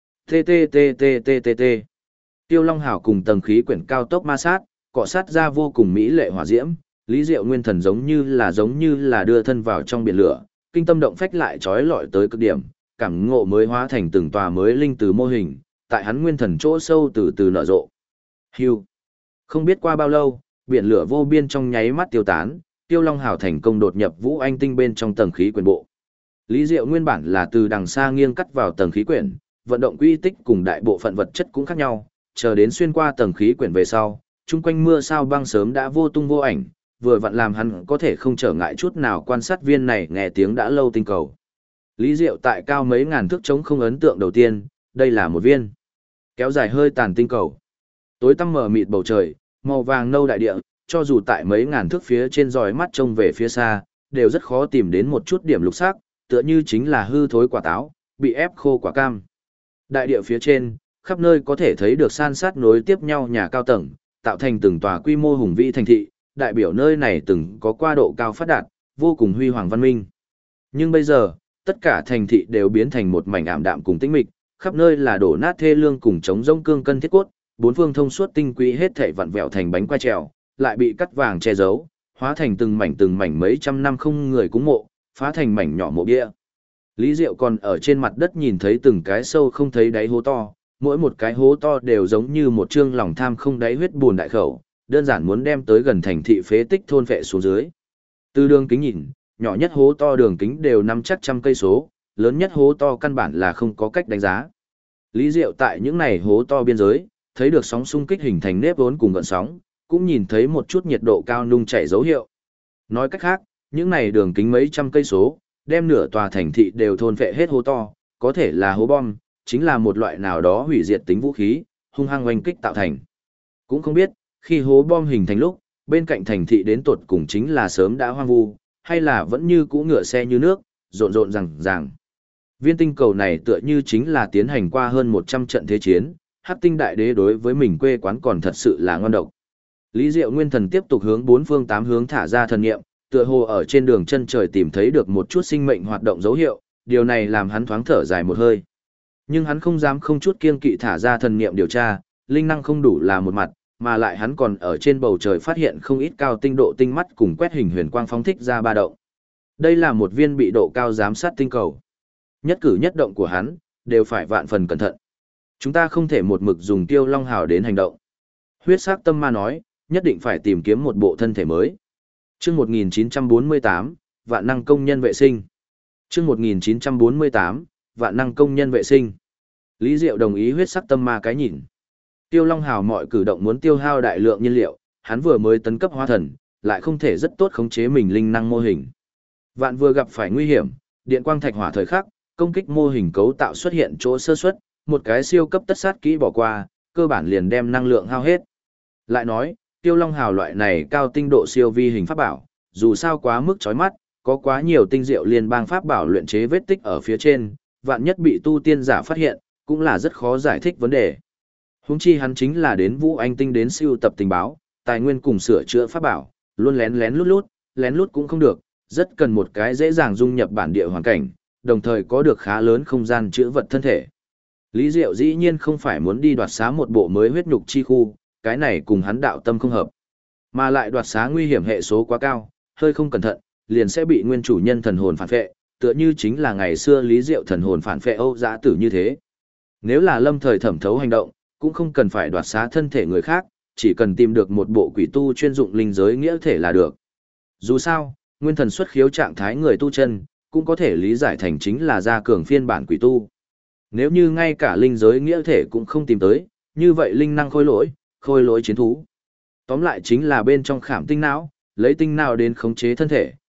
A: TTTTTTT. Tiêu Long Hào cùng tầng khí quyển cao tốc ma sát, cọ sát ra vô cùng mỹ lệ hỏa diễm, Lý Diệu nguyên thần giống như là đưa thân vào trong biển lửa, kinh tâm động phách lại trói lọi tới cực điểm, cảm ngộ mới hóa thành từng tòa mới linh từ mô hình, tại hắn nguyên thần chỗ sâu từ từ nở rộ. Hưu. Không biết qua bao lâu, biển lửa vô biên trong nháy mắt tiêu tán, Tiêu Long Hào thành công đột nhập Vũ Anh tinh bên trong tầng khí quyển bộ. Lý Diệu nguyên bản là từ đằng xa nghiêng cắt vào tầng khí quyển, vận động quy tích cùng đại bộ phận vật chất cũng khác nhau, chờ đến xuyên qua tầng khí quyển về sau, chung quanh mưa sao băng sớm đã vô tung vô ảnh, vừa vặn làm hắn có thể không trở ngại chút nào quan sát viên này nghe tiếng đã lâu tinh cầu. Lý Diệu tại cao mấy ngàn thước trống không ấn tượng đầu tiên, đây là một viên kéo dài hơi tàn tinh cầu. Tối tăm mờ mịt bầu trời, màu vàng nâu đại địa, cho dù tại mấy ngàn thước phía trên dòi mắt trông về phía xa, đều rất khó tìm đến một chút điểm lục sắc, tựa như chính là hư thối quả táo, bị ép khô quả cam. Đại địa phía trên, khắp nơi có thể thấy được san sát nối tiếp nhau nhà cao tầng, tạo thành từng tòa quy mô hùng vĩ thành thị, đại biểu nơi này từng có qua độ cao phát đạt, vô cùng huy hoàng văn minh. Nhưng bây giờ, tất cả thành thị đều biến thành một mảnh ảm đạm cùng tĩnh mịch, khắp nơi là đổ nát thê lương cùng chống rông cương cân thiết cốt, bốn phương thông suốt tinh quỹ hết thảy vặn vẹo thành bánh quai trèo, lại bị cắt vàng che giấu, hóa thành từng mảnh mấy trăm năm không người cúng mộ, phá thành mảnh nhỏ mộ bia. Lý Diệu còn ở trên mặt đất nhìn thấy từng cái sâu không thấy đáy hố to, mỗi một cái hố to đều giống như một trương lòng tham không đáy huyết buồn đại khẩu, đơn giản muốn đem tới gần thành thị phế tích thôn phệ xuống dưới. Từ đường kính nhìn, nhỏ nhất hố to đường kính đều nằm chắc trăm cây số, lớn nhất hố to căn bản là không có cách đánh giá. Lý Diệu tại những này hố to biên giới, thấy được sóng xung kích hình thành nếp vốn cùng gợn sóng, cũng nhìn thấy một chút nhiệt độ cao nung chảy dấu hiệu. Nói cách khác, những này đường kính mấy trăm cây số, đem nửa tòa thành thị đều thôn phệ hết hố to, có thể là hố bom, chính là một loại nào đó hủy diệt tính vũ khí, hung hăng oanh kích tạo thành. Cũng không biết, khi hố bom hình thành lúc, bên cạnh thành thị đến tột cùng chính là sớm đã hoang vu, hay là vẫn như cũ ngựa xe như nước, rộn rộn ràng. Viên tinh cầu này tựa như chính là tiến hành qua hơn 100 trận thế chiến, Hắc Tinh Đại Đế đối với mình quê quán còn thật sự là ngon độc. Lý Diệu nguyên thần tiếp tục hướng bốn phương tám hướng thả ra thần niệm, tựa hồ ở trên đường chân trời tìm thấy được một chút sinh mệnh hoạt động dấu hiệu, điều này làm hắn thoáng thở dài một hơi. Nhưng hắn không dám không chút kiêng kỵ thả ra thần niệm điều tra, linh năng không đủ là một mặt, mà lại hắn còn ở trên bầu trời phát hiện không ít cao tinh độ tinh mắt cùng quét hình huyền quang phóng thích ra ba động. Đây là một viên bị độ cao giám sát tinh cầu. Nhất cử nhất động của hắn đều phải vạn phần cẩn thận. Chúng ta không thể một mực dùng Tiêu Long Hào đến hành động. Huyết sắc tâm ma nói, nhất định phải tìm kiếm một bộ thân thể mới. Chương 1948, vạn năng công nhân vệ sinh. Chương 1948, vạn năng công nhân vệ sinh. Lý Diệu đồng ý huyết sắc tâm ma cái nhìn. Tiêu Long Hào mọi cử động muốn tiêu hao đại lượng nhiên liệu, hắn vừa mới tấn cấp hóa thần, lại không thể rất tốt khống chế mình linh năng mô hình. Vạn vừa gặp phải nguy hiểm, điện quang thạch hỏa thời khắc, công kích mô hình cấu tạo xuất hiện chỗ sơ suất, một cái siêu cấp tất sát kỹ bỏ qua, cơ bản liền đem năng lượng hao hết. Lại nói, Tiêu Long Hào loại này cao tinh độ siêu vi hình pháp bảo, dù sao quá mức chói mắt, có quá nhiều tinh diệu liên bang pháp bảo luyện chế vết tích ở phía trên, vạn nhất bị tu tiên giả phát hiện, cũng là rất khó giải thích vấn đề. Huống chi hắn chính là đến Vũ Anh tinh đến siêu tập tình báo, tài nguyên cùng sửa chữa pháp bảo, luôn lén lút cũng không được, rất cần một cái dễ dàng dung nhập bản địa hoàn cảnh, đồng thời có được khá lớn không gian chữa vật thân thể. Lý Diệu dĩ nhiên không phải muốn đi đoạt xá một bộ mới huyết nhục chi khu, cái này cùng hắn đạo tâm không hợp. Mà lại đoạt xá nguy hiểm hệ số quá cao, hơi không cẩn thận, liền sẽ bị nguyên chủ nhân thần hồn phản phệ, tựa như chính là ngày xưa Lý Diệu thần hồn phản phệ Âu Dã Tử như thế. Nếu là lâm thời thẩm thấu hành động, cũng không cần phải đoạt xá thân thể người khác, chỉ cần tìm được một bộ quỷ tu chuyên dụng linh giới nghĩa thể là được. Dù sao, nguyên thần xuất khiếu trạng thái người tu chân, cũng có thể lý giải thành chính là gia cường phiên bản quỷ tu. Nếu như ngay cả linh giới nghĩa thể cũng không tìm tới, như vậy linh năng khôi lỗi chiến thú. Tóm lại chính là bên trong khảm tinh não, lấy tinh não đến khống chế thân thể,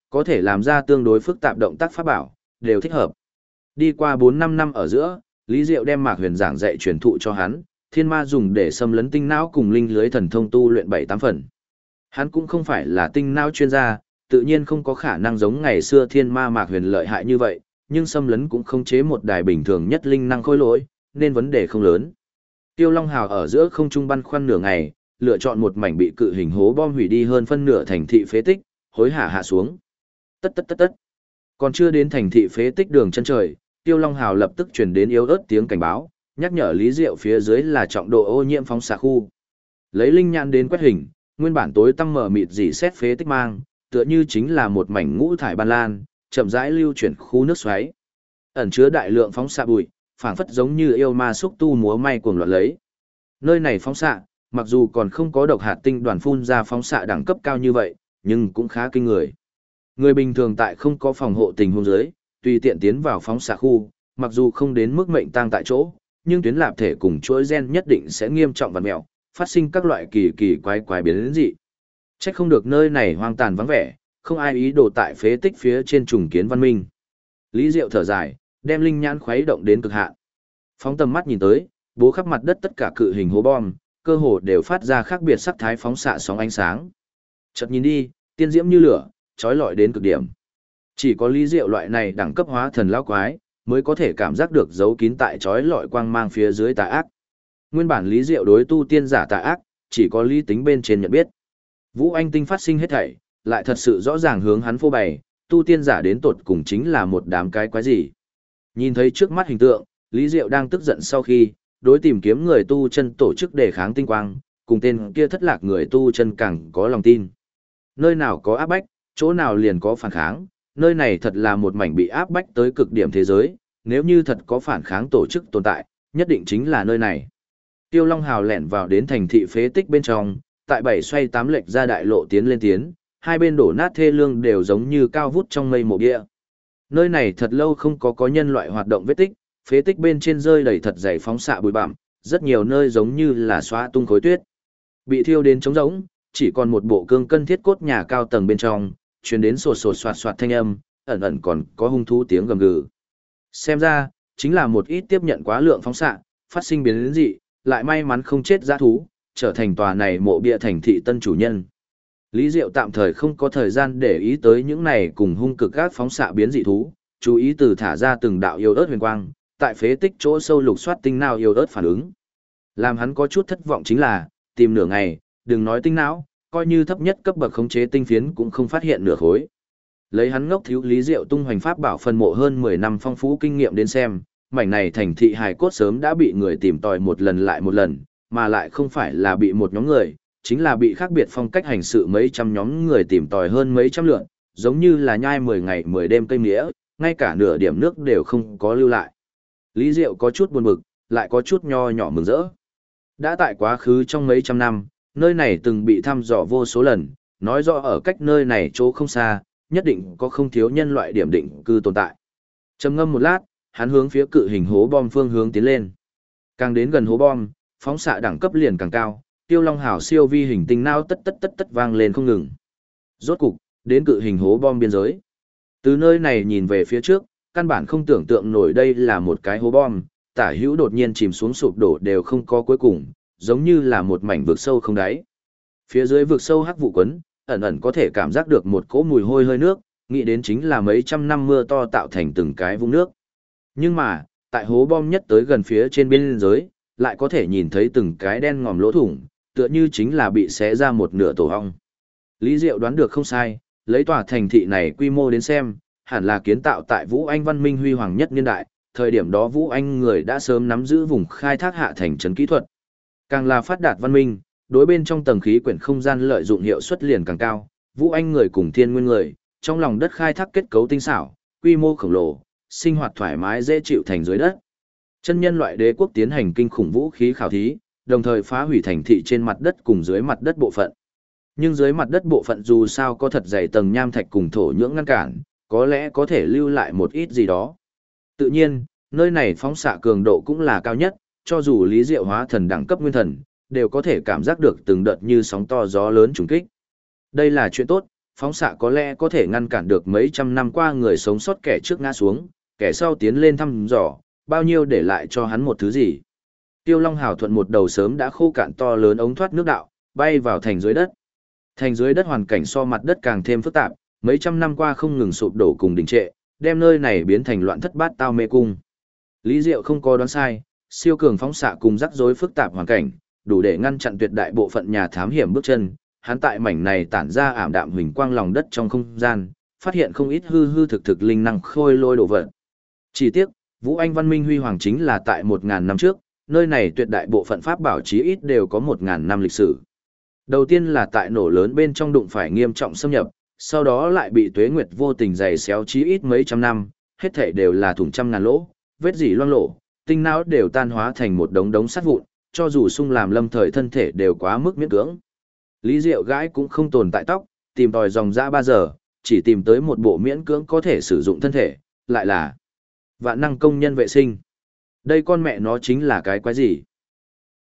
A: có thể làm ra tương đối phức tạp động tác pháp bảo, đều thích hợp. Đi qua 4-5 năm ở giữa, Lý Diệu đem Mạc Huyền giảng dạy truyền thụ cho hắn, thiên ma dùng để xâm lấn tinh não cùng linh lưới thần thông tu luyện 7-8 phần. Hắn cũng không phải là tinh não chuyên gia, tự nhiên không có khả năng giống ngày xưa thiên ma Mạc Huyền lợi hại như vậy, nhưng xâm lấn cũng không chế một đài bình thường nhất linh năng khôi lỗi, nên vấn đề không lớn. Tiêu Long Hào ở giữa không trung băn khoăn nửa ngày, lựa chọn một mảnh bị cự hình hố bom hủy đi hơn phân nửa thành thị phế tích, hối hả hạ xuống. Tất tất tất tất. Còn chưa đến thành thị phế tích đường chân trời, Tiêu Long Hào lập tức truyền đến yếu ớt tiếng cảnh báo, nhắc nhở Lý Diệu phía dưới là trọng độ ô nhiễm phóng xạ khu. Lấy linh nhãn đến quét hình, nguyên bản tối tăm mở mịt dỉ xét phế tích mang, tựa như chính là một mảnh ngũ thải ban lan, chậm rãi lưu chuyển khu nước xoáy. Ẩn chứa đại lượng phóng xạ bụi, phảng phất giống như yêu ma xúc tu múa may cuồng loạn lấy. Nơi này phóng xạ, mặc dù còn không có độc hạt tinh đoàn phun ra phóng xạ đẳng cấp cao như vậy, nhưng cũng khá kinh người. Người bình thường tại không có phòng hộ tình huống dưới, tùy tiện tiến vào phóng xạ khu, mặc dù không đến mức mệnh tang tại chỗ, nhưng tuyến lạp thể cùng chuỗi gen nhất định sẽ nghiêm trọng vặn mèo, phát sinh các loại kỳ kỳ quái quái biến dị. Chắc không được nơi này hoang tàn vắng vẻ, không ai ý đồ tại phế tích phía trên trùng kiến văn minh. Lý Diệu thở dài, đem linh nhãn khuấy động đến cực hạn. Phóng tầm mắt nhìn tới, bố khắp mặt đất tất cả cự hình hố bom, cơ hồ đều phát ra khác biệt sắc thái phóng xạ sóng ánh sáng. Chợt nhìn đi, tiên diễm như lửa, chói lọi đến cực điểm. Chỉ có Lý Diệu loại này đẳng cấp hóa thần lão quái, mới có thể cảm giác được giấu kín tại chói lọi quang mang phía dưới tà ác. Nguyên bản Lý Diệu đối tu tiên giả tà ác, chỉ có lý tính bên trên nhận biết. Vũ Anh Tinh phát sinh hết thảy, lại thật sự rõ ràng hướng hắn phô bày, tu tiên giả đến tột cùng chính là một đám cái quái gì. Nhìn thấy trước mắt hình tượng, Lý Diệu đang tức giận sau khi, đối tìm kiếm người tu chân tổ chức đề kháng tinh quang, cùng tên kia thất lạc người tu chân càng có lòng tin. Nơi nào có áp bách, chỗ nào liền có phản kháng, nơi này thật là một mảnh bị áp bách tới cực điểm thế giới, nếu như thật có phản kháng tổ chức tồn tại, nhất định chính là nơi này. Tiêu Long Hào lẻn vào đến thành thị phế tích bên trong, tại 7 xoay 8 lệch ra đại lộ tiến lên tiến, hai bên đổ nát thê lương đều giống như cao vút trong mây mộ địa. Nơi này thật lâu không có nhân loại hoạt động vết tích, phế tích bên trên rơi đầy thật dày phóng xạ bụi bặm, rất nhiều nơi giống như là xóa tung khối tuyết. Bị thiêu đến trống rỗng, chỉ còn một bộ cương cân thiết cốt nhà cao tầng bên trong, truyền đến sột sột soạt soạt thanh âm, ẩn ẩn còn có hung thú tiếng gầm gừ. Xem ra, chính là một ít tiếp nhận quá lượng phóng xạ, phát sinh biến dị, lại may mắn không chết dã thú, trở thành tòa này mộ bia thành thị tân chủ nhân. Lý Diệu tạm thời không có thời gian để ý tới những này cùng hung cực các phóng xạ biến dị thú, chú ý từ thả ra từng đạo yêu ớt huyền quang, tại phế tích chỗ sâu lục soát tinh não yêu ớt phản ứng. Làm hắn có chút thất vọng chính là, tìm nửa ngày, đừng nói tinh não, coi như thấp nhất cấp bậc khống chế tinh phiến cũng không phát hiện nửa khối. Lấy hắn ngốc thiếu Lý Diệu tung hoành pháp bảo phân mộ hơn 10 năm phong phú kinh nghiệm đến xem, mảnh này thành thị hài cốt sớm đã bị người tìm tòi một lần lại một lần, mà lại không phải là bị một nhóm người, chính là bị khác biệt phong cách hành sự mấy trăm nhóm người tìm tòi hơn mấy trăm lượt, giống như là nhai 10 ngày 10 đêm cây nghĩa, ngay cả nửa điểm nước đều không có lưu lại. Lý Diệu có chút buồn bực, lại có chút nho nhỏ mừng rỡ. Đã tại quá khứ trong mấy trăm năm, nơi này từng bị thăm dò vô số lần, nói rõ ở cách nơi này chỗ không xa, nhất định có không thiếu nhân loại điểm định cư tồn tại. Trầm ngâm một lát, hắn hướng phía cự hình hố bom phương hướng tiến lên. Càng đến gần hố bom, phóng xạ đẳng cấp liền càng cao, Tiêu Long Hào siêu vi hình tinh não tất tất tất tất vang lên không ngừng. Rốt cục, đến cự hình hố bom biên giới. Từ nơi này nhìn về phía trước, căn bản không tưởng tượng nổi đây là một cái hố bom, tả hữu đột nhiên chìm xuống sụp đổ đều không có cuối cùng, giống như là một mảnh vực sâu không đáy. Phía dưới vực sâu hắc vụ quấn, ẩn ẩn có thể cảm giác được một cỗ mùi hôi hơi nước, nghĩ đến chính là mấy trăm năm mưa to tạo thành từng cái vũng nước. Nhưng mà, tại hố bom nhất tới gần phía trên biên giới, lại có thể nhìn thấy từng cái đen ngòm lỗ thủng, tựa như chính là bị xé ra một nửa tổ ong. Lý Diệu đoán được không sai, lấy tòa thành thị này quy mô đến xem, hẳn là kiến tạo tại Vũ Anh văn minh huy hoàng nhất niên đại, thời điểm đó Vũ Anh người đã sớm nắm giữ vùng khai thác hạ thành trấn kỹ thuật. Càng là phát đạt văn minh, đối bên trong tầng khí quyển không gian lợi dụng hiệu suất liền càng cao, Vũ Anh người cùng Thiên Nguyên người, trong lòng đất khai thác kết cấu tinh xảo, quy mô khổng lồ, sinh hoạt thoải mái dễ chịu thành dưới đất. Chân nhân loại đế quốc tiến hành kinh khủng vũ khí khảo thí, đồng thời phá hủy thành thị trên mặt đất cùng dưới mặt đất bộ phận. Nhưng dưới mặt đất bộ phận dù sao có thật dày tầng nham thạch cùng thổ nhưỡng ngăn cản, có lẽ có thể lưu lại một ít gì đó. Tự nhiên, nơi này phóng xạ cường độ cũng là cao nhất, cho dù Lý Diệu hóa thần đẳng cấp nguyên thần, đều có thể cảm giác được từng đợt như sóng to gió lớn trùng kích. Đây là chuyện tốt, phóng xạ có lẽ có thể ngăn cản được mấy trăm năm qua người sống sót kẻ trước ngã xuống, kẻ sau tiến lên thăm dò, bao nhiêu để lại cho hắn một thứ gì. Tiêu Long Hào thuận một đầu sớm đã khô cạn to lớn ống thoát nước đạo, bay vào thành dưới đất. Thành dưới đất hoàn cảnh so mặt đất càng thêm phức tạp, mấy trăm năm qua không ngừng sụp đổ cùng đình trệ, đem nơi này biến thành loạn thất bát tao mê cung. Lý Diệu không có đoán sai, siêu cường phóng xạ cùng rắc rối phức tạp hoàn cảnh, đủ để ngăn chặn tuyệt đại bộ phận nhà thám hiểm bước chân. Hắn tại mảnh này tản ra ảm đạm huỳnh quang lòng đất trong không gian, phát hiện không ít hư hư thực thực linh năng khôi lôi đồ vật. Chỉ tiếc, Vũ Anh văn minh huy hoàng chính là tại 1000 năm trước, nơi này tuyệt đại bộ phận pháp bảo chí ít đều có 1000 năm lịch sử. Đầu tiên là tại nổ lớn bên trong đụng phải nghiêm trọng xâm nhập, sau đó lại bị tuế nguyệt vô tình giày xéo chí ít mấy trăm năm, hết thảy đều là thủng trăm ngàn lỗ, vết dỉ loang lổ, tinh não đều tan hóa thành một đống đống sắt vụn, cho dù sung làm lâm thời thân thể đều quá mức miễn cưỡng. Lý Diệu gãi cũng không tồn tại tóc, tìm tòi dòng dã 3 giờ, chỉ tìm tới một bộ miễn cưỡng có thể sử dụng thân thể, lại là vạn năng công nhân vệ sinh. Đây con mẹ nó chính là cái quái gì?